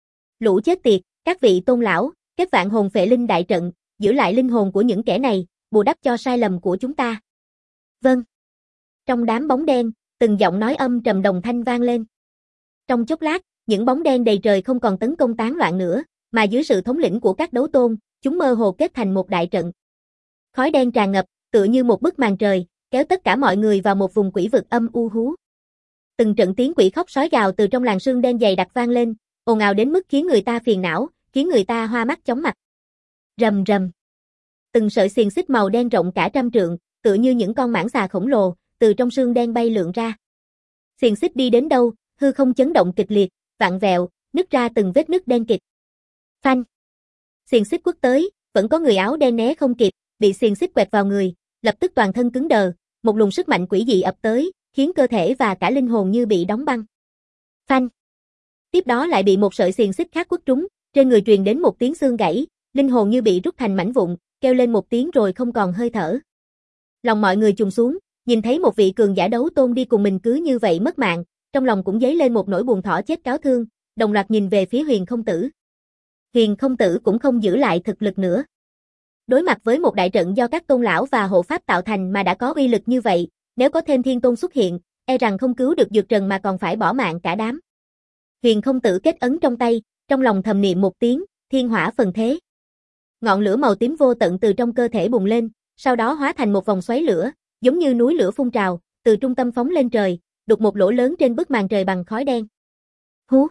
Lũ chết tiệt, các vị tôn lão, kết vạn hồn phệ linh đại trận, giữ lại linh hồn của những kẻ này, bù đắp cho sai lầm của chúng ta. Vâng. Trong đám bóng đen, từng giọng nói âm trầm đồng thanh vang lên. Trong chốc lát, những bóng đen đầy trời không còn tấn công tán loạn nữa, mà dưới sự thống lĩnh của các đấu tôn, chúng mơ hồ kết thành một đại trận. Khói đen tràn ngập, tựa như một bức màn trời, kéo tất cả mọi người vào một vùng quỷ vực âm u hú. Từng trận tiếng quỷ khóc sói gào từ trong làn sương đen dày đặc vang lên, ồn ào đến mức khiến người ta phiền não, khiến người ta hoa mắt chóng mặt. Rầm rầm. Từng sợi xiềng xích màu đen rộng cả trăm trượng, tựa như những con mãng xà khổng lồ, từ trong sương đen bay lượn ra. Xiềng xích đi đến đâu, hư không chấn động kịch liệt, vặn vẹo, nứt ra từng vết nứt đen kịt. Phanh. Xiềng xích quất tới, vẫn có người áo đen né không kịp, bị xiềng xích quẹt vào người, lập tức toàn thân cứng đờ, một luồng sức mạnh quỷ dị ập tới, khiến cơ thể và cả linh hồn như bị đóng băng. Phanh. Tiếp đó lại bị một sợi xiềng xích khác quất trúng, trên người truyền đến một tiếng xương gãy, linh hồn như bị rút thành mảnh vụn, kêu lên một tiếng rồi không còn hơi thở. Lòng mọi người trùng xuống, nhìn thấy một vị cường giả đấu tôn đi cùng mình cứ như vậy mất mạng, trong lòng cũng dấy lên một nỗi buồn thỏ chết cáo thương, đồng loạt nhìn về phía Huyền Không Tử. Huyền Không Tử cũng không giữ lại thực lực nữa. Đối mặt với một đại trận do các tôn lão và hộ pháp tạo thành mà đã có uy lực như vậy, nếu có thêm Thiên Tôn xuất hiện, e rằng không cứu được Dược Trần mà còn phải bỏ mạng cả đám. Huyền Không Tử kết ấn trong tay, trong lòng thầm niệm một tiếng, thiên hỏa phần thế. Ngọn lửa màu tím vô tận từ trong cơ thể bùng lên, sau đó hóa thành một vòng xoáy lửa, giống như núi lửa phun trào, từ trung tâm phóng lên trời, đục một lỗ lớn trên bức màn trời bằng khói đen. Hú!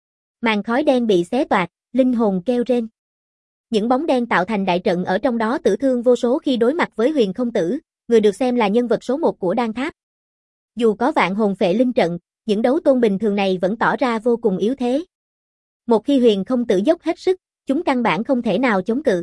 Màn khói đen bị xé toạc, linh hồn kêu rên. Những bóng đen tạo thành đại trận ở trong đó tử thương vô số khi đối mặt với Huyền Không Tử, người được xem là nhân vật số một của Đan Tháp. Dù có vạn hồn phệ linh trận, những đấu tôn bình thường này vẫn tỏ ra vô cùng yếu thế. Một khi Huyền Không Tử dốc hết sức, chúng căn bản không thể nào chống cự.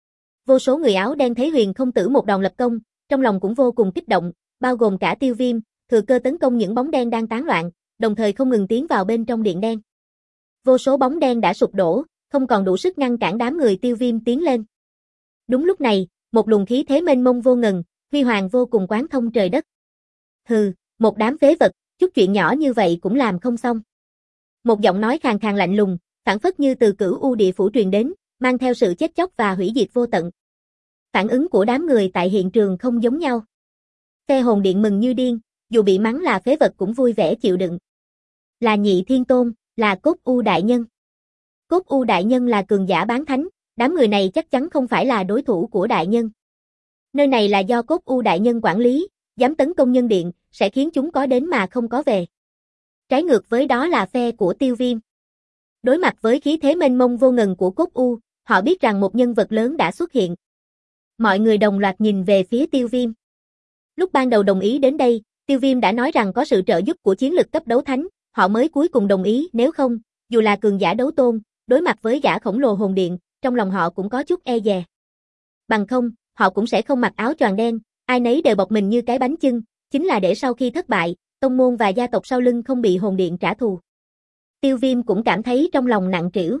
Vô số người áo đen thấy Huyền Không Tử một đòn lập công, trong lòng cũng vô cùng kích động, bao gồm cả Tiêu Viêm, thừa cơ tấn công những bóng đen đang tán loạn, đồng thời không ngừng tiến vào bên trong điện đen. Vô số bóng đen đã sụp đổ, không còn đủ sức ngăn cản đám người Tiêu Viêm tiến lên. Đúng lúc này, một luồng khí thế mênh mông vô ngần, huy hoàng vô cùng quán thông trời đất. Hừ, một đám phế vật, chút chuyện nhỏ như vậy cũng làm không xong. Một giọng nói khàn khàn lạnh lùng, phảng phất như từ Cửu U địa phủ truyền đến, mang theo sự chết chóc và hủy diệt vô tận. Phản ứng của đám người tại hiện trường không giống nhau. Phe hồn điện mừng như điên, dù bị mắng là phế vật cũng vui vẻ chịu đựng. Là Nhị Thiên Tôn, là Cốt U đại nhân. Cốt U đại nhân là cường giả bán thánh, đám người này chắc chắn không phải là đối thủ của đại nhân. Nơi này là do Cốt U đại nhân quản lý, dám tấn công nhân điện, sẽ khiến chúng có đến mà không có về. Trái ngược với đó là phe của Tiêu Viêm. Đối mặt với khí thế mênh mông vô ngần của Cốt U, họ biết rằng một nhân vật lớn đã xuất hiện. Mọi người đồng loạt nhìn về phía Tiêu Viêm. Lúc ban đầu đồng ý đến đây, Tiêu Viêm đã nói rằng có sự trợ giúp của chiến lực cấp đấu thánh, họ mới cuối cùng đồng ý, nếu không, dù là cường giả đấu tôn, đối mặt với gã khổng lồ hồn điện, trong lòng họ cũng có chút e dè. Bằng không, họ cũng sẽ không mặc áo choàng đen, ai nấy đều bọc mình như cái bánh chưng, chính là để sau khi thất bại, tông môn và gia tộc sau lưng không bị hồn điện trả thù. Tiêu Viêm cũng cảm thấy trong lòng nặng trĩu.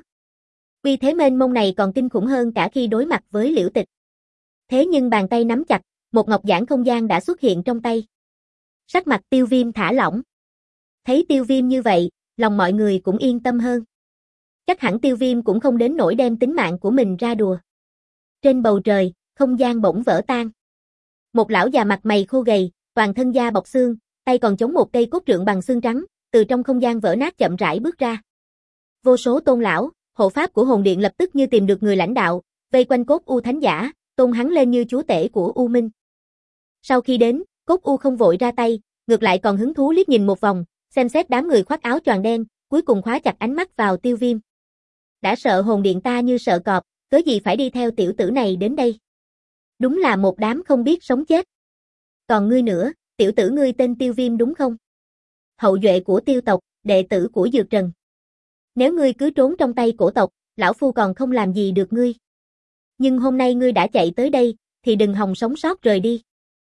Uy thế mênh mông này còn kinh khủng hơn cả khi đối mặt với Liễu Tịch. Thế nhưng bàn tay nắm chặt, một ngọc giản không gian đã xuất hiện trong tay. Sắc mặt Tiêu Viêm thả lỏng. Thấy Tiêu Viêm như vậy, lòng mọi người cũng yên tâm hơn. Chắc hẳn Tiêu Viêm cũng không đến nỗi đem tính mạng của mình ra đùa. Trên bầu trời, không gian bỗng vỡ tan. Một lão già mặt mày khô gầy, toàn thân da bọc xương, tay còn chống một cây cốt trượng bằng xương trắng, từ trong không gian vỡ nát chậm rãi bước ra. Vô số tôn lão, hộ pháp của hồn điện lập tức như tìm được người lãnh đạo, vây quanh Cốt U thánh giả, tôn hắn lên như chúa tể của U Minh. Sau khi đến, Cốt U không vội ra tay, ngược lại còn hứng thú liếc nhìn một vòng, xem xét đám người khoác áo choàng đen, cuối cùng khóa chặt ánh mắt vào Tiêu Viêm. Đã sợ hồn điện ta như sợ cọp, cớ gì phải đi theo tiểu tử này đến đây? Đúng là một đám không biết sống chết. Còn ngươi nữa, tiểu tử ngươi tên Tiêu Viêm đúng không? Hậu duệ của Tiêu tộc, đệ tử của Dược Trần. Nếu ngươi cứ trốn trong tay cổ tộc, lão phu còn không làm gì được ngươi. Nhưng hôm nay ngươi đã chạy tới đây, thì đừng hòng sống sót rời đi.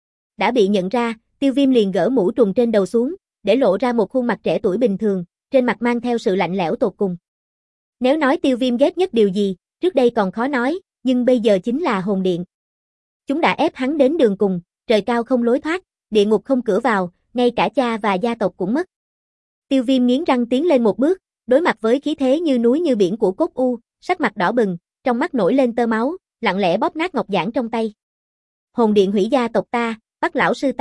Đã bị nhận ra, Tiêu Viêm liền gỡ mũ trùng trên đầu xuống, để lộ ra một khuôn mặt trẻ tuổi bình thường, trên mặt mang theo sự lạnh lẽo tột cùng. Nếu nói Tiêu Viêm ghét nhất điều gì, trước đây còn khó nói, nhưng bây giờ chính là hồn điện. Chúng đã ép hắn đến đường cùng, trời cao không lối thoát, địa ngục không cửa vào, ngay cả cha và gia tộc cũng mất. Tiêu Viêm nghiến răng tiến lên một bước, đối mặt với khí thế như núi như biển của Cốt U, sắc mặt đỏ bừng, trong mắt nổi lên tơ máu, lặng lẽ bóp nát ngọc giản trong tay. Hồn điện hủy gia tộc ta, bắt lão sư ta,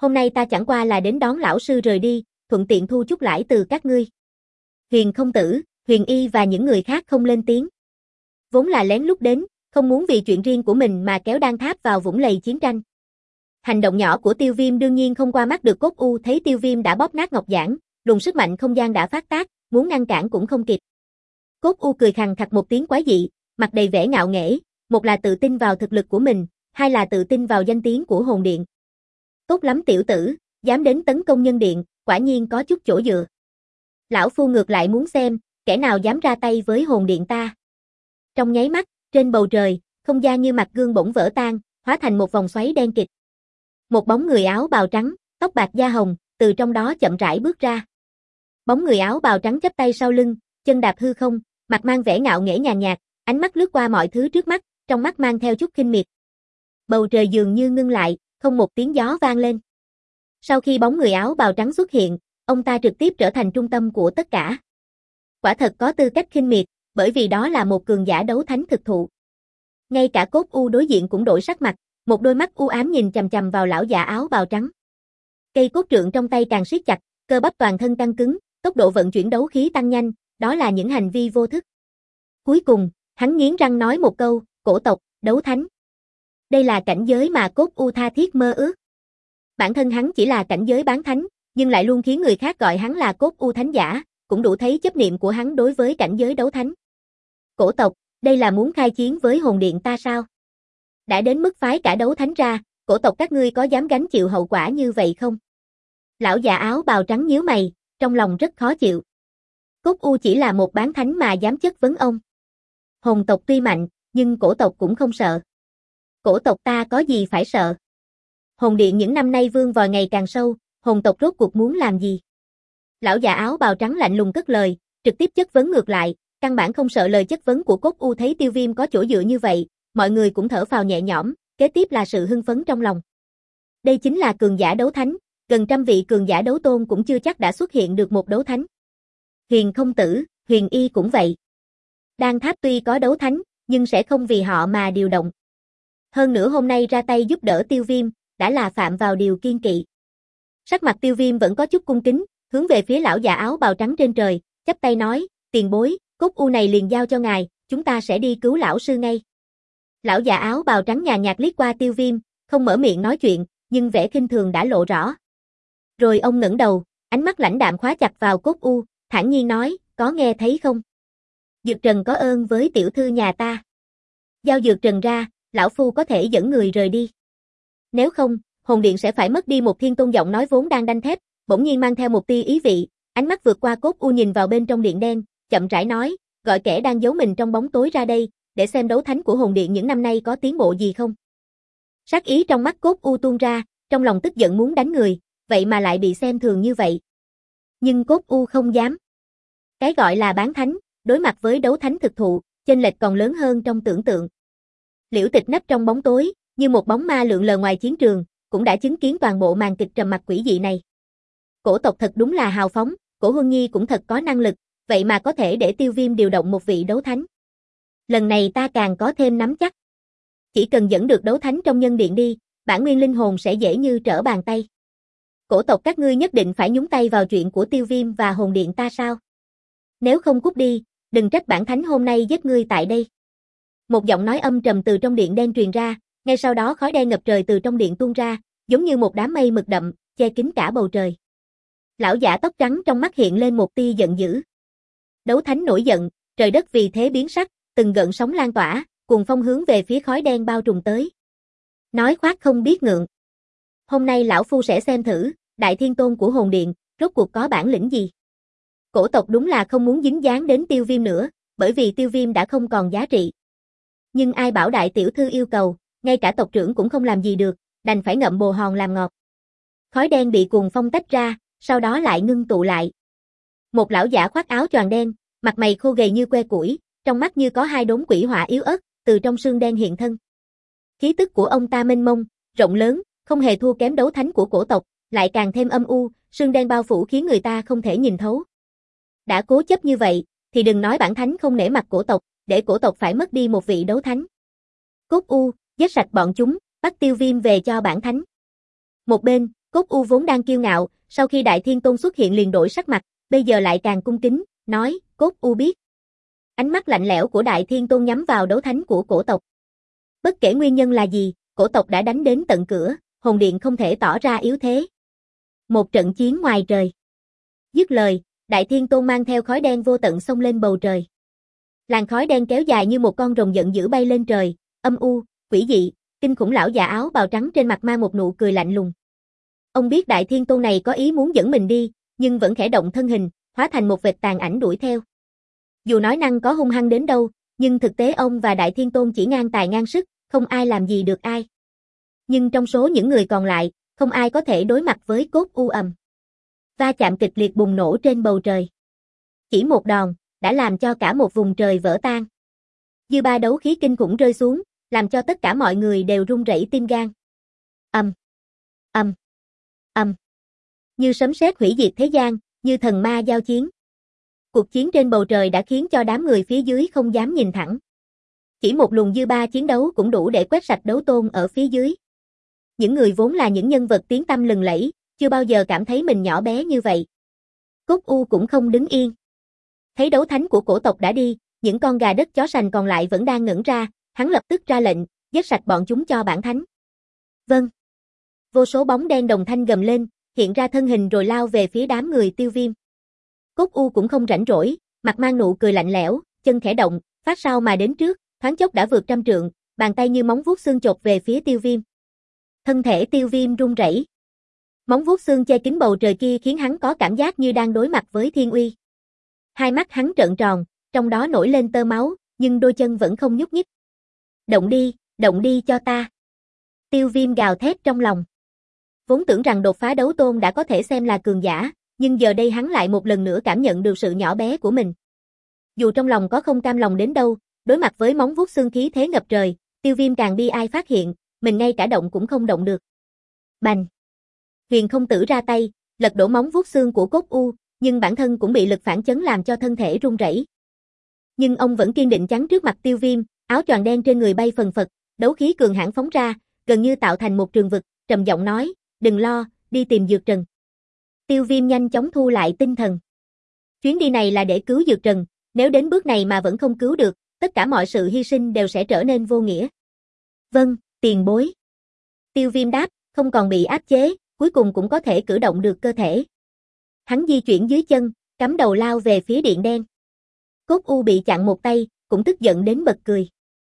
Hôm nay ta chẳng qua là đến đón lão sư rời đi, thuận tiện thu chút lãi từ các ngươi. Huyền không tử, Huyền y và những người khác không lên tiếng. Vốn là lén lút đến, không muốn vì chuyện riêng của mình mà kéo Đan Tháp vào vũng lầy chiến tranh. Hành động nhỏ của Tiêu Viêm đương nhiên không qua mắt được Cốt U, thấy Tiêu Viêm đã bóp nát ngọc giản, luồng sức mạnh không gian đã phát tác, muốn ngăn cản cũng không kịp. Cốt U cười khằng khặc một tiếng quái dị, mặt đầy vẻ ngạo nghễ, một là tự tin vào thực lực của mình, hai là tự tin vào danh tiếng của hồn điện. Tốt lắm tiểu tử, dám đến tấn công nhân điện, quả nhiên có chút chỗ dựa. Lão phu ngược lại muốn xem, kẻ nào dám ra tay với hồn điện ta. Trong nháy mắt, trên bầu trời, không gian như mặt gương bỗng vỡ tan, hóa thành một vòng xoáy đen kịt. Một bóng người áo bào trắng, tóc bạc da hồng, từ trong đó chậm rãi bước ra. Bóng người áo bào trắng chắp tay sau lưng, chân đạp hư không, mặt mang vẻ ngạo nghễ nhàn nhạt, ánh mắt lướt qua mọi thứ trước mắt, trong mắt mang theo chút khinh miệt. Bầu trời dường như ngưng lại, không một tiếng gió vang lên. Sau khi bóng người áo bào trắng xuất hiện, ông ta trực tiếp trở thành trung tâm của tất cả. Quả thật có tư cách khinh miệt, bởi vì đó là một cường giả đấu thánh thực thụ. Ngay cả Cốt U đối diện cũng đổi sắc mặt, một đôi mắt u ám nhìn chằm chằm vào lão già áo bào trắng. Cây cốt trượng trong tay càng siết chặt, cơ bắp toàn thân căng cứng, tốc độ vận chuyển đấu khí tăng nhanh, đó là những hành vi vô thức. Cuối cùng, hắn nghiến răng nói một câu, cổ tộc, đấu thánh. Đây là cảnh giới mà Cốt U tha thiết mơ ước. Bản thân hắn chỉ là cảnh giới bán thánh, nhưng lại luôn khiến người khác gọi hắn là Cốt U thánh giả, cũng đủ thấy chấp niệm của hắn đối với cảnh giới đấu thánh. Cổ tộc, đây là muốn khai chiến với hồn điện ta sao? Đã đến mức phái cả đấu thánh ra, cổ tộc các ngươi có dám gánh chịu hậu quả như vậy không? Lão già áo bào trắng nhíu mày, trong lòng rất khó chịu. Cốt U chỉ là một bán thánh mà dám chất vấn ông. Hồn tộc tuy mạnh, nhưng cổ tộc cũng không sợ. Cổ tộc ta có gì phải sợ? Hồn điện những năm nay vương vòi ngày càng sâu, hồn tộc rốt cuộc muốn làm gì? Lão già áo bào trắng lạnh lùng cất lời, trực tiếp chất vấn ngược lại, căn bản không sợ lời chất vấn của Cốt U. Thấy Tiêu Viêm có chỗ dựa như vậy, mọi người cũng thở phào nhẹ nhõm, kế tiếp là sự hưng phấn trong lòng. Đây chính là cường giả đấu thánh, gần trăm vị cường giả đấu tôn cũng chưa chắc đã xuất hiện được một đấu thánh. Huyền không tử, Huyền y cũng vậy. Đan Tháp tuy có đấu thánh, nhưng sẽ không vì họ mà điều động. Hơn nữa hôm nay ra tay giúp đỡ Tiêu Viêm, đã là phạm vào điều kiêng kỵ. Sắc mặt Tiêu Viêm vẫn có chút cung kính, hướng về phía lão già áo bào trắng trên trời, chắp tay nói, tiền bối, Cốt U này liền giao cho ngài, chúng ta sẽ đi cứu lão sư ngay. Lão già áo bào trắng nhàn nhạt liếc qua Tiêu Viêm, không mở miệng nói chuyện, nhưng vẻ khinh thường đã lộ rõ. Rồi ông ngẩng đầu, ánh mắt lãnh đạm khóa chặt vào Cốt U, thản nhiên nói, có nghe thấy không? Dược Trần có ơn với tiểu thư nhà ta. Giao Dược Trần ra, lão phu có thể dẫn người rời đi. Nếu không, hồn điện sẽ phải mất đi một thiên tôn. Giọng nói vốn đang đanh thép, bỗng nhiên mang theo một tia ý vị, ánh mắt vượt qua Cốt U nhìn vào bên trong điện đen, chậm rãi nói, gọi kẻ đang giấu mình trong bóng tối ra đây, để xem đấu thánh của hồn điện những năm nay có tiến bộ gì không. Sát ý trong mắt Cốt U tuôn ra, trong lòng tức giận muốn đánh người, vậy mà lại bị xem thường như vậy. Nhưng Cốt U không dám. Cái gọi là bán thánh, đối mặt với đấu thánh thực thụ, chênh lệch còn lớn hơn trong tưởng tượng. Liễu Tịch nấp trong bóng tối, như một bóng ma lượn lờ ngoài chiến trường, cũng đã chứng kiến toàn bộ màn kịch trầm mặc quỷ dị này. Cổ tộc thật đúng là hào phóng, Cổ Huân Nhi cũng thật có năng lực, vậy mà có thể để Tiêu Viêm điều động một vị đấu thánh. Lần này ta càng có thêm nắm chắc. Chỉ cần dẫn được đấu thánh trong nhân điện đi, bản nguyên linh hồn sẽ dễ như trở bàn tay. Cổ tộc các ngươi nhất định phải nhúng tay vào chuyện của Tiêu Viêm và hồn điện ta sao? Nếu không cút đi, đừng trách bản thánh hôm nay giết ngươi tại đây. Một giọng nói âm trầm từ trong điện đen truyền ra, ngay sau đó khói đen ngập trời từ trong điện tuôn ra, giống như một đám mây mực đậm, che kín cả bầu trời. Lão giả tóc trắng trong mắt hiện lên một tia giận dữ. Đấu thánh nổi giận, trời đất vì thế biến sắc, từng gợn sóng lan tỏa, cuồng phong hướng về phía khói đen bao trùm tới. Nói khoác không biết ngượng. Hôm nay lão phu sẽ xem thử, đại thiên tôn của hồn điện, rốt cuộc có bản lĩnh gì. Cổ tộc đúng là không muốn dính dáng đến Tiêu Viêm nữa, bởi vì Tiêu Viêm đã không còn giá trị. Nhưng ai bảo đại tiểu thư yêu cầu, ngay cả tộc trưởng cũng không làm gì được, đành phải ngậm bồ hòn làm ngọt. Khói đen bị cuồng phong tách ra, sau đó lại ngưng tụ lại. Một lão giả khoác áo choàng đen, mặt mày khô gầy như que củi, trong mắt như có hai đốm quỷ hỏa yếu ớt, từ trong xương đen hiện thân. Khí tức của ông ta mênh mông, rộng lớn, không hề thua kém đấu thánh của cổ tộc, lại càng thêm âm u, xương đen bao phủ khiến người ta không thể nhìn thấu. Đã cố chấp như vậy, thì đừng nói bản thánh không nể mặt cổ tộc, để cổ tộc phải mất đi một vị đấu thánh. Cốt U, giết sạch bọn chúng, bắt Tiêu Viêm về cho bản thánh. Một bên, Cốt U vốn đang kiêu ngạo, sau khi Đại Thiên Tôn xuất hiện liền đổi sắc mặt, bây giờ lại càng cung kính, nói, Cốt U biết. Ánh mắt lạnh lẽo của Đại Thiên Tôn nhắm vào đấu thánh của cổ tộc. Bất kể nguyên nhân là gì, cổ tộc đã đánh đến tận cửa, hồn điện không thể tỏ ra yếu thế. Một trận chiến ngoài trời. Dứt lời, Đại Thiên Tôn mang theo khói đen vô tận xông lên bầu trời. Làn khói đen kéo dài như một con rồng giận dữ bay lên trời, âm u, quỷ dị, kinh khủng. Lão già áo bào trắng trên mặt mang một nụ cười lạnh lùng. Ông biết Đại Thiên Tôn này có ý muốn dẫn mình đi, nhưng vẫn khẽ động thân hình, hóa thành một vệt tàn ảnh đuổi theo. Dù nói năng có hung hăng đến đâu, nhưng thực tế ông và Đại Thiên Tôn chỉ ngang tài ngang sức, không ai làm gì được ai. Nhưng trong số những người còn lại, không ai có thể đối mặt với Cốt U. Ầm. Va chạm kịch liệt bùng nổ trên bầu trời. Chỉ một đòn, đã làm cho cả một vùng trời vỡ tan. Dư ba đấu khí kinh khủng rơi xuống, làm cho tất cả mọi người đều run rẩy tim gan. Ầm. Ầm. Ầm. Như sấm sét hủy diệt thế gian, như thần ma giao chiến. Cuộc chiến trên bầu trời đã khiến cho đám người phía dưới không dám nhìn thẳng. Chỉ một luồng dư ba chiến đấu cũng đủ để quét sạch đấu tôn ở phía dưới. Những người vốn là những nhân vật tiếng tăm lừng lẫy, chưa bao giờ cảm thấy mình nhỏ bé như vậy. Cốt U cũng không đứng yên. Thấy đấu thánh của cổ tộc đã đi, những con gà đất chó sành còn lại vẫn đang ngẩn ra, hắn lập tức ra lệnh, giết sạch bọn chúng cho bản thánh. Vâng. Vô số bóng đen đồng thanh gầm lên, hiện ra thân hình rồi lao về phía đám người Tiêu Viêm. Cốt U cũng không rảnh rỗi, mặt mang nụ cười lạnh lẽo, chân khẽ động, phát sao mà đến trước, thoáng chốc đã vượt trăm trượng, bàn tay như móng vuốt xương chộp về phía Tiêu Viêm. Thân thể Tiêu Viêm run rẩy. Móng vuốt xương che kín bầu trời kia khiến hắn có cảm giác như đang đối mặt với thiên uy. Hai mắt hắn trợn tròn, trong đó nổi lên tơ máu, nhưng đôi chân vẫn không nhúc nhích. Động đi, động đi cho ta. Tiêu Viêm gào thét trong lòng. Vốn tưởng rằng đột phá đấu tôn đã có thể xem là cường giả, nhưng giờ đây hắn lại một lần nữa cảm nhận được sự nhỏ bé của mình. Dù trong lòng có không cam lòng đến đâu, đối mặt với móng vuốt xương khí thế ngập trời, Tiêu Viêm càng bi ai phát hiện, mình ngay cả động cũng không động được. Bành! Huyền Không Tử ra tay, lật đổ móng vuốt xương của Cốt U, nhưng bản thân cũng bị lực phản chấn làm cho thân thể run rẩy. Nhưng ông vẫn kiên định chắn trước mặt Tiêu Viêm, áo choàng đen trên người bay phần phật, đấu khí cường hãn phóng ra, gần như tạo thành một trường vực, trầm giọng nói, đừng lo, đi tìm Dược Trần. Tiêu Viêm nhanh chóng thu lại tinh thần. Chuyến đi này là để cứu Dược Trần, nếu đến bước này mà vẫn không cứu được, tất cả mọi sự hy sinh đều sẽ trở nên vô nghĩa. Vâng, tiền bối. Tiêu Viêm đáp, không còn bị áp chế, cuối cùng cũng có thể cử động được cơ thể. Hắn di chuyển dưới chân, cắm đầu lao về phía điện đen. Cốt U bị chặn một tay, cũng tức giận đến bật cười.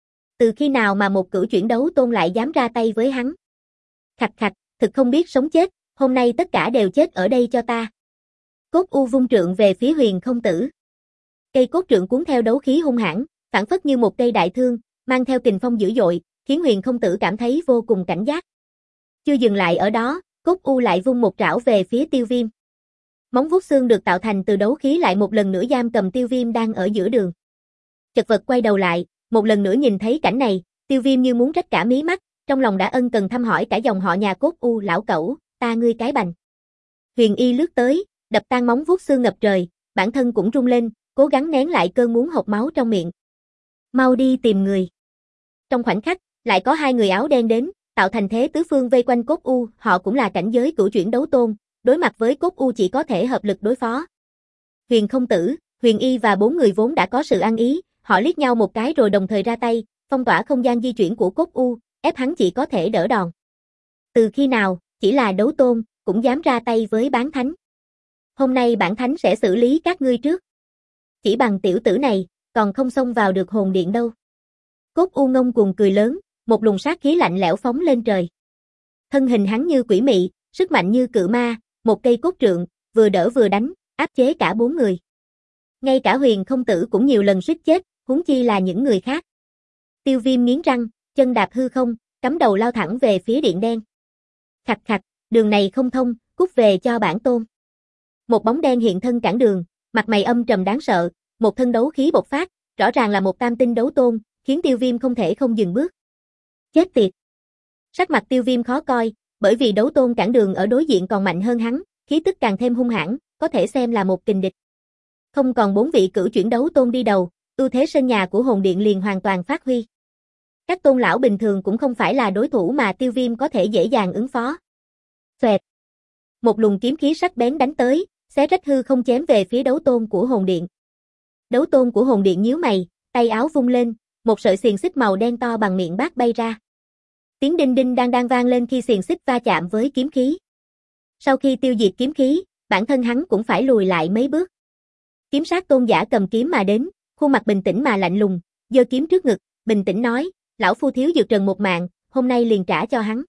Từ khi nào mà một cửu chuyển đấu tôn lại dám ra tay với hắn? Khạch khạch, thực không biết sống chết, hôm nay tất cả đều chết ở đây cho ta. Cốt U vung trượng về phía Huyền Không Tử. Cây cốt trượng cuốn theo đấu khí hung hãn, phảng phất như một cây đại thương, mang theo kình phong dữ dội, khiến Huyền Không Tử cảm thấy vô cùng cảnh giác. Chưa dừng lại ở đó, Cốt U lại vung một trảo về phía Tiêu Viêm. Móng vuốt xương được tạo thành từ đấu khí lại một lần nữa giam cầm Tiêu Viêm đang ở giữa đường. Chật vật quay đầu lại, một lần nữa nhìn thấy cảnh này, Tiêu Viêm như muốn rách cả mí mắt, trong lòng đã ân cần thăm hỏi cả dòng họ nhà Cốt U. Lão cẩu, ta ngươi cái bành. Huyền Y lướt tới, đập tan móng vuốt xương ngập trời, bản thân cũng rung lên, cố gắng nén lại cơn muốn hộc máu trong miệng. Mau đi tìm người. Trong khoảnh khắc, lại có hai người áo đen đến, tạo thành thế tứ phương vây quanh Cốt U, họ cũng là cảnh giới cửu chuyển đấu tôn, đối mặt với Cốt U chỉ có thể hợp lực đối phó. Huyền Không Tử, Huyền Y và bốn người vốn đã có sự ăn ý, họ liếc nhau một cái rồi đồng thời ra tay, phong tỏa không gian di chuyển của Cốt U, ép hắn chỉ có thể đỡ đòn. Từ khi nào, chỉ là đấu tôn, cũng dám ra tay với bán thánh. Hôm nay bản thánh sẽ xử lý các ngươi trước. Chỉ bằng tiểu tử này, còn không xông vào được hồn điện đâu. Cốt U ngông cuồng cười lớn, một luồng sát khí lạnh lẽo phóng lên trời. Thân hình hắn như quỷ mị, sức mạnh như cự ma, một cây cốt trượng, vừa đỡ vừa đánh, áp chế cả bốn người. Ngay cả Huyền Không Tử cũng nhiều lần suýt chết, huống chi là những người khác. Tiêu Viêm nghiến răng, chân đạp hư không, cắm đầu lao thẳng về phía điện đen. Khạch khạch, đường này không thông, cút về cho bản tôn. Một bóng đen hiện thân cản đường, mặt mày âm trầm đáng sợ, một thân đấu khí bộc phát, rõ ràng là một tam tinh đấu tôn, khiến Tiêu Viêm không thể không dừng bước. Chết tiệt. Sắc mặt Tiêu Viêm khó coi, bởi vì đấu tôn cản đường ở đối diện còn mạnh hơn hắn, khí tức càng thêm hung hãn, có thể xem là một kình địch. Không còn bốn vị cửu chuyển đấu tôn đi đầu, ưu thế sân nhà của hồn điện liền hoàn toàn phát huy. Các tôn lão bình thường cũng không phải là đối thủ mà Tiêu Viêm có thể dễ dàng ứng phó. Xoẹt. Một luồng kiếm khí sắc bén đánh tới, xé rách hư không chém về phía đấu tôn của hồn điện. Đấu tôn của hồn điện nhíu mày, tay áo vung lên, một sợi xiềng xích màu đen to bằng miệng bát bay ra. Tiếng đinh đinh đang đang vang lên khi xiềng xích va chạm với kiếm khí. Sau khi tiêu diệt kiếm khí, bản thân hắn cũng phải lùi lại mấy bước. Kiếm sát tôn giả cầm kiếm mà đến, khuôn mặt bình tĩnh mà lạnh lùng, giơ kiếm trước ngực, bình tĩnh nói, lão phu thiếu Dược Trần một mạng, hôm nay liền trả cho hắn.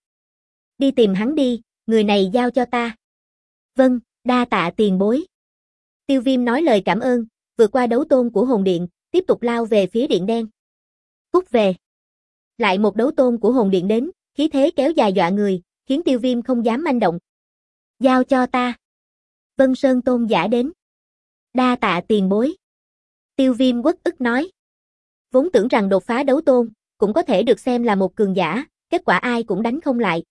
Đi tìm hắn đi, người này giao cho ta. Vâng, đa tạ tiền bối. Tiêu Viêm nói lời cảm ơn, vượt qua đấu tôn của hồn điện, tiếp tục lao về phía điện đen. Cút về. Lại một đấu tôn của hồn điện đến, khí thế kéo dài dọa người, khiến Tiêu Viêm không dám manh động. Giao cho ta. Vân Sơn tôn giả đến. Đa tạ tiền bối. Tiêu Viêm uất ức nói. Vốn tưởng rằng đột phá đấu tôn, cũng có thể được xem là một cường giả, kết quả ai cũng đánh không lại.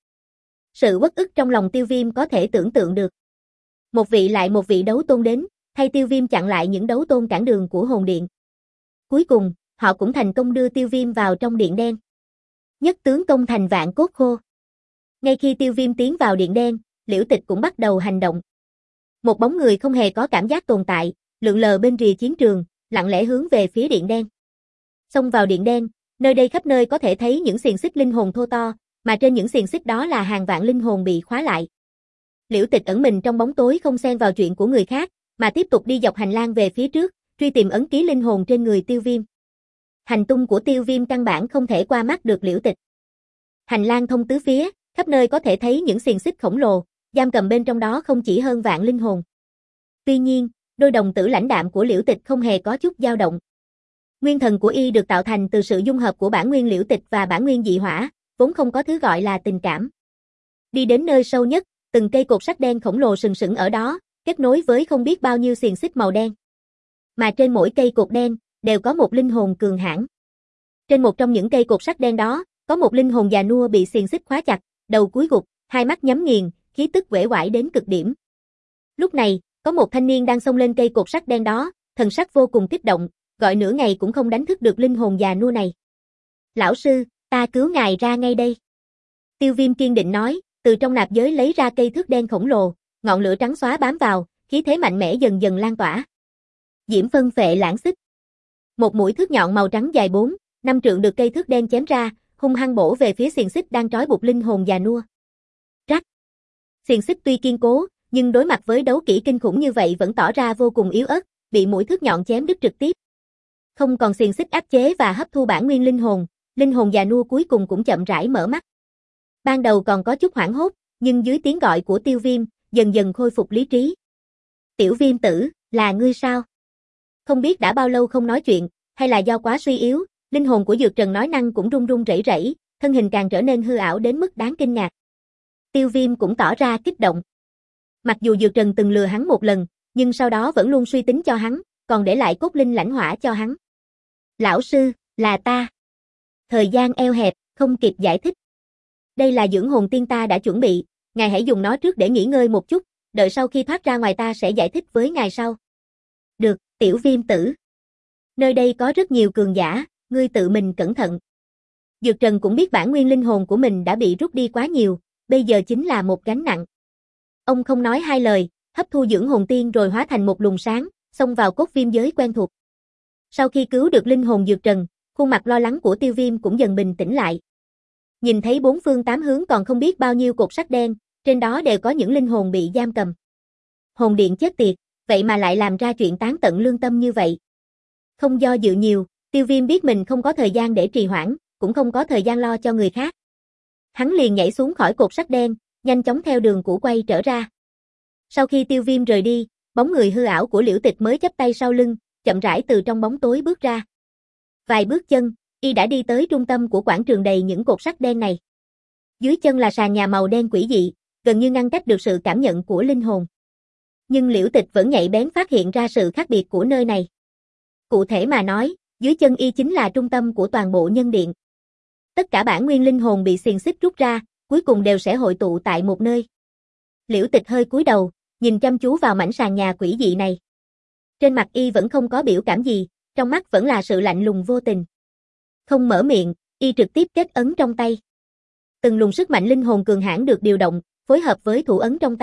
Sự uất ức trong lòng Tiêu Viêm có thể tưởng tượng được. Một vị lại một vị đấu tôn đến, thay Tiêu Viêm chặn lại những đấu tôn cản đường của hồn điện. Cuối cùng, họ cũng thành công đưa Tiêu Viêm vào trong điện đen. Nhất tướng công thành vạn cốt khô. Ngay khi Tiêu Viêm tiến vào điện đen, Liễu Tịch cũng bắt đầu hành động. Một bóng người không hề có cảm giác tồn tại, lượn lờ bên rìa chiến trường, lặng lẽ hướng về phía điện đen. Xông vào điện đen, nơi đây khắp nơi có thể thấy những xiềng xích linh hồn thô to, mà trên những xiềng xích đó là hàng vạn linh hồn bị khóa lại. Liễu Tịch ẩn mình trong bóng tối không xen vào chuyện của người khác, mà tiếp tục đi dọc hành lang về phía trước, truy tìm ấn ký linh hồn trên người Tiêu Viêm. Hành tung của Tiêu Viêm căn bản không thể qua mắt được Liễu Tịch. Hành lang thông tứ phía, khắp nơi có thể thấy những xiềng xích khổng lồ, giam cầm bên trong đó không chỉ hơn vạn linh hồn. Tuy nhiên, đôi đồng tử lãnh đạm của Liễu Tịch không hề có chút dao động. Nguyên thần của y được tạo thành từ sự dung hợp của bản nguyên Liễu Tịch và bản nguyên dị hỏa, vốn không có thứ gọi là tình cảm. Đi đến nơi sâu nhất, từng cây cột sắt đen khổng lồ sừng sững ở đó, kết nối với không biết bao nhiêu xiềng xích màu đen. Mà trên mỗi cây cột đen, đều có một linh hồn cường hãn. Trên một trong những cây cột sắt đen đó, có một linh hồn già nua bị xiềng xích khóa chặt, đầu cúi gục, hai mắt nhắm nghiền, khí tức uể oải đến cực điểm. Lúc này, có một thanh niên đang xông lên cây cột sắt đen đó, thần sắc vô cùng kích động, gọi nửa ngày cũng không đánh thức được linh hồn già nua này. Lão sư, ta cứu ngài ra ngay đây. Tiêu Viêm kiên định nói, từ trong nạp giới lấy ra cây thước đen khổng lồ, ngọn lửa trắng xóa bám vào, khí thế mạnh mẽ dần dần lan tỏa. Diễm phân phệ lãng xích. Một mũi thước nhọn màu trắng dài bốn, năm trượng được cây thước đen chém ra, hung hăng bổ về phía xiềng xích đang trói buộc linh hồn già nua. Rắc. Xiềng xích tuy kiên cố, nhưng đối mặt với đấu kỹ kinh khủng như vậy vẫn tỏ ra vô cùng yếu ớt, bị mũi thước nhọn chém đứt trực tiếp. Không còn xiềng xích áp chế và hấp thu bản nguyên linh hồn, linh hồn già nua cuối cùng cũng chậm rãi mở mắt. Ban đầu còn có chút hoảng hốt, nhưng dưới tiếng gọi của Tiêu Viêm, dần dần khôi phục lý trí. Tiểu Viêm tử, là ngươi sao? Không biết đã bao lâu không nói chuyện, hay là do quá suy yếu, linh hồn của Dược Trần nói năng cũng run run rẩy rẩy, thân hình càng trở nên hư ảo đến mức đáng kinh ngạc. Tiêu Viêm cũng tỏ ra kích động. Mặc dù Dược Trần từng lừa hắn một lần, nhưng sau đó vẫn luôn suy tính cho hắn, còn để lại cốt linh lãnh hỏa cho hắn. Lão sư, là ta. Thời gian eo hẹp, không kịp giải thích. Đây là dưỡng hồn tiên ta đã chuẩn bị, ngài hãy dùng nó trước để nghỉ ngơi một chút, đợi sau khi thoát ra ngoài ta sẽ giải thích với ngài sau. Được, Tiểu Viêm tử. Nơi đây có rất nhiều cường giả, ngươi tự mình cẩn thận. Dược Trần cũng biết bản nguyên linh hồn của mình đã bị rút đi quá nhiều, bây giờ chính là một gánh nặng. Ông không nói hai lời, hấp thu dưỡng hồn tiên rồi hóa thành một luồng sáng, xông vào cốt viêm giới quen thuộc. Sau khi cứu được linh hồn Dược Trần, khuôn mặt lo lắng của Tiêu Viêm cũng dần bình tĩnh lại. Nhìn thấy bốn phương tám hướng còn không biết bao nhiêu cột sắt đen, trên đó đều có những linh hồn bị giam cầm. Hồn điện chết tiệt, vậy mà lại làm ra chuyện tán tận lương tâm như vậy. Không do dự nhiều, Tiêu Viêm biết mình không có thời gian để trì hoãn, cũng không có thời gian lo cho người khác. Hắn liền nhảy xuống khỏi cột sắt đen, nhanh chóng theo đường cũ quay trở ra. Sau khi Tiêu Viêm rời đi, bóng người hư ảo của Liễu Tịch mới chắp tay sau lưng, chậm rãi từ trong bóng tối bước ra. Vài bước chân, y đã đi tới trung tâm của quảng trường đầy những cột sắt đen này. Dưới chân là sàn nhà màu đen quỷ dị, gần như ngăn cách được sự cảm nhận của linh hồn. Nhưng Liễu Tịch vẫn nhạy bén phát hiện ra sự khác biệt của nơi này. Cụ thể mà nói, dưới chân y chính là trung tâm của toàn bộ nhân điện. Tất cả bản nguyên linh hồn bị xiềng xích rút ra, cuối cùng đều sẽ hội tụ tại một nơi. Liễu Tịch hơi cúi đầu, nhìn chăm chú vào mảnh sàn nhà quỷ dị này. Trên mặt y vẫn không có biểu cảm gì, trong mắt vẫn là sự lạnh lùng vô tình. Không mở miệng, y trực tiếp kết ấn trong tay. Từng luồng sức mạnh linh hồn cường hãn được điều động, phối hợp với thủ ấn trong tay,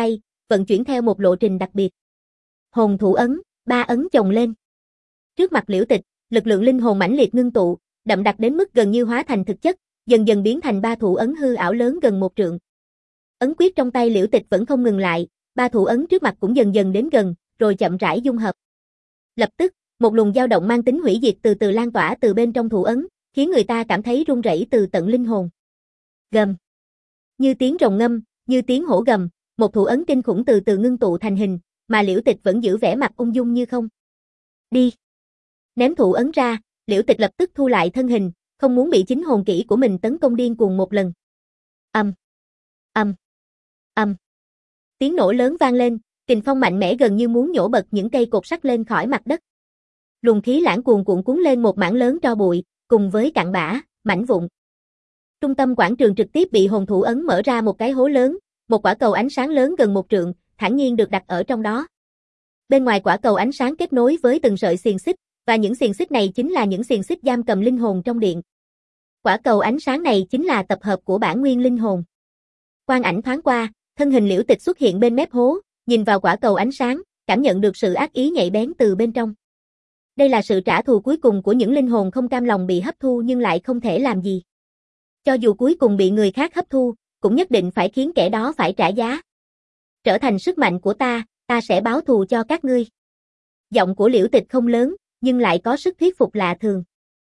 vận chuyển theo một lộ trình đặc biệt. Hồn thủ ấn, ba ấn chồng lên. Trước mặt Liễu Tịch, lực lượng linh hồn mãnh liệt ngưng tụ, đậm đặc đến mức gần như hóa thành thực chất, dần dần biến thành ba thủ ấn hư ảo lớn gần một trượng. Ấn quyết trong tay Liễu Tịch vẫn không ngừng lại, ba thủ ấn trước mặt cũng dần dần đến gần, rồi chậm rãi dung hợp. Lập tức, một luồng dao động mang tính hủy diệt từ từ lan tỏa từ bên trong thủ ấn, khiến người ta cảm thấy run rẩy từ tận linh hồn. Gầm. Như tiếng rồng ngâm, như tiếng hổ gầm, một thủ ấn kinh khủng từ từ ngưng tụ thành hình, mà Liễu Tịch vẫn giữ vẻ mặt ung dung như không. Đi. Ném thủ ấn ra, Liễu Tịch lập tức thu lại thân hình, không muốn bị chính hồn kỹ của mình tấn công điên cuồng một lần. Ầm. Ầm. Ầm. Tiếng nổ lớn vang lên, kình phong mạnh mẽ gần như muốn nhổ bật những cây cột sắt lên khỏi mặt đất. Luồng khí lãng cuồn cuộn cuốn lên một mảng lớn tro bụi, cùng với cặn bã, mảnh vụn. Trung tâm quảng trường trực tiếp bị hồn thủ ấn mở ra một cái hố lớn, một quả cầu ánh sáng lớn gần một trượng, thản nhiên được đặt ở trong đó. Bên ngoài quả cầu ánh sáng kết nối với từng sợi xiềng xích, và những xiềng xích này chính là những xiềng xích giam cầm linh hồn trong điện. Quả cầu ánh sáng này chính là tập hợp của bản nguyên linh hồn. Quang ảnh thoáng qua, thân hình Liễu Tịch xuất hiện bên mép hố, nhìn vào quả cầu ánh sáng, cảm nhận được sự ác ý nhạy bén từ bên trong. Đây là sự trả thù cuối cùng của những linh hồn không cam lòng bị hấp thu nhưng lại không thể làm gì. Cho dù cuối cùng bị người khác hấp thu, cũng nhất định phải khiến kẻ đó phải trả giá. Trở thành sức mạnh của ta, ta sẽ báo thù cho các ngươi. Giọng của Liễu Tịch không lớn, nhưng lại có sức thuyết phục lạ thường.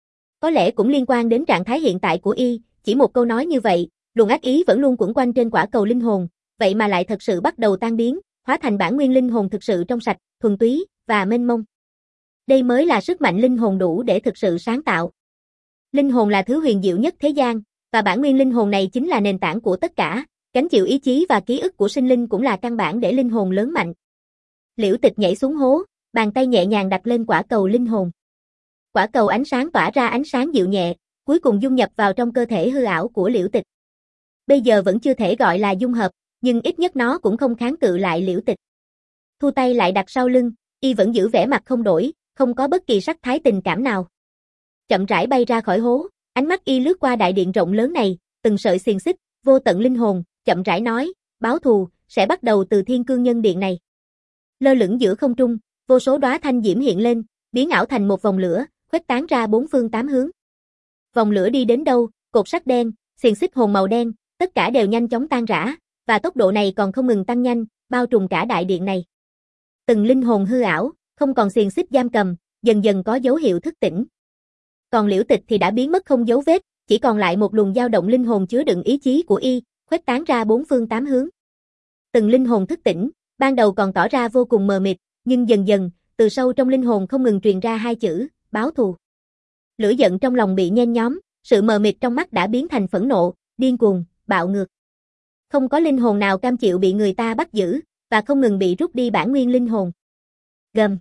Có lẽ cũng liên quan đến trạng thái hiện tại của y, chỉ một câu nói như vậy, luồng ác ý vẫn luôn quẩn quanh trên quả cầu linh hồn, vậy mà lại thật sự bắt đầu tan biến, hóa thành bản nguyên linh hồn thực sự trong sạch, thuần túy và mênh mông. Đây mới là sức mạnh linh hồn đủ để thực sự sáng tạo. Linh hồn là thứ huyền diệu nhất thế gian, và bản nguyên linh hồn này chính là nền tảng của tất cả, gánh chịu ý chí và ký ức của sinh linh cũng là căn bản để linh hồn lớn mạnh. Liễu Tịch nhảy xuống hố, bàn tay nhẹ nhàng đặt lên quả cầu linh hồn. Quả cầu ánh sáng tỏa ra ánh sáng dịu nhẹ, cuối cùng dung nhập vào trong cơ thể hư ảo của Liễu Tịch. Bây giờ vẫn chưa thể gọi là dung hợp, nhưng ít nhất nó cũng không kháng cự lại Liễu Tịch. Thu tay lại đặt sau lưng, y vẫn giữ vẻ mặt không đổi, không có bất kỳ sắc thái tình cảm nào. Chậm rãi bay ra khỏi hố, ánh mắt y lướt qua đại điện rộng lớn này, từng sợi xiềng xích, vô tận linh hồn, chậm rãi nói, báo thù sẽ bắt đầu từ Thiên Cương Nhân Điện này. Lơ lửng giữa không trung, vô số đóa thanh diễm hiện lên, biến ảo thành một vòng lửa, khuếch tán ra bốn phương tám hướng. Vòng lửa đi đến đâu, cột sắt đen, xiềng xích hồn màu đen, tất cả đều nhanh chóng tan rã, và tốc độ này còn không ngừng tăng nhanh, bao trùm cả đại điện này. Từng linh hồn hư ảo, không còn xiềng xích giam cầm, dần dần có dấu hiệu thức tỉnh. Còn Liễu Tịch thì đã biến mất không dấu vết, chỉ còn lại một luồng dao động linh hồn chứa đựng ý chí của y, khuếch tán ra bốn phương tám hướng. Từng linh hồn thức tỉnh, ban đầu còn tỏ ra vô cùng mờ mịt, nhưng dần dần, từ sâu trong linh hồn không ngừng truyền ra hai chữ, báo thù. Lửa giận trong lòng bị nhen nhóm, sự mờ mịt trong mắt đã biến thành phẫn nộ, điên cuồng, bạo ngược. Không có linh hồn nào cam chịu bị người ta bắt giữ, và không ngừng bị rút đi bản nguyên linh hồn. Gầm.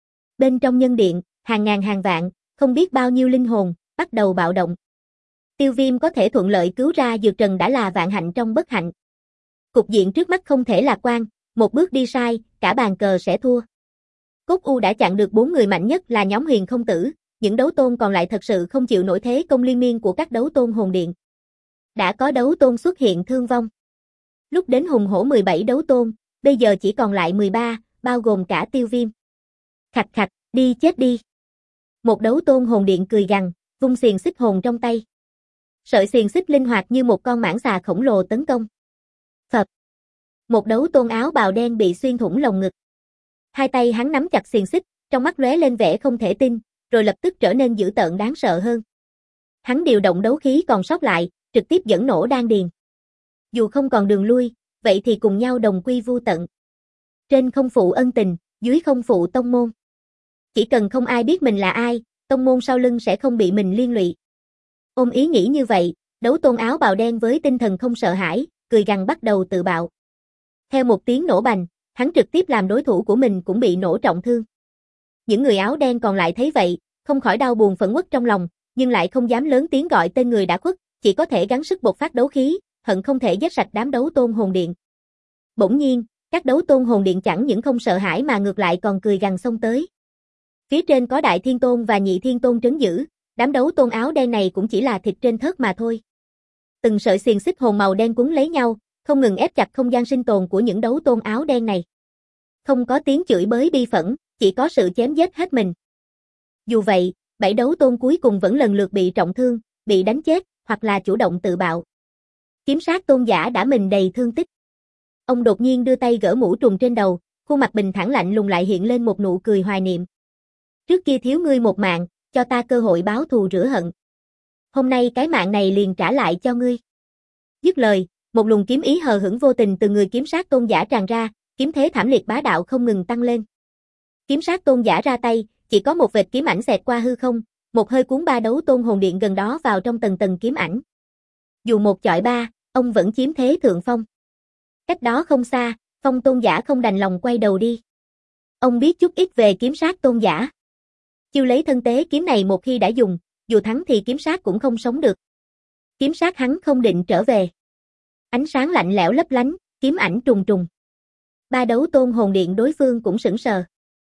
Bên trong nhân điện, hàng ngàn hàng vạn, không biết bao nhiêu linh hồn, bắt đầu bạo động. Tiêu Viêm có thể thuận lợi cứu ra Dược Trần đã là vạn hạnh trong bất hạnh. Cục diện trước mắt không thể lạc quan, một bước đi sai, cả bàn cờ sẽ thua. Cốt U đã chặn được bốn người mạnh nhất là nhóm Huyền Không Tử, những đấu tôn còn lại thật sự không chịu nổi thế công liên miên của các đấu tôn hồn điện. Đã có đấu tôn xuất hiện thương vong. Lúc đến hùng hổ mười bảy đấu tôn, bây giờ chỉ còn lại mười ba, bao gồm cả Tiêu Viêm. Khạch khạch, đi chết đi. Một đấu tôn hồn điện cười gằn, vung xiềng xích hồn trong tay. Sợi xiềng xích linh hoạt như một con mãng xà khổng lồ tấn công. Phập. Một đấu tôn áo bào đen bị xuyên thủng lồng ngực. Hai tay hắn nắm chặt xiềng xích, trong mắt lóe lên vẻ không thể tin, rồi lập tức trở nên dữ tợn đáng sợ hơn. Hắn điều động đấu khí còn sót lại, trực tiếp dẫn nổ đan điền. Dù không còn đường lui, vậy thì cùng nhau đồng quy vu tận. Trên không phụ ân tình, dưới không phụ tông môn. Chỉ cần không ai biết mình là ai, tông môn sau lưng sẽ không bị mình liên lụy. Ôm ý nghĩ như vậy, đấu tôn áo bào đen với tinh thần không sợ hãi, cười gằn bắt đầu tự bạo. Theo một tiếng nổ bành, hắn trực tiếp làm đối thủ của mình cũng bị nổ trọng thương. Những người áo đen còn lại thấy vậy, không khỏi đau buồn phẫn uất trong lòng, nhưng lại không dám lớn tiếng gọi tên người đã khuất, chỉ có thể gắng sức bộc phát đấu khí, hận không thể giết sạch đám đấu tôn hồn điện. Bỗng nhiên, các đấu tôn hồn điện chẳng những không sợ hãi mà ngược lại còn cười gằn xông tới. Phía trên có Đại Thiên Tôn và Nhị Thiên Tôn trấn giữ, đám đấu tôn áo đen này cũng chỉ là thịt trên thớt mà thôi. Từng sợi xiềng xích hồn màu đen quấn lấy nhau, không ngừng ép chặt không gian sinh tồn của những đấu tôn áo đen này. Không có tiếng chửi bới bi phẫn, chỉ có sự chém giết hết mình. Dù vậy, bảy đấu tôn cuối cùng vẫn lần lượt bị trọng thương, bị đánh chết, hoặc là chủ động tự bạo. Kiếm sát tôn giả đã mình đầy thương tích. Ông đột nhiên đưa tay gỡ mũ trùng trên đầu, khuôn mặt bình thản lạnh lùng lại hiện lên một nụ cười hoài niệm. Trước kia thiếu ngươi một mạng, cho ta cơ hội báo thù rửa hận. Hôm nay cái mạng này liền trả lại cho ngươi. Dứt lời, một luồng kiếm ý hờ hững vô tình từ người kiếm sát tôn giả tràn ra, kiếm thế thảm liệt bá đạo không ngừng tăng lên. Kiếm sát tôn giả ra tay, chỉ có một vệt kiếm ảnh xẹt qua hư không, một hơi cuốn ba đấu tôn hồn điện gần đó vào trong tầng tầng kiếm ảnh. Dù một chọi ba, ông vẫn chiếm thế thượng phong. Cách đó không xa, Phong tôn giả không đành lòng quay đầu đi. Ông biết chút ít về kiếm sát tôn giả. Chiêu lấy thân tế kiếm này một khi đã dùng, dù thắng thì kiếm sát cũng không sống được. Kiếm sát hắn không định trở về. Ánh sáng lạnh lẽo lấp lánh, kiếm ảnh trùng trùng. Ba đấu tôn hồn điện đối phương cũng sững sờ.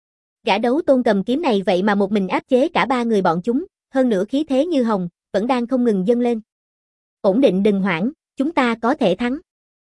Gã đấu tôn cầm kiếm này vậy mà một mình áp chế cả ba người bọn chúng, hơn nữa khí thế như hồng, vẫn đang không ngừng dâng lên. Ổn định đừng hoảng, chúng ta có thể thắng.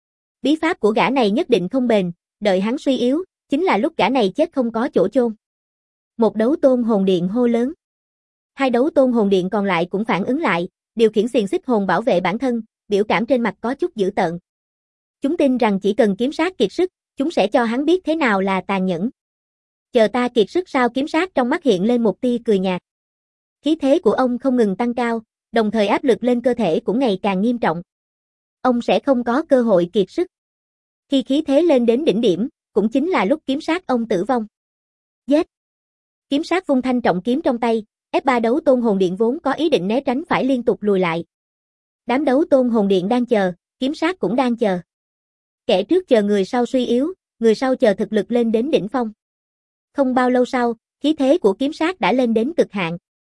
Bí pháp của gã này nhất định không bền, đợi hắn suy yếu, chính là lúc gã này chết không có chỗ chôn. Một đấu tôn hồn điện hô lớn. Hai đấu tôn hồn điện còn lại cũng phản ứng lại, điều khiển xiềng xích hồn bảo vệ bản thân, biểu cảm trên mặt có chút dữ tợn. Chúng tin rằng chỉ cần kiếm sát kiệt sức, chúng sẽ cho hắn biết thế nào là tàn nhẫn. Chờ ta kiệt sức sao? Kiếm sát trong mắt hiện lên một tia cười nhạt. Khí thế của ông không ngừng tăng cao, đồng thời áp lực lên cơ thể cũng ngày càng nghiêm trọng. Ông sẽ không có cơ hội kiệt sức. Khi khí thế lên đến đỉnh điểm, cũng chính là lúc kiếm sát ông tử vong. Giết! Kiếm sát vung thanh trọng kiếm trong tay, ép ba đấu tôn hồn điện vốn có ý định né tránh phải liên tục lùi lại. Đám đấu tôn hồn điện đang chờ, kiếm sát cũng đang chờ. Kẻ trước chờ người sau suy yếu, người sau chờ thực lực lên đến đỉnh phong. Không bao lâu sau, khí thế của kiếm sát đã lên đến cực hạn.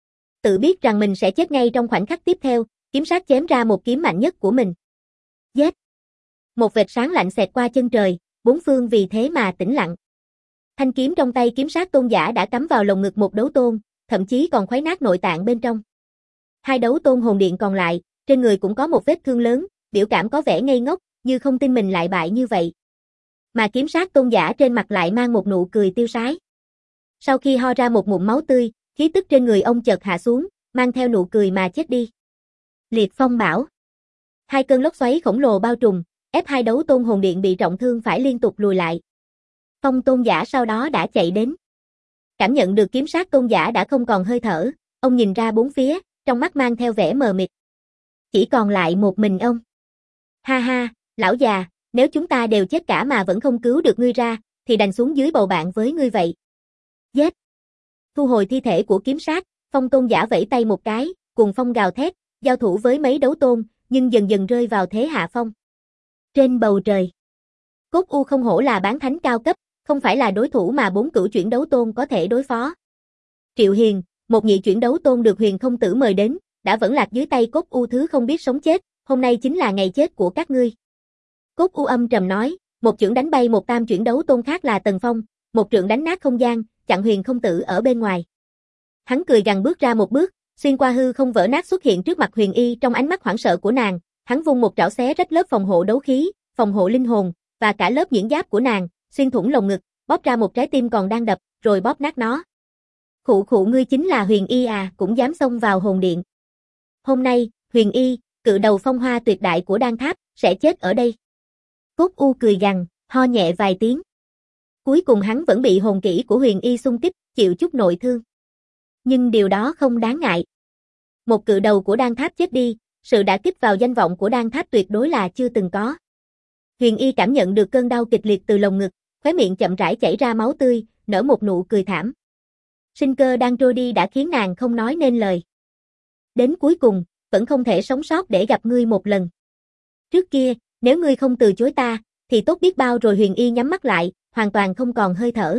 Tự biết rằng mình sẽ chết ngay trong khoảnh khắc tiếp theo, kiếm sát chém ra một kiếm mạnh nhất của mình. Giết! Một vệt sáng lạnh xẹt qua chân trời, bốn phương vì thế mà tĩnh lặng. Thanh kiếm trong tay kiếm sát tôn giả đã cắm vào lồng ngực một đấu tôn, thậm chí còn khuấy nát nội tạng bên trong. Hai đấu tôn hồn điện còn lại, trên người cũng có một vết thương lớn, biểu cảm có vẻ ngây ngốc, như không tin mình lại bại như vậy. Mà kiếm sát tôn giả trên mặt lại mang một nụ cười tiêu sái. Sau khi ho ra một ngụm máu tươi, khí tức trên người ông chợt hạ xuống, mang theo nụ cười mà chết đi. Liệt phong bão. Hai cơn lốc xoáy khổng lồ bao trùm, ép hai đấu tôn hồn điện bị trọng thương phải liên tục lùi lại. Phong tôn giả sau đó đã chạy đến. Cảm nhận được kiếm sát tôn giả đã không còn hơi thở, ông nhìn ra bốn phía, trong mắt mang theo vẻ mờ mịt. Chỉ còn lại một mình ông. Ha ha, lão già, nếu chúng ta đều chết cả mà vẫn không cứu được ngươi ra, thì đành xuống dưới bầu bạn với ngươi vậy. Giết! Thu hồi thi thể của kiếm sát, phong tôn giả vẫy tay một cái, cùng phong gào thét, giao thủ với mấy đấu tôn, nhưng dần dần rơi vào thế hạ phong. Trên bầu trời, Cốt U không hổ là bán thánh cao cấp, không phải là đối thủ mà bốn cửu chuyển đấu tôn có thể đối phó. Triệu Hiền, một nhị chuyển đấu tôn được Huyền Không Tử mời đến, đã vẫn lạc dưới tay Cốt U thứ không biết sống chết, hôm nay chính là ngày chết của các ngươi. Cốt U âm trầm nói, một chưởng đánh bay một tam chuyển đấu tôn khác là Tần Phong, một trượng đánh nát không gian, chặn Huyền Không Tử ở bên ngoài. Hắn cười gằn bước ra một bước, xuyên qua hư không vỡ nát xuất hiện trước mặt Huyền Y. Trong ánh mắt hoảng sợ của nàng, hắn vung một trảo xé rách lớp phòng hộ đấu khí, phòng hộ linh hồn và cả lớp nhuyễn giáp của nàng, xuyên thủng lồng ngực, bóp ra một trái tim còn đang đập, rồi bóp nát nó. Khụ khụ, ngươi chính là Huyền Y à, cũng dám xông vào hồn điện. Hôm nay, Huyền Y, cự đầu phong hoa tuyệt đại của Đan Tháp, sẽ chết ở đây. Cốt U cười gằn, ho nhẹ vài tiếng. Cuối cùng hắn vẫn bị hồn kỹ của Huyền Y xung kích, chịu chút nội thương. Nhưng điều đó không đáng ngại. Một cự đầu của Đan Tháp chết đi, sự đả kích vào danh vọng của Đan Tháp tuyệt đối là chưa từng có. Huyền Y cảm nhận được cơn đau kịch liệt từ lồng ngực, khóe miệng chậm rãi chảy ra máu tươi, nở một nụ cười thảm. Sinh cơ đang trôi đi đã khiến nàng không nói nên lời. Đến cuối cùng, vẫn không thể sống sót để gặp ngươi một lần. Trước kia, nếu ngươi không từ chối ta, thì tốt biết bao rồi. Huyền Y nhắm mắt lại, hoàn toàn không còn hơi thở.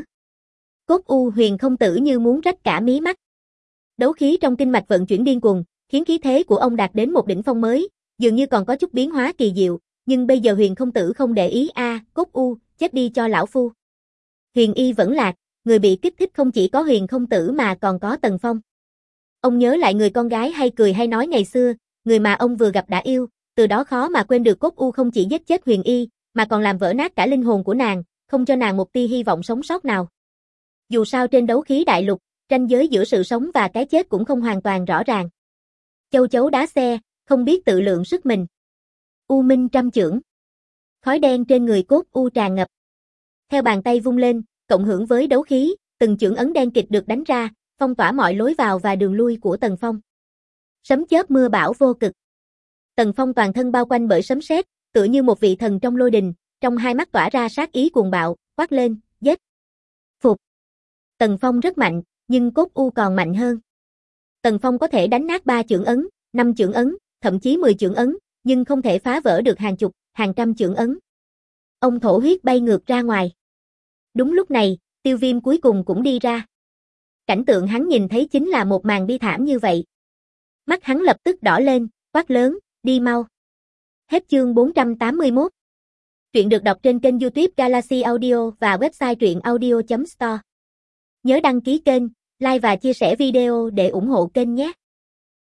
Cốt U Huyền Không Tử như muốn rách cả mí mắt. Đấu khí trong kinh mạch vận chuyển điên cuồng, khiến khí thế của ông đạt đến một đỉnh phong mới, dường như còn có chút biến hóa kỳ diệu, nhưng bây giờ Huyền Không Tử không để ý. A, à, Cốt U, chết đi cho lão phu. Huyền Y vẫn lạc, người bị kích thích không chỉ có Huyền Không Tử mà còn có Tần Phong. Ông nhớ lại người con gái hay cười hay nói ngày xưa, người mà ông vừa gặp đã yêu, từ đó khó mà quên được. Cốt U không chỉ giết chết Huyền Y, mà còn làm vỡ nát cả linh hồn của nàng, không cho nàng một tia hy vọng sống sót nào. Dù sao trên đấu khí đại lục, ranh giới giữa sự sống và cái chết cũng không hoàn toàn rõ ràng. Châu chấu đá xe, không biết tự lượng sức mình. U minh trăm chưởng. Khói đen trên người Cốt U tràn ngập. Theo bàn tay vung lên, cộng hưởng với đấu khí, từng chưởng ấn đen kịt được đánh ra, phong tỏa mọi lối vào và đường lui của Tần Phong. Sấm chớp mưa bão vô cực. Tần Phong toàn thân bao quanh bởi sấm sét, tựa như một vị thần trong lôi đình, trong hai mắt tỏa ra sát ý cuồng bạo, quát lên, giết. Phục. Tần Phong rất mạnh, nhưng Cốt U còn mạnh hơn. Tần Phong có thể đánh nát ba chưởng ấn, năm chưởng ấn, thậm chí mười chưởng ấn, nhưng không thể phá vỡ được hàng chục, hàng trăm chưởng ấn. Ông thổ huyết bay ngược ra ngoài. Đúng lúc này, Tiêu Viêm cuối cùng cũng đi ra. Cảnh tượng hắn nhìn thấy chính là một màn bi thảm như vậy. Mắt hắn lập tức đỏ lên, quát lớn, đi mau. Hết chương bốn trăm tám mươi mốt. Truyện được đọc trên kênh YouTube Galaxy Audio và website truyện audio chấm store. Nhớ đăng ký kênh, like và chia sẻ video để ủng hộ kênh nhé.